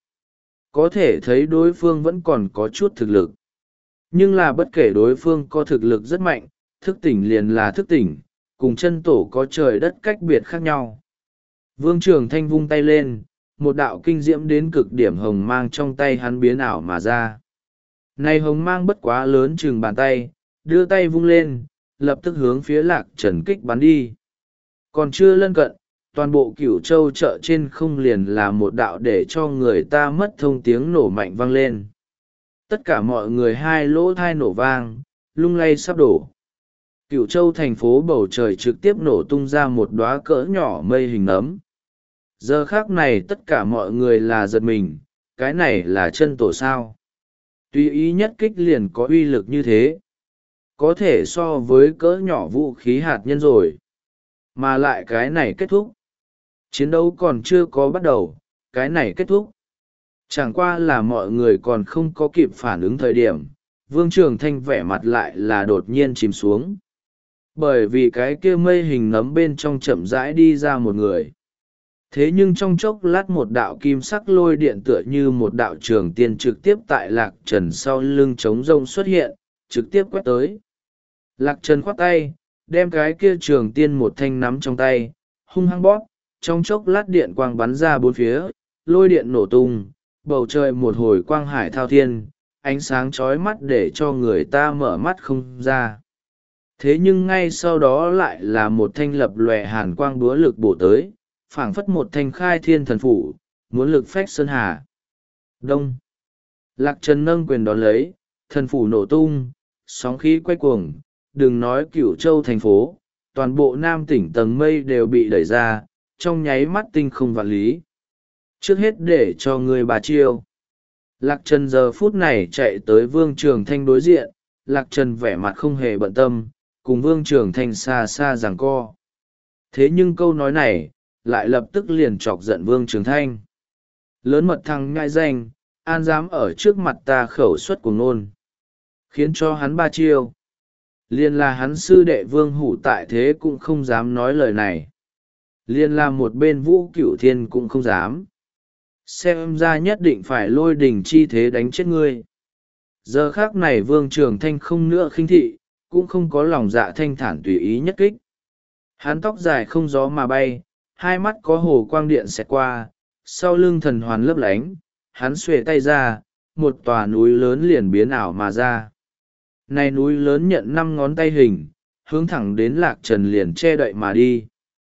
A: Có thể thấy đối phương vẫn còn có chút thực lực. Nhưng là bất kể đối phương có thực lực rất mạnh, thức tỉnh liền là thức tỉnh, cùng chân tổ có trời đất cách biệt khác nhau. Vương Trường Thanh vung tay lên, một đạo kinh diễm đến cực điểm hồng mang trong tay hắn biến ảo mà ra. Này hồng mang bất quá lớn chừng bàn tay, đưa tay vung lên, lập tức hướng phía Lạc Trần kích bắn đi. Còn chưa lân cận, toàn bộ Cửu Châu chợ trên không liền là một đạo để cho người ta mất thông tiếng nổ mạnh vang lên. Tất cả mọi người hai lỗ thai nổ vang, lung lay sắp đổ. Cửu Châu thành phố bầu trời trực tiếp nổ tung ra một đóa cỡ nhỏ mây hình nấm. Giờ khác này tất cả mọi người là giật mình, cái này là chân tổ sao. Tuy ý nhất kích liền có uy lực như thế. có thể so với cỡ nhỏ vũ khí hạt nhân rồi. Mà lại cái này kết thúc. Chiến đấu còn chưa có bắt đầu, cái này kết thúc. Chẳng qua là mọi người còn không có kịp phản ứng thời điểm, Vương Trường Thanh vẻ mặt lại là đột nhiên chìm xuống. Bởi vì cái kia mây hình nấm bên trong chậm rãi đi ra một người. Thế nhưng trong chốc lát một đạo kim sắc lôi điện tựa như một đạo trường tiên trực tiếp tại Lạc Trần sau lưng trống rông xuất hiện, trực tiếp quét tới. Lạc Trần khoát tay, đem cái kia trường tiên một thanh nắm trong tay, hung hăng bóp, trong chốc lát điện quang bắn ra bốn phía, lôi điện nổ tung, bầu trời một hồi quang hải thao thiên, ánh sáng chói mắt để cho người ta mở mắt không ra. Thế nhưng ngay sau đó lại là một thanh lập lòe hàn quang búa lực bổ tới, phảng phất một thanh khai thiên thần phủ, muốn lực phách sơn hà. Đông. Lạc Trần nâng quyền đón lấy, thần phủ nổ tung, sóng khí quay cuồng, đừng nói Cửu Châu thành phố, toàn bộ Nam tỉnh tầng mây đều bị đẩy ra, trong nháy mắt tinh không vạn lý. Trước hết để cho người bà chiêu. Lạc Trần giờ phút này chạy tới Vương Trường Thanh đối diện, Lạc Trần vẻ mặt không hề bận tâm, cùng Vương Trường Thanh xa xa giằng co. Thế nhưng câu nói này, lại lập tức liền chọc giận Vương Trường Thanh. Lớn mật thằng nhãi danh, an dám ở trước mặt ta khẩu suất của ngôn. Khiến cho hắn ba chiêu. Liên là hắn sư đệ Vương Hủ tại thế cũng không dám nói lời này. Liên là một bên Vũ Cửu Thiên cũng không dám. Xem ra nhất định phải lôi đỉnh chi thế đánh chết ngươi. Giờ khác này Vương Trường Thanh không nữa khinh thị, cũng không có lòng dạ thanh thản tùy ý nhất kích. Hắn tóc dài không gió mà bay, hai mắt có hồ quang điện xẹt qua, sau lưng thần hoàn lấp lánh, hắn xuề tay ra, một tòa núi lớn liền biến ảo mà ra. Này núi lớn nhận năm ngón tay hình, hướng thẳng đến Lạc Trần liền che đậy mà đi.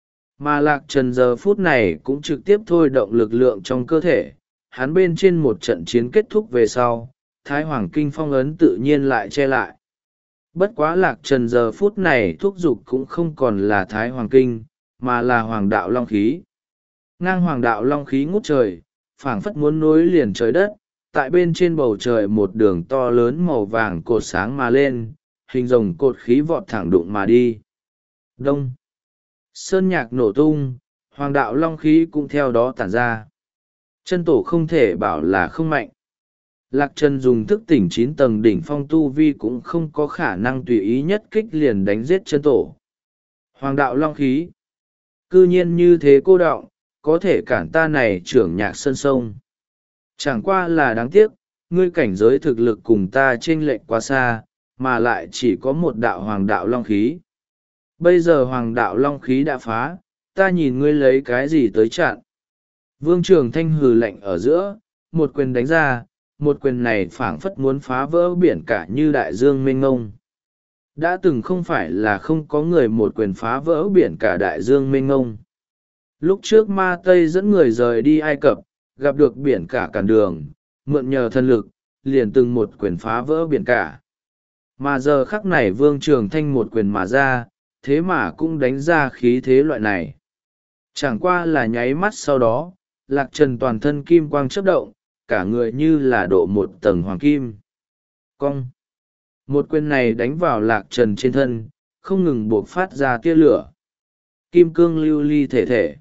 A: Mà Lạc Trần giờ phút này cũng trực tiếp thôi động lực lượng trong cơ thể, hắn bên trên một trận chiến kết thúc về sau, Thái Hoàng Kinh phong ấn tự nhiên lại che lại. Bất quá Lạc Trần giờ phút này thúc giục cũng không còn là Thái Hoàng Kinh, mà là Hoàng Đạo Long Khí. Ngang Hoàng Đạo Long Khí ngút trời, phảng phất muốn nối liền trời đất, tại bên trên bầu trời một đường to lớn màu vàng cột sáng mà lên, hình rồng cột khí vọt thẳng đụng mà đi. Đông. Sơn nhạc nổ tung, Hoàng Đạo Long Khí cũng theo đó tản ra. Chân tổ không thể bảo là không mạnh. Lạc Trần dùng thức tỉnh chín tầng đỉnh phong tu vi cũng không có khả năng tùy ý nhất kích liền đánh giết chân tổ. Hoàng Đạo Long Khí. Cư nhiên như thế cô đọng, có thể cản ta này trưởng nhạc sân sông. Chẳng qua là đáng tiếc, ngươi cảnh giới thực lực cùng ta chênh lệch quá xa, mà lại chỉ có một đạo Hoàng Đạo Long Khí. Bây giờ Hoàng Đạo Long Khí đã phá, ta nhìn ngươi lấy cái gì tới chặn. Vương Trường Thanh hừ lạnh ở giữa, một quyền đánh ra, một quyền này phảng phất muốn phá vỡ biển cả như đại dương mênh mông. Đã từng không phải là không có người một quyền phá vỡ biển cả đại dương mênh mông. Lúc trước Ma Tây dẫn người rời đi Ai Cập, gặp được biển cả cản đường, mượn nhờ thân lực, liền từng một quyền phá vỡ biển cả. Mà giờ khắc này Vương Trường Thanh một quyền mà ra, thế mà cũng đánh ra khí thế loại này. Chẳng qua là nháy mắt sau đó, Lạc Trần toàn thân kim quang chớp động, cả người như là độ một tầng hoàng kim. Cong. Một quyền này đánh vào Lạc Trần trên thân, không ngừng buộc phát ra tia lửa. Kim cương lưu ly thể thể.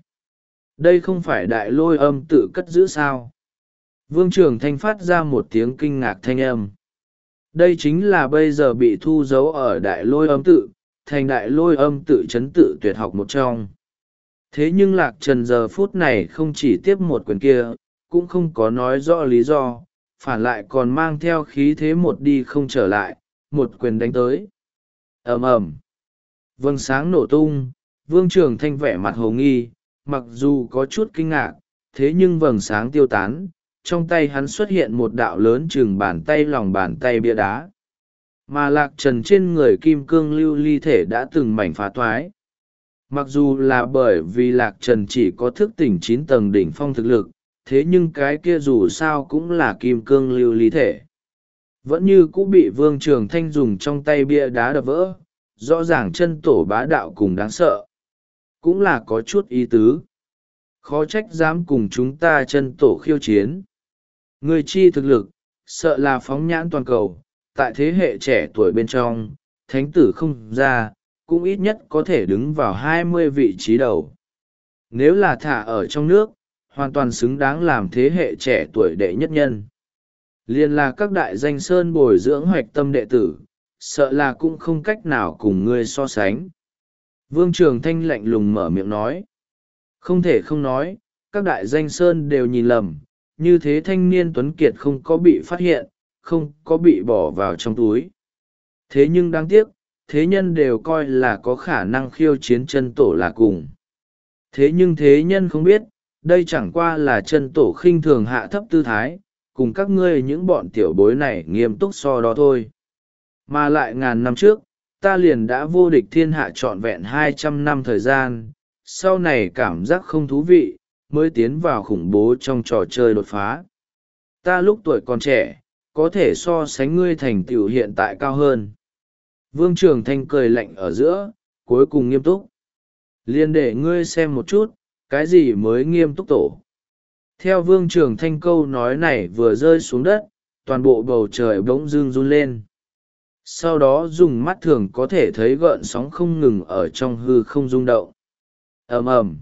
A: Đây không phải đại lôi âm tự cất giữ sao? Vương Trường Thanh phát ra một tiếng kinh ngạc thanh âm. Đây chính là bây giờ bị thu giấu ở đại lôi âm tự, thành đại lôi âm tự chấn tự tuyệt học một trong. Thế nhưng Lạc Trần giờ phút này không chỉ tiếp một quyền kia, cũng không có nói rõ lý do, phản lại còn mang theo khí thế một đi không trở lại, một quyền đánh tới. Ầm ầm. Vầng sáng nổ tung, Vương Trường Thanh vẻ mặt hồ nghi, mặc dù có chút kinh ngạc, thế nhưng vầng sáng tiêu tán, trong tay hắn xuất hiện một đạo lớn chừng bàn tay lòng bàn tay bia đá. Mà Lạc Trần trên người kim cương lưu ly thể đã từng mảnh phá toái. Mặc dù là bởi vì Lạc Trần chỉ có thức tỉnh chín tầng đỉnh phong thực lực, thế nhưng cái kia dù sao cũng là kim cương lưu ly thể. Vẫn như cũng bị Vương Trường Thanh dùng trong tay bia đá đập vỡ, rõ ràng chân tổ bá đạo cùng đáng sợ. Cũng là có chút ý tứ. Khó trách dám cùng chúng ta chân tổ khiêu chiến. Người chi thực lực, sợ là phóng nhãn toàn cầu, tại thế hệ trẻ tuổi bên trong, thánh tử không ra, cũng ít nhất có thể đứng vào hai mươi vị trí đầu. Nếu là thả ở trong nước, hoàn toàn xứng đáng làm thế hệ trẻ tuổi đệ nhất nhân. Liên là các đại danh sơn bồi dưỡng hoạch tâm đệ tử, sợ là cũng không cách nào cùng ngươi so sánh. Vương Trường Thanh lạnh lùng mở miệng nói. Không thể không nói, các đại danh sơn đều nhìn lầm, như thế thanh niên tuấn kiệt không có bị phát hiện, không có bị bỏ vào trong túi. Thế nhưng đáng tiếc, thế nhân đều coi là có khả năng khiêu chiến chân tổ là cùng. Thế nhưng thế nhân không biết, đây chẳng qua là chân tổ khinh thường hạ thấp tư thái, cùng các ngươi những bọn tiểu bối này nghiêm túc so đó thôi. Mà lại ngàn năm trước, ta liền đã vô địch thiên hạ trọn vẹn hai trăm năm thời gian, sau này cảm giác không thú vị, mới tiến vào khủng bố trong trò chơi đột phá. Ta lúc tuổi còn trẻ, có thể so sánh ngươi thành tựu hiện tại cao hơn. Vương Trường Thanh cười lạnh ở giữa, cuối cùng nghiêm túc. Liên để ngươi xem một chút, cái gì mới nghiêm túc tổ. Theo Vương Trường Thanh câu nói này vừa rơi xuống đất, toàn bộ bầu trời bỗng dưng run lên. Sau đó dùng mắt thường có thể thấy gợn sóng không ngừng ở trong hư không rung động. Ầm ầm,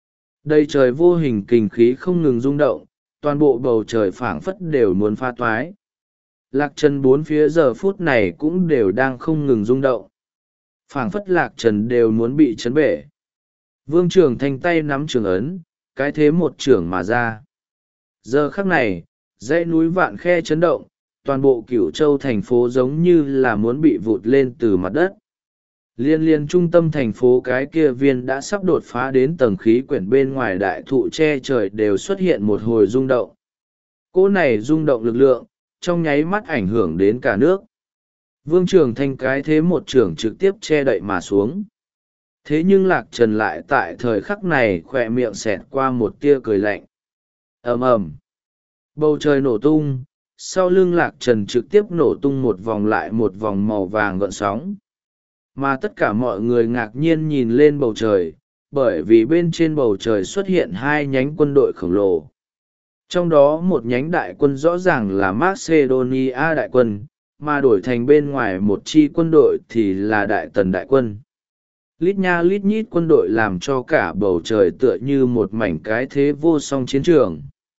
A: đầy trời vô hình kình khí không ngừng rung động, toàn bộ bầu trời phảng phất đều muốn pha toái. Lạc trần bốn phía giờ phút này cũng đều đang không ngừng rung động. Phảng phất lạc trần đều muốn bị chấn bể. Vương Trường Thanh tay nắm trường ấn, cái thế một trưởng mà ra. Giờ khắc này, dãy núi vạn khe chấn động, toàn bộ Cửu Châu thành phố giống như là muốn bị vụt lên từ mặt đất. Liên liên trung tâm thành phố cái kia viên đã sắp đột phá đến tầng khí quyển bên ngoài đại thụ che trời đều xuất hiện một hồi rung động. Cỗ này rung động lực lượng, trong nháy mắt ảnh hưởng đến cả nước. Vương Trường Thanh cái thế một trưởng trực tiếp che đậy mà xuống. Thế nhưng Lạc Trần lại tại thời khắc này khỏe miệng xẹt qua một tia cười lạnh. Ầm ầm, bầu trời nổ tung, sau lưng Lạc Trần trực tiếp nổ tung một vòng lại một vòng màu vàng gợn sóng. Mà tất cả mọi người ngạc nhiên nhìn lên bầu trời, bởi vì bên trên bầu trời xuất hiện hai nhánh quân đội khổng lồ. Trong đó một nhánh đại quân rõ ràng là Macedonia đại quân, mà đổi thành bên ngoài một chi quân đội thì là Đại Tần đại quân. Lít nha lít nhít quân đội làm cho cả bầu trời tựa như một mảnh cái thế vô song chiến trường.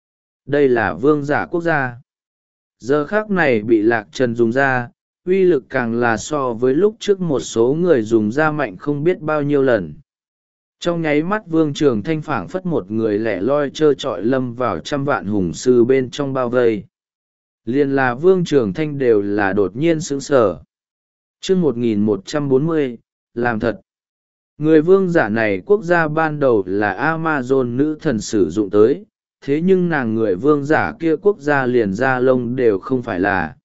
A: Đây là vương giả quốc gia. Giờ khác này bị Lạc Trần dùng ra, uy lực càng là so với lúc trước một số người dùng ra mạnh không biết bao nhiêu lần. Trong nháy mắt Vương Trường Thanh phảng phất một người lẻ loi trơ trọi lâm vào trăm vạn hùng sư bên trong bao vây. Liền là Vương Trường Thanh đều là đột nhiên sững sờ. Chương một nghìn một trăm bốn mươi, làm thật. Người vương giả này quốc gia ban đầu là Amazon nữ thần sử dụng tới, thế nhưng nàng người vương giả kia quốc gia liền ra lông đều không phải là.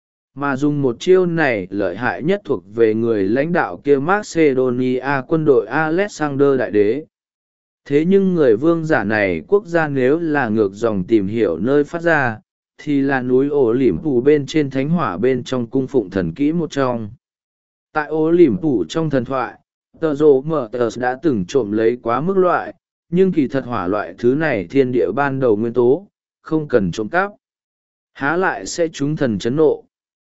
A: Mà dùng một chiêu này lợi hại nhất thuộc về người lãnh đạo kia Macedonia quân đội Alexander Đại Đế. Thế nhưng người vương giả này quốc gia nếu là ngược dòng tìm hiểu nơi phát ra, thì là núi ổ lỉm phủ bên trên thánh hỏa bên trong cung phụng thần kỹ một trong. Tại ổ lỉm phủ trong thần thoại, tờ rồ mở tờ đã từng trộm lấy quá mức loại, nhưng kỳ thật hỏa loại thứ này thiên địa ban đầu nguyên tố, không cần trộm cắp. Há lại sẽ trúng thần chấn nộ.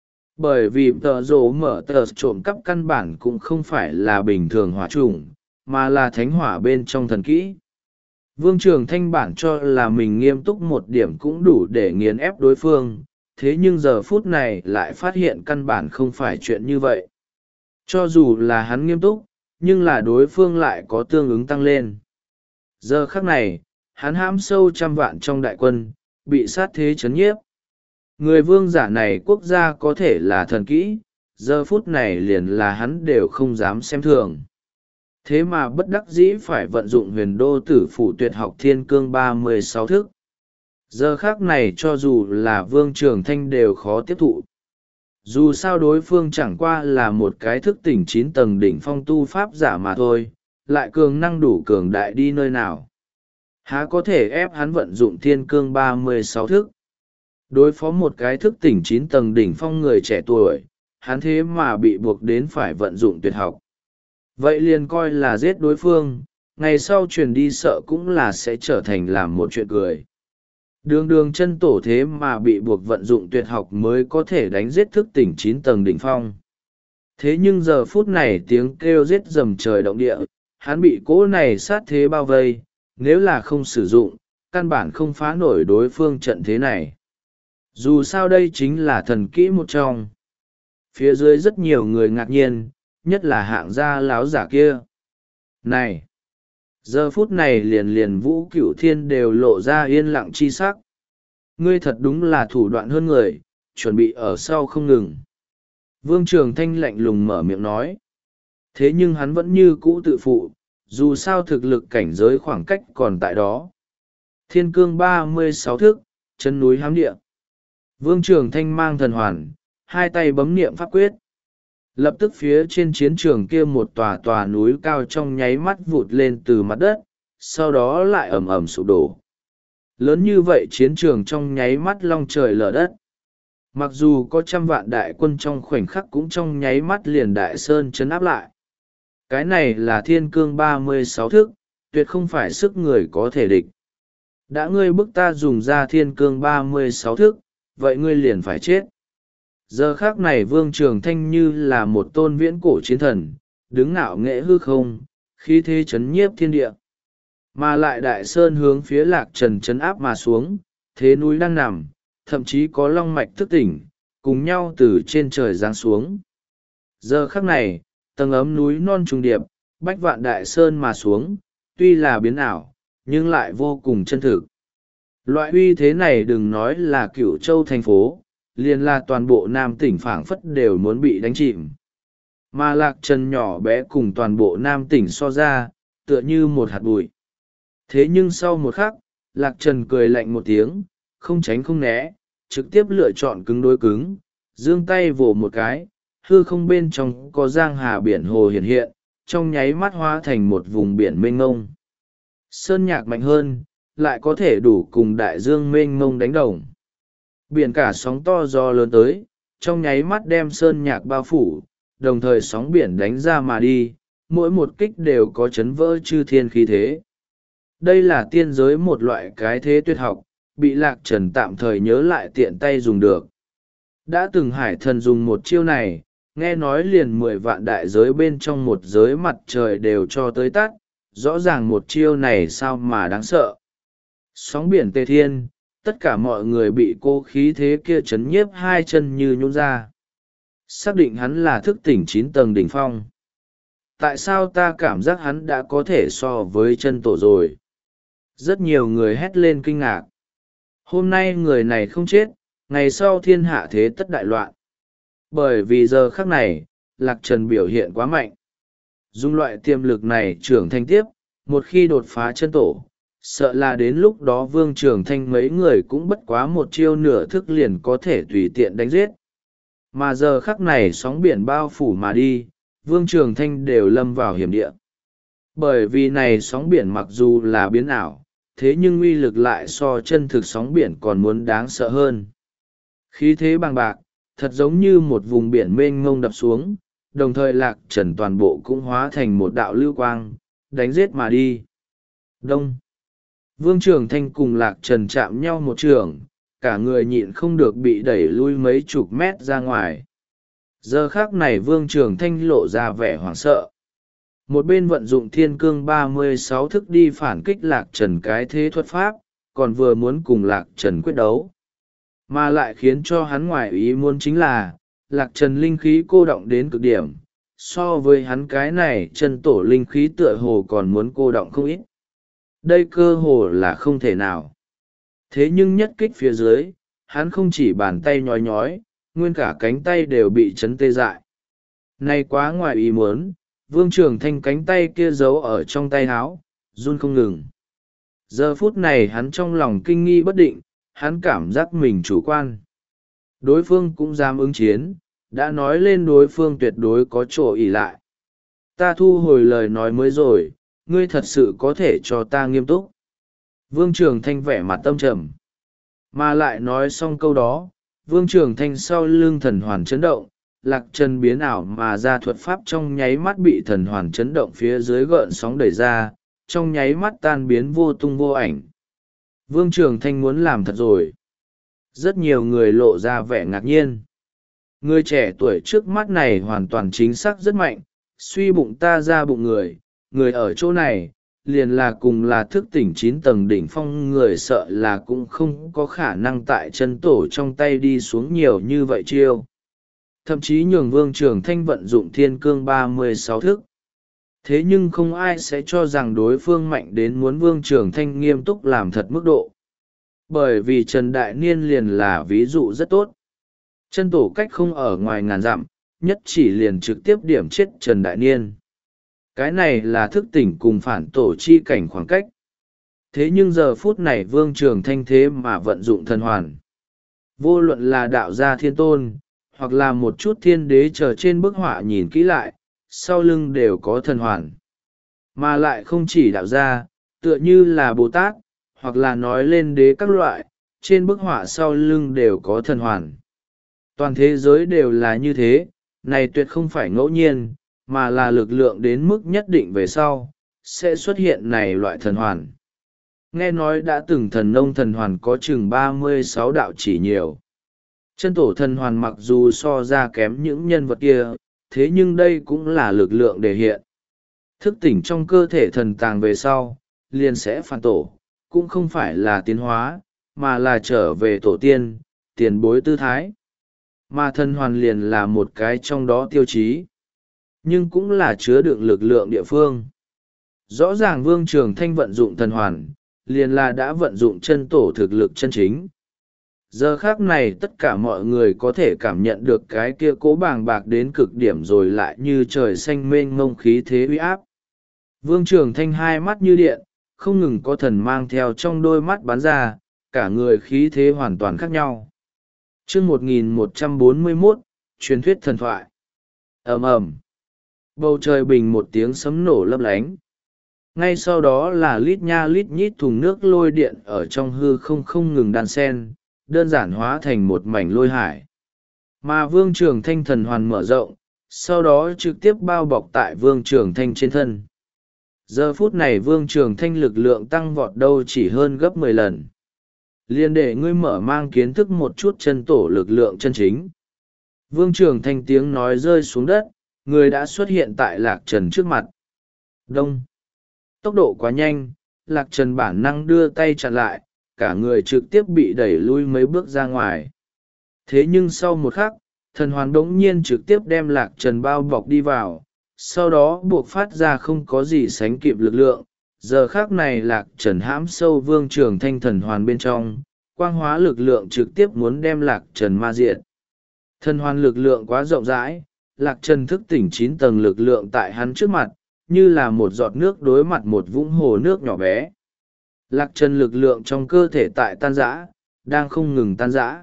A: Bởi vì tờ rồ mở tờ trộm cắp căn bản cũng không phải là bình thường hỏa chủng, mà là thánh hỏa bên trong thần kỹ. Vương Trường Thanh bản cho là mình nghiêm túc một điểm cũng đủ để nghiền ép đối phương, thế nhưng giờ phút này lại phát hiện căn bản không phải chuyện như vậy. Cho dù là hắn nghiêm túc, nhưng là đối phương lại có tương ứng tăng lên. Giờ khắc này, hắn hãm sâu trăm vạn trong đại quân, bị sát thế chấn nhiếp. Người vương giả này quốc gia có thể là thần kỹ, giờ phút này liền là hắn đều không dám xem thường. Thế mà bất đắc dĩ phải vận dụng huyền đô tử phủ tuyệt học thiên cương ba mươi sáu thức. Giờ khác này cho dù là Vương Trường Thanh đều khó tiếp thụ. Dù sao đối phương chẳng qua là một cái thức tỉnh chín tầng đỉnh phong tu pháp giả mà thôi, lại cường năng đủ cường đại đi nơi nào. Há có thể ép hắn vận dụng thiên cương ba mươi sáu thức. Đối phó một cái thức tỉnh chín tầng đỉnh phong người trẻ tuổi, hắn thế mà bị buộc đến phải vận dụng tuyệt học. Vậy liền coi là giết đối phương, ngày sau truyền đi sợ cũng là sẽ trở thành làm một chuyện cười. Đường đường chân tổ thế mà bị buộc vận dụng tuyệt học mới có thể đánh giết thức tỉnh chín tầng đỉnh phong. Thế nhưng giờ phút này tiếng kêu rết rầm trời động địa, hắn bị cỗ này sát thế bao vây, nếu là không sử dụng, căn bản không phá nổi đối phương trận thế này. Dù sao đây chính là thần kỹ một trong. Phía dưới rất nhiều người ngạc nhiên, nhất là hạng gia láo giả kia. Này! Giờ phút này liền liền Vũ Cửu Thiên đều lộ ra yên lặng chi sắc. Ngươi thật đúng là thủ đoạn hơn người, chuẩn bị ở sau không ngừng. Vương Trường Thanh lạnh lùng mở miệng nói. Thế nhưng hắn vẫn như cũ tự phụ, dù sao thực lực cảnh giới khoảng cách còn tại đó. Thiên cương ba mươi sáu thước, chân núi hám địa. Vương Trường Thanh mang thần hoàn, hai tay bấm niệm pháp quyết. Lập tức phía trên chiến trường kia một tòa tòa núi cao trong nháy mắt vụt lên từ mặt đất, sau đó lại ầm ầm sụp đổ. Lớn như vậy chiến trường trong nháy mắt long trời lở đất. Mặc dù có trăm vạn đại quân trong khoảnh khắc cũng trong nháy mắt liền đại sơn chấn áp lại. Cái này là thiên cương ba mươi sáu thước, tuyệt không phải sức người có thể địch. Đã ngươi bức ta dùng ra thiên cương ba mươi sáu thước, vậy ngươi liền phải chết. Giờ khác này Vương Trường Thanh như là một tôn viễn cổ chiến thần, đứng ngạo nghệ hư không, khí thế chấn nhiếp thiên địa. Mà lại đại sơn hướng phía Lạc Trần chấn áp mà xuống, thế núi đang nằm, thậm chí có long mạch thức tỉnh, cùng nhau từ trên trời giáng xuống. Giờ khắc này, tầng ấm núi non trùng điệp, bách vạn đại sơn mà xuống, tuy là biến ảo, nhưng lại vô cùng chân thực. Loại uy thế này đừng nói là Cửu Châu thành phố, liền là toàn bộ Nam tỉnh phảng phất đều muốn bị đánh chìm. Mà Lạc Trần nhỏ bé cùng toàn bộ Nam tỉnh so ra, tựa như một hạt bụi. Thế nhưng sau một khắc, Lạc Trần cười lạnh một tiếng, không tránh không né, trực tiếp lựa chọn cứng đối cứng, giương tay vồ một cái, hư không bên trong có giang hà biển hồ hiện hiện, trong nháy mắt hóa thành một vùng biển mênh mông. Sơn nhạc mạnh hơn, lại có thể đủ cùng đại dương mênh mông đánh đồng. Biển cả sóng to gió lớn tới, trong nháy mắt đem sơn nhạc bao phủ, đồng thời sóng biển đánh ra mà đi, mỗi một kích đều có chấn vỡ chư thiên khí thế. Đây là tiên giới một loại cái thế tuyệt học, bị Lạc Trần tạm thời nhớ lại tiện tay dùng được. Đã từng hải thần dùng một chiêu này, nghe nói liền mười vạn đại giới bên trong một giới mặt trời đều cho tới tắt, rõ ràng một chiêu này sao mà đáng sợ. Sóng biển tề thiên, tất cả mọi người bị cô khí thế kia chấn nhiếp hai chân như nhũn ra. Xác định hắn là thức tỉnh chín tầng đỉnh phong. Tại sao ta cảm giác hắn đã có thể so với chân tổ rồi? Rất nhiều người hét lên kinh ngạc. Hôm nay người này không chết, ngày sau thiên hạ thế tất đại loạn. Bởi vì giờ khắc này, Lạc Trần biểu hiện quá mạnh. Dùng loại tiềm lực này trưởng thành tiếp, một khi đột phá chân tổ, sợ là đến lúc đó Vương Trường Thanh mấy người cũng bất quá một chiêu nửa thức liền có thể tùy tiện đánh giết. Mà giờ khắc này sóng biển bao phủ mà đi, Vương Trường Thanh đều lâm vào hiểm địa. Bởi vì này sóng biển mặc dù là biến ảo, thế nhưng uy lực lại so chân thực sóng biển còn muốn đáng sợ hơn. Khí thế bằng bạc, thật giống như một vùng biển mênh mông đập xuống, đồng thời Lạc Trần toàn bộ cũng hóa thành một đạo lưu quang, đánh giết mà đi. Đông. Vương Trường Thanh cùng Lạc Trần chạm nhau một trường, cả người nhịn không được bị đẩy lui mấy chục mét ra ngoài. Giờ khác này Vương Trường Thanh lộ ra vẻ hoảng sợ. Một bên vận dụng thiên cương ba mươi sáu thức đi phản kích Lạc Trần cái thế thuật pháp, còn vừa muốn cùng Lạc Trần quyết đấu. Mà lại khiến cho hắn ngoài ý muốn chính là, Lạc Trần linh khí cô động đến cực điểm, so với hắn cái này chân tổ linh khí tựa hồ còn muốn cô động không ít. Đây cơ hồ là không thể nào. Thế nhưng nhất kích phía dưới, hắn không chỉ bàn tay nhói nhói, nguyên cả cánh tay đều bị chấn tê dại. Này quá ngoài ý muốn, Vương Trường Thanh cánh tay kia giấu ở trong tay háo, run không ngừng. Giờ phút này hắn trong lòng kinh nghi bất định, hắn cảm giác mình chủ quan. Đối phương cũng dám ứng chiến, đã nói lên đối phương tuyệt đối có chỗ ỷ lại. Ta thu hồi lời nói mới rồi, ngươi thật sự có thể cho ta nghiêm túc. Vương Trường Thanh vẻ mặt tâm trầm. Mà lại nói xong câu đó, Vương Trường Thanh sau lưng thần hoàn chấn động, Lạc Trần biến ảo mà ra thuật pháp trong nháy mắt bị thần hoàn chấn động phía dưới gợn sóng đẩy ra, trong nháy mắt tan biến vô tung vô ảnh. Vương Trường Thanh muốn làm thật rồi. Rất nhiều người lộ ra vẻ ngạc nhiên. Người trẻ tuổi trước mắt này hoàn toàn chính xác rất mạnh, suy bụng ta ra bụng người, người ở chỗ này, liền là cùng là thức tỉnh chín tầng đỉnh phong người sợ là cũng không có khả năng tại chân tổ trong tay đi xuống nhiều như vậy chiêu. Thậm chí nhường Vương Trường Thanh vận dụng thiên cương ba mươi sáu thức. Thế nhưng không ai sẽ cho rằng đối phương mạnh đến muốn Vương Trường Thanh nghiêm túc làm thật mức độ. Bởi vì Trần Đại Niên liền là ví dụ rất tốt. Chân tổ cách không ở ngoài ngàn dặm, nhất chỉ liền trực tiếp điểm chết Trần Đại Niên. Cái này là thức tỉnh cùng phản tổ chi cảnh khoảng cách. Thế nhưng giờ phút này Vương Trường Thanh thế mà vận dụng thần hoàn. Vô luận là đạo gia thiên tôn, hoặc là một chút thiên đế chờ trên bức họa nhìn kỹ lại, sau lưng đều có thần hoàn. Mà lại không chỉ đạo gia, tựa như là Bồ Tát, hoặc là nói lên đế các loại, trên bức họa sau lưng đều có thần hoàn. Toàn thế giới đều là như thế, này tuyệt không phải ngẫu nhiên, mà là lực lượng đến mức nhất định về sau, sẽ xuất hiện này loại thần hoàn. Nghe nói đã từng thần nông thần hoàn có chừng ba mươi sáu đạo chỉ nhiều. Chân tổ thần hoàn mặc dù so ra kém những nhân vật kia, thế nhưng đây cũng là lực lượng để hiện. Thức tỉnh trong cơ thể thần tàng về sau, liền sẽ phản tổ, cũng không phải là tiến hóa, mà là trở về tổ tiên, tiền bối tư thái. Mà thần hoàn liền là một cái trong đó tiêu chí, nhưng cũng là chứa đựng lực lượng địa phương. Rõ ràng Vương Trường Thanh vận dụng thần hoàn, liền là đã vận dụng chân tổ thực lực chân chính. Giờ khác này tất cả mọi người có thể cảm nhận được cái kia cố bàng bạc đến cực điểm rồi lại như trời xanh mênh mông khí thế uy áp. Vương Trường Thanh hai mắt như điện, không ngừng có thần mang theo trong đôi mắt bắn ra, cả người khí thế hoàn toàn khác nhau. Chương một nghìn một trăm bốn mươi mốt, truyền thuyết thần thoại. Ầm ầm. Bầu trời bình một tiếng sấm nổ lấp lánh. Ngay sau đó là lít nha lít nhít thùng nước lôi điện ở trong hư không không ngừng đan sen, đơn giản hóa thành một mảnh lôi hải. Mà Vương Trường Thanh thần hoàn mở rộng, sau đó trực tiếp bao bọc tại Vương Trường Thanh trên thân. Giờ phút này Vương Trường Thanh lực lượng tăng vọt đâu chỉ hơn gấp mười lần. Liên để ngươi mở mang kiến thức một chút chân tổ lực lượng chân chính. Vương Trường Thanh tiếng nói rơi xuống đất, người đã xuất hiện tại Lạc Trần trước mặt. Đông. Tốc độ quá nhanh, Lạc Trần bản năng đưa tay chặn lại, cả người trực tiếp bị đẩy lui mấy bước ra ngoài. Thế nhưng sau một khắc, thần hoàn đống nhiên trực tiếp đem Lạc Trần bao bọc đi vào, sau đó buộc phát ra không có gì sánh kịp lực lượng. Giờ khác này Lạc Trần hãm sâu Vương Trường Thanh thần hoàn bên trong, quang hóa lực lượng trực tiếp muốn đem Lạc Trần ma diệt. Thần hoàn lực lượng quá rộng rãi, Lạc Trần thức tỉnh chín tầng lực lượng tại hắn trước mặt, như là một giọt nước đối mặt một vũng hồ nước nhỏ bé. Lạc Trần lực lượng trong cơ thể tại tan rã, đang không ngừng tan rã.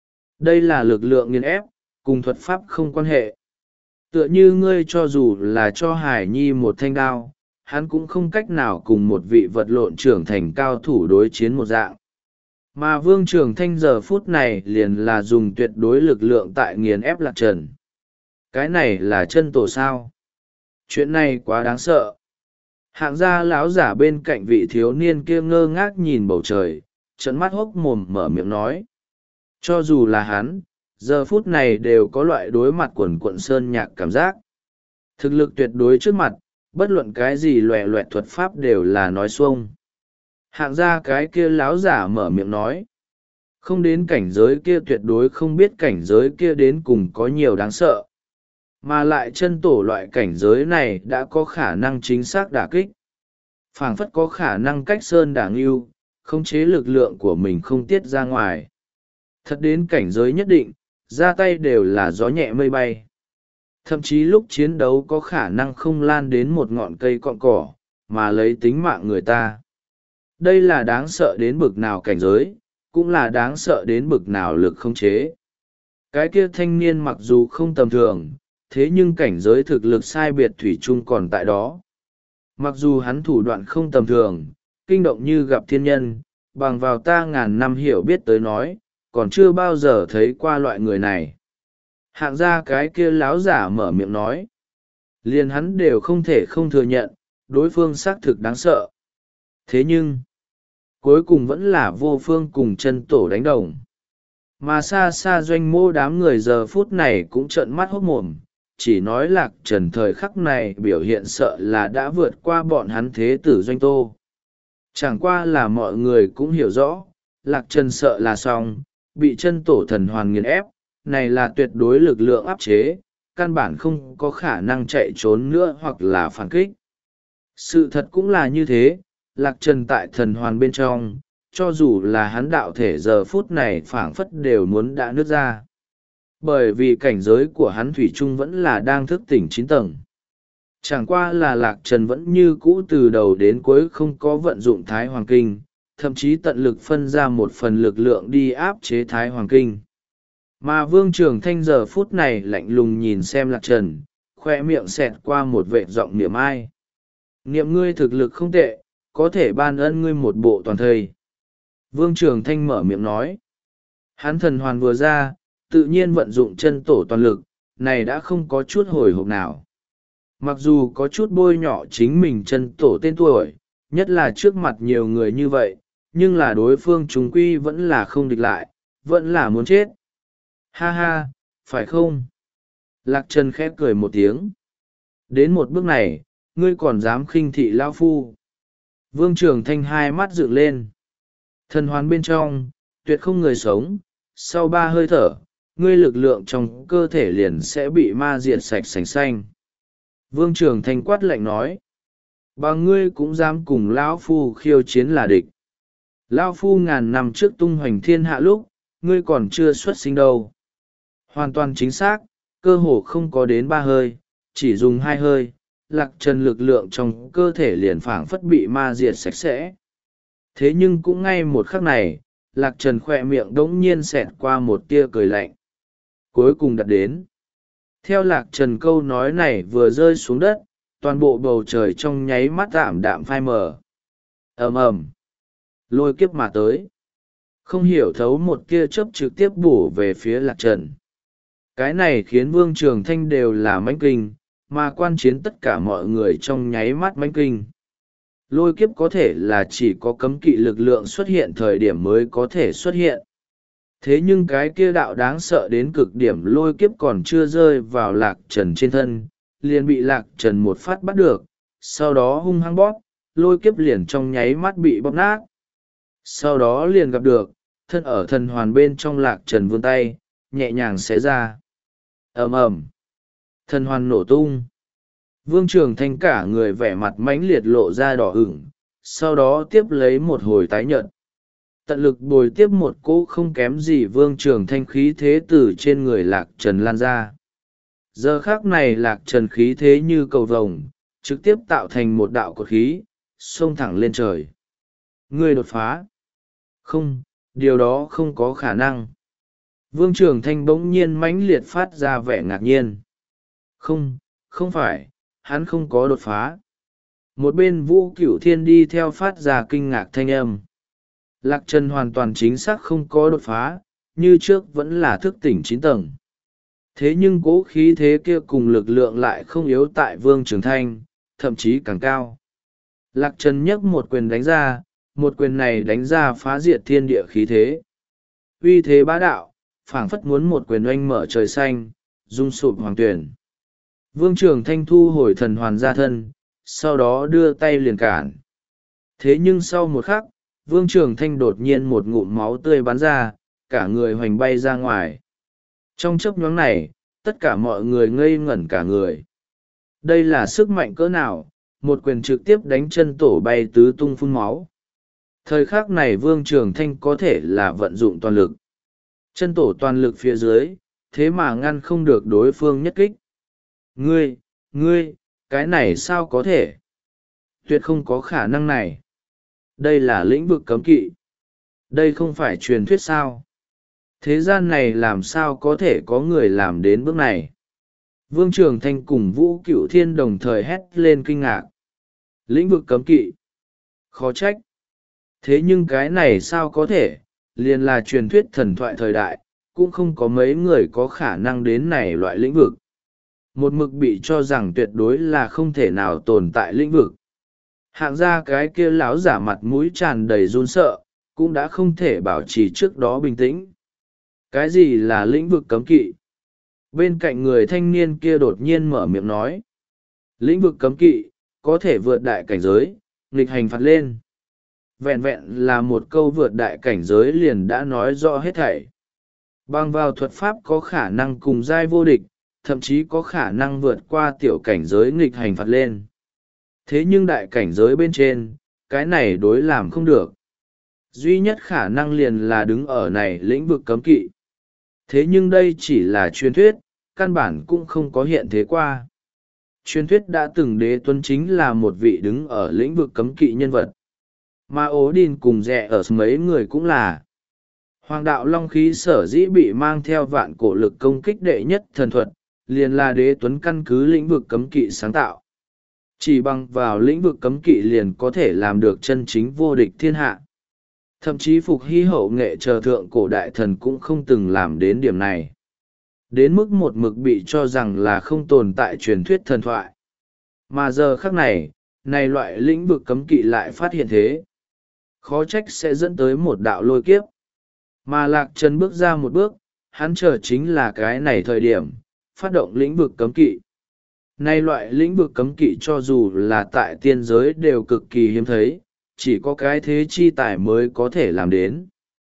A: Đây là lực lượng nghiền ép, cùng thuật pháp không quan hệ. Tựa như ngươi cho dù là cho Hải Nhi một thanh đao, hắn cũng không cách nào cùng một vị vật lộn trưởng thành cao thủ đối chiến một dạng. Mà Vương Trường Thanh giờ phút này liền là dùng tuyệt đối lực lượng tại nghiền ép Lạc Trần. Cái này là chân tổ sao? Chuyện này quá đáng sợ. Hạng gia lão giả bên cạnh vị thiếu niên kia ngơ ngác nhìn bầu trời, trợn mắt hốc mồm mở miệng nói. Cho dù là hắn, giờ phút này đều có loại đối mặt quần quận sơn nhạc cảm giác. Thực lực tuyệt đối trước mặt, bất luận cái gì loẹ loẹt thuật pháp đều là nói xuông. Hạng gia cái kia lão giả mở miệng nói. Không đến cảnh giới kia tuyệt đối không biết cảnh giới kia đến cùng có nhiều đáng sợ. Mà lại chân tổ loại cảnh giới này đã có khả năng chính xác đả kích. Phảng phất có khả năng cách sơn đả ngưu, khống chế lực lượng của mình không tiết ra ngoài. Thật đến cảnh giới nhất định, ra tay đều là gió nhẹ mây bay. Thậm chí lúc chiến đấu có khả năng không lan đến một ngọn cây cọn cỏ, mà lấy tính mạng người ta. Đây là đáng sợ đến bực nào cảnh giới, cũng là đáng sợ đến bực nào lực khống chế. Cái kia thanh niên mặc dù không tầm thường, thế nhưng cảnh giới thực lực sai biệt thủy chung còn tại đó. Mặc dù hắn thủ đoạn không tầm thường, kinh động như gặp thiên nhân, bằng vào ta ngàn năm hiểu biết tới nói, còn chưa bao giờ thấy qua loại người này. Hạng gia cái kia láo giả mở miệng nói. Liền hắn đều không thể không thừa nhận, đối phương xác thực đáng sợ. Thế nhưng, cuối cùng vẫn là vô phương cùng chân tổ đánh đồng. mà xa xa doanh mô đám người giờ phút này cũng trợn mắt hốc mồm, chỉ nói Lạc Trần thời khắc này biểu hiện sợ là đã vượt qua bọn hắn thế tử Doanh Tô. Chẳng qua là mọi người cũng hiểu rõ, Lạc Trần sợ là xong, bị chân tổ thần hoàn nghiền ép, này là tuyệt đối lực lượng áp chế, căn bản không có khả năng chạy trốn nữa hoặc là phản kích. Sự thật cũng là như thế, Lạc Trần tại thần hoàn bên trong, cho dù là hắn đạo thể giờ phút này phảng phất đều muốn đã nứt ra. Bởi vì cảnh giới của hắn thủy chung vẫn là đang thức tỉnh chín tầng. Chẳng qua là Lạc Trần vẫn như cũ từ đầu đến cuối không có vận dụng Thái Hoàng Kinh, thậm chí tận lực phân ra một phần lực lượng đi áp chế Thái Hoàng Kinh. Mà Vương Trường Thanh giờ phút này lạnh lùng nhìn xem Lạc Trần, khoe miệng xẹt qua một vệ giọng niệm ai. Niệm ngươi thực lực không tệ, có thể ban ân ngươi một bộ toàn thây. Vương Trường Thanh mở miệng nói. Hắn thần hoàn vừa ra, tự nhiên vận dụng chân tổ toàn lực, này đã không có chút hồi hộp nào. Mặc dù có chút bôi nhọ chính mình chân tổ tên tuổi, nhất là trước mặt nhiều người như vậy, nhưng là đối phương chúng quy vẫn là không địch lại, vẫn là muốn chết. Ha ha, phải không? Lạc Trần khép cười một tiếng. Đến một bước này, ngươi còn dám khinh thị lão phu. Vương Trường Thanh hai mắt dựng lên. Thần hoàn bên trong, tuyệt không người sống, sau ba hơi thở, ngươi lực lượng trong cơ thể liền sẽ bị ma diệt sạch sành xanh. Vương Trường Thanh quát lạnh nói. Bà ngươi cũng dám cùng lão phu khiêu chiến là địch. Lão phu ngàn năm trước tung hoành thiên hạ lúc, ngươi còn chưa xuất sinh đâu. Hoàn toàn chính xác, cơ hồ không có đến ba hơi, chỉ dùng hai hơi, Lạc Trần lực lượng trong cơ thể liền phảng phất bị ma diệt sạch sẽ. Thế nhưng cũng ngay một khắc này, Lạc Trần khỏe miệng đống nhiên xẹt qua một tia cười lạnh. Cuối cùng đặt đến. Theo Lạc Trần câu nói này vừa rơi xuống đất, toàn bộ bầu trời trong nháy mắt tạm đạm phai mờ. Ầm ầm, lôi kiếp mà tới. Không hiểu thấu một tia chớp trực tiếp bổ về phía Lạc Trần. Cái này khiến Vương Trường Thanh đều là mãnh kinh, mà quan chiến tất cả mọi người trong nháy mắt mãnh kinh. Lôi kiếp có thể là chỉ có cấm kỵ lực lượng xuất hiện thời điểm mới có thể xuất hiện. Thế nhưng cái kia đạo đáng sợ đến cực điểm lôi kiếp còn chưa rơi vào Lạc Trần trên thân, liền bị Lạc Trần một phát bắt được, sau đó hung hăng bóp, lôi kiếp liền trong nháy mắt bị bóp nát. Sau đó liền gặp được, thân ở thần hoàn bên trong Lạc Trần vươn tay, nhẹ nhàng xé ra. Ầm ầm, thần hoàn nổ tung. Vương Trường Thanh cả người vẻ mặt mãnh liệt lộ ra đỏ ửng, sau đó tiếp lấy một hồi tái nhợt. Tận lực bồi tiếp một cỗ không kém gì Vương Trường Thanh khí thế từ trên người Lạc Trần lan ra. Giờ khác này Lạc Trần khí thế như cầu vồng, trực tiếp tạo thành một đạo cột khí, xông thẳng lên trời. Ngươi đột phá. Không, điều đó không có khả năng. Vương Trường Thanh bỗng nhiên mãnh liệt phát ra vẻ ngạc nhiên. Không, không phải, hắn không có đột phá. Một bên Vũ Cửu Thiên đi theo phát ra kinh ngạc thanh âm. Lạc Trần hoàn toàn chính xác không có đột phá, như trước vẫn là thức tỉnh chín tầng. Thế nhưng cố khí thế kia cùng lực lượng lại không yếu tại Vương Trường Thanh, thậm chí càng cao. Lạc Trần nhấc một quyền đánh ra, một quyền này đánh ra phá diệt thiên địa khí thế. Uy thế bá đạo, phảng phất muốn một quyền oanh mở trời xanh, rung sụp hoàng tuyển. Vương Trường Thanh thu hồi thần hoàn ra thân, sau đó đưa tay liền cản. Thế nhưng sau một khắc, Vương Trường Thanh đột nhiên một ngụm máu tươi bắn ra, cả người hoành bay ra ngoài. Trong chớp nhoáng này, tất cả mọi người ngây ngẩn cả người. Đây là sức mạnh cỡ nào, một quyền trực tiếp đánh chân tổ bay tứ tung phun máu. Thời khắc này Vương Trường Thanh có thể là vận dụng toàn lực. Chân tổ toàn lực phía dưới, thế mà ngăn không được đối phương nhất kích. Ngươi, ngươi, cái này sao có thể? Tuyệt không có khả năng này. Đây là lĩnh vực cấm kỵ. Đây không phải truyền thuyết sao? Thế gian này làm sao có thể có người làm đến bước này? Vương Trường Thanh cùng Vũ Cửu Thiên đồng thời hét lên kinh ngạc. Lĩnh vực cấm kỵ. Khó trách. Thế nhưng cái này sao có thể, liền là truyền thuyết thần thoại thời đại, cũng không có mấy người có khả năng đến này loại lĩnh vực. Một mực bị cho rằng tuyệt đối là không thể nào tồn tại lĩnh vực. Hạng gia cái kia láo giả mặt mũi tràn đầy run sợ, cũng đã không thể bảo trì trước đó bình tĩnh. Cái gì là lĩnh vực cấm kỵ? Bên cạnh người thanh niên kia đột nhiên mở miệng nói. Lĩnh vực cấm kỵ, có thể vượt đại cảnh giới, nghịch hành phạt lên. Vẹn vẹn là một câu vượt đại cảnh giới liền đã nói rõ hết thảy. Bằng vào thuật pháp có khả năng cùng giai vô địch, thậm chí có khả năng vượt qua tiểu cảnh giới nghịch hành phạt lên. Thế nhưng đại cảnh giới bên trên, cái này đối làm không được. Duy nhất khả năng liền là đứng ở này lĩnh vực cấm kỵ. Thế nhưng đây chỉ là truyền thuyết, căn bản cũng không có hiện thế qua. Truyền thuyết đã từng đế tuấn chính là một vị đứng ở lĩnh vực cấm kỵ nhân vật. Mà ố đin cùng rẻ ở mấy người cũng là. Hoàng đạo long khí sở dĩ bị mang theo vạn cổ lực công kích đệ nhất thần thuật, liền là đế tuấn căn cứ lĩnh vực cấm kỵ sáng tạo. Chỉ bằng vào lĩnh vực cấm kỵ liền có thể làm được chân chính vô địch thiên hạ. Thậm chí phục hy hậu nghệ chờ thượng cổ đại thần cũng không từng làm đến điểm này. Đến mức một mực bị cho rằng là không tồn tại truyền thuyết thần thoại. Mà giờ khắc này, này loại lĩnh vực cấm kỵ lại phát hiện thế. Khó trách sẽ dẫn tới một đạo lôi kiếp. Mà Lạc Trần bước ra một bước, hắn chờ chính là cái này thời điểm, phát động lĩnh vực cấm kỵ. Này loại lĩnh vực cấm kỵ cho dù là tại tiên giới đều cực kỳ hiếm thấy, chỉ có cái thế chi tài mới có thể làm đến.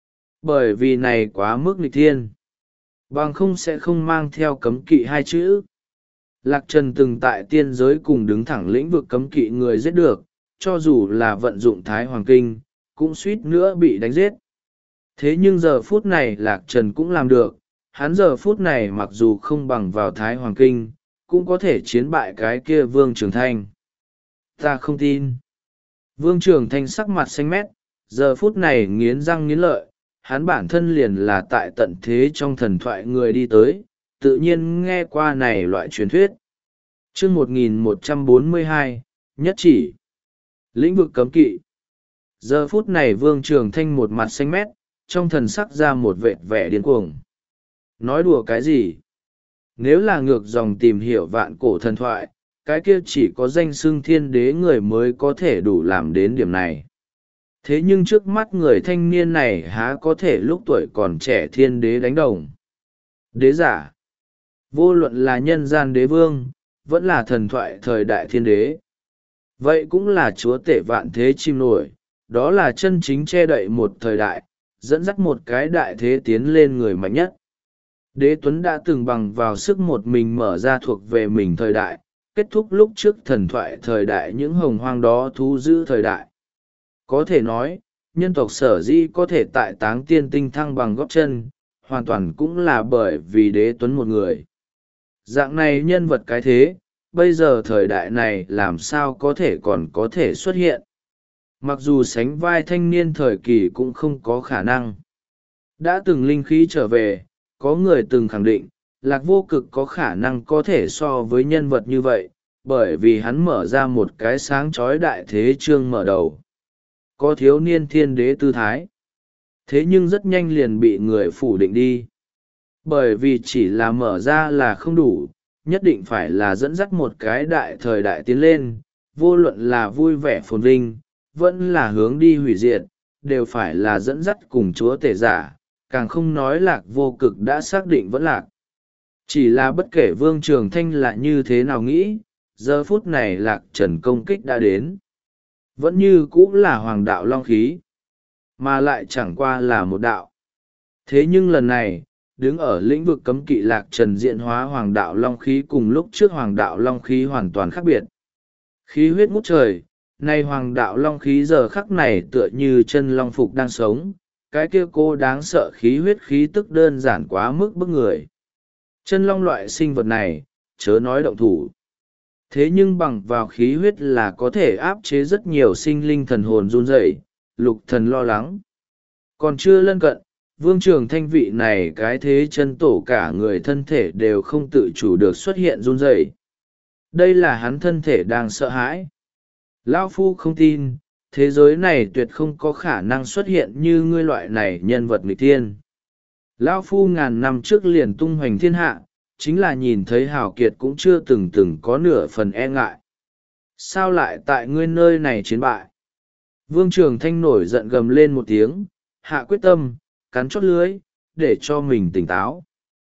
A: Bởi vì này quá mức nghịch thiên. Bằng không sẽ không mang theo cấm kỵ hai chữ. Lạc Trần từng tại tiên giới cùng đứng thẳng lĩnh vực cấm kỵ người giết được, cho dù là vận dụng Thái Hoàng Kinh, cũng suýt nữa bị đánh giết. Thế nhưng giờ phút này Lạc Trần cũng làm được, hắn giờ phút này mặc dù không bằng vào Thái Hoàng Kinh, cũng có thể chiến bại cái kia Vương Trường Thanh. Ta không tin. Vương Trường Thanh sắc mặt xanh mét, giờ phút này nghiến răng nghiến lợi, hắn bản thân liền là tại tận thế trong thần thoại người đi tới, tự nhiên nghe qua này loại truyền thuyết. Chương một nghìn một trăm bốn mươi hai, nhất chỉ. Lĩnh vực cấm kỵ. Giờ phút này Vương Trường Thanh một mặt xanh mét, trong thần sắc ra một vệt vẻ điên cuồng. Nói đùa cái gì? Nếu là ngược dòng tìm hiểu vạn cổ thần thoại, cái kia chỉ có danh xưng thiên đế người mới có thể đủ làm đến điểm này. Thế nhưng trước mắt người thanh niên này há có thể lúc tuổi còn trẻ thiên đế đánh đồng. Đế giả. Vô luận là nhân gian đế vương, vẫn là thần thoại thời đại thiên đế. Vậy cũng là chúa tể vạn thế chim nổi, đó là chân chính che đậy một thời đại, dẫn dắt một cái đại thế tiến lên người mạnh nhất. Đế Tuấn đã từng bằng vào sức một mình mở ra thuộc về mình thời đại, kết thúc lúc trước thần thoại thời đại những hồng hoang đó thu giữ thời đại. Có thể nói, nhân tộc sở dĩ có thể tại táng tiên tinh thăng bằng góp chân, hoàn toàn cũng là bởi vì Đế Tuấn một người. Dạng này nhân vật cái thế, bây giờ thời đại này làm sao có thể còn có thể xuất hiện. Mặc dù sánh vai thanh niên thời kỳ cũng không có khả năng. Đã từng linh khí trở về, có người từng khẳng định, Lạc Vô Cực có khả năng có thể so với nhân vật như vậy, bởi vì hắn mở ra một cái sáng chói đại thế chương mở đầu. Có thiếu niên thiên đế tư thái. Thế nhưng rất nhanh liền bị người phủ định đi. Bởi vì chỉ là mở ra là không đủ, nhất định phải là dẫn dắt một cái đại thời đại tiến lên, vô luận là vui vẻ phồn vinh, vẫn là hướng đi hủy diệt, đều phải là dẫn dắt cùng chúa tể giả, càng không nói Lạc Vô Cực đã xác định vẫn lạc. Chỉ là bất kể Vương Trường Thanh là như thế nào nghĩ, giờ phút này Lạc Trần công kích đã đến. Vẫn như cũng là hoàng đạo long khí, mà lại chẳng qua là một đạo. Thế nhưng lần này, đứng ở lĩnh vực cấm kỵ Lạc Trần diễn hóa hoàng đạo long khí cùng lúc trước hoàng đạo long khí hoàn toàn khác biệt. Khí huyết ngút trời, nay hoàng đạo long khí giờ khắc này tựa như chân long phục đang sống, cái kia cô đáng sợ khí huyết khí tức đơn giản quá mức bức người. Chân long loại sinh vật này, chớ nói động thủ. Thế nhưng bằng vào khí huyết là có thể áp chế rất nhiều sinh linh thần hồn run rẩy, lục thần lo lắng. Còn chưa lân cận, Vương Trường Thanh vị này cái thế chân tổ cả người thân thể đều không tự chủ được xuất hiện run rẩy. Đây là hắn thân thể đang sợ hãi. Lão Phu không tin, thế giới này tuyệt không có khả năng xuất hiện như ngươi loại này nhân vật nghịch thiên. Lão Phu ngàn năm trước liền tung hoành thiên hạ, chính là nhìn thấy hào kiệt cũng chưa từng từng có nửa phần e ngại. Sao lại tại ngươi nơi này chiến bại? Vương Trường Thanh nổi giận gầm lên một tiếng, hạ quyết tâm, cắn chót lưới, để cho mình tỉnh táo.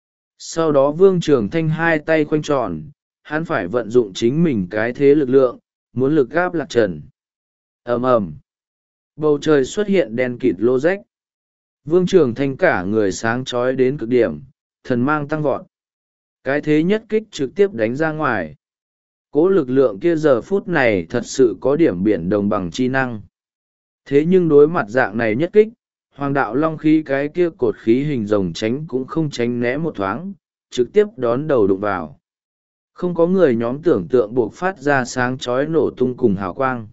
A: Sau đó Vương Trường Thanh hai tay khoanh tròn, hắn phải vận dụng chính mình cái thế lực lượng, muốn lực gáp Lạc Trần. Ầm ầm, bầu trời xuất hiện đen kịt lô rách. Vương Trường Thanh cả người sáng chói đến cực điểm, thần mang tăng vọt. Cái thế nhất kích trực tiếp đánh ra ngoài. Cỗ lực lượng kia giờ phút này thật sự có điểm biển đồng bằng chi năng. Thế nhưng đối mặt dạng này nhất kích, Hoàng đạo long khí cái kia cột khí hình rồng tránh cũng không tránh né một thoáng, trực tiếp đón đầu đụng vào. Không có người nhóm tưởng tượng buộc phát ra sáng chói nổ tung cùng hào quang.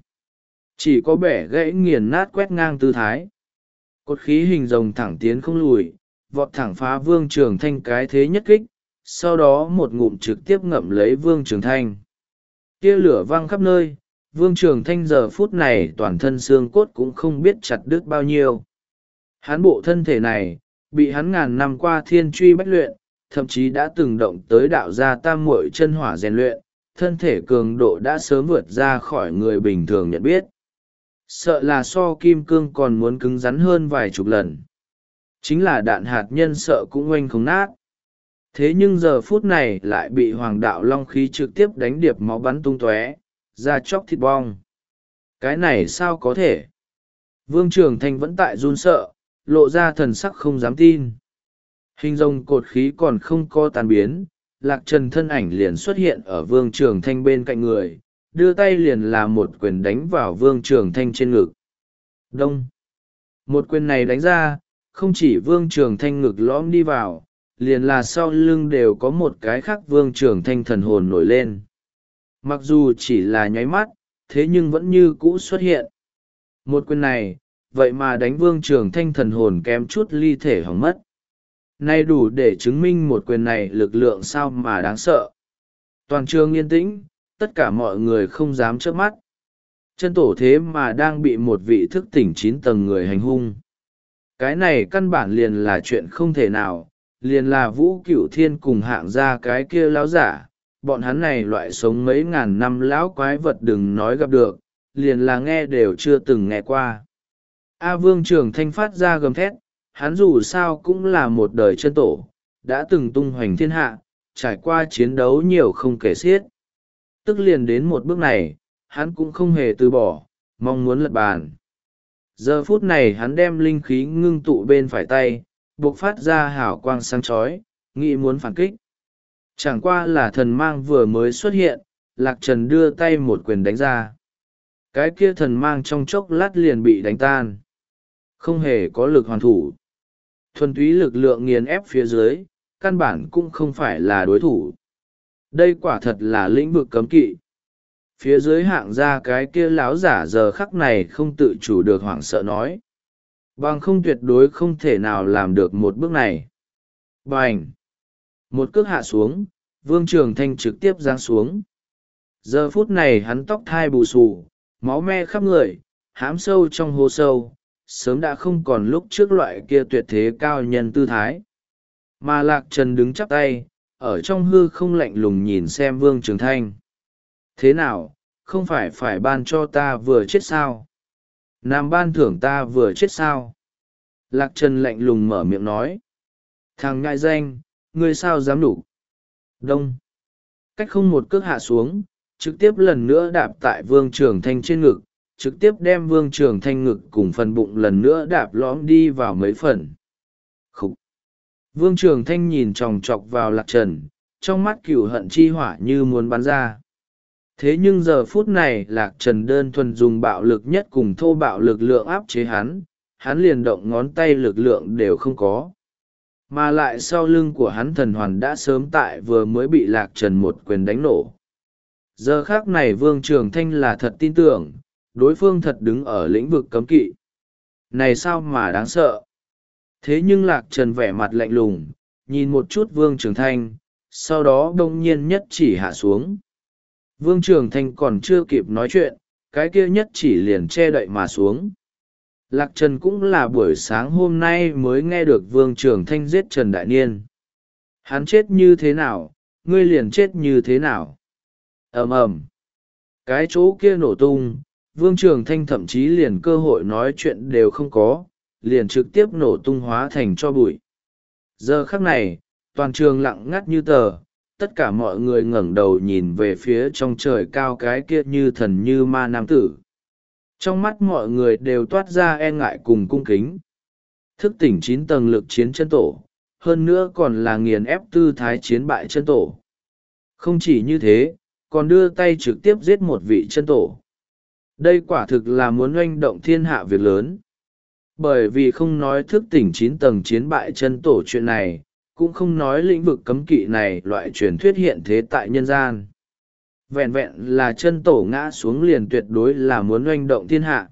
A: Chỉ có bẻ gãy nghiền nát quét ngang tư thái. Cột khí hình rồng thẳng tiến không lùi, vọt thẳng phá Vương Trường Thanh cái thế nhất kích, sau đó một ngụm trực tiếp ngậm lấy Vương Trường Thanh. Tia lửa văng khắp nơi, Vương Trường Thanh giờ phút này toàn thân xương cốt cũng không biết chặt đứt bao nhiêu. Hắn bộ thân thể này, bị hắn ngàn năm qua thiên truy bách luyện, thậm chí đã từng động tới đạo gia tam muội chân hỏa rèn luyện, thân thể cường độ đã sớm vượt ra khỏi người bình thường nhận biết. Sợ là so kim cương còn muốn cứng rắn hơn vài chục lần. Chính là đạn hạt nhân sợ cũng oanh không nát. Thế nhưng giờ phút này lại bị Hoàng đạo long khí trực tiếp đánh điệp máu bắn tung tóe, da chóc thịt bong. Cái này sao có thể? Vương Trường Thanh vẫn tại run sợ, lộ ra thần sắc không dám tin. Hình rồng cột khí còn không có tan biến, Lạc Trần thân ảnh liền xuất hiện ở Vương Trường Thanh bên cạnh người, đưa tay liền là một quyền đánh vào Vương Trường Thanh trên ngực. Đông! Một quyền này đánh ra, không chỉ Vương Trường Thanh ngực lõm đi vào, liền là sau lưng đều có một cái khác Vương Trường Thanh thần hồn nổi lên. Mặc dù chỉ là nháy mắt, thế nhưng vẫn như cũ xuất hiện. Một quyền này, vậy mà đánh Vương Trường Thanh thần hồn kém chút ly thể hỏng mất. Này đủ để chứng minh một quyền này lực lượng sao mà đáng sợ. Toàn trường yên tĩnh, tất cả mọi người không dám chớp mắt. Chân tổ thế mà đang bị một vị thức tỉnh chín tầng người hành hung. Cái này căn bản liền là chuyện không thể nào, liền là Vũ Cửu Thiên cùng hạng gia cái kia lão giả. Bọn hắn này loại sống mấy ngàn năm lão quái vật đừng nói gặp được, liền là nghe đều chưa từng nghe qua. A Vương Trường Thanh phát ra gầm thét, hắn dù sao cũng là một đời chân tổ, đã từng tung hoành thiên hạ, trải qua chiến đấu nhiều không kể xiết. Tức liền đến một bước này, hắn cũng không hề từ bỏ, mong muốn lật bàn. Giờ phút này hắn đem linh khí ngưng tụ bên phải tay, buộc phát ra hào quang sáng chói, nghĩ muốn phản kích. Chẳng qua là thần mang vừa mới xuất hiện, Lạc Trần đưa tay một quyền đánh ra. Cái kia thần mang trong chốc lát liền bị đánh tan. Không hề có lực hoàn thủ. Thuần túy lực lượng nghiền ép phía dưới, căn bản cũng không phải là đối thủ. Đây quả thật là lĩnh vực cấm kỵ. Phía dưới hạng ra cái kia láo giả giờ khắc này không tự chủ được hoảng sợ nói. Bằng không tuyệt đối không thể nào làm được một bước này. Bành! Một cước hạ xuống, Vương Trường Thanh trực tiếp giáng xuống. Giờ phút này hắn tóc thai bù xù, máu me khắp người, hãm sâu trong hố sâu, sớm đã không còn lúc trước loại kia tuyệt thế cao nhân tư thái. Mà Lạc Trần đứng chắp tay, ở trong hư không lạnh lùng nhìn xem Vương Trường Thanh. Thế nào, không phải phải ban cho ta vừa chết sao? Nam ban thưởng ta vừa chết sao? Lạc Trần lạnh lùng mở miệng nói. Thằng ngại danh, ngươi sao dám đủ? Đông. Cách không một cước hạ xuống, trực tiếp lần nữa đạp tại Vương Trường Thanh trên ngực, trực tiếp đem Vương Trường Thanh ngực cùng phần bụng lần nữa đạp lõm đi vào mấy phần. Khúc! Vương Trường Thanh nhìn chòng chọc vào Lạc Trần, trong mắt cừu hận chi hỏa như muốn bắn ra. Thế nhưng giờ phút này Lạc Trần đơn thuần dùng bạo lực nhất cùng thô bạo lực lượng áp chế hắn, hắn liền động ngón tay lực lượng đều không có. Mà lại sau lưng của hắn thần hoàn đã sớm tại vừa mới bị Lạc Trần một quyền đánh nổ. Giờ khác này Vương Trường Thanh là thật tin tưởng, đối phương thật đứng ở lĩnh vực cấm kỵ. Này sao mà đáng sợ. Thế nhưng Lạc Trần vẻ mặt lạnh lùng, nhìn một chút Vương Trường Thanh, sau đó đông nhiên nhất chỉ hạ xuống. Vương Trường Thanh còn chưa kịp nói chuyện, cái kia nhất chỉ liền che đậy mà xuống. Lạc Trần cũng là buổi sáng hôm nay mới nghe được Vương Trường Thanh giết Trần Đại Niên. Hắn chết như thế nào, ngươi liền chết như thế nào. Ầm ầm. Cái chỗ kia nổ tung, Vương Trường Thanh thậm chí liền cơ hội nói chuyện đều không có, liền trực tiếp nổ tung hóa thành cho bụi. Giờ khắc này, toàn trường lặng ngắt như tờ, tất cả mọi người ngẩng đầu nhìn về phía trong trời cao cái kia như thần như ma nam tử. Trong mắt mọi người đều toát ra e ngại cùng cung kính. Thức tỉnh chín tầng lực chiến chân tổ, hơn nữa còn là nghiền ép tư thái chiến bại chân tổ. Không chỉ như thế, còn đưa tay trực tiếp giết một vị chân tổ. Đây quả thực là muốn oanh động thiên hạ việc lớn. Bởi vì không nói thức tỉnh chín tầng chiến bại chân tổ chuyện này, cũng không nói lĩnh vực cấm kỵ này loại truyền thuyết hiện thế tại nhân gian. Vẹn vẹn là chân tổ ngã xuống liền tuyệt đối là muốn oanh động thiên hạ.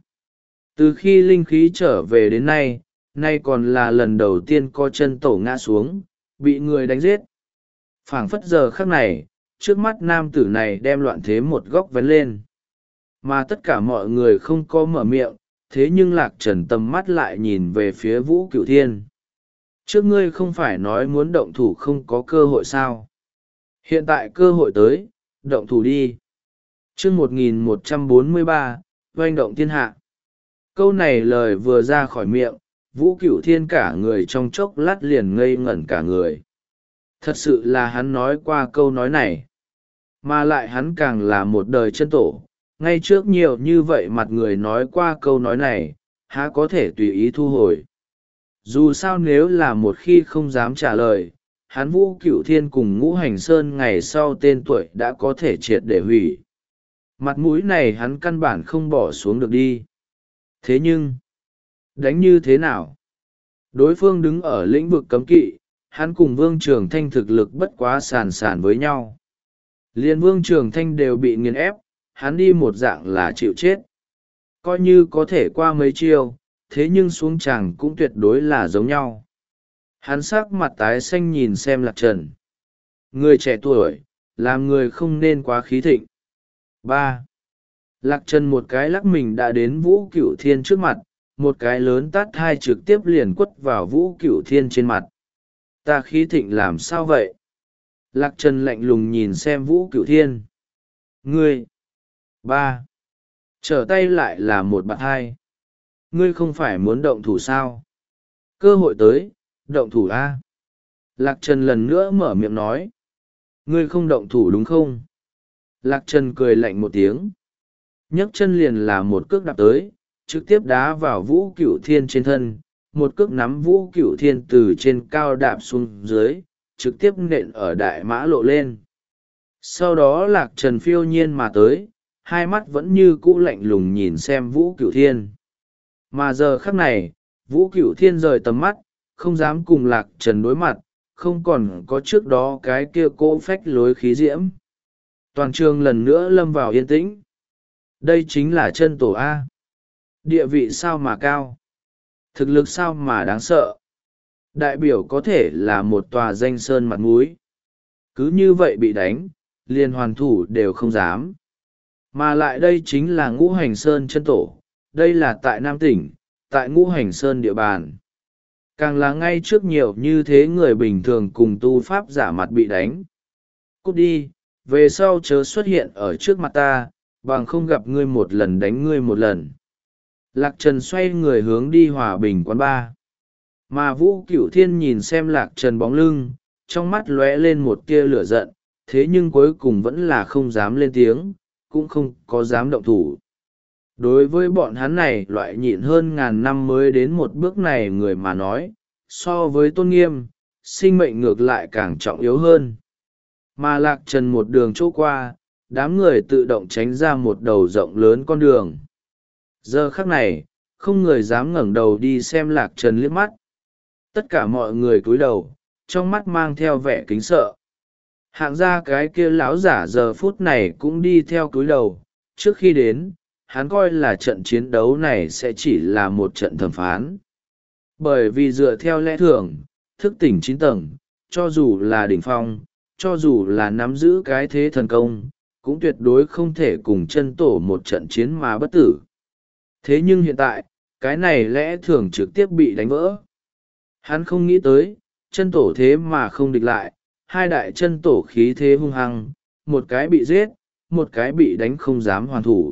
A: Từ khi linh khí trở về đến nay, nay còn là lần đầu tiên có chân tổ ngã xuống, bị người đánh giết. Phảng phất giờ khắc này, trước mắt nam tử này đem loạn thế một góc vén lên. Mà tất cả mọi người không có mở miệng, thế nhưng Lạc Trần tầm mắt lại nhìn về phía Vũ Cửu Thiên. Trước ngươi không phải nói muốn động thủ không có cơ hội sao? Hiện tại cơ hội tới, động thủ đi. Chương một nghìn một trăm bốn mươi ba, oanh động thiên hạ. Câu này lời vừa ra khỏi miệng, Vũ Cửu Thiên cả người trong chốc lát liền ngây ngẩn cả người. Thật sự là hắn nói qua câu nói này. Mà lại hắn càng là một đời chân tổ, ngay trước nhiều như vậy mặt người nói qua câu nói này, há có thể tùy ý thu hồi. Dù sao nếu là một khi không dám trả lời, hắn Vũ Cửu Thiên cùng Ngũ Hành Sơn ngày sau tên tuổi đã có thể triệt để hủy. Mặt mũi này hắn căn bản không bỏ xuống được đi. Thế nhưng, đánh như thế nào? Đối phương đứng ở lĩnh vực cấm kỵ, hắn cùng Vương Trường Thanh thực lực bất quá sàn sàn với nhau. Liên Vương Trường Thanh đều bị nghiền ép, hắn đi một dạng là chịu chết. Coi như có thể qua mấy chiêu, thế nhưng xuống chàng cũng tuyệt đối là giống nhau. Hắn sắc mặt tái xanh nhìn xem Lạc Trần. Người trẻ tuổi, làm người không nên quá khí thịnh. ba. Lạc Trần một cái lắc mình đã đến Vũ Cửu Thiên trước mặt, một cái lớn tát hai trực tiếp liền quất vào Vũ Cửu Thiên trên mặt. Ta khí thịnh làm sao vậy? Lạc Trần lạnh lùng nhìn xem Vũ Cửu Thiên. Ngươi! ba. Trở tay lại là một bạn hai. Ngươi không phải muốn động thủ sao? Cơ hội tới, động thủ a. Lạc Trần lần nữa mở miệng nói. Ngươi không động thủ đúng không? Lạc Trần cười lạnh một tiếng. Nhấc chân liền là một cước đạp tới, trực tiếp đá vào Vũ Cửu Thiên trên thân. Một cước nắm Vũ Cửu Thiên từ trên cao đạp xuống dưới, trực tiếp nện ở đại mã lộ lên. Sau đó Lạc Trần phiêu nhiên mà tới, hai mắt vẫn như cũ lạnh lùng nhìn xem Vũ Cửu Thiên. Mà giờ khắc này, Vũ Cửu Thiên rời tầm mắt, không dám cùng Lạc Trần đối mặt, không còn có trước đó cái kia cỗ phách lối khí diễm. Toàn trường lần nữa lâm vào yên tĩnh. Đây chính là chân tổ A. Địa vị sao mà cao? Thực lực sao mà đáng sợ? Đại biểu có thể là một tòa danh sơn mặt mũi. Cứ như vậy bị đánh, liền hoàn thủ đều không dám. Mà lại đây chính là Ngũ Hành Sơn chân tổ, đây là tại Nam Tỉnh, tại Ngũ Hành Sơn địa bàn. Càng là ngay trước nhiều như thế người bình thường cùng tu pháp giả mặt bị đánh. Cút đi, về sau chớ xuất hiện ở trước mặt ta, bằng không gặp ngươi một lần đánh ngươi một lần. Lạc Trần xoay người hướng đi Hòa Bình quán ba. Mà Vũ Cửu Thiên nhìn xem Lạc Trần bóng lưng, trong mắt lóe lên một tia lửa giận, thế nhưng cuối cùng vẫn là không dám lên tiếng, cũng không có dám động thủ. Đối với bọn hắn này loại nhịn hơn ngàn năm mới đến một bước này người mà nói, so với tôn nghiêm, sinh mệnh ngược lại càng trọng yếu hơn. Mà Lạc Trần một đường chỗ qua, đám người tự động tránh ra một đầu rộng lớn con đường. Giờ khắc này, không người dám ngẩng đầu đi xem Lạc Trần liếc mắt. Tất cả mọi người cúi đầu, trong mắt mang theo vẻ kính sợ. Hạng gia cái kia lão giả giờ phút này cũng đi theo cúi đầu, trước khi đến, hắn coi là trận chiến đấu này sẽ chỉ là một trận thẩm phán. Bởi vì dựa theo lẽ thường, thức tỉnh chín tầng, cho dù là đỉnh phong, cho dù là nắm giữ cái thế thần công, cũng tuyệt đối không thể cùng chân tổ một trận chiến mà bất tử. Thế nhưng hiện tại, cái này lẽ thường trực tiếp bị đánh vỡ. Hắn không nghĩ tới, chân tổ thế mà không địch lại, hai đại chân tổ khí thế hung hăng, một cái bị giết, một cái bị đánh không dám hoàn thủ.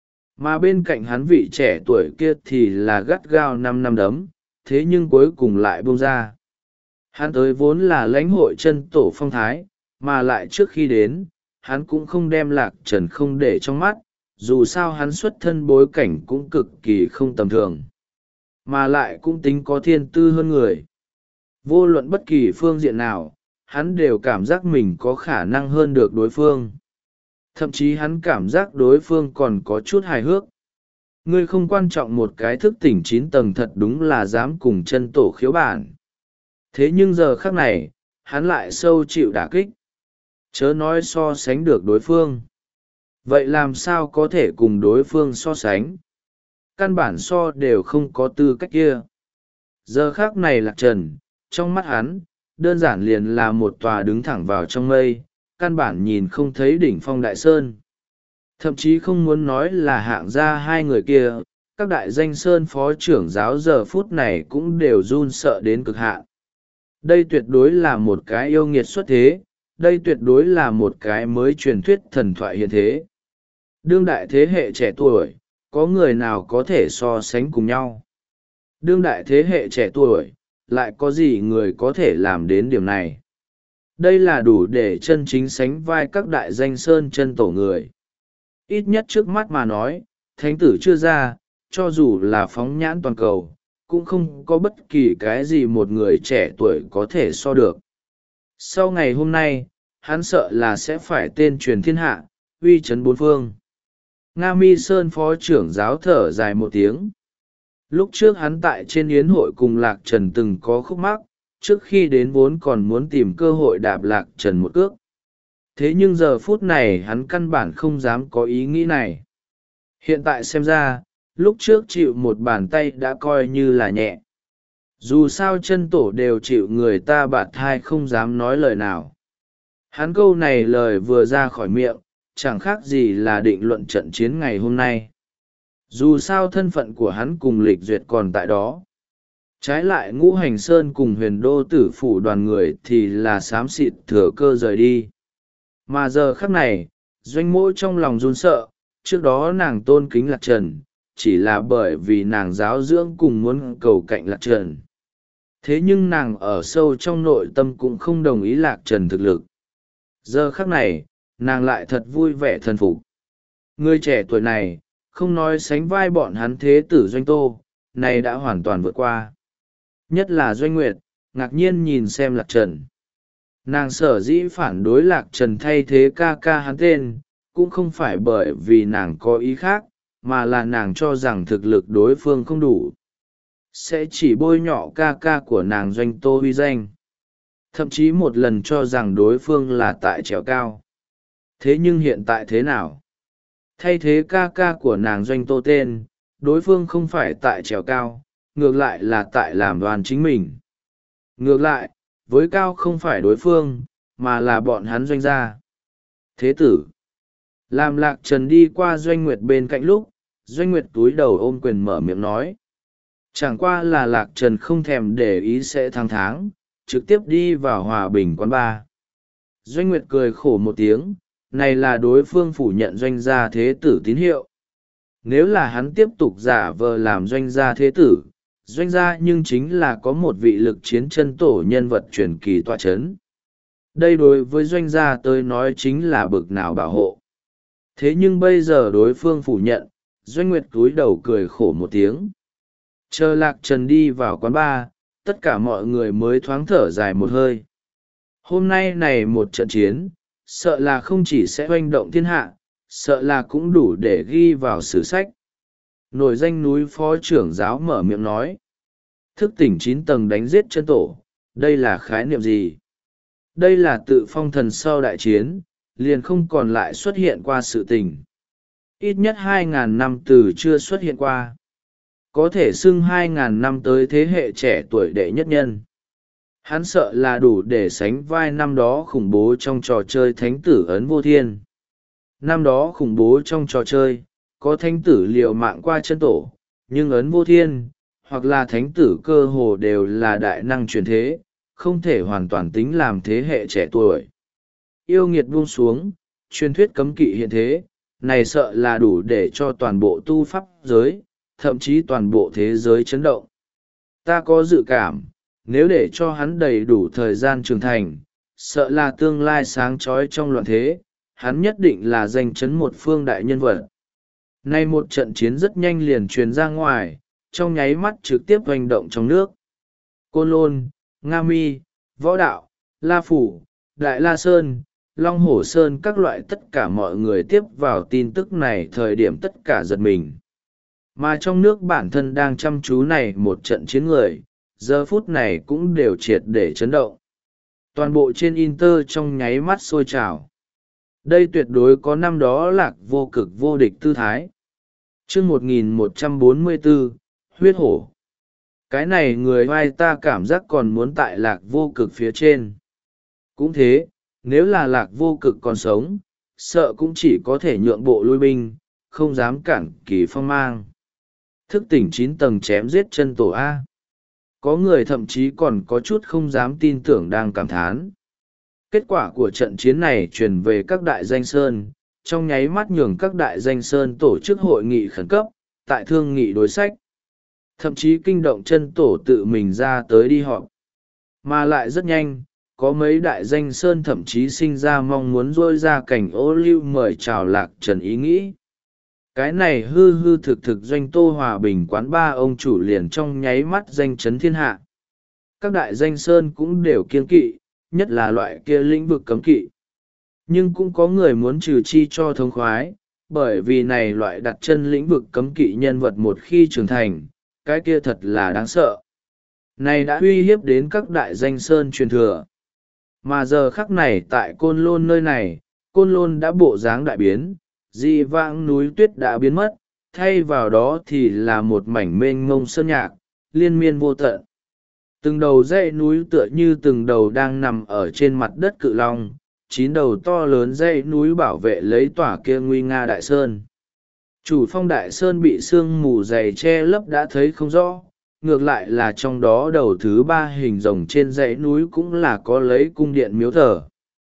A: Mà bên cạnh hắn vị trẻ tuổi kia thì là gắt gao năm năm đấm, thế nhưng cuối cùng lại buông ra. Hắn tới vốn là lãnh hội chân tổ phong thái, mà lại trước khi đến, hắn cũng không đem Lạc Trần không để trong mắt, dù sao hắn xuất thân bối cảnh cũng cực kỳ không tầm thường, mà lại cũng tính có thiên tư hơn người. Vô luận bất kỳ phương diện nào, hắn đều cảm giác mình có khả năng hơn được đối phương. Thậm chí hắn cảm giác đối phương còn có chút hài hước. Ngươi không quan trọng một cái thức tỉnh chín tầng thật đúng là dám cùng chân tổ khiếu bản. Thế nhưng giờ khắc này, hắn lại sâu chịu đả kích. Chớ nói so sánh được đối phương. Vậy làm sao có thể cùng đối phương so sánh? Căn bản so đều không có tư cách kia. Giờ khắc này Lạc Trần, trong mắt hắn, đơn giản liền là một tòa đứng thẳng vào trong mây, căn bản nhìn không thấy đỉnh phong đại sơn. Thậm chí không muốn nói là hạng gia hai người kia, các đại danh sơn phó trưởng giáo giờ phút này cũng đều run sợ đến cực hạn. Đây tuyệt đối là một cái yêu nghiệt xuất thế, đây tuyệt đối là một cái mới truyền thuyết thần thoại hiện thế. Đương đại thế hệ trẻ tuổi, có người nào có thể so sánh cùng nhau? Đương đại thế hệ trẻ tuổi, lại có gì người có thể làm đến điểm này? Đây là đủ để chân chính sánh vai các đại danh sơn chân tổ người. Ít nhất trước mắt mà nói, thánh tử chưa ra, cho dù là phóng nhãn toàn cầu, cũng không có bất kỳ cái gì một người trẻ tuổi có thể so được. Sau ngày hôm nay, hắn sợ là sẽ phải tên truyền thiên hạ, uy chấn bốn phương. Nga Mi Sơn phó trưởng giáo thở dài một tiếng. Lúc trước hắn tại trên yến hội cùng Lạc Trần từng có khúc mắc, trước khi đến vốn còn muốn tìm cơ hội đạp Lạc Trần một cước. Thế nhưng giờ phút này hắn căn bản không dám có ý nghĩ này. Hiện tại xem ra, lúc trước chịu một bàn tay đã coi như là nhẹ. Dù sao chân tổ đều chịu người ta bạt thai không dám nói lời nào. Hắn câu này lời vừa ra khỏi miệng, chẳng khác gì là định luận trận chiến ngày hôm nay. Dù sao thân phận của hắn cùng lịch duyệt còn tại đó. Trái lại Ngũ Hành Sơn cùng huyền đô tử phủ đoàn người thì là xám xịt thừa cơ rời đi. Mà giờ khắc này, doanh mỗi trong lòng run sợ, trước đó nàng tôn kính Lạc Trần, chỉ là bởi vì nàng giáo dưỡng cùng muốn cầu cạnh Lạc Trần. Thế nhưng nàng ở sâu trong nội tâm cũng không đồng ý Lạc Trần thực lực. Giờ khắc này, nàng lại thật vui vẻ thần phục. Người trẻ tuổi này, không nói sánh vai bọn hắn thế tử Doanh Tô, này đã hoàn toàn vượt qua. Nhất là Doanh Nguyệt, ngạc nhiên nhìn xem Lạc Trần. Nàng sở dĩ phản đối Lạc Trần thay thế ca ca hắn tên, cũng không phải bởi vì nàng có ý khác, mà là nàng cho rằng thực lực đối phương không đủ. Sẽ chỉ bôi nhọ ca ca của nàng Doanh Tô uy danh. Thậm chí một lần cho rằng đối phương là tại trèo cao. Thế nhưng hiện tại thế nào? Thay thế ca ca của nàng Doanh Tô tên, đối phương không phải tại trèo cao, ngược lại là tại làm đoàn chính mình. Ngược lại, với cao không phải đối phương, mà là bọn hắn Doanh gia. Thế tử. Làm Lạc Trần đi qua Doanh Nguyệt bên cạnh lúc, Doanh Nguyệt túi đầu ôm quyền mở miệng nói. Chẳng qua là Lạc Trần không thèm để ý sẽ thăng tháng, trực tiếp đi vào Hòa Bình quán bar. Doanh Nguyệt cười khổ một tiếng, này là đối phương phủ nhận Doanh gia thế tử tín hiệu. Nếu là hắn tiếp tục giả vờ làm Doanh gia thế tử, Doanh gia nhưng chính là có một vị lực chiến chân tổ nhân vật truyền kỳ tọa chấn. Đây đối với Doanh gia tôi nói chính là bực nào bảo hộ. Thế nhưng bây giờ đối phương phủ nhận, Doanh Nguyệt cúi đầu cười khổ một tiếng. Chờ Lạc Trần đi vào quán bar, tất cả mọi người mới thoáng thở dài một hơi. Hôm nay này một trận chiến, sợ là không chỉ sẽ oanh động thiên hạ, sợ là cũng đủ để ghi vào sử sách. Nổi danh núi phó trưởng giáo mở miệng nói. Thức tỉnh chín tầng đánh giết chân tổ, đây là khái niệm gì? Đây là tự phong thần sau đại chiến, liền không còn lại xuất hiện qua sự tình. Ít nhất hai ngàn năm từ chưa xuất hiện qua. Có thể xưng hai ngàn năm tới thế hệ trẻ tuổi đệ nhất nhân. Hắn sợ là đủ để sánh vai năm đó khủng bố trong trò chơi Thánh tử ấn vô thiên. Năm đó khủng bố trong trò chơi, có thánh tử liều mạng qua chân tổ, nhưng ấn vô thiên, hoặc là thánh tử cơ hồ đều là đại năng truyền thế, không thể hoàn toàn tính làm thế hệ trẻ tuổi. Yêu nghiệt buông xuống, truyền thuyết cấm kỵ hiện thế, này sợ là đủ để cho toàn bộ tu pháp giới, thậm chí toàn bộ thế giới chấn động. Ta có dự cảm, nếu để cho hắn đầy đủ thời gian trưởng thành, sợ là tương lai sáng trói trong loạn thế, hắn nhất định là danh chấn một phương đại nhân vật. Nay một trận chiến rất nhanh liền truyền ra ngoài, trong nháy mắt trực tiếp hoành động trong nước. Côn Lôn, Nga Mi, Võ Đạo, La Phủ, Đại La Sơn, Long Hổ Sơn, các loại tất cả mọi người tiếp vào tin tức này thời điểm tất cả giật mình. Mà trong nước bản thân đang chăm chú này một trận chiến người, giờ phút này cũng đều triệt để chấn động. Toàn bộ trên Inter trong nháy mắt sôi trào. Đây tuyệt đối có năm đó Lạc Vô Cực vô địch tư thái. Chương một nghìn một trăm bốn mươi bốn, huyết hổ. Cái này người vai ta cảm giác còn muốn tại Lạc Vô Cực phía trên. Cũng thế, nếu là Lạc Vô Cực còn sống, sợ cũng chỉ có thể nhượng bộ lui binh, không dám cản kỳ phong mang. Thức tỉnh chín tầng chém giết chân tổ A. Có người thậm chí còn có chút không dám tin tưởng đang cảm thán. Kết quả của trận chiến này truyền về các đại danh sơn, trong nháy mắt nhường các đại danh sơn tổ chức hội nghị khẩn cấp, tại thương nghị đối sách. Thậm chí kinh động chân tổ tự mình ra tới đi họp. Mà lại rất nhanh, có mấy đại danh sơn thậm chí sinh ra mong muốn rôi ra cảnh ô lưu mời chào Lạc Trần ý nghĩ. Cái này hư hư thực thực doanh Tô Hòa Bình quán ba ông chủ liền trong nháy mắt danh chấn thiên hạ. Các đại danh sơn cũng đều kiêng kỵ, nhất là loại kia lĩnh vực cấm kỵ. Nhưng cũng có người muốn trừ chi cho thống khoái, bởi vì này loại đặt chân lĩnh vực cấm kỵ nhân vật một khi trưởng thành, cái kia thật là đáng sợ. Này đã uy hiếp đến các đại danh sơn truyền thừa. Mà giờ khắc này tại Côn Lôn nơi này, Côn Lôn đã bộ dáng đại biến, dị vãng núi tuyết đã biến mất, thay vào đó thì là một mảnh mênh mông sơn nhạc, liên miên vô tận. Từng đầu dãy núi tựa như từng đầu đang nằm ở trên mặt đất cự long, chín đầu to lớn dãy núi bảo vệ lấy tỏa kia nguy nga đại sơn. Chủ phong đại sơn bị sương mù dày che lấp đã thấy không rõ, ngược lại là trong đó đầu thứ ba hình rồng trên dãy núi cũng là có lấy cung điện miếu thờ.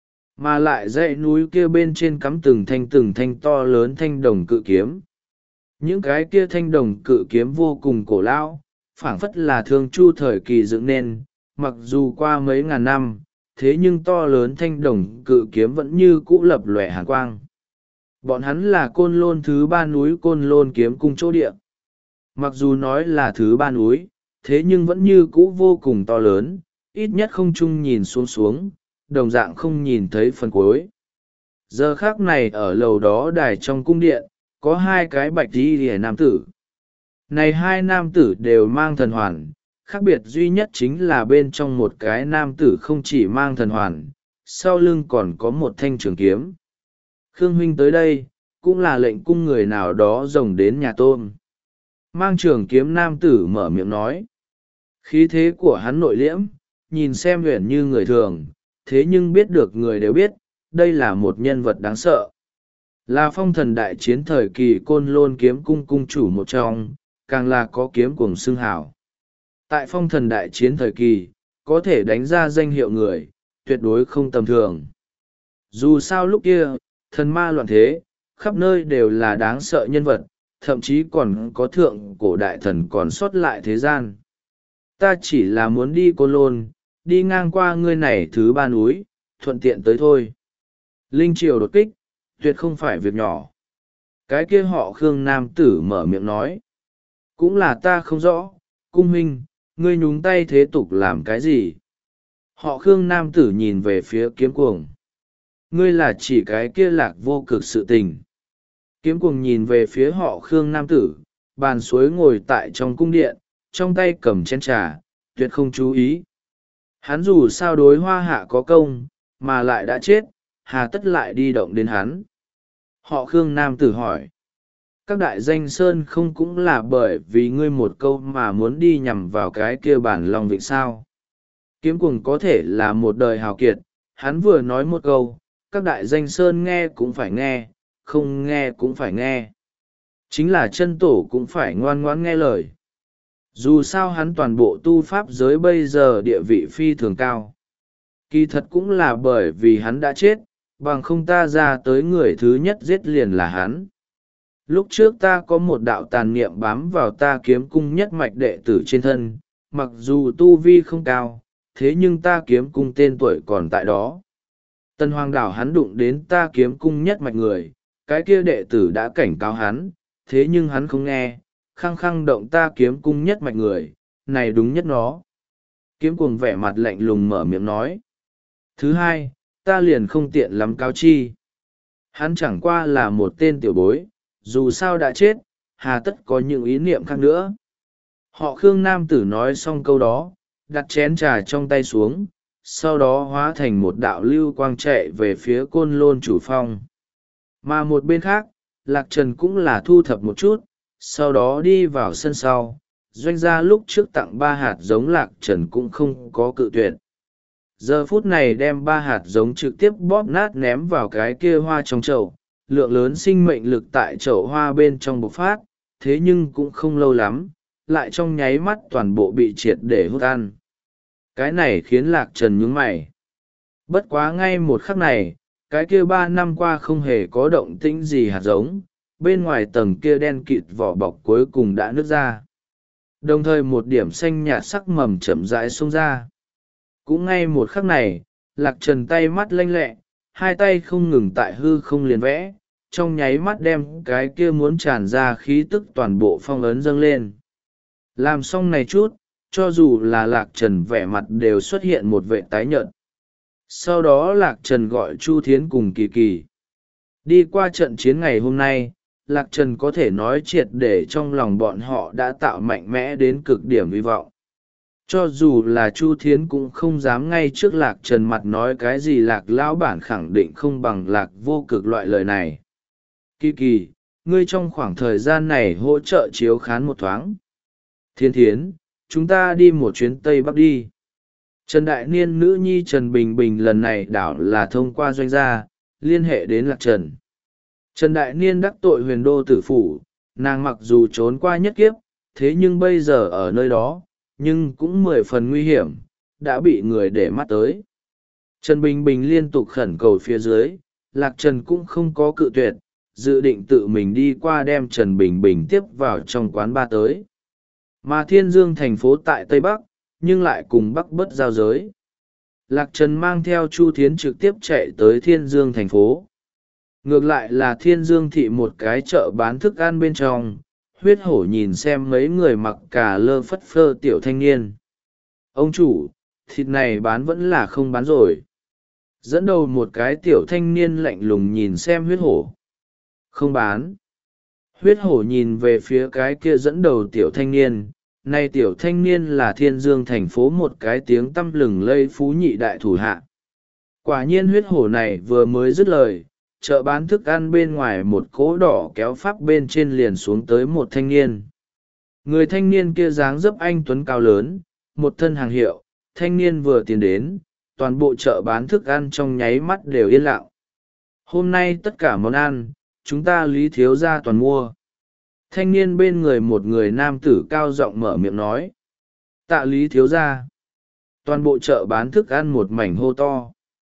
A: Mà lại dãy núi kia bên trên cắm từng thanh từng thanh to lớn thanh đồng cự kiếm. Những cái kia thanh đồng cự kiếm vô cùng cổ lão, phảng phất là thương chu thời kỳ dựng nên, mặc dù qua mấy ngàn năm, thế nhưng to lớn thanh đồng cự kiếm vẫn như cũ lập lòe hàn quang. Bọn hắn là Côn Lôn thứ ba núi Côn Lôn kiếm cung chỗ địa. Mặc dù nói là thứ ba núi, thế nhưng vẫn như cũ vô cùng to lớn, ít nhất không chung nhìn xuống xuống, đồng dạng không nhìn thấy phần cuối. Giờ khác này ở lầu đó đài trong cung điện, có hai cái bạch đi rìa nam tử. Này hai nam tử đều mang thần hoàn, khác biệt duy nhất chính là bên trong một cái nam tử không chỉ mang thần hoàn, sau lưng còn có một thanh trường kiếm. Khương huynh tới đây, cũng là lệnh cung người nào đó rồng đến nhà tôn. Mang trường kiếm nam tử mở miệng nói. Khí thế của hắn nội liễm, nhìn xem huyền như người thường, thế nhưng biết được người đều biết, đây là một nhân vật đáng sợ. Là phong thần đại chiến thời kỳ Côn Lôn kiếm cung cung chủ một trong, càng là có kiếm cuồng xưng hảo. Tại phong thần đại chiến thời kỳ, có thể đánh ra danh hiệu người, tuyệt đối không tầm thường. Dù sao lúc kia, thần ma loạn thế, khắp nơi đều là đáng sợ nhân vật, thậm chí còn có thượng cổ đại thần còn sót lại thế gian. Ta chỉ là muốn đi Côn Lôn, đi ngang qua ngươi này thứ ba núi, thuận tiện tới thôi. Linh triều đột kích, tuyệt không phải việc nhỏ. Cái kia họ Khương nam tử mở miệng nói. Cũng là ta không rõ, cung huynh, ngươi nhúng tay thế tục làm cái gì? Họ Khương nam tử nhìn về phía kiếm cuồng. Ngươi là chỉ cái kia Lạc Vô Cực sự tình. Kiếm cuồng nhìn về phía họ Khương nam tử, bàn suối ngồi tại trong cung điện, trong tay cầm chén trà, tuyệt không chú ý. Hắn dù sao đối hoa hạ có công, mà lại đã chết, hà tất lại đi động đến hắn. Họ Khương nam tử hỏi. Các đại danh sơn không cũng là bởi vì ngươi một câu mà muốn đi nhằm vào cái kia bản lòng vịnh sao. Kiếm cuồng có thể là một đời hào kiệt, hắn vừa nói một câu, các đại danh sơn nghe cũng phải nghe, không nghe cũng phải nghe. Chính là chân tổ cũng phải ngoan ngoãn nghe lời. Dù sao hắn toàn bộ tu pháp giới bây giờ địa vị phi thường cao. Kỳ thật cũng là bởi vì hắn đã chết, bằng không ta ra tới người thứ nhất giết liền là hắn. Lúc trước ta có một đạo tàn niệm bám vào ta kiếm cung nhất mạch đệ tử trên thân, mặc dù tu vi không cao, thế nhưng ta kiếm cung tên tuổi còn tại đó. Tân Hoàng đảo hắn đụng đến ta kiếm cung nhất mạch người, cái kia đệ tử đã cảnh cáo hắn, thế nhưng hắn không nghe, khăng khăng động ta kiếm cung nhất mạch người, này đúng nhất nó. Kiếm cuồng vẻ mặt lạnh lùng mở miệng nói. Thứ hai, ta liền không tiện lắm cáo chi. Hắn chẳng qua là một tên tiểu bối, dù sao đã chết, hà tất có những ý niệm khác nữa. Họ Khương nam tử nói xong câu đó, đặt chén trà trong tay xuống, sau đó hóa thành một đạo lưu quang chạy về phía Côn Lôn chủ phong. Mà một bên khác, Lạc Trần cũng là thu thập một chút, sau đó đi vào sân sau. Doanh gia lúc trước tặng ba hạt giống, Lạc Trần cũng không có cự tuyệt. Giờ phút này đem ba hạt giống trực tiếp bóp nát ném vào cái kia hoa trong chậu, lượng lớn sinh mệnh lực tại chậu hoa bên trong bộc phát, thế nhưng cũng không lâu lắm, lại trong nháy mắt toàn bộ bị triệt để hút ăn. Cái này khiến Lạc Trần nhướng mày. Bất quá ngay một khắc này, cái kia ba năm qua không hề có động tĩnh gì hạt giống, bên ngoài tầng kia đen kịt vỏ bọc cuối cùng đã nứt ra. Đồng thời một điểm xanh nhạt sắc mầm chậm rãi xông ra. Cũng ngay một khắc này, Lạc Trần tay mắt lanh lẹ, hai tay không ngừng tại hư không liền vẽ, trong nháy mắt đem cái kia muốn tràn ra khí tức toàn bộ phong ấn dâng lên. Làm xong này chút, cho dù là Lạc Trần vẻ mặt đều xuất hiện một vệ tái nhợt. Sau đó Lạc Trần gọi Chu Thiến cùng Kỳ Kỳ. Đi qua trận chiến ngày hôm nay, Lạc Trần có thể nói triệt để trong lòng bọn họ đã tạo mạnh mẽ đến cực điểm hy vọng. Cho dù là Chu Thiến cũng không dám ngay trước Lạc Trần mặt nói cái gì Lạc lão bản khẳng định không bằng Lạc vô cực loại lời này. Kỳ Kỳ, ngươi trong khoảng thời gian này hỗ trợ chiếu khán một thoáng. Thiên Thiến, chúng ta đi một chuyến Tây Bắc đi. Trần Đại Niên nữ nhi Trần Bình Bình lần này đảo là thông qua Doanh gia, liên hệ đến Lạc Trần. Trần Đại Niên đắc tội huyền đô tử phủ, nàng mặc dù trốn qua nhất kiếp, thế nhưng bây giờ ở nơi đó, nhưng cũng mười phần nguy hiểm, đã bị người để mắt tới. Trần Bình Bình liên tục khẩn cầu phía dưới, Lạc Trần cũng không có cự tuyệt, dự định tự mình đi qua đem Trần Bình Bình tiếp vào trong quán ba tới. Mà Thiên Dương thành phố tại Tây Bắc, nhưng lại cùng Bắc Bất giao giới. Lạc Trần mang theo Chu Thiến trực tiếp chạy tới Thiên Dương thành phố. Ngược lại là Thiên Dương thị một cái chợ bán thức ăn bên trong, Huyết Hổ nhìn xem mấy người mặc cà lơ phất phơ tiểu thanh niên. Ông chủ, thịt này bán vẫn là không bán rồi. Dẫn đầu một cái tiểu thanh niên lạnh lùng nhìn xem Huyết Hổ. Không bán. Huyết Hổ nhìn về phía cái kia dẫn đầu tiểu thanh niên. Nay tiểu thanh niên là Thiên Dương thành phố một cái tiếng tăm lừng lây phú nhị đại thủ hạ. Quả nhiên Huyết Hổ này vừa mới dứt lời, chợ bán thức ăn bên ngoài một cỗ đỏ kéo pháp bên trên liền xuống tới một thanh niên. Người thanh niên kia dáng dấp anh tuấn cao lớn, một thân hàng hiệu, thanh niên vừa tiến đến, toàn bộ chợ bán thức ăn trong nháy mắt đều yên lặng. Hôm nay tất cả món ăn, chúng ta Lý thiếu gia toàn mua. Thanh niên bên người một người nam tử cao giọng mở miệng nói. Tạ Lý thiếu gia. Toàn bộ chợ bán thức ăn một mảnh hô to.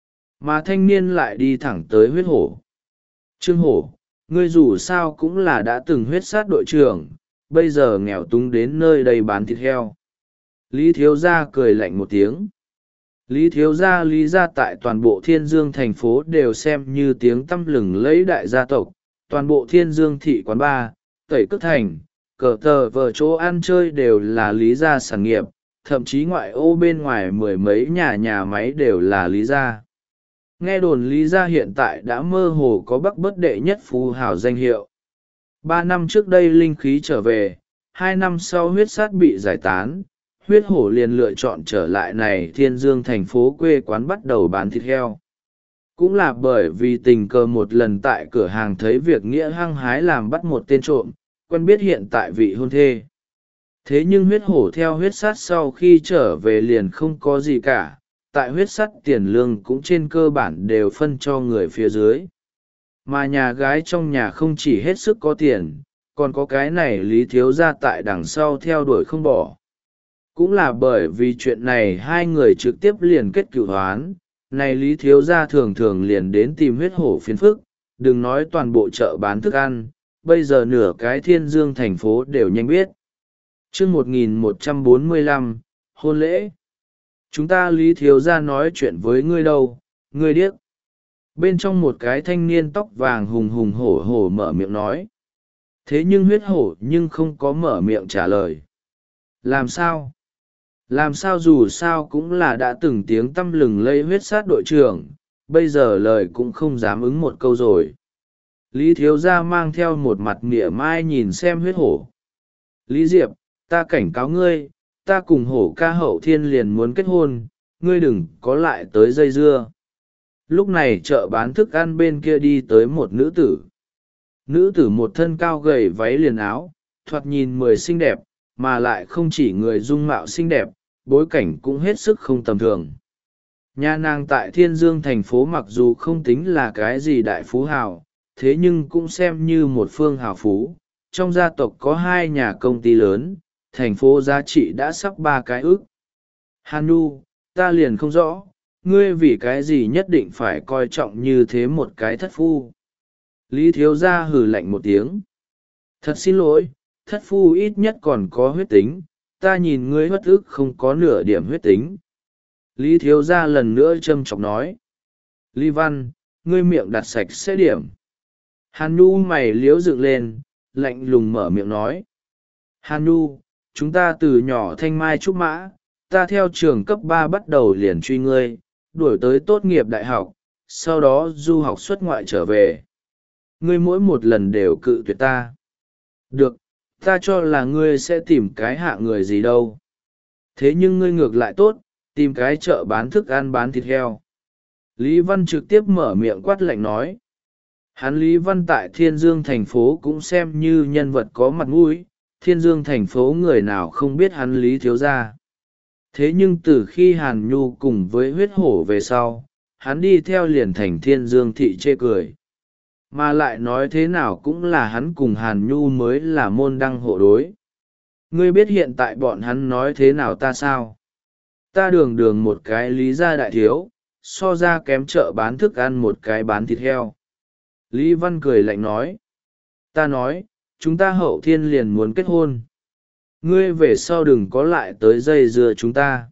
A: Mà thanh niên lại đi thẳng tới Huyết Hổ. Trương Hổ, ngươi dù sao cũng là đã từng huyết sát đội trưởng, bây giờ nghèo túng đến nơi đây bán thịt heo. Lý thiếu gia cười lạnh một tiếng. Lý thiếu gia Lý gia tại toàn bộ Thiên Dương thành phố đều xem như tiếng tăm lừng lẫy đại gia tộc, toàn bộ Thiên Dương thị quán bar, tẩy cước thành, cờ tờ vờ chỗ ăn chơi đều là Lý gia sản nghiệp, thậm chí ngoại ô bên ngoài mười mấy nhà nhà máy đều là Lý gia. Nghe đồn Lý gia hiện tại đã mơ hồ có Bắc Bất đệ nhất phú hào danh hiệu. Ba năm trước đây linh khí trở về, hai năm sau huyết sát bị giải tán, Huyết Hổ liền lựa chọn trở lại này Thiên Dương thành phố quê quán bắt đầu bán thịt heo. Cũng là bởi vì tình cờ một lần tại cửa hàng thấy việc nghĩa hăng hái làm bắt một tên trộm, quen biết hiện tại vị hôn thê. Thế nhưng Huyết Hổ theo huyết sát sau khi trở về liền không có gì cả, tại huyết sắt tiền lương cũng trên cơ bản đều phân cho người phía dưới. Mà nhà gái trong nhà không chỉ hết sức có tiền, còn có cái này Lý thiếu gia tại đằng sau theo đuổi không bỏ. Cũng là bởi vì chuyện này hai người trực tiếp liền kết cửu hoán, này Lý thiếu gia thường thường liền đến tìm Huyết Hổ phiền phức, đừng nói toàn bộ chợ bán thức ăn, bây giờ nửa cái Thiên Dương thành phố đều nhanh biết. Chương một nghìn một trăm bốn mươi lăm, hôn lễ. Chúng ta Lý thiếu gia nói chuyện với ngươi đâu, ngươi điếc. Bên trong một cái thanh niên tóc vàng hùng hùng hổ hổ mở miệng nói. Thế nhưng huyết hổ nhưng không có mở miệng trả lời. Làm sao? Làm sao dù sao cũng là đã từng tiếng tăm lừng lây huyết sát đội trưởng, bây giờ lời cũng không dám ứng một câu rồi. Lý thiếu gia mang theo một mặt mỉa mai nhìn xem huyết hổ. Lý Diệp, ta cảnh cáo ngươi, ta cùng hổ ca hậu thiên liền muốn kết hôn, ngươi đừng có lại tới dây dưa. Lúc này chợ bán thức ăn bên kia đi tới một nữ tử. Nữ tử một thân cao gầy váy liền áo, thoạt nhìn mười xinh đẹp, mà lại không chỉ người dung mạo xinh đẹp, bối cảnh cũng hết sức không tầm thường. Nhà nàng tại Thiên Dương thành phố mặc dù không tính là cái gì đại phú hào, thế nhưng cũng xem như một phương hào phú. Trong gia tộc có hai nhà công ty lớn, thành phố giá trị đã sắp ba cái ức. Hàn Nhu, ta liền không rõ, ngươi vì cái gì nhất định phải coi trọng như thế một cái thất phu. Lý thiếu gia hừ lạnh một tiếng. Thật xin lỗi, thất phu ít nhất còn có huyết tính, ta nhìn ngươi bất ức không có nửa điểm huyết tính. Lý thiếu gia lần nữa châm chọc nói. Lý Văn, ngươi miệng đặt sạch sẽ điểm. Hàn Nhu mày liếu dựng lên, lạnh lùng mở miệng nói. Hàn Nhu, chúng ta từ nhỏ thanh mai trúc mã, ta theo trường cấp ba bắt đầu liền truy ngươi, đuổi tới tốt nghiệp đại học, sau đó du học xuất ngoại trở về. Ngươi mỗi một lần đều cự tuyệt ta. Được, ta cho là ngươi sẽ tìm cái hạ người gì đâu. Thế nhưng ngươi ngược lại tốt, tìm cái chợ bán thức ăn bán thịt heo. Lý Văn trực tiếp mở miệng quát lạnh nói. Hắn Lý Văn tại Thiên Dương thành phố cũng xem như nhân vật có mặt mũi, Thiên Dương thành phố người nào không biết hắn Lý thiếu gia. Thế nhưng từ khi Hàn Nhu cùng với huyết hổ về sau, hắn đi theo liền thành Thiên Dương thị chê cười. Mà lại nói thế nào cũng là hắn cùng Hàn Nhu mới là môn đăng hộ đối. Ngươi biết hiện tại bọn hắn nói thế nào ta sao? Ta đường đường một cái Lý gia đại thiếu, so ra kém chợ bán thức ăn một cái bán thịt heo. Lý Văn cười lạnh nói. Ta nói, chúng ta hậu thiên liền muốn kết hôn. Ngươi về sau đừng có lại tới dây dưa chúng ta.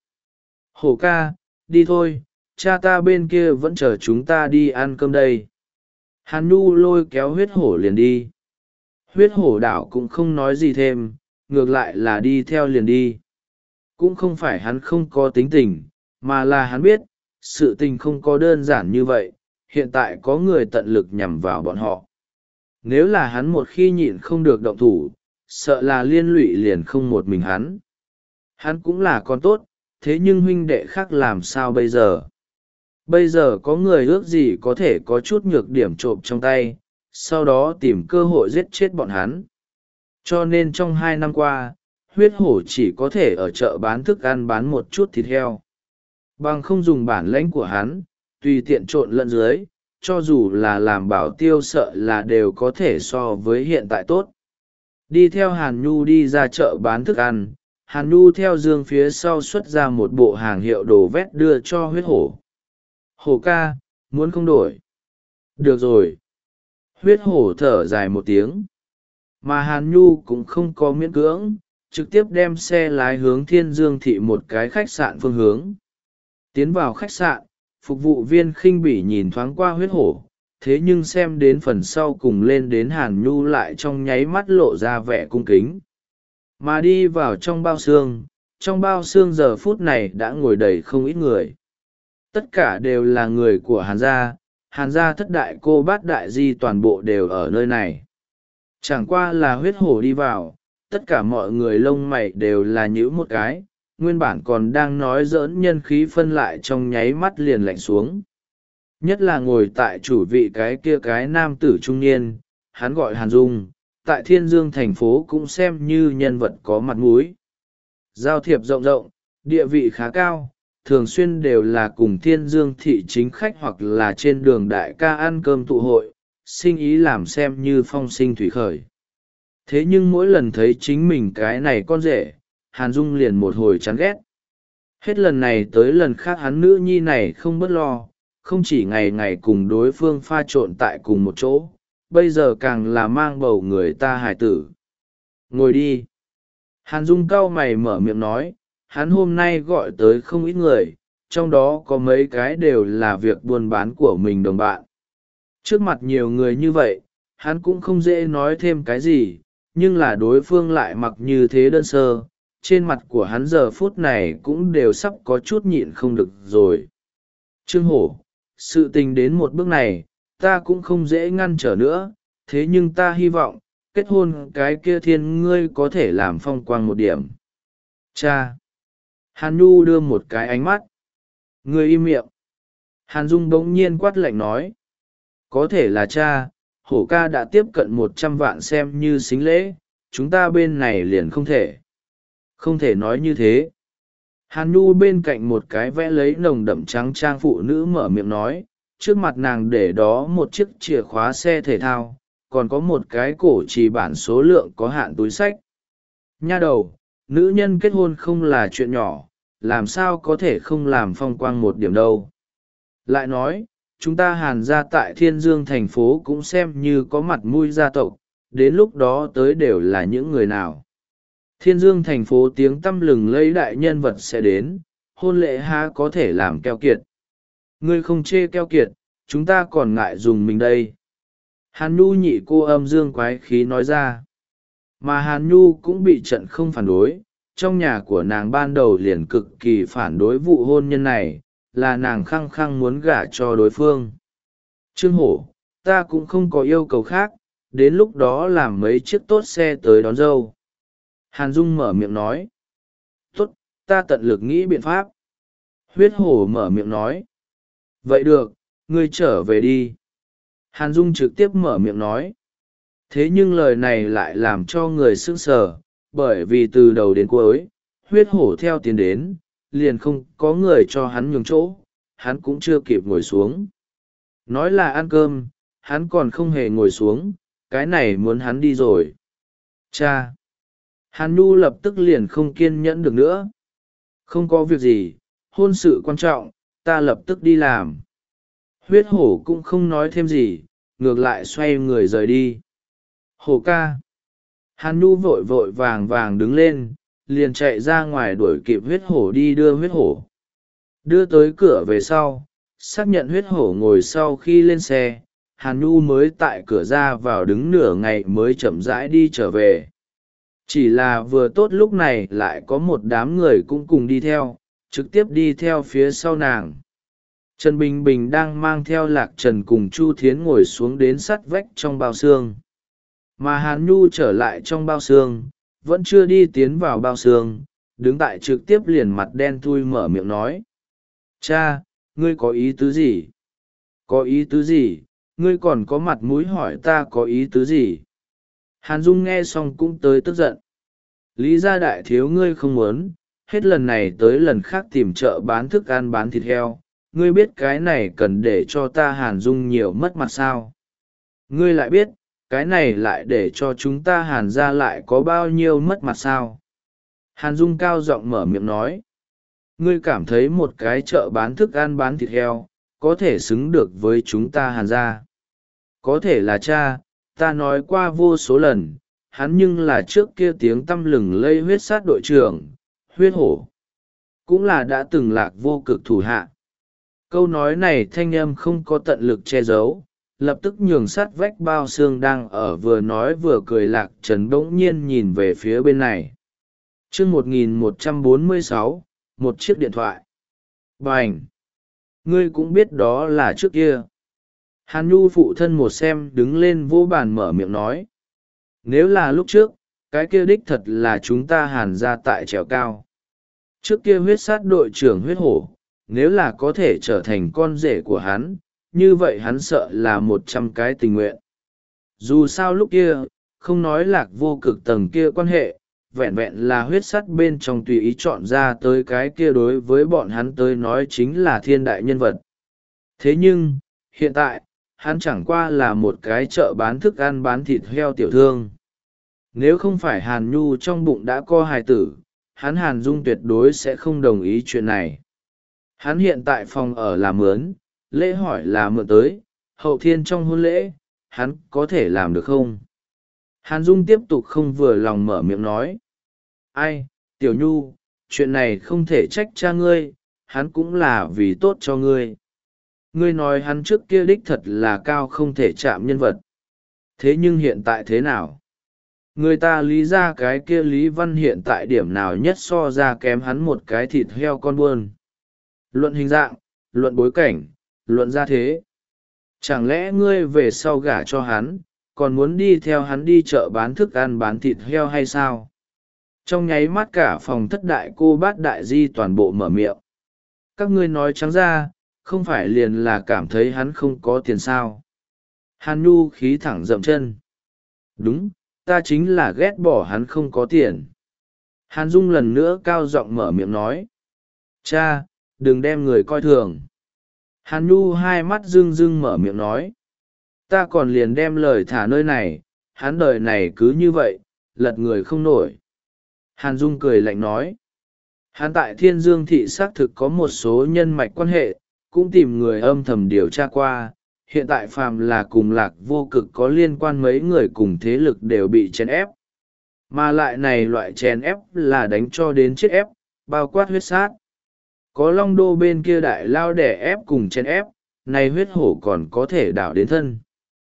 A: Hổ ca, đi thôi, cha ta bên kia vẫn chờ chúng ta đi ăn cơm đây. Hàn Nhu lôi kéo huyết hổ liền đi. Huyết hổ đảo cũng không nói gì thêm, ngược lại là đi theo liền đi. Cũng không phải hắn không có tính tình, mà là hắn biết, sự tình không có đơn giản như vậy, hiện tại có người tận lực nhằm vào bọn họ. Nếu là hắn một khi nhịn không được động thủ, sợ là liên lụy liền không một mình hắn. Hắn cũng là con tốt, thế nhưng huynh đệ khác làm sao bây giờ? Bây giờ có người ước gì có thể có chút nhược điểm trộm trong tay, sau đó tìm cơ hội giết chết bọn hắn. Cho nên trong hai năm qua, huyết hổ chỉ có thể ở chợ bán thức ăn bán một chút thịt heo. Bằng không dùng bản lãnh của hắn, tùy tiện trộn lẫn dưới, cho dù là làm bảo tiêu sợ là đều có thể so với hiện tại tốt. Đi theo Hàn Nhu đi ra chợ bán thức ăn, Hàn Nhu theo dương phía sau xuất ra một bộ hàng hiệu đồ vét đưa cho huyết hổ. Hổ ca, muốn không đổi? Được rồi. Huyết hổ thở dài một tiếng. Mà Hàn Nhu cũng không có miễn cưỡng, trực tiếp đem xe lái hướng Thiên Dương thị một cái khách sạn phương hướng. Tiến vào khách sạn, phục vụ viên khinh bỉ nhìn thoáng qua huyết hổ, thế nhưng xem đến phần sau cùng lên đến Hàn Nhu lại trong nháy mắt lộ ra vẻ cung kính. Mà đi vào trong bao xương, trong bao xương giờ phút này đã ngồi đầy không ít người. Tất cả đều là người của Hàn gia, Hàn gia thất đại cô bát đại di toàn bộ đều ở nơi này. Chẳng qua là huyết hổ đi vào, tất cả mọi người lông mày đều là nhíu một cái, nguyên bản còn đang nói giỡn nhân khí phân lại trong nháy mắt liền lạnh xuống. Nhất là ngồi tại chủ vị cái kia cái nam tử trung niên, hắn gọi Hàn Dung, tại Thiên Dương thành phố cũng xem như nhân vật có mặt mũi. Giao thiệp rộng rộng, địa vị khá cao, thường xuyên đều là cùng Thiên Dương thị chính khách hoặc là trên đường đại ca ăn cơm tụ hội, sinh ý làm xem như phong sinh thủy khởi. Thế nhưng mỗi lần thấy chính mình cái này con rể, Hàn Dung liền một hồi chán ghét. Hết lần này tới lần khác hắn nữ nhi này không bất lo, không chỉ ngày ngày cùng đối phương pha trộn tại cùng một chỗ, bây giờ càng là mang bầu người ta hài tử. Ngồi đi. Hàn Dung cau mày mở miệng nói, hắn hôm nay gọi tới không ít người, trong đó có mấy cái đều là việc buôn bán của mình đồng bạn. Trước mặt nhiều người như vậy, hắn cũng không dễ nói thêm cái gì, nhưng là đối phương lại mặc như thế đơn sơ, trên mặt của hắn giờ phút này cũng đều sắp có chút nhịn không được rồi. Trương Hổ, sự tình đến một bước này, ta cũng không dễ ngăn trở nữa, thế nhưng ta hy vọng, kết hôn cái kia thiên ngươi có thể làm phong quang một điểm. Cha! Hàn Nhu đưa một cái ánh mắt. Ngươi im miệng. Hàn Dung bỗng nhiên quát lạnh nói. Có thể là cha, Hổ ca đã tiếp cận một trăm vạn xem như xính lễ, chúng ta bên này liền không thể. Không thể nói như thế. Hàn Nhu bên cạnh một cái vẽ lấy nồng đậm trắng trang phụ nữ mở miệng nói, trước mặt nàng để đó một chiếc chìa khóa xe thể thao, còn có một cái cổ trì bản số lượng có hạn túi xách. Nha đầu, nữ nhân kết hôn không là chuyện nhỏ, làm sao có thể không làm phong quang một điểm đâu. Lại nói, chúng ta Hàn gia tại Thiên Dương thành phố cũng xem như có mặt mũi gia tộc, đến lúc đó tới đều là những người nào. Thiên Dương thành phố tiếng tăm lừng lấy đại nhân vật sẽ đến, hôn lễ há có thể làm keo kiệt. Ngươi không chê keo kiệt, chúng ta còn ngại dùng mình đây. Hàn Nhu nhị cô âm dương quái khí nói ra. Mà Hàn Nhu cũng bị trận không phản đối, trong nhà của nàng ban đầu liền cực kỳ phản đối vụ hôn nhân này, là nàng khăng khăng muốn gả cho đối phương. Trương Hổ, ta cũng không có yêu cầu khác, đến lúc đó làm mấy chiếc tốt xe tới đón dâu. Hàn Dung mở miệng nói. Tốt, ta tận lực nghĩ biện pháp. Huyết Hổ mở miệng nói. Vậy được, ngươi trở về đi. Hàn Dung trực tiếp mở miệng nói. Thế nhưng lời này lại làm cho người sững sờ, bởi vì từ đầu đến cuối, Huyết Hổ theo tiến đến, liền không có người cho hắn nhường chỗ, hắn cũng chưa kịp ngồi xuống. Nói là ăn cơm, hắn còn không hề ngồi xuống, cái này muốn hắn đi rồi. Cha! Hàn Nhu lập tức liền không kiên nhẫn được nữa. Không có việc gì, hôn sự quan trọng, ta lập tức đi làm. Huyết Hổ cũng không nói thêm gì, ngược lại xoay người rời đi. Hổ ca! Hàn Nhu vội vội vàng vàng đứng lên, liền chạy ra ngoài đuổi kịp Huyết Hổ đi đưa Huyết Hổ. Đưa tới cửa về sau, xác nhận Huyết Hổ ngồi sau khi lên xe, Hàn Nhu mới tại cửa ra vào đứng nửa ngày mới chậm rãi đi trở về. Chỉ là vừa tốt lúc này lại có một đám người cũng cùng đi theo, trực tiếp đi theo phía sau nàng. Trần Bình Bình đang mang theo Lạc Trần cùng Chu Thiến ngồi xuống đến sắt vách trong bao xương. Mà Hàn Nhu trở lại trong bao xương, vẫn chưa đi tiến vào bao xương, đứng tại trực tiếp liền mặt đen thui mở miệng nói. Cha, ngươi có ý tứ gì? Có ý tứ gì? Ngươi còn có mặt mũi hỏi ta có ý tứ gì? Hàn Dung nghe xong cũng tới tức giận. Lý gia đại thiếu ngươi không muốn, hết lần này tới lần khác tìm chợ bán thức ăn bán thịt heo, ngươi biết cái này cần để cho ta Hàn Dung nhiều mất mặt sao? Ngươi lại biết, cái này lại để cho chúng ta Hàn gia lại có bao nhiêu mất mặt sao? Hàn Dung cao giọng mở miệng nói. Ngươi cảm thấy một cái chợ bán thức ăn bán thịt heo, có thể xứng được với chúng ta Hàn gia? Có thể là cha, ta nói qua vô số lần, hắn nhưng là trước kia tiếng tăm lừng lây huyết sát đội trưởng, Huyết Hổ. Cũng là đã từng lạc vô cực thủ hạ. Câu nói này thanh âm không có tận lực che giấu, lập tức nhường sát vách bao xương đang ở vừa nói vừa cười Lạc Trần bỗng nhiên nhìn về phía bên này. chương một nghìn một trăm bốn mươi sáu, một chiếc điện thoại. Bành! Ngươi cũng biết đó là trước kia. Hàn Nhu phụ thân một xem đứng lên vô bàn mở miệng nói. Nếu là lúc trước, cái kia đích thật là chúng ta Hàn ra tại trèo cao. Trước kia huyết sát đội trưởng Huyết Hổ, nếu là có thể trở thành con rể của hắn, như vậy hắn sợ là một trăm cái tình nguyện. Dù sao lúc kia, không nói lạc vô cực tầng kia quan hệ, vẹn vẹn là huyết sắt bên trong tùy ý chọn ra tới cái kia đối với bọn hắn tới nói chính là thiên đại nhân vật. Thế nhưng, hiện tại, hắn chẳng qua là một cái chợ bán thức ăn bán thịt heo tiểu thương. Nếu không phải Hàn Nhu trong bụng đã có hài tử, hắn Hàn Dung tuyệt đối sẽ không đồng ý chuyện này. Hắn hiện tại phòng ở là mướn, lễ hỏi là mượn tới, hậu thiên trong hôn lễ, hắn có thể làm được không? Hàn Dung tiếp tục không vừa lòng mở miệng nói. Ai, Tiểu Nhu, chuyện này không thể trách cha ngươi, hắn cũng là vì tốt cho ngươi. Ngươi nói hắn trước kia đích thật là cao không thể chạm nhân vật. Thế nhưng hiện tại thế nào? Người ta lý ra cái kia Lý Văn hiện tại điểm nào nhất so ra kém hắn một cái thịt heo con buôn. Luận hình dạng, luận bối cảnh, luận gia thế. Chẳng lẽ ngươi về sau gả cho hắn, còn muốn đi theo hắn đi chợ bán thức ăn bán thịt heo hay sao? Trong nháy mắt cả phòng thất đại cô bát đại di toàn bộ mở miệng. Các ngươi nói trắng ra, không phải liền là cảm thấy hắn không có tiền sao? Hàn Nhu khí thẳng dậm chân. Đúng, ta chính là ghét bỏ hắn không có tiền. Hàn Dung lần nữa cao giọng mở miệng nói. Cha, đừng đem người coi thường. Hàn Nhu hai mắt rưng rưng mở miệng nói. Ta còn liền đem lời thả nơi này, hắn đời này cứ như vậy, lật người không nổi. Hàn Dung cười lạnh nói. Hắn tại Thiên Dương thị xác thực có một số nhân mạch quan hệ, cũng tìm người âm thầm điều tra qua. Hiện tại phàm là cùng Lạc Vô Cực có liên quan mấy người cùng thế lực đều bị chèn ép. Mà lại này loại chèn ép là đánh cho đến chết ép, bao quát huyết sát. Có Long Đô bên kia đại lao đẻ ép cùng chèn ép, này huyết hổ còn có thể đảo đến thân.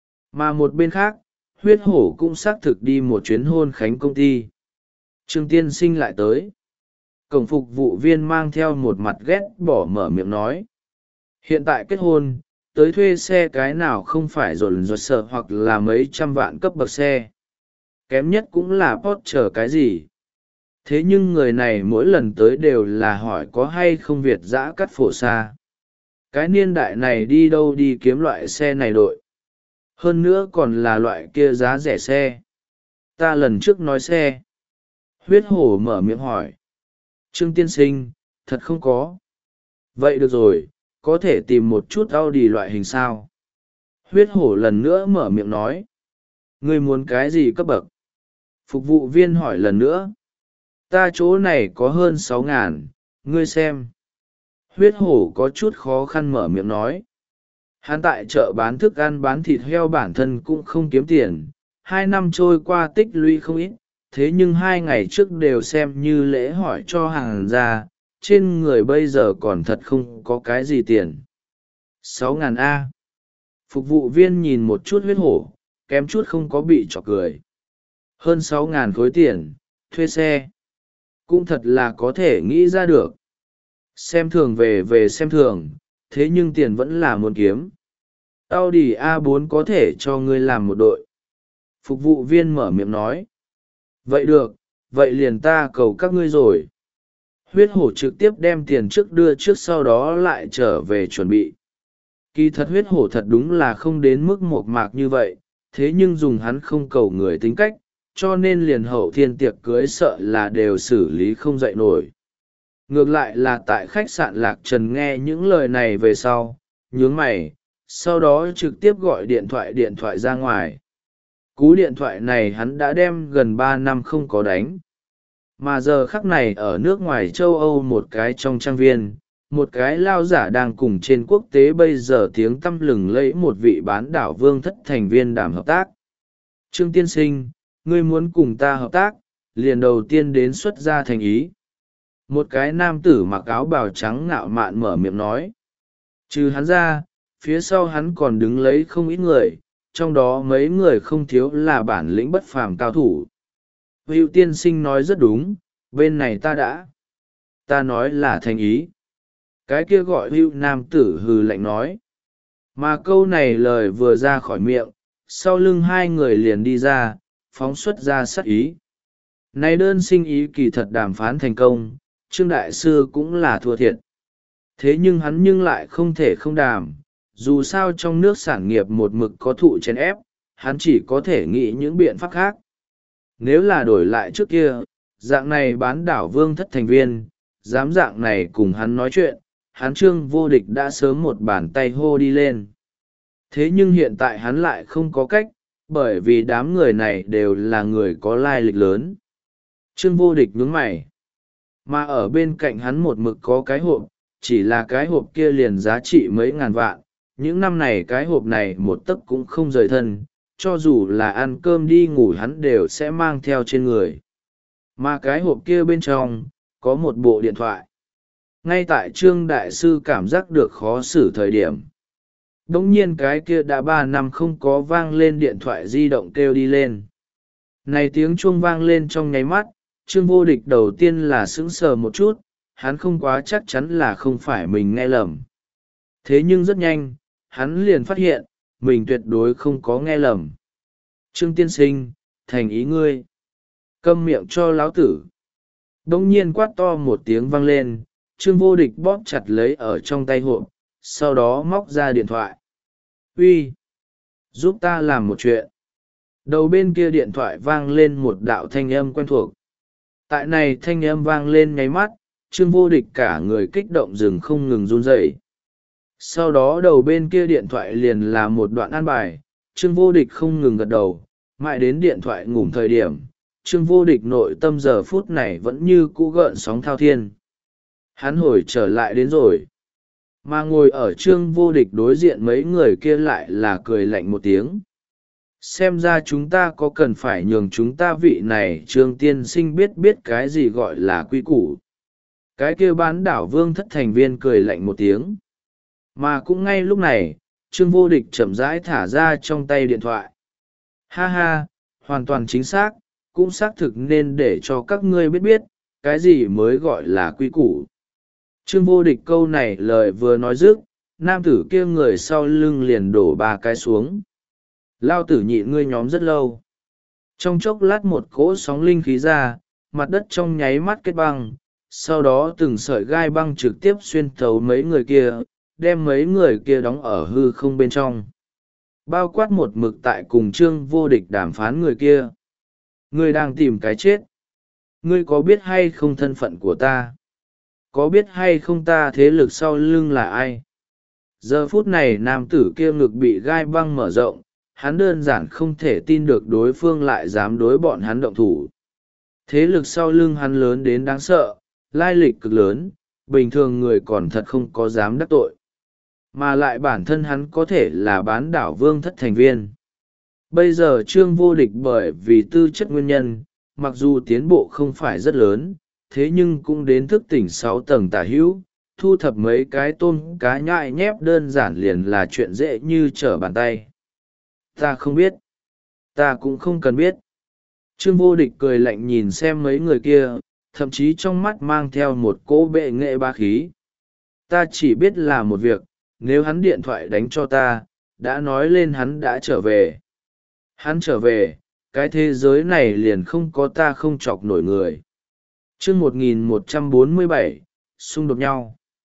A: Mà một bên khác, huyết hổ cũng xác thực đi một chuyến hôn khánh công ty. Trương Tiên Sinh lại tới. Cổng phục vụ viên mang theo một mặt ghét bỏ mở miệng nói. Hiện tại kết hôn, tới thuê xe cái nào không phải dồn dồn sợ hoặc là mấy trăm vạn cấp bậc xe. Kém nhất cũng là Porsche cái gì. Thế nhưng người này mỗi lần tới đều là hỏi có hay không Việt dã cắt phổ xa. Cái niên đại này đi đâu đi kiếm loại xe này đội. Hơn nữa còn là loại kia giá rẻ xe. Ta lần trước nói xe. Huyết hổ mở miệng hỏi. Trương Tiên Sinh, thật không có. Vậy được rồi, có thể tìm một chút Audi loại hình sao. Huyết hổ lần nữa mở miệng nói. Ngươi muốn cái gì cấp bậc? Phục vụ viên hỏi lần nữa. Ta chỗ này có hơn sáu ngàn, ngươi xem. Huyết hổ có chút khó khăn mở miệng nói. Hắn tại chợ bán thức ăn bán thịt heo bản thân cũng không kiếm tiền, hai năm trôi qua tích lũy không ít, thế nhưng hai ngày trước đều xem như lễ hỏi cho hàng ra, trên người bây giờ còn thật không có cái gì tiền. Sáu ngàn A. Phục vụ viên nhìn một chút huyết hổ, kém chút không có bị chọc cười. Hơn sáu ngàn khối tiền, thuê xe. Cũng thật là có thể nghĩ ra được. Xem thường về về xem thường, thế nhưng tiền vẫn là muốn kiếm. Audi a bốn có thể cho ngươi làm một đội. Phục vụ viên mở miệng nói. Vậy được, vậy liền ta cầu các ngươi rồi. Huyết hổ trực tiếp đem tiền trước đưa trước sau đó lại trở về chuẩn bị. Kỳ thật huyết hổ thật đúng là không đến mức một mạc như vậy, thế nhưng dùng hắn không cầu người tính cách, cho nên liền hậu thiên tiệc cưới sợ là đều xử lý không dậy nổi. Ngược lại là tại khách sạn Lạc Trần nghe những lời này về sau, nhướng mày, sau đó trực tiếp gọi điện thoại điện thoại ra ngoài. Cú điện thoại này hắn đã đem gần ba năm không có đánh. Mà giờ khắc này ở nước ngoài châu Âu một cái trong trang viên, một cái lao giả đang cùng trên quốc tế bây giờ tiếng tăm lừng lẫy một vị bán đảo vương thất thành viên đàm hợp tác. Trương Tiên Sinh, ngươi muốn cùng ta hợp tác, liền đầu tiên đến xuất ra thành ý. Một cái nam tử mặc áo bào trắng ngạo mạn mở miệng nói. Trừ hắn ra, phía sau hắn còn đứng lấy không ít người, trong đó mấy người không thiếu là bản lĩnh bất phàm cao thủ. Hữu tiên sinh nói rất đúng, bên này ta đã. Ta nói là thành ý. Cái kia gọi hữu nam tử hừ lạnh nói. Mà câu này lời vừa ra khỏi miệng, sau lưng hai người liền đi ra, phóng xuất ra sát ý. Này đơn sinh ý kỳ thật đàm phán thành công, Trương Đại Sư cũng là thua thiệt. Thế nhưng hắn nhưng lại không thể không đàm, dù sao trong nước sản nghiệp một mực có thụ chèn ép, hắn chỉ có thể nghĩ những biện pháp khác. Nếu là đổi lại trước kia, dạng này bán đảo vương thất thành viên, dám dạng này cùng hắn nói chuyện, hắn Trương Vô Địch đã sớm một bàn tay hô đi lên. Thế nhưng hiện tại hắn lại không có cách, bởi vì đám người này đều là người có lai lịch lớn. Trương Vô Địch nhướng mày. Mà ở bên cạnh hắn một mực có cái hộp, chỉ là cái hộp kia liền giá trị mấy ngàn vạn. Những năm này cái hộp này một tấc cũng không rời thân, cho dù là ăn cơm đi ngủ hắn đều sẽ mang theo trên người. Mà cái hộp kia bên trong, có một bộ điện thoại. Ngay tại Trương Đại Sư cảm giác được khó xử thời điểm. Đống nhiên cái kia đã ba năm không có vang lên điện thoại di động kêu đi lên. Này tiếng chuông vang lên trong nháy mắt, Trương Vô Địch đầu tiên là sững sờ một chút, hắn không quá chắc chắn là không phải mình nghe lầm. Thế nhưng rất nhanh, hắn liền phát hiện, mình tuyệt đối không có nghe lầm. Trương tiên sinh, thành ý ngươi. Câm miệng cho lão tử. Đống nhiên quát to một tiếng vang lên, Trương Vô Địch bóp chặt lấy ở trong tay hộp, sau đó móc ra điện thoại. Uy, giúp ta làm một chuyện. Đầu bên kia điện thoại vang lên một đạo thanh âm quen thuộc. Tại này thanh âm vang lên nháy mắt, Trương Vô Địch cả người kích động dừng không ngừng run rẩy. Sau đó đầu bên kia điện thoại liền là một đoạn an bài, Trương Vô Địch không ngừng gật đầu, mãi đến điện thoại ngủm thời điểm, Trương Vô Địch nội tâm giờ phút này vẫn như cũ gợn sóng thao thiên. Hắn hồi trở lại đến rồi. Mà ngồi ở Trương Vô Địch đối diện mấy người kia lại là cười lạnh một tiếng. Xem ra chúng ta có cần phải nhường chúng ta vị này Trương tiên sinh biết biết cái gì gọi là quy củ. Cái kia bán đảo Vương Thất thành viên cười lạnh một tiếng. Mà cũng ngay lúc này, Trương Vô Địch chậm rãi thả ra trong tay điện thoại. Ha ha, hoàn toàn chính xác, cũng xác thực nên để cho các ngươi biết biết, cái gì mới gọi là quy củ. Trương Vô Địch câu này lời vừa nói dứt, nam tử kia người sau lưng liền đổ ba cái xuống. Lao tử nhịn ngươi nhóm rất lâu. Trong chốc lát một cỗ sóng linh khí ra, mặt đất trong nháy mắt kết băng, sau đó từng sợi gai băng trực tiếp xuyên thấu mấy người kia, đem mấy người kia đóng ở hư không bên trong. Bao quát một mực tại cùng Trương Vô Địch đàm phán người kia. Ngươi đang tìm cái chết. Ngươi có biết hay không thân phận của ta? Có biết hay không ta thế lực sau lưng là ai? Giờ phút này nam tử kia ngực bị gai băng mở rộng, hắn đơn giản không thể tin được đối phương lại dám đối bọn hắn động thủ. Thế lực sau lưng hắn lớn đến đáng sợ, lai lịch cực lớn, bình thường người còn thật không có dám đắc tội. Mà lại bản thân hắn có thể là bán đảo Vương Thất thành viên. Bây giờ Trương Vô Địch bởi vì tư chất nguyên nhân, mặc dù tiến bộ không phải rất lớn, thế nhưng cũng đến thức tỉnh sáu tầng tả hữu, thu thập mấy cái tôm cá nhại nhép đơn giản liền là chuyện dễ như trở bàn tay. Ta không biết. Ta cũng không cần biết. Trương Vô Địch cười lạnh nhìn xem mấy người kia, thậm chí trong mắt mang theo một cỗ bệ nghệ ba khí. Ta chỉ biết là một việc, nếu hắn điện thoại đánh cho ta, đã nói lên hắn đã trở về. Hắn trở về, cái thế giới này liền không có ta không chọc nổi người. Chương một nghìn một trăm bốn mươi bảy, xung đột nhau.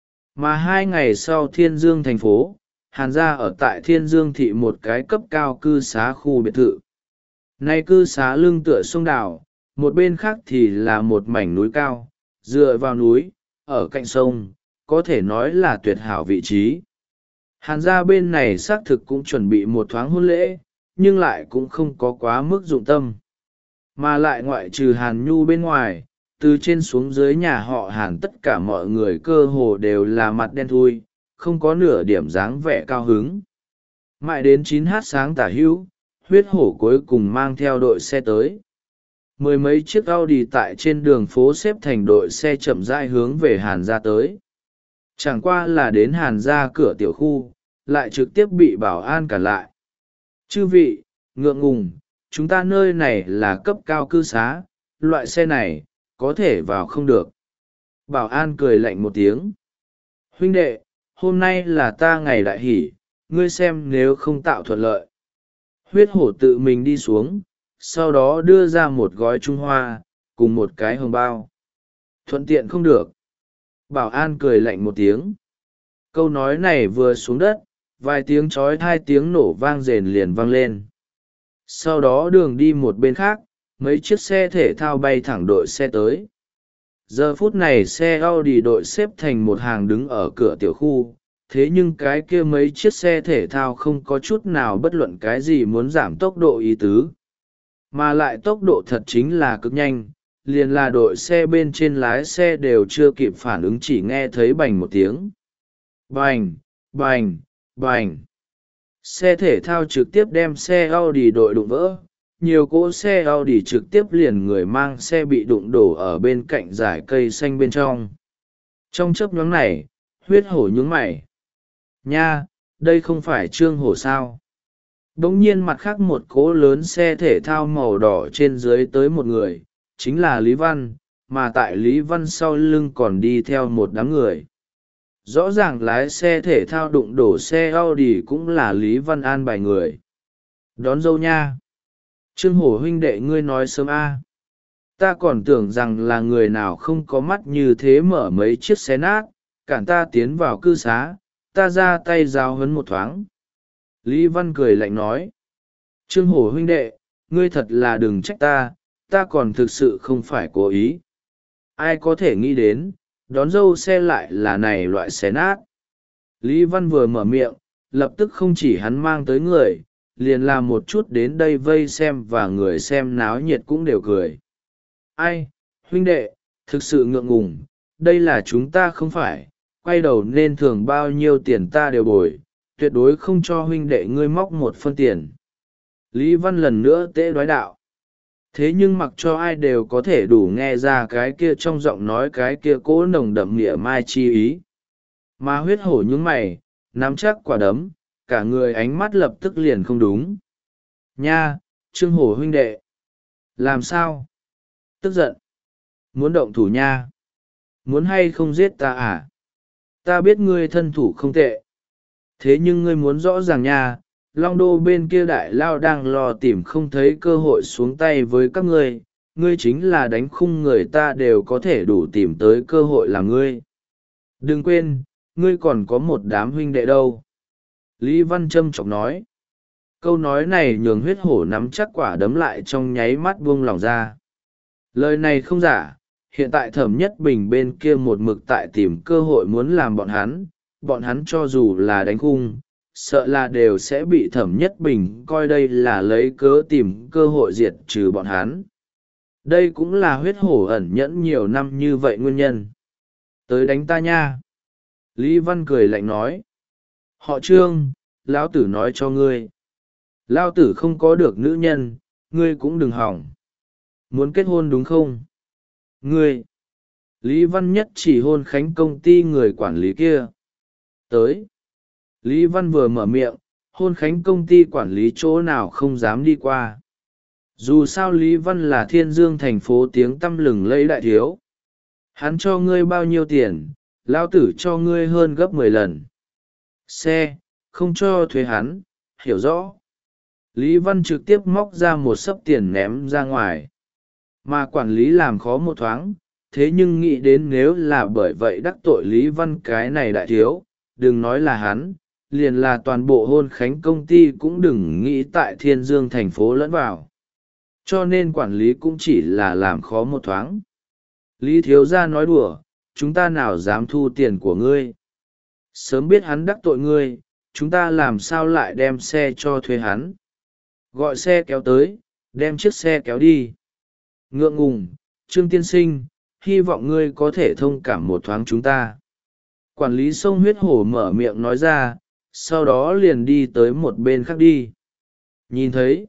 A: Mà hai ngày sau Thiên Dương thành phố, Hàn gia ở tại Thiên Dương thị một cái cấp cao cư xá khu biệt thự. Nay cư xá lưng tựa sông đảo, một bên khác thì là một mảnh núi cao, dựa vào núi, ở cạnh sông, có thể nói là tuyệt hảo vị trí. Hàn gia bên này xác thực cũng chuẩn bị một thoáng hôn lễ, nhưng lại cũng không có quá mức dụng tâm. Mà lại ngoại trừ Hàn Nhu bên ngoài, từ trên xuống dưới nhà họ Hàn tất cả mọi người cơ hồ đều là mặt đen thui, không có nửa điểm dáng vẻ cao hứng. Mãi đến chín h sáng tả hữu, huyết hổ cuối cùng mang theo đội xe tới. Mười mấy chiếc Audi tại trên đường phố xếp thành đội xe chậm rãi hướng về Hàn gia tới. Chẳng qua là đến Hàn gia cửa tiểu khu, lại trực tiếp bị bảo an cản lại. Chư vị, ngượng ngùng, chúng ta nơi này là cấp cao cư xá, loại xe này, có thể vào không được. Bảo an cười lạnh một tiếng. Huynh đệ, hôm nay là ta ngày đại hỷ, ngươi xem nếu không tạo thuận lợi. Huyết hổ tự mình đi xuống, sau đó đưa ra một gói trung hoa, cùng một cái hồng bao. Thuận tiện không được. Bảo an cười lạnh một tiếng. Câu nói này vừa xuống đất, vài tiếng chói hai tiếng nổ vang rền liền vang lên. Sau đó đường đi một bên khác, mấy chiếc xe thể thao bay thẳng đội xe tới. Giờ phút này xe Audi đội xếp thành một hàng đứng ở cửa tiểu khu, thế nhưng cái kia mấy chiếc xe thể thao không có chút nào bất luận cái gì muốn giảm tốc độ ý tứ. Mà lại tốc độ thật chính là cực nhanh, liền là đội xe bên trên lái xe đều chưa kịp phản ứng chỉ nghe thấy bành một tiếng. Bành, bành, bành. Xe thể thao trực tiếp đem xe Audi đội đụng vỡ, nhiều cỗ xe Audi trực tiếp liền người mang xe bị đụng đổ ở bên cạnh dải cây xanh bên trong. Trong chớp nhoáng này, huyết hổ nhướng mày. Nha, đây không phải Trương Hổ sao? Bỗng nhiên mặt khác một cỗ lớn xe thể thao màu đỏ trên dưới tới một người, chính là Lý Văn, mà tại Lý Văn sau lưng còn đi theo một đám người. Rõ ràng lái xe thể thao đụng đổ xe Audi cũng là Lý Văn an bài người. Đón dâu nha. Trương Hổ huynh đệ ngươi nói sớm a. Ta còn tưởng rằng là người nào không có mắt như thế mở mấy chiếc xe nát, cản ta tiến vào cư xá, ta ra tay giao huấn một thoáng. Lý Văn cười lạnh nói. Trương Hổ huynh đệ, ngươi thật là đừng trách ta, ta còn thực sự không phải cố ý. Ai có thể nghĩ đến, đón dâu xe lại là này loại xe nát. Lý Văn vừa mở miệng, lập tức không chỉ hắn mang tới người, liền làm một chút đến đây vây xem và người xem náo nhiệt cũng đều cười. Ai, huynh đệ, thực sự ngượng ngùng, đây là chúng ta không phải, quay đầu nên thường bao nhiêu tiền ta đều bồi, tuyệt đối không cho huynh đệ ngươi móc một phân tiền. Lý Văn lần nữa tế đoái đạo. Thế nhưng mặc cho ai đều có thể đủ nghe ra cái kia trong giọng nói cái kia cố nồng đậm nghĩa mai chi ý. Mà huyết hổ nhướng mày, nắm chắc quả đấm, cả người ánh mắt lập tức liền không đúng. Nha, Trương Hổ huynh đệ. Làm sao? Tức giận. Muốn động thủ nha. Muốn hay không giết ta à? Ta biết ngươi thân thủ không tệ. Thế nhưng ngươi muốn rõ ràng nha, Long Đô bên kia đại lao đang lo tìm không thấy cơ hội xuống tay với các ngươi, ngươi chính là đánh khung người ta đều có thể đủ tìm tới cơ hội làm ngươi. Đừng quên, ngươi còn có một đám huynh đệ đâu. Lý Văn Trâm chọc nói. Câu nói này nhường huyết hổ nắm chắc quả đấm lại trong nháy mắt buông lòng ra. Lời này không giả, hiện tại Thẩm Nhất Bình bên kia một mực tại tìm cơ hội muốn làm bọn hắn, bọn hắn cho dù là đánh khung, sợ là đều sẽ bị Thẩm Nhất Bình coi đây là lấy cớ tìm cơ hội diệt trừ bọn hắn. Đây cũng là huyết hổ ẩn nhẫn nhiều năm như vậy nguyên nhân. Tới đánh ta nha. Lý Văn cười lạnh nói. Họ Trương, lão tử nói cho ngươi. Lão tử không có được nữ nhân, ngươi cũng đừng hỏng. Muốn kết hôn đúng không? Ngươi. Lý Văn nhất chỉ hôn khánh công ty người quản lý kia. Tới. Lý Văn vừa mở miệng, hôn khánh công ty quản lý chỗ nào không dám đi qua. Dù sao Lý Văn là Thiên Dương thành phố tiếng tăm lừng lẫy đại thiếu. Hắn cho ngươi bao nhiêu tiền, lão tử cho ngươi hơn gấp mười lần. Xe, không cho thuê hắn, hiểu rõ. Lý Văn trực tiếp móc ra một xấp tiền ném ra ngoài. Mà quản lý làm khó một thoáng, thế nhưng nghĩ đến nếu là bởi vậy đắc tội Lý Văn cái này đại thiếu, đừng nói là hắn, liền là toàn bộ hôn khánh công ty cũng đừng nghĩ tại Thiên Dương thành phố lẫn vào. Cho nên quản lý cũng chỉ là làm khó một thoáng. Lý thiếu gia nói đùa, chúng ta nào dám thu tiền của ngươi. Sớm biết hắn đắc tội ngươi, chúng ta làm sao lại đem xe cho thuê hắn. Gọi xe kéo tới, đem chiếc xe kéo đi. Ngượng ngùng, Trương tiên sinh, hy vọng ngươi có thể thông cảm một thoáng chúng ta. Quản lý sông huyết hổ mở miệng nói ra, sau đó liền đi tới một bên khác đi. Nhìn thấy.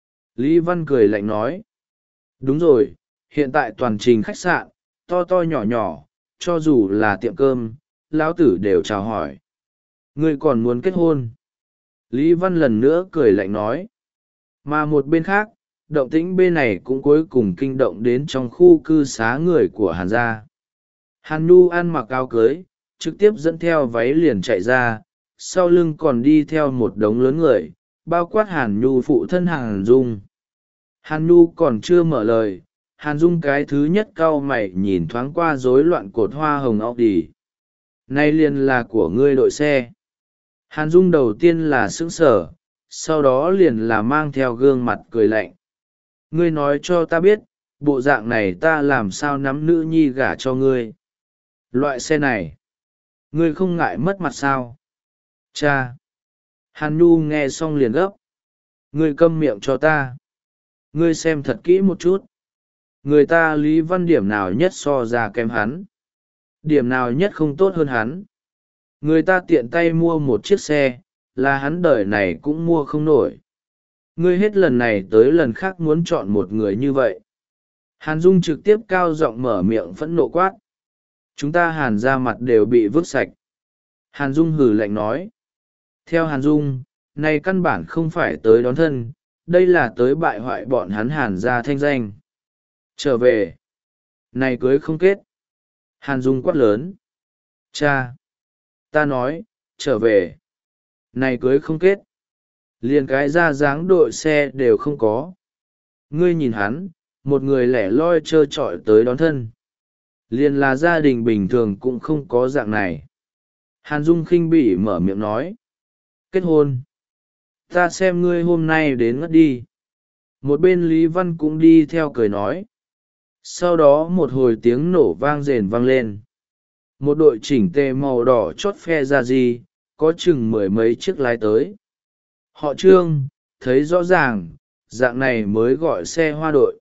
A: Lý Văn cười lạnh nói. Đúng rồi, hiện tại toàn trình khách sạn, to to nhỏ nhỏ, cho dù là tiệm cơm, lão tử đều chào hỏi. Ngươi còn muốn kết hôn? Lý Văn lần nữa cười lạnh nói. Mà một bên khác, động tĩnh bên này cũng cuối cùng kinh động đến trong khu cư xá người của Hàn gia. Hàn Nhu ăn mặc áo cưới, trực tiếp dẫn theo váy liền chạy ra, sau lưng còn đi theo một đống lớn người, bao quát Hàn Nhu phụ thân Hàn Dung. Hàn Nhu còn chưa mở lời, Hàn Dung cái thứ nhất cau mày nhìn thoáng qua rối loạn cột hoa hồng Audi. Nay liền là của ngươi đội xe. Hàn Dung đầu tiên là sững sờ, sau đó liền là mang theo gương mặt cười lạnh. Ngươi nói cho ta biết, bộ dạng này ta làm sao nắm nữ nhi gả cho ngươi. Loại xe này, ngươi không ngại mất mặt sao? Cha! Hàn Nhu nghe xong liền gấp. Ngươi câm miệng cho ta. Ngươi xem thật kỹ một chút. Người ta Lý Văn điểm nào nhất so ra kém hắn. Điểm nào nhất không tốt hơn hắn. Người ta tiện tay mua một chiếc xe, là hắn đời này cũng mua không nổi. Ngươi hết lần này tới lần khác muốn chọn một người như vậy. Hàn Dung trực tiếp cao giọng mở miệng phẫn nộ quát. Chúng ta Hàn ra mặt đều bị vứt sạch. Hàn Dung hừ lạnh nói. Theo Hàn Dung, này căn bản không phải tới đón thân, đây là tới bại hoại bọn hắn Hàn ra thanh danh. Trở về. Này cưới không kết. Hàn Dung quát lớn. Cha. Ta nói, trở về. Này cưới không kết. Liền cái ra dáng đội xe đều không có. Ngươi nhìn hắn, một người lẻ loi trơ trọi tới đón thân. Liền là gia đình bình thường cũng không có dạng này. Hàn Dung khinh bỉ mở miệng nói. Kết hôn. Ta xem ngươi hôm nay đến ngất đi. Một bên Lý Văn cũng đi theo cười nói. Sau đó một hồi tiếng nổ vang rền vang lên. Một đội chỉnh tề màu đỏ chót phe ra gì, có chừng mười mấy chiếc lái tới. Họ Trương, thấy rõ ràng, dạng này mới gọi xe hoa đội.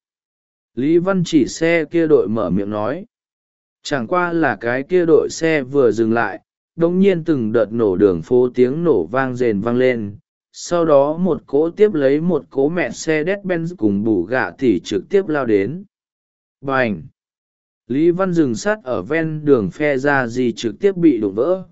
A: Lý Văn chỉ xe kia đội mở miệng nói. Chẳng qua là cái kia đội xe vừa dừng lại, đột nhiên từng đợt nổ đường phố tiếng nổ vang rền vang lên. Sau đó một cỗ tiếp lấy một cỗ mẹ xe Mercedes-Benz cùng bù gạ tỉ trực tiếp lao đến. Bành! Lý Văn dừng sát ở ven đường phe ra gì trực tiếp bị đụng vỡ.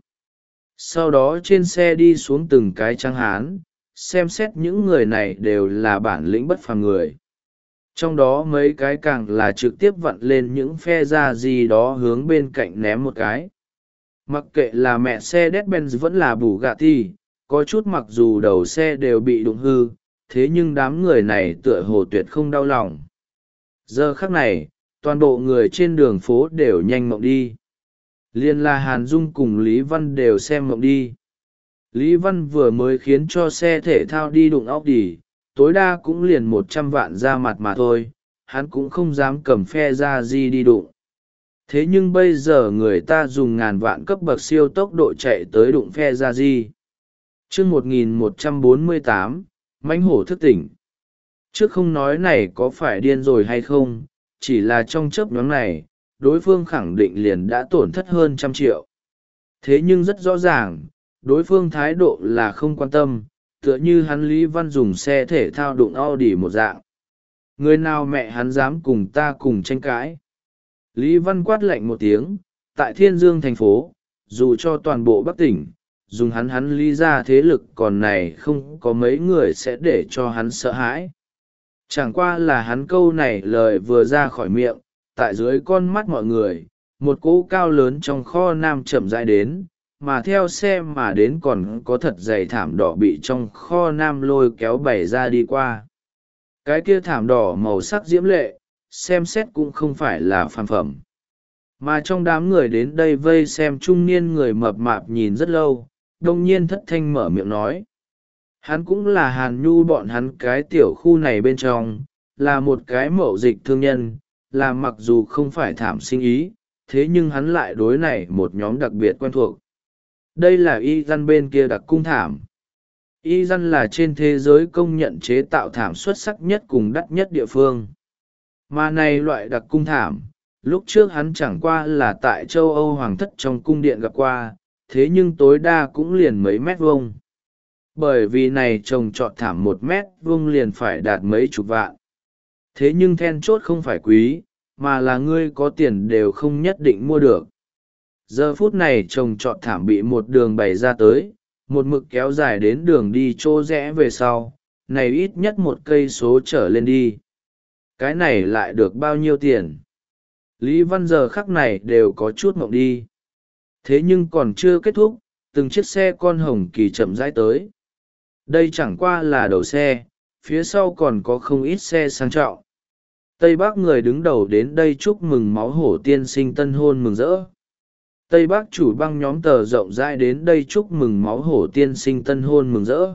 A: Sau đó trên xe đi xuống từng cái trắng hán, xem xét những người này đều là bản lĩnh bất phàm người. Trong đó mấy cái càng là trực tiếp vặn lên những phe ra gì đó hướng bên cạnh ném một cái. Mặc kệ là mẹ xe Mercedes-Benz vẫn là Bugatti, có chút mặc dù đầu xe đều bị đụng hư, thế nhưng đám người này tựa hồ tuyệt không đau lòng. Giờ khắc này, toàn bộ người trên đường phố đều nhanh mộng đi. Liên là Hàn Dung cùng Lý Văn đều xem mộng đi. Lý Văn vừa mới khiến cho xe thể thao đi đụng Audi, tối đa cũng liền một trăm vạn ra mặt mà thôi, hắn cũng không dám cầm phe ra gì đi đụng. Thế nhưng bây giờ người ta dùng ngàn vạn cấp bậc siêu tốc độ chạy tới đụng phe ra gì. Chương một nghìn một trăm bốn mươi tám, mãnh hổ thức tỉnh. Trước không nói này có phải điên rồi hay không, chỉ là trong chớp nhoáng này, đối phương khẳng định liền đã tổn thất hơn trăm triệu. Thế nhưng rất rõ ràng, đối phương thái độ là không quan tâm, tựa như hắn Lý Văn dùng xe thể thao đụng Audi một dạng. Người nào mẹ hắn dám cùng ta cùng tranh cãi. Lý Văn quát lạnh một tiếng, tại Thiên Dương thành phố, dù cho toàn bộ Bắc tỉnh, dùng hắn hắn Lý ra thế lực còn này không có mấy người sẽ để cho hắn sợ hãi. Chẳng qua là hắn câu này lời vừa ra khỏi miệng, tại dưới con mắt mọi người, một cỗ cao lớn trong kho nam chậm rãi đến, mà theo xe mà đến còn có thật dày thảm đỏ bị trong kho nam lôi kéo bày ra đi qua. Cái kia thảm đỏ màu sắc diễm lệ, xem xét cũng không phải là phàm phẩm. Mà trong đám người đến đây vây xem trung niên người mập mạp nhìn rất lâu, đông nhiên thất thanh mở miệng nói. Hắn cũng là Hàn Nhu bọn hắn cái tiểu khu này bên trong, là một cái mậu dịch thương nhân, là mặc dù không phải thảm sinh ý, thế nhưng hắn lại đối này một nhóm đặc biệt quen thuộc. Đây là y dân bên kia đặc cung thảm. Y dân là trên thế giới công nhận chế tạo thảm xuất sắc nhất cùng đắt nhất địa phương. Mà này loại đặc cung thảm, lúc trước hắn chẳng qua là tại châu Âu Hoàng thất trong cung điện gặp qua, thế nhưng tối đa cũng liền mấy mét vuông. Bởi vì này trồng trọt thảm một mét vuông liền phải đạt mấy chục vạn. Thế nhưng then chốt không phải quý, mà là ngươi có tiền đều không nhất định mua được. Giờ phút này trồng trọt thảm bị một đường bày ra tới, một mực kéo dài đến đường đi chỗ rẽ về sau, này ít nhất một cây số trở lên đi. Cái này lại được bao nhiêu tiền? Lý Văn giờ khắc này đều có chút mộng đi. Thế nhưng còn chưa kết thúc, từng chiếc xe con hồng kỳ chậm rãi tới. Đây chẳng qua là đầu xe, phía sau còn có không ít xe sang trọng. Tây Bắc người đứng đầu đến đây chúc mừng máu hổ tiên sinh tân hôn mừng rỡ. Tây Bắc chủ băng nhóm tờ rộng rãi đến đây chúc mừng máu hổ tiên sinh tân hôn mừng rỡ.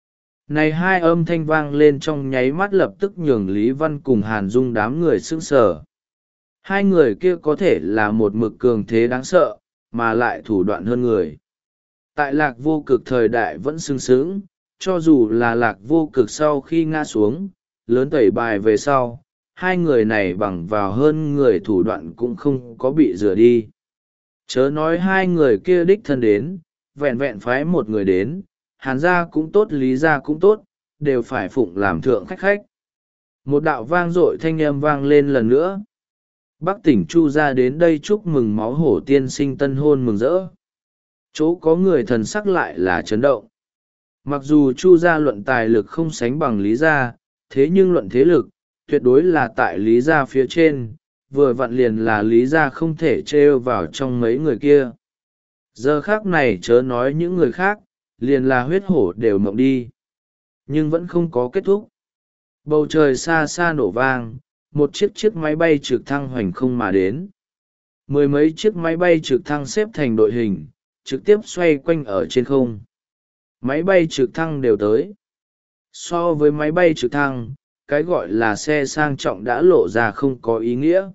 A: Này hai âm thanh vang lên trong nháy mắt lập tức nhường Lý Văn cùng Hàn Dung đám người sững sờ. Hai người kia có thể là một mực cường thế đáng sợ, mà lại thủ đoạn hơn người. Tại lạc vô cực thời đại vẫn sừng sững, cho dù là lạc vô cực sau khi ngã xuống, lớn tẩy bài về sau, hai người này bằng vào hơn người thủ đoạn cũng không có bị rửa đi. Chớ nói hai người kia đích thân đến, vẹn vẹn phái một người đến, Hàn gia cũng tốt Lý gia cũng tốt, đều phải phụng làm thượng khách khách. Một đạo vang dội thanh âm vang lên lần nữa. Bắc tỉnh Chu ra đến đây chúc mừng máu hổ tiên sinh tân hôn mừng rỡ. Chỗ có người thần sắc lại là chấn động. Mặc dù Chu gia luận tài lực không sánh bằng Lý gia, thế nhưng luận thế lực, tuyệt đối là tại Lý gia phía trên, vừa vặn liền là Lý gia không thể trêu vào trong mấy người kia. Giờ khác này chớ nói những người khác, liền là huyết hổ đều mộng đi. Nhưng vẫn không có kết thúc. Bầu trời xa xa nổ vang, một chiếc chiếc máy bay trực thăng hoành không mà đến. Mười mấy chiếc máy bay trực thăng xếp thành đội hình, trực tiếp xoay quanh ở trên không. Máy bay trực thăng đều tới. So với máy bay trực thăng, cái gọi là xe sang trọng đã lộ ra không có ý nghĩa.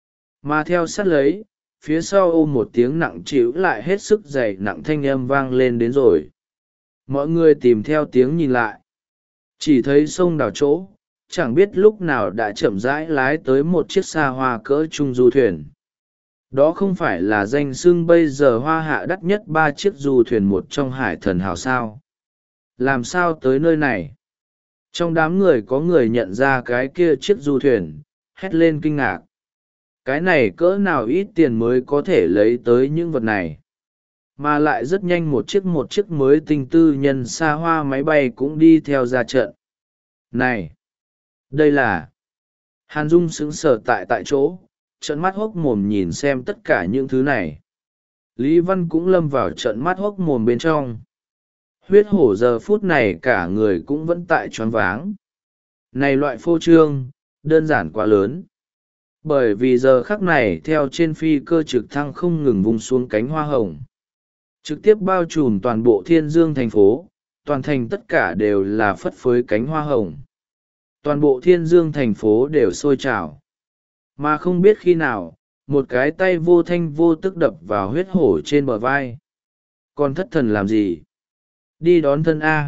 A: Mà theo sát lấy, phía sau ôm một tiếng nặng trĩu lại hết sức dày nặng thanh âm vang lên đến rồi. Mọi người tìm theo tiếng nhìn lại. Chỉ thấy sông đảo chỗ, chẳng biết lúc nào đã chậm rãi lái tới một chiếc xa hoa cỡ trung du thuyền. Đó không phải là danh xưng bây giờ hoa hạ đắt nhất ba chiếc du thuyền một trong hải thần hào sao. Làm sao tới nơi này? Trong đám người có người nhận ra cái kia chiếc du thuyền, hét lên kinh ngạc. Cái này cỡ nào ít tiền mới có thể lấy tới những vật này. Mà lại rất nhanh một chiếc một chiếc mới tinh tư nhân xa hoa máy bay cũng đi theo ra trận. Này! Đây là... Hàn Dung sững sờ tại tại chỗ, trợn mắt hốc mồm nhìn xem tất cả những thứ này. Lý Văn cũng lâm vào trợn mắt hốc mồm bên trong. Huyết hổ giờ phút này cả người cũng vẫn tại choáng váng. Này loại phô trương, đơn giản quá lớn. Bởi vì giờ khắc này theo trên phi cơ trực thăng không ngừng vung xuống cánh hoa hồng. Trực tiếp bao trùm toàn bộ Thiên Dương thành phố, toàn thành tất cả đều là phất phới cánh hoa hồng. Toàn bộ Thiên Dương thành phố đều sôi trào. Mà không biết khi nào, một cái tay vô thanh vô tức đập vào huyết hổ trên bờ vai. Còn thất thần làm gì? Đi đón thân A.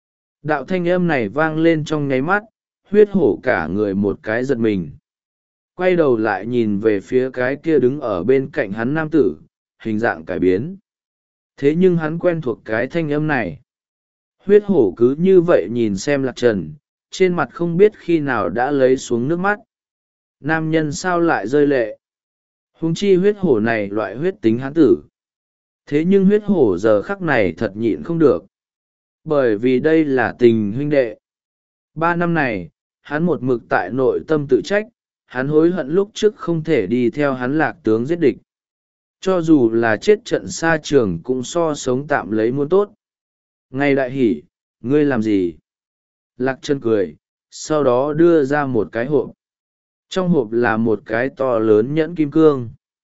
A: Đạo thanh âm này vang lên trong nháy mắt, huyết hổ cả người một cái giật mình. Quay đầu lại nhìn về phía cái kia đứng ở bên cạnh hắn nam tử, hình dạng cải biến. Thế nhưng hắn quen thuộc cái thanh âm này. Huyết hổ cứ như vậy nhìn xem Lạc Trần, trên mặt không biết khi nào đã lấy xuống nước mắt. Nam nhân sao lại rơi lệ? Huống chi huyết hổ này loại huyết tính hán tử. Thế nhưng huyết hổ giờ khắc này thật nhịn không được. Bởi vì đây là tình huynh đệ. Ba năm này, hắn một mực tại nội tâm tự trách, hắn hối hận lúc trước không thể đi theo hắn Lạc tướng giết địch. Cho dù là chết trận xa trường cũng so sống tạm lấy muốn tốt. Ngày đại hỷ, ngươi làm gì? Lạc Trần cười, sau đó đưa ra một cái hộp. Trong hộp là một cái to lớn nhẫn kim cương.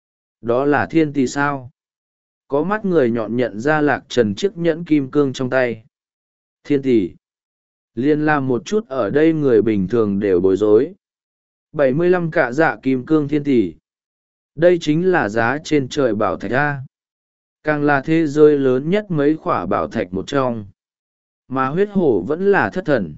A: Đó là thiên tỷ sao? Có mắt người nhọn nhận ra Lạc Trần chiếc nhẫn kim cương trong tay. Thiên tỷ. Liên làm một chút ở đây người bình thường đều bối rối. bảy mươi lăm cạ dạ kim cương thiên tỷ. Đây chính là giá trên trời bảo thạch A. Càng là thế giới lớn nhất mấy khỏa bảo thạch một trong. Mà huyết hổ vẫn là thất thần.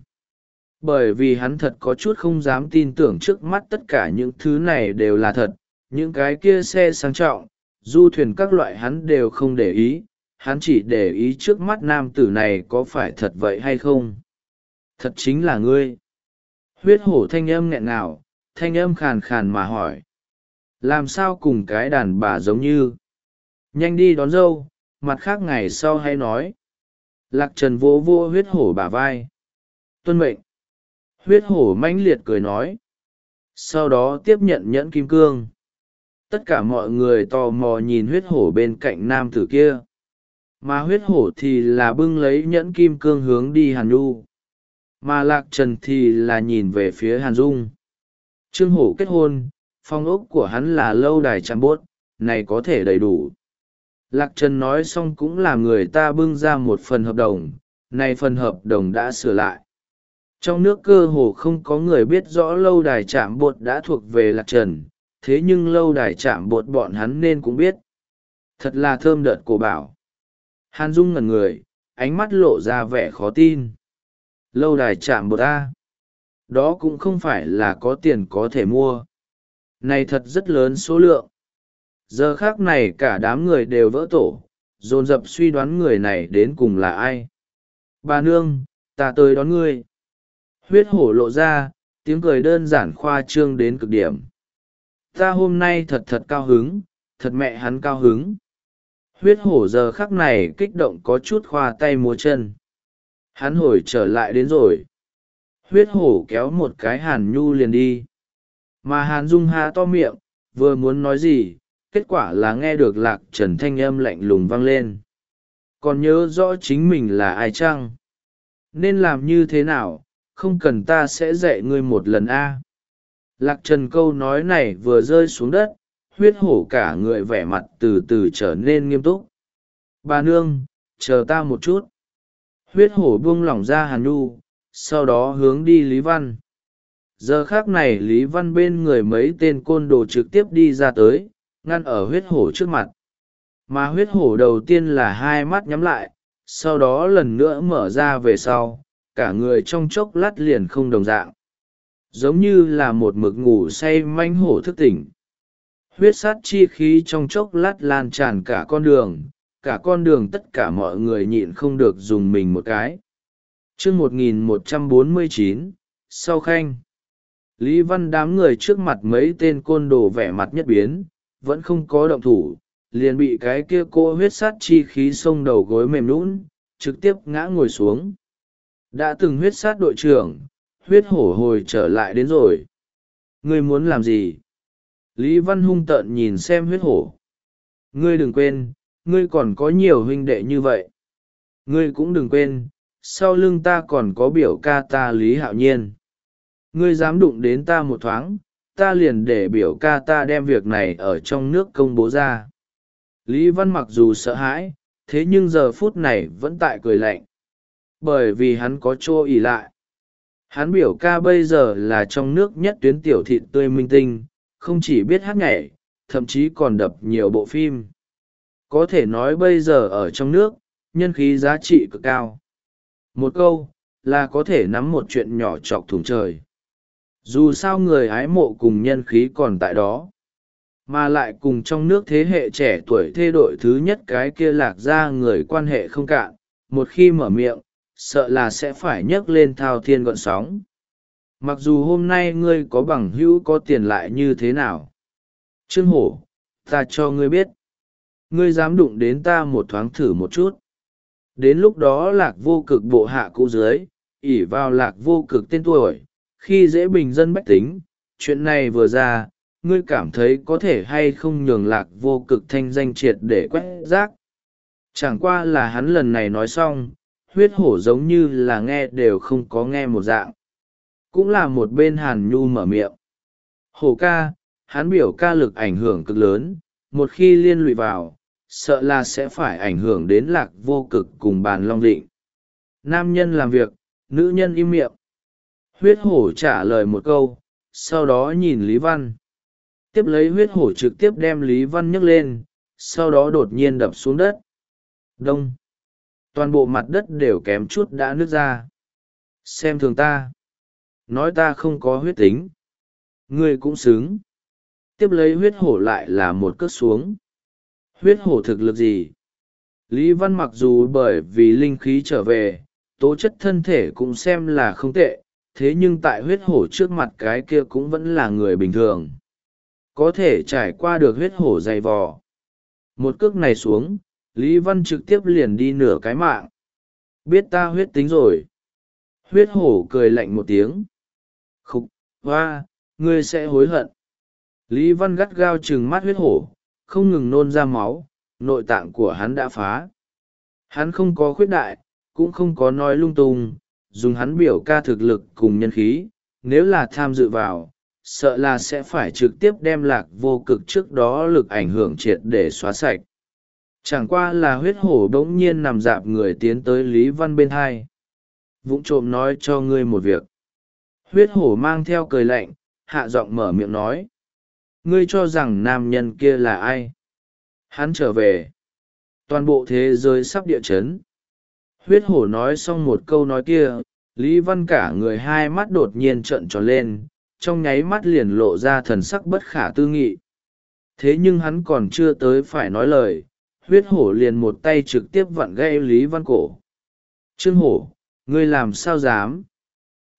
A: Bởi vì hắn thật có chút không dám tin tưởng trước mắt tất cả những thứ này đều là thật. Những cái kia xe sang trọng, du thuyền các loại hắn đều không để ý. Hắn chỉ để ý trước mắt nam tử này có phải thật vậy hay không. Thật chính là ngươi. Huyết hổ thanh âm nghẹn ngào, thanh âm khàn khàn mà hỏi. Làm sao cùng cái đàn bà giống như? Nhanh đi đón dâu, mặt khác ngày sau hay nói. Lạc Trần vỗ vô huyết hổ bả vai. Tuân mệnh. Huyết hổ mãnh liệt cười nói. Sau đó tiếp nhận nhẫn kim cương. Tất cả mọi người tò mò nhìn huyết hổ bên cạnh nam tử kia. Mà huyết hổ thì là bưng lấy nhẫn kim cương hướng đi Hàn Nhu. Mà Lạc Trần thì là nhìn về phía Hàn Dung. Trương hổ kết hôn, phong ốc của hắn là lâu đài chạm bốt, này có thể đầy đủ. Lạc Trần nói xong cũng làm người ta bưng ra một phần hợp đồng, này phần hợp đồng đã sửa lại. Trong nước cơ hồ không có người biết rõ lâu đài chạm bột đã thuộc về Lạc Trần, thế nhưng lâu đài chạm bột bọn hắn nên cũng biết. Thật là thơm đợt cổ bảo. Hàn Dung ngẩn người, ánh mắt lộ ra vẻ khó tin. Lâu đài chạm bột A. Đó cũng không phải là có tiền có thể mua. Này thật rất lớn số lượng. Giờ khác này cả đám người đều vỡ tổ, dồn dập suy đoán người này đến cùng là ai. Bà nương, ta tới đón ngươi. Huyết hổ lộ ra, tiếng cười đơn giản khoa trương đến cực điểm. Ta hôm nay thật thật cao hứng, thật mẹ hắn cao hứng. Huyết hổ giờ khắc này kích động có chút khoa tay múa chân. Hắn hồi trở lại đến rồi. Huyết hổ kéo một cái Hàn Nhu liền đi. Mà Hàn Dung há to miệng, vừa muốn nói gì, kết quả là nghe được Lạc Trần thanh âm lạnh lùng vang lên. Còn nhớ rõ chính mình là ai chăng? Nên làm như thế nào, không cần ta sẽ dạy ngươi một lần a. Lạc Trần câu nói này vừa rơi xuống đất, huyết hổ cả người vẻ mặt từ từ trở nên nghiêm túc. Bà nương, chờ ta một chút. Huyết hổ buông lỏng ra Hàn Nhu, sau đó hướng đi Lý Văn. Giờ khác này Lý Văn bên người mấy tên côn đồ trực tiếp đi ra tới, ngăn ở huyết hổ trước mặt. Mà huyết hổ đầu tiên là hai mắt nhắm lại, sau đó lần nữa mở ra về sau, cả người trong chốc lát liền không đồng dạng. Giống như là một mực ngủ say manh hổ thức tỉnh. Huyết sát chi khí trong chốc lát lan tràn cả con đường, cả con đường tất cả mọi người nhịn không được dùng mình một cái. chương một nghìn một trăm bốn mươi chín, sau khanh. Lý Văn đám người trước mặt mấy tên côn đồ vẻ mặt nhất biến, vẫn không có động thủ, liền bị cái kia cô huyết sát chi khí xông đầu gối mềm nhũn, trực tiếp ngã ngồi xuống. Đã từng huyết sát đội trưởng, huyết hổ hồi trở lại đến rồi. Ngươi muốn làm gì? Lý Văn hung tợn nhìn xem huyết hổ. Ngươi đừng quên, ngươi còn có nhiều huynh đệ như vậy. Ngươi cũng đừng quên, sau lưng ta còn có biểu ca ta Lý Hạo Nhiên. Ngươi dám đụng đến ta một thoáng, ta liền để biểu ca ta đem việc này ở trong nước công bố ra. Lý Văn mặc dù sợ hãi, thế nhưng giờ phút này vẫn tại cười lạnh. Bởi vì hắn có chỗ ỉ lại. Hắn biểu ca bây giờ là trong nước nhất tuyến tiểu thị tươi minh tinh, không chỉ biết hát nhảy, thậm chí còn đập nhiều bộ phim. Có thể nói bây giờ ở trong nước, nhân khí giá trị cực cao. Một câu, là có thể nắm một chuyện nhỏ chọc thủng trời. Dù sao người ái mộ cùng nhân khí còn tại đó, mà lại cùng trong nước thế hệ trẻ tuổi thê đội thứ nhất cái kia Lạc ra người quan hệ không cạn, một khi mở miệng, sợ là sẽ phải nhấc lên thao thiên gọn sóng. Mặc dù hôm nay ngươi có bằng hữu có tiền lại như thế nào. Trương Hổ, ta cho ngươi biết. Ngươi dám đụng đến ta một thoáng thử một chút. Đến lúc đó Lạc Vô Cực bộ hạ cũ dưới, ỷ vào Lạc Vô Cực tên tuổi, khi dễ bình dân bách tính, chuyện này vừa ra, ngươi cảm thấy có thể hay không nhường Lạc Vô Cực thanh danh triệt để quét rác. Chẳng qua là hắn lần này nói xong, huyết hổ giống như là nghe đều không có nghe một dạng. Cũng là một bên Hàn Nhu mở miệng. Hổ ca, hắn biểu ca lực ảnh hưởng cực lớn, một khi liên lụy vào, sợ là sẽ phải ảnh hưởng đến Lạc Vô Cực cùng Bàn Long Định. Nam nhân làm việc, nữ nhân im miệng. Huyết hổ trả lời một câu, sau đó nhìn Lý Văn. Tiếp lấy huyết hổ trực tiếp đem Lý Văn nhấc lên, sau đó đột nhiên đập xuống đất. Đông. Toàn bộ mặt đất đều kém chút đã nứt ra. Xem thường ta. Nói ta không có huyết tính. Ngươi cũng xứng. Tiếp lấy huyết hổ lại là một cước xuống. Huyết hổ thực lực gì? Lý Văn mặc dù bởi vì linh khí trở về, tố chất thân thể cũng xem là không tệ, thế nhưng tại huyết hổ trước mặt cái kia cũng vẫn là người bình thường. Có thể trải qua được huyết hổ dày vò. Một cước này xuống, Lý Văn trực tiếp liền đi nửa cái mạng. Biết ta huyết tính rồi. Huyết hổ cười lạnh một tiếng. Khục, hoa, ngươi sẽ hối hận. Lý Văn gắt gao trừng mắt huyết hổ, không ngừng nôn ra máu, nội tạng của hắn đã phá. Hắn không có khuyết đại, cũng không có nói lung tung, dùng hắn biểu ca thực lực cùng nhân khí, nếu là tham dự vào, sợ là sẽ phải trực tiếp đem Lạc Vô Cực trước đó lực ảnh hưởng triệt để xóa sạch. Chẳng qua là huyết hổ bỗng nhiên nằm dạp người tiến tới Lý Văn bên hai. Vụng trộm nói cho ngươi một việc. Huyết hổ mang theo cười lạnh, hạ giọng mở miệng nói. Ngươi cho rằng nam nhân kia là ai? Hắn trở về. Toàn bộ thế giới sắp địa chấn. Huyết hổ nói xong một câu nói kia, Lý Văn cả người hai mắt đột nhiên trợn tròn lên, trong nháy mắt liền lộ ra thần sắc bất khả tư nghị. Thế nhưng hắn còn chưa tới phải nói lời, huyết hổ liền một tay trực tiếp vặn gãy Lý Văn cổ. Trương hổ, ngươi làm sao dám?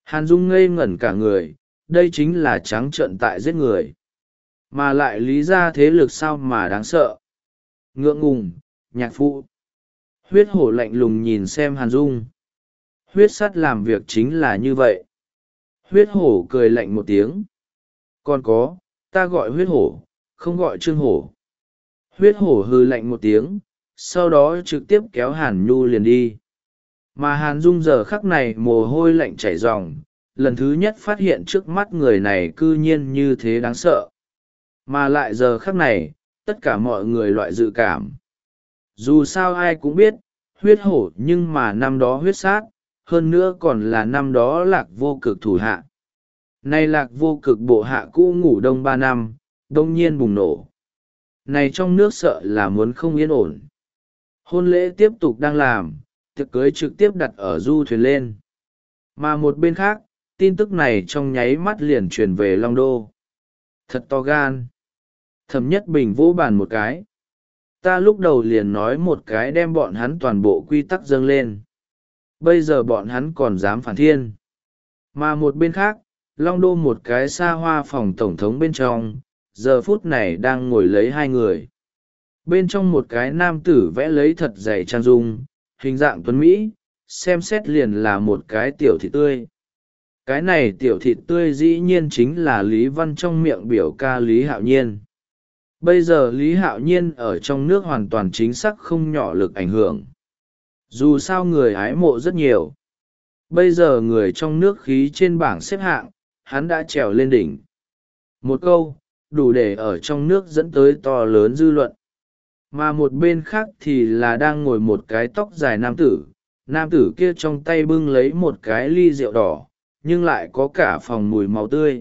A: Hàn Dung ngây ngẩn cả người, đây chính là trắng trợn tại giết người. Mà lại lý ra thế lực sao mà đáng sợ. Ngượng ngùng, nhạc phụ. Huyết hổ lạnh lùng nhìn xem Hàn Dung. Huyết sắt làm việc chính là như vậy. Huyết hổ cười lạnh một tiếng. Còn có, ta gọi huyết hổ, không gọi trương hổ. Huyết hổ hừ lạnh một tiếng, sau đó trực tiếp kéo Hàn Nhu liền đi. Mà Hàn Dung giờ khắc này mồ hôi lạnh chảy ròng, lần thứ nhất phát hiện trước mắt người này cư nhiên như thế đáng sợ. Mà lại giờ khắc này, tất cả mọi người loại dự cảm. Dù sao ai cũng biết, huyết hổ nhưng mà năm đó huyết sát, hơn nữa còn là năm đó lạc vô cực thủ hạ. Nay lạc vô cực bộ hạ cũ ngủ đông ba năm, đông nhiên bùng nổ. Này trong nước sợ là muốn không yên ổn. Hôn lễ tiếp tục đang làm, tiệc cưới trực tiếp đặt ở du thuyền lên. Mà một bên khác, tin tức này trong nháy mắt liền truyền về Long Đô. Thật to gan. Thẩm Nhất Bình vỗ bàn một cái. Ta lúc đầu liền nói một cái đem bọn hắn toàn bộ quy tắc dâng lên. Bây giờ bọn hắn còn dám phản thiên. Mà một bên khác, Long Đô một cái xa hoa phòng tổng thống bên trong, giờ phút này đang ngồi lấy hai người. Bên trong một cái nam tử vẽ lấy thật dày trang dung, hình dạng tuấn Mỹ, xem xét liền là một cái tiểu thị tươi. Cái này tiểu thị tươi dĩ nhiên chính là Lý Văn trong miệng biểu ca Lý Hạo Nhiên. Bây giờ Lý Hạo Nhiên ở trong nước hoàn toàn chính xác không nhỏ lực ảnh hưởng. Dù sao người ái mộ rất nhiều. Bây giờ người trong nước khí trên bảng xếp hạng, hắn đã trèo lên đỉnh. Một câu, đủ để ở trong nước dẫn tới to lớn dư luận. Mà một bên khác thì là đang ngồi một cái tóc dài nam tử. Nam tử kia trong tay bưng lấy một cái ly rượu đỏ, nhưng lại có cả phòng mùi máu tươi.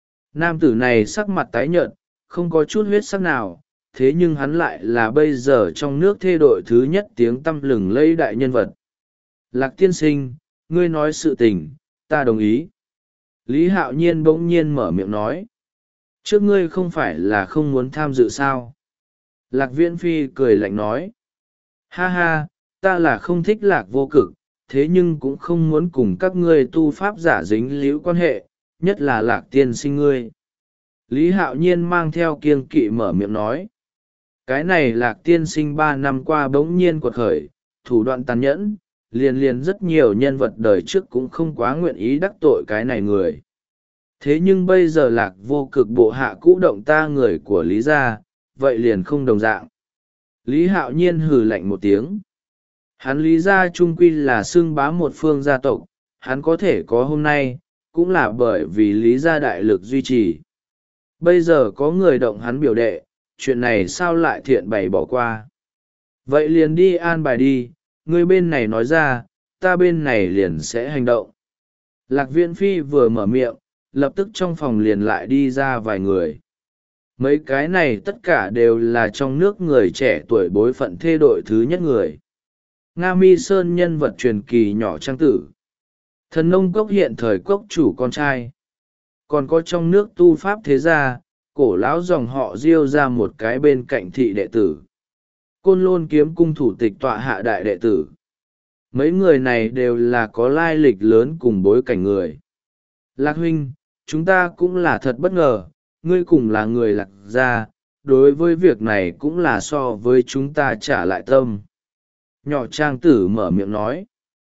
A: Nam tử này sắc mặt tái nhợt, không có chút huyết sắc nào, thế nhưng hắn lại là bây giờ trong nước thê đội thứ nhất tiếng tăm lừng lẫy đại nhân vật. Lạc tiên sinh, ngươi nói sự tình, ta đồng ý. Lý Hạo Nhiên bỗng nhiên mở miệng nói. Trước ngươi không phải là không muốn tham dự sao? Lạc Viễn Phi cười lạnh nói. Ha ha, ta là không thích lạc vô cực, thế nhưng cũng không muốn cùng các ngươi tu pháp giả dính líu quan hệ, nhất là lạc tiên sinh ngươi. Lý Hạo Nhiên mang theo kiêng kỵ mở miệng nói. Cái này lạc tiên sinh ba năm qua bỗng nhiên quật khởi, thủ đoạn tàn nhẫn, liền liền rất nhiều nhân vật đời trước cũng không quá nguyện ý đắc tội cái này người. Thế nhưng bây giờ lạc vô cực bộ hạ cũ động ta người của Lý gia, vậy liền không đồng dạng. Lý Hạo Nhiên hừ lạnh một tiếng. Hắn Lý gia trung quy là xưng bá một phương gia tộc, hắn có thể có hôm nay, cũng là bởi vì Lý gia đại lực duy trì. Bây giờ có người động hắn biểu đệ, chuyện này sao lại thiện bày bỏ qua. Vậy liền đi an bài đi, người bên này nói ra, ta bên này liền sẽ hành động. Lạc Viễn Phi vừa mở miệng, lập tức trong phòng liền lại đi ra vài người. Mấy cái này tất cả đều là trong nước người trẻ tuổi bối phận thê đội thứ nhất người. Nga Mi Sơn nhân vật truyền kỳ nhỏ trang tử. Thần nông cốc hiện thời cốc chủ con trai. Còn có trong nước tu pháp thế gia, cổ lão dòng họ Diêu ra một cái bên cạnh thị đệ tử. Côn Lôn kiếm cung thủ tịch tọa hạ đại đệ tử. Mấy người này đều là có lai lịch lớn cùng bối cảnh người. Lạc huynh, chúng ta cũng là thật bất ngờ, ngươi cùng là người lạc gia, đối với việc này cũng là so với chúng ta trả lại tâm. Nhỏ trang tử mở miệng nói.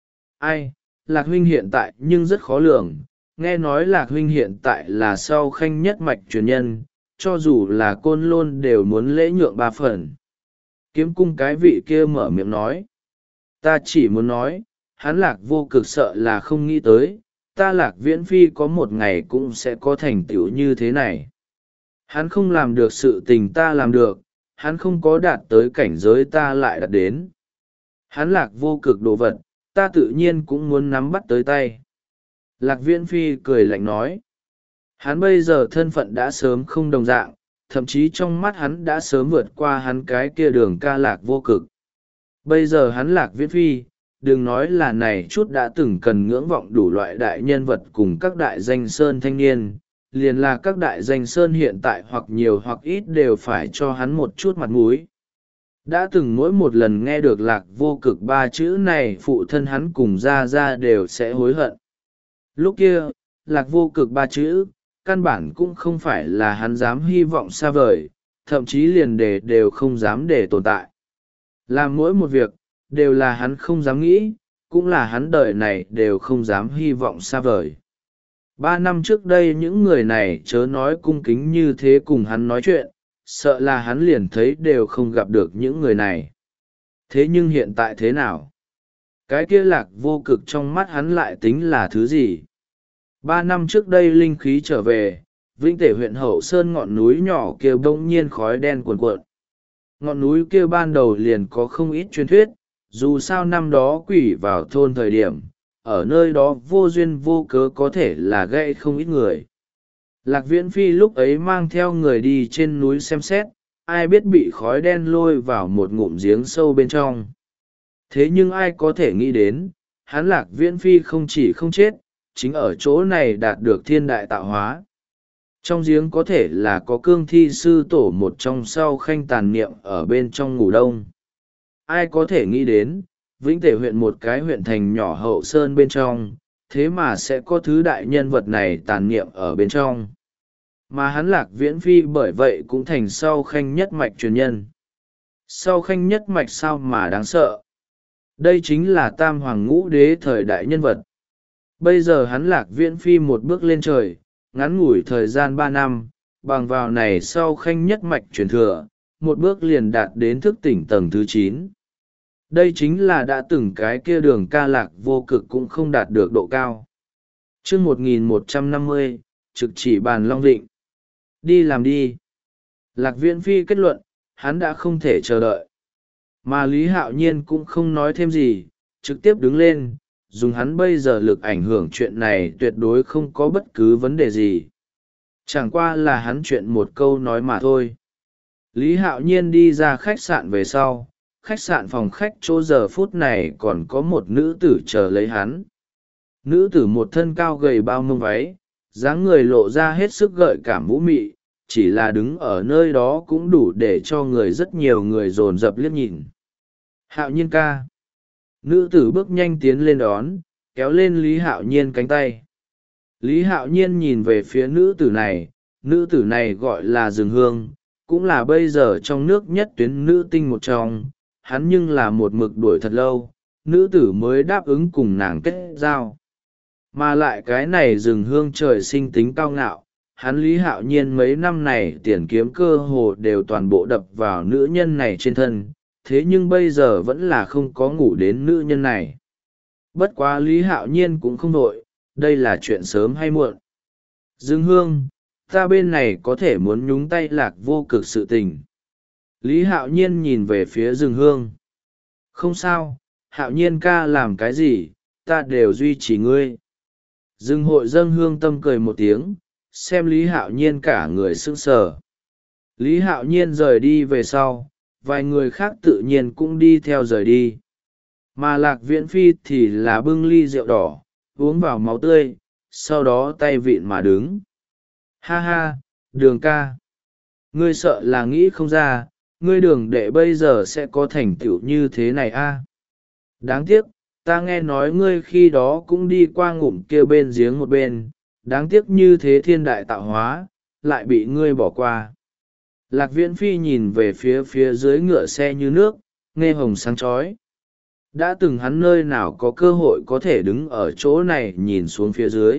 A: Ai, lạc huynh hiện tại nhưng rất khó lường, nghe nói lạc huynh hiện tại là sau khanh nhất mạch truyền nhân, cho dù là côn lôn đều muốn lễ nhượng ba phần. Kiếm cung cái vị kia mở miệng nói. Ta chỉ muốn nói, hắn lạc vô cực sợ là không nghĩ tới, ta lạc viễn phi có một ngày cũng sẽ có thành tựu như thế này. Hắn không làm được sự tình ta làm được, hắn không có đạt tới cảnh giới ta lại đạt đến. Hắn lạc vô cực đồ vật, ta tự nhiên cũng muốn nắm bắt tới tay. Lạc Viễn Phi cười lạnh nói. Hắn bây giờ thân phận đã sớm không đồng dạng, thậm chí trong mắt hắn đã sớm vượt qua hắn cái kia đường ca lạc vô cực. Bây giờ hắn lạc Viễn Phi, đừng nói là này chút đã từng cần ngưỡng vọng đủ loại đại nhân vật cùng các đại danh sơn thanh niên, liền là các đại danh sơn hiện tại hoặc nhiều hoặc ít đều phải cho hắn một chút mặt mũi. Đã từng mỗi một lần nghe được lạc vô cực ba chữ này phụ thân hắn cùng ra ra đều sẽ hối hận. Lúc kia, lạc vô cực ba chữ, căn bản cũng không phải là hắn dám hy vọng xa vời, thậm chí liền để đều không dám để tồn tại. Làm mỗi một việc, đều là hắn không dám nghĩ, cũng là hắn đời này đều không dám hy vọng xa vời. Ba năm trước đây những người này chớ nói cung kính như thế cùng hắn nói chuyện, sợ là hắn liền thấy đều không gặp được những người này. Thế nhưng hiện tại thế nào? Cái kia lạc vô cực trong mắt hắn lại tính là thứ gì? Ba năm trước đây linh khí trở về, Vĩnh Tể huyện Hậu Sơn ngọn núi nhỏ kia bỗng nhiên khói đen cuồn cuộn. Ngọn núi kia ban đầu liền có không ít truyền thuyết, dù sao năm đó quỷ vào thôn thời điểm, ở nơi đó vô duyên vô cớ có thể là gây không ít người. Lạc Viễn Phi lúc ấy mang theo người đi trên núi xem xét, ai biết bị khói đen lôi vào một ngụm giếng sâu bên trong. Thế nhưng ai có thể nghĩ đến, hắn Lạc Viễn Phi không chỉ không chết, chính ở chỗ này đạt được thiên đại tạo hóa. Trong giếng có thể là có cương thi sư tổ một trong sau khanh tàn niệm ở bên trong ngủ đông. Ai có thể nghĩ đến, Vĩnh Tể huyện một cái huyện thành nhỏ Hậu Sơn bên trong, thế mà sẽ có thứ đại nhân vật này tàn niệm ở bên trong. Mà hắn Lạc Viễn Phi bởi vậy cũng thành sau khanh nhất mạch truyền nhân. Sau khanh nhất mạch sao mà đáng sợ. Đây chính là tam hoàng ngũ đế thời đại nhân vật. Bây giờ hắn Lạc Viễn Phi một bước lên trời, ngắn ngủi thời gian ba năm, bằng vào này sau khanh nhất mạch truyền thừa, một bước liền đạt đến thức tỉnh tầng thứ chín. Đây chính là đã từng cái kia đường ca lạc vô cực cũng không đạt được độ cao. Chương một nghìn một trăm năm mươi, trực chỉ bàn long định. Đi làm đi. Lạc Viễn Phi kết luận, hắn đã không thể chờ đợi. Mà Lý Hạo Nhiên cũng không nói thêm gì, trực tiếp đứng lên, dùng hắn bây giờ lực ảnh hưởng chuyện này tuyệt đối không có bất cứ vấn đề gì. Chẳng qua là hắn chuyện một câu nói mà thôi. Lý Hạo Nhiên đi ra khách sạn về sau, khách sạn phòng khách chỗ giờ phút này còn có một nữ tử chờ lấy hắn. Nữ tử một thân cao gầy bao mông váy, dáng người lộ ra hết sức gợi cảm vũ mị, chỉ là đứng ở nơi đó cũng đủ để cho người rất nhiều người dồn dập liếc nhìn. Hạo Nhiên ca. Nữ tử bước nhanh tiến lên đón, kéo lên Lý Hạo Nhiên cánh tay. Lý Hạo Nhiên nhìn về phía nữ tử này, nữ tử này gọi là Rừng Hương, cũng là bây giờ trong nước nhất tuyến nữ tinh một trong, hắn nhưng là một mực đuổi thật lâu, nữ tử mới đáp ứng cùng nàng kết giao. Mà lại cái này Rừng Hương trời sinh tính cao ngạo, hắn Lý Hạo Nhiên mấy năm này tiền kiếm cơ hồ đều toàn bộ đập vào nữ nhân này trên thân, thế nhưng bây giờ vẫn là không có ngủ đến nữ nhân này. Bất quá Lý Hạo Nhiên cũng không đội, đây là chuyện sớm hay muộn. Dương Hương, ta bên này có thể muốn nhúng tay lạc vô cực sự tình. Lý Hạo Nhiên nhìn về phía Dương Hương. Không sao, Hạo Nhiên ca làm cái gì, ta đều duy trì ngươi. Dương hội dâng hương tâm cười một tiếng, xem Lý Hạo Nhiên cả người sững sờ. Lý Hạo Nhiên rời đi về sau, vài người khác tự nhiên cũng đi theo rời đi. Mà Lạc Viễn Phi thì là bưng ly rượu đỏ, uống vào máu tươi, sau đó tay vịn mà đứng. Ha ha, Đường ca. Ngươi sợ là nghĩ không ra, ngươi Đường đệ bây giờ sẽ có thành tựu như thế này a. Đáng tiếc, ta nghe nói ngươi khi đó cũng đi qua ngụm kia bên giếng một bên, đáng tiếc như thế thiên đại tạo hóa, lại bị ngươi bỏ qua. Lạc Viễn Phi nhìn về phía phía dưới ngựa xe như nước, nghe hồng sáng chói. Đã từng hắn nơi nào có cơ hội có thể đứng ở chỗ này nhìn xuống phía dưới.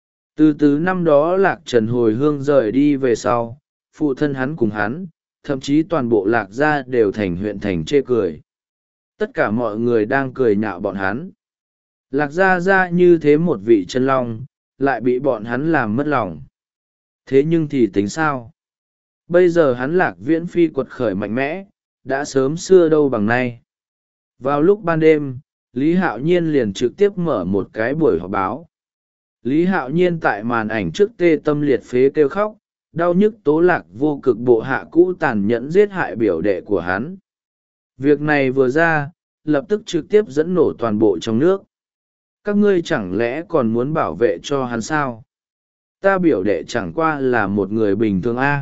A: Từ từ năm đó Lạc Trần hồi hương rời đi về sau, phụ thân hắn cùng hắn, thậm chí toàn bộ Lạc gia đều thành huyện thành chê cười. Tất cả mọi người đang cười nhạo bọn hắn. Lạc gia ra như thế một vị chân long, lại bị bọn hắn làm mất lòng. Thế nhưng thì tính sao? Bây giờ hắn Lạc Viễn Phi quật khởi mạnh mẽ, đã sớm xưa đâu bằng nay. Vào lúc ban đêm, Lý Hạo Nhiên liền trực tiếp mở một cái buổi họp báo. Lý Hạo Nhiên tại màn ảnh trước tê tâm liệt phế kêu khóc, đau nhức tố lạc vô cực bộ hạ cũ tàn nhẫn giết hại biểu đệ của hắn. Việc này vừa ra, lập tức trực tiếp dẫn nổ toàn bộ trong nước. Các ngươi chẳng lẽ còn muốn bảo vệ cho hắn sao? Ta biểu đệ chẳng qua là một người bình thường a.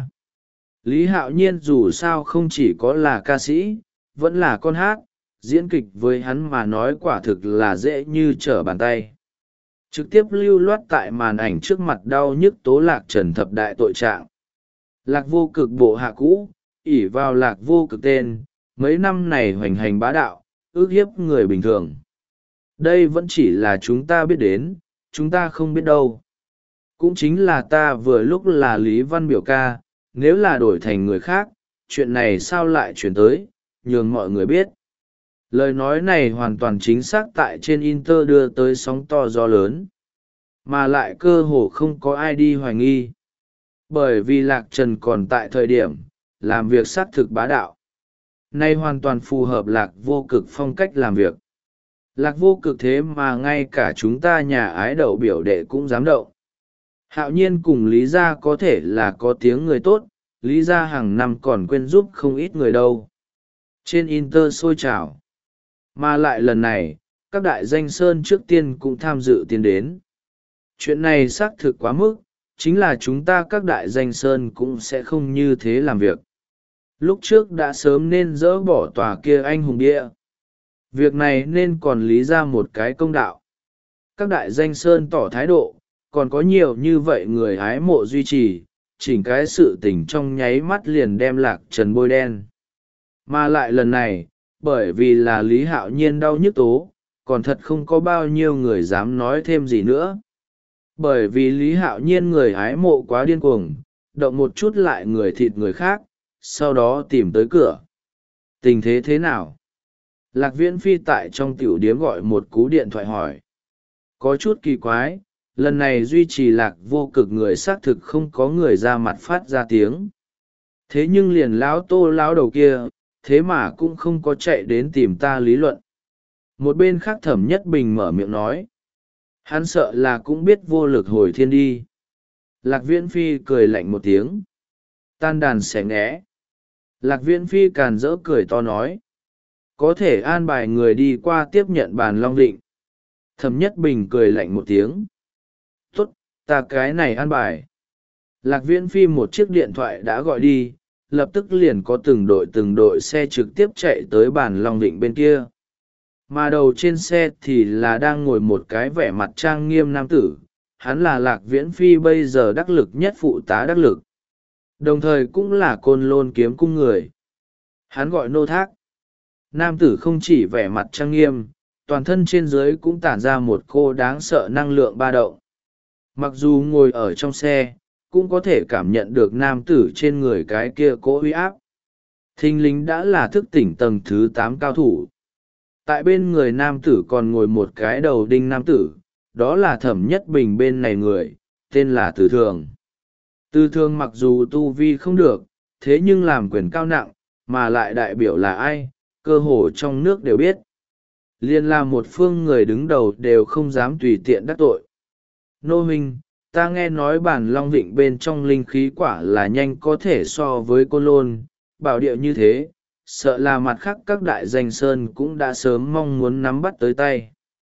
A: Lý Hạo Nhiên dù sao không chỉ có là ca sĩ, vẫn là con hát, diễn kịch với hắn mà nói quả thực là dễ như trở bàn tay. trực tiếp lưu loát tại màn ảnh trước mặt đau nhức tố Lạc Trần thập đại tội trạng. Lạc Vô Cực bộ hạ cũ, ỷ vào Lạc Vô Cực tên, mấy năm này hoành hành bá đạo, ước hiếp người bình thường. Đây vẫn chỉ là chúng ta biết đến, chúng ta không biết đâu. Cũng chính là ta vừa lúc là Lý Văn biểu ca, nếu là đổi thành người khác, chuyện này sao lại chuyển tới, nhường mọi người biết. Lời nói này hoàn toàn chính xác tại trên Inter đưa tới sóng to gió lớn, mà lại cơ hồ không có ai đi hoài nghi. Bởi vì Lạc Trần còn tại thời điểm, làm việc xác thực bá đạo. Nay hoàn toàn phù hợp Lạc Vô Cực phong cách làm việc. Lạc Vô Cực thế mà ngay cả chúng ta nhà ái đậu biểu đệ cũng dám đậu. Hạo nhiên cùng Lý Gia có thể là có tiếng người tốt, Lý Gia hàng năm còn quên giúp không ít người đâu. Trên Inter sôi trào. Mà lại lần này, các đại danh sơn trước tiên cũng tham dự tiến đến. Chuyện này xác thực quá mức, chính là chúng ta các đại danh sơn cũng sẽ không như thế làm việc. Lúc trước đã sớm nên dỡ bỏ tòa kia anh hùng địa. Việc này nên còn Lý Ra một cái công đạo. Các đại danh sơn tỏ thái độ, còn có nhiều như vậy người hái mộ duy trì, chỉnh cái sự tình trong nháy mắt liền đem Lạc Trần bôi đen. Mà lại lần này, bởi vì là Lý Hạo Nhiên đau nhức tố, còn thật không có bao nhiêu người dám nói thêm gì nữa. Bởi vì Lý Hạo Nhiên người hái mộ quá điên cuồng, động một chút lại người thịt người khác, sau đó tìm tới cửa. Tình thế thế nào? Lạc Viễn Phi tại trong tiểu điếm gọi một cú điện thoại hỏi. Có chút kỳ quái, lần này duy trì Lạc Vô Cực người xác thực không có người ra mặt phát ra tiếng. Thế nhưng liền lão Tô lão đầu kia, thế mà cũng không có chạy đến tìm ta lý luận. Một bên khác Thẩm Nhất Bình mở miệng nói. Hắn sợ là cũng biết vô lực hồi thiên đi. Lạc Viễn Phi cười lạnh một tiếng. Tan đàn xẻ nghẽ. Lạc Viễn Phi càn rỡ cười to nói. Có thể an bài người đi qua tiếp nhận bàn Long Định. Thẩm Nhất Bình cười lạnh một tiếng. Tốt, ta cái này an bài. Lạc Viễn Phi một chiếc điện thoại đã gọi đi, lập tức liền có từng đội từng đội xe trực tiếp chạy tới bàn Long Định bên kia. Mà đầu trên xe thì là đang ngồi một cái vẻ mặt trang nghiêm nam tử, hắn là Lạc Viễn Phi bây giờ đắc lực nhất phụ tá đắc lực. Đồng thời cũng là Côn Lôn kiếm cung người. Hắn gọi Nô Thác. Nam tử không chỉ vẻ mặt trang nghiêm, toàn thân trên dưới cũng tản ra một cô đáng sợ năng lượng ba động. Mặc dù ngồi ở trong xe, cũng có thể cảm nhận được nam tử trên người cái kia cỗ uy áp. Thình lình đã là thức tỉnh tầng thứ tám cao thủ. Tại bên người nam tử còn ngồi một cái đầu đinh nam tử, đó là Thẩm Nhất Bình bên này người, tên là Từ Thường. Từ Thường mặc dù tu vi không được, thế nhưng làm quyền cao nặng, mà lại đại biểu là ai, cơ hồ trong nước đều biết. Liên là một phương người đứng đầu đều không dám tùy tiện đắc tội. Nô huynh, ta nghe nói bản Long Vịnh bên trong linh khí quả là nhanh có thể so với Côn Lôn, bảo địa như thế, sợ là mặt khác các đại danh sơn cũng đã sớm mong muốn nắm bắt tới tay.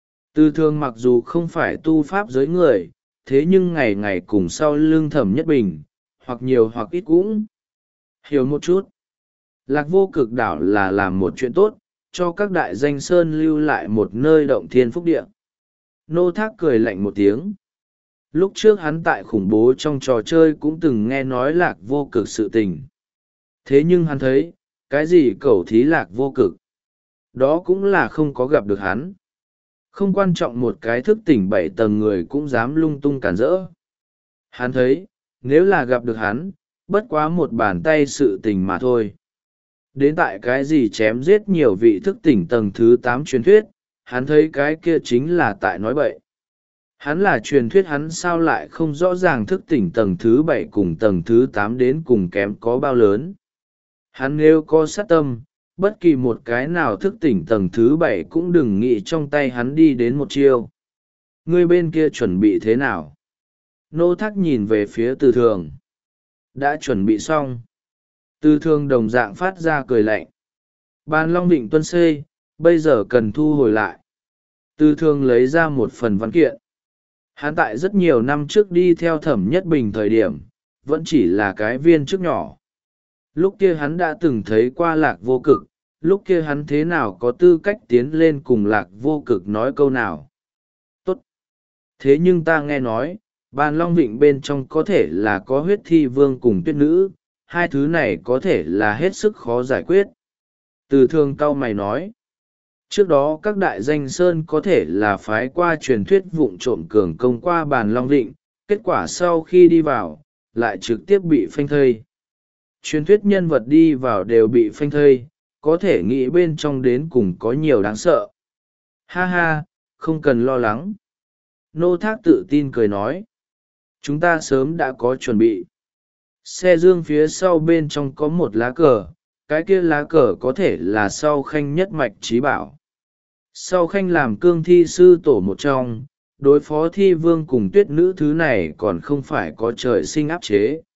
A: Từ Thường mặc dù không phải tu pháp giới người, thế nhưng ngày ngày cùng sau lưng Thẩm Nhất Bình, hoặc nhiều hoặc ít cũng hiểu một chút. Lạc Vô Cực đảo là làm một chuyện tốt, cho các đại danh sơn lưu lại một nơi động thiên phúc địa. Nô Thác cười lạnh một tiếng. Lúc trước hắn tại khủng bố trong trò chơi cũng từng nghe nói Lạc Vô Cực sự tình. Thế nhưng hắn thấy, cái gì cẩu thí Lạc Vô Cực, đó cũng là không có gặp được hắn. Không quan trọng một cái thức tỉnh bảy tầng người cũng dám lung tung cản rỡ. Hắn thấy, nếu là gặp được hắn, bất quá một bàn tay sự tình mà thôi. Đến tại cái gì chém giết nhiều vị thức tỉnh tầng thứ tám truyền thuyết, hắn thấy cái kia chính là tại nói bậy. Hắn là truyền thuyết, hắn sao lại không rõ ràng thức tỉnh tầng thứ bảy cùng tầng thứ tám đến cùng kém có bao lớn. Hắn nếu có sát tâm, bất kỳ một cái nào thức tỉnh tầng thứ bảy cũng đừng nghĩ trong tay hắn đi đến một chiêu. Ngươi bên kia chuẩn bị thế nào? Nô Thác nhìn về phía Từ Thường. Đã chuẩn bị xong. Từ Thường đồng dạng phát ra cười lạnh. Bàn Long Định tuân xê, bây giờ cần thu hồi lại. Từ Thường lấy ra một phần văn kiện. Hắn tại rất nhiều năm trước đi theo Thẩm Nhất Bình thời điểm, vẫn chỉ là cái viên chức nhỏ. Lúc kia hắn đã từng thấy qua Lạc Vô Cực, lúc kia hắn thế nào có tư cách tiến lên cùng Lạc Vô Cực nói câu nào. Tốt. Thế nhưng ta nghe nói, bàn long vịnh bên trong có thể là có huyết thi vương cùng tuyết nữ, hai thứ này có thể là hết sức khó giải quyết. Từ thường cau mày nói, trước đó các đại danh sơn có thể là phái qua truyền thuyết vụng trộm cường công qua bàn long vịnh, kết quả sau khi đi vào, lại trực tiếp bị phanh thây. Truyền thuyết nhân vật đi vào đều bị phanh thây, có thể nghĩ bên trong đến cùng có nhiều đáng sợ. Ha ha, không cần lo lắng. Nô Thác tự tin cười nói, chúng ta sớm đã có chuẩn bị. Xe dương phía sau bên trong có một lá cờ, cái kia lá cờ có thể là sau khanh nhất mạch trí bảo. Sau khanh làm cương thi sư tổ một trong, đối phó thi vương cùng tuyết nữ thứ này còn không phải có trời sinh áp chế.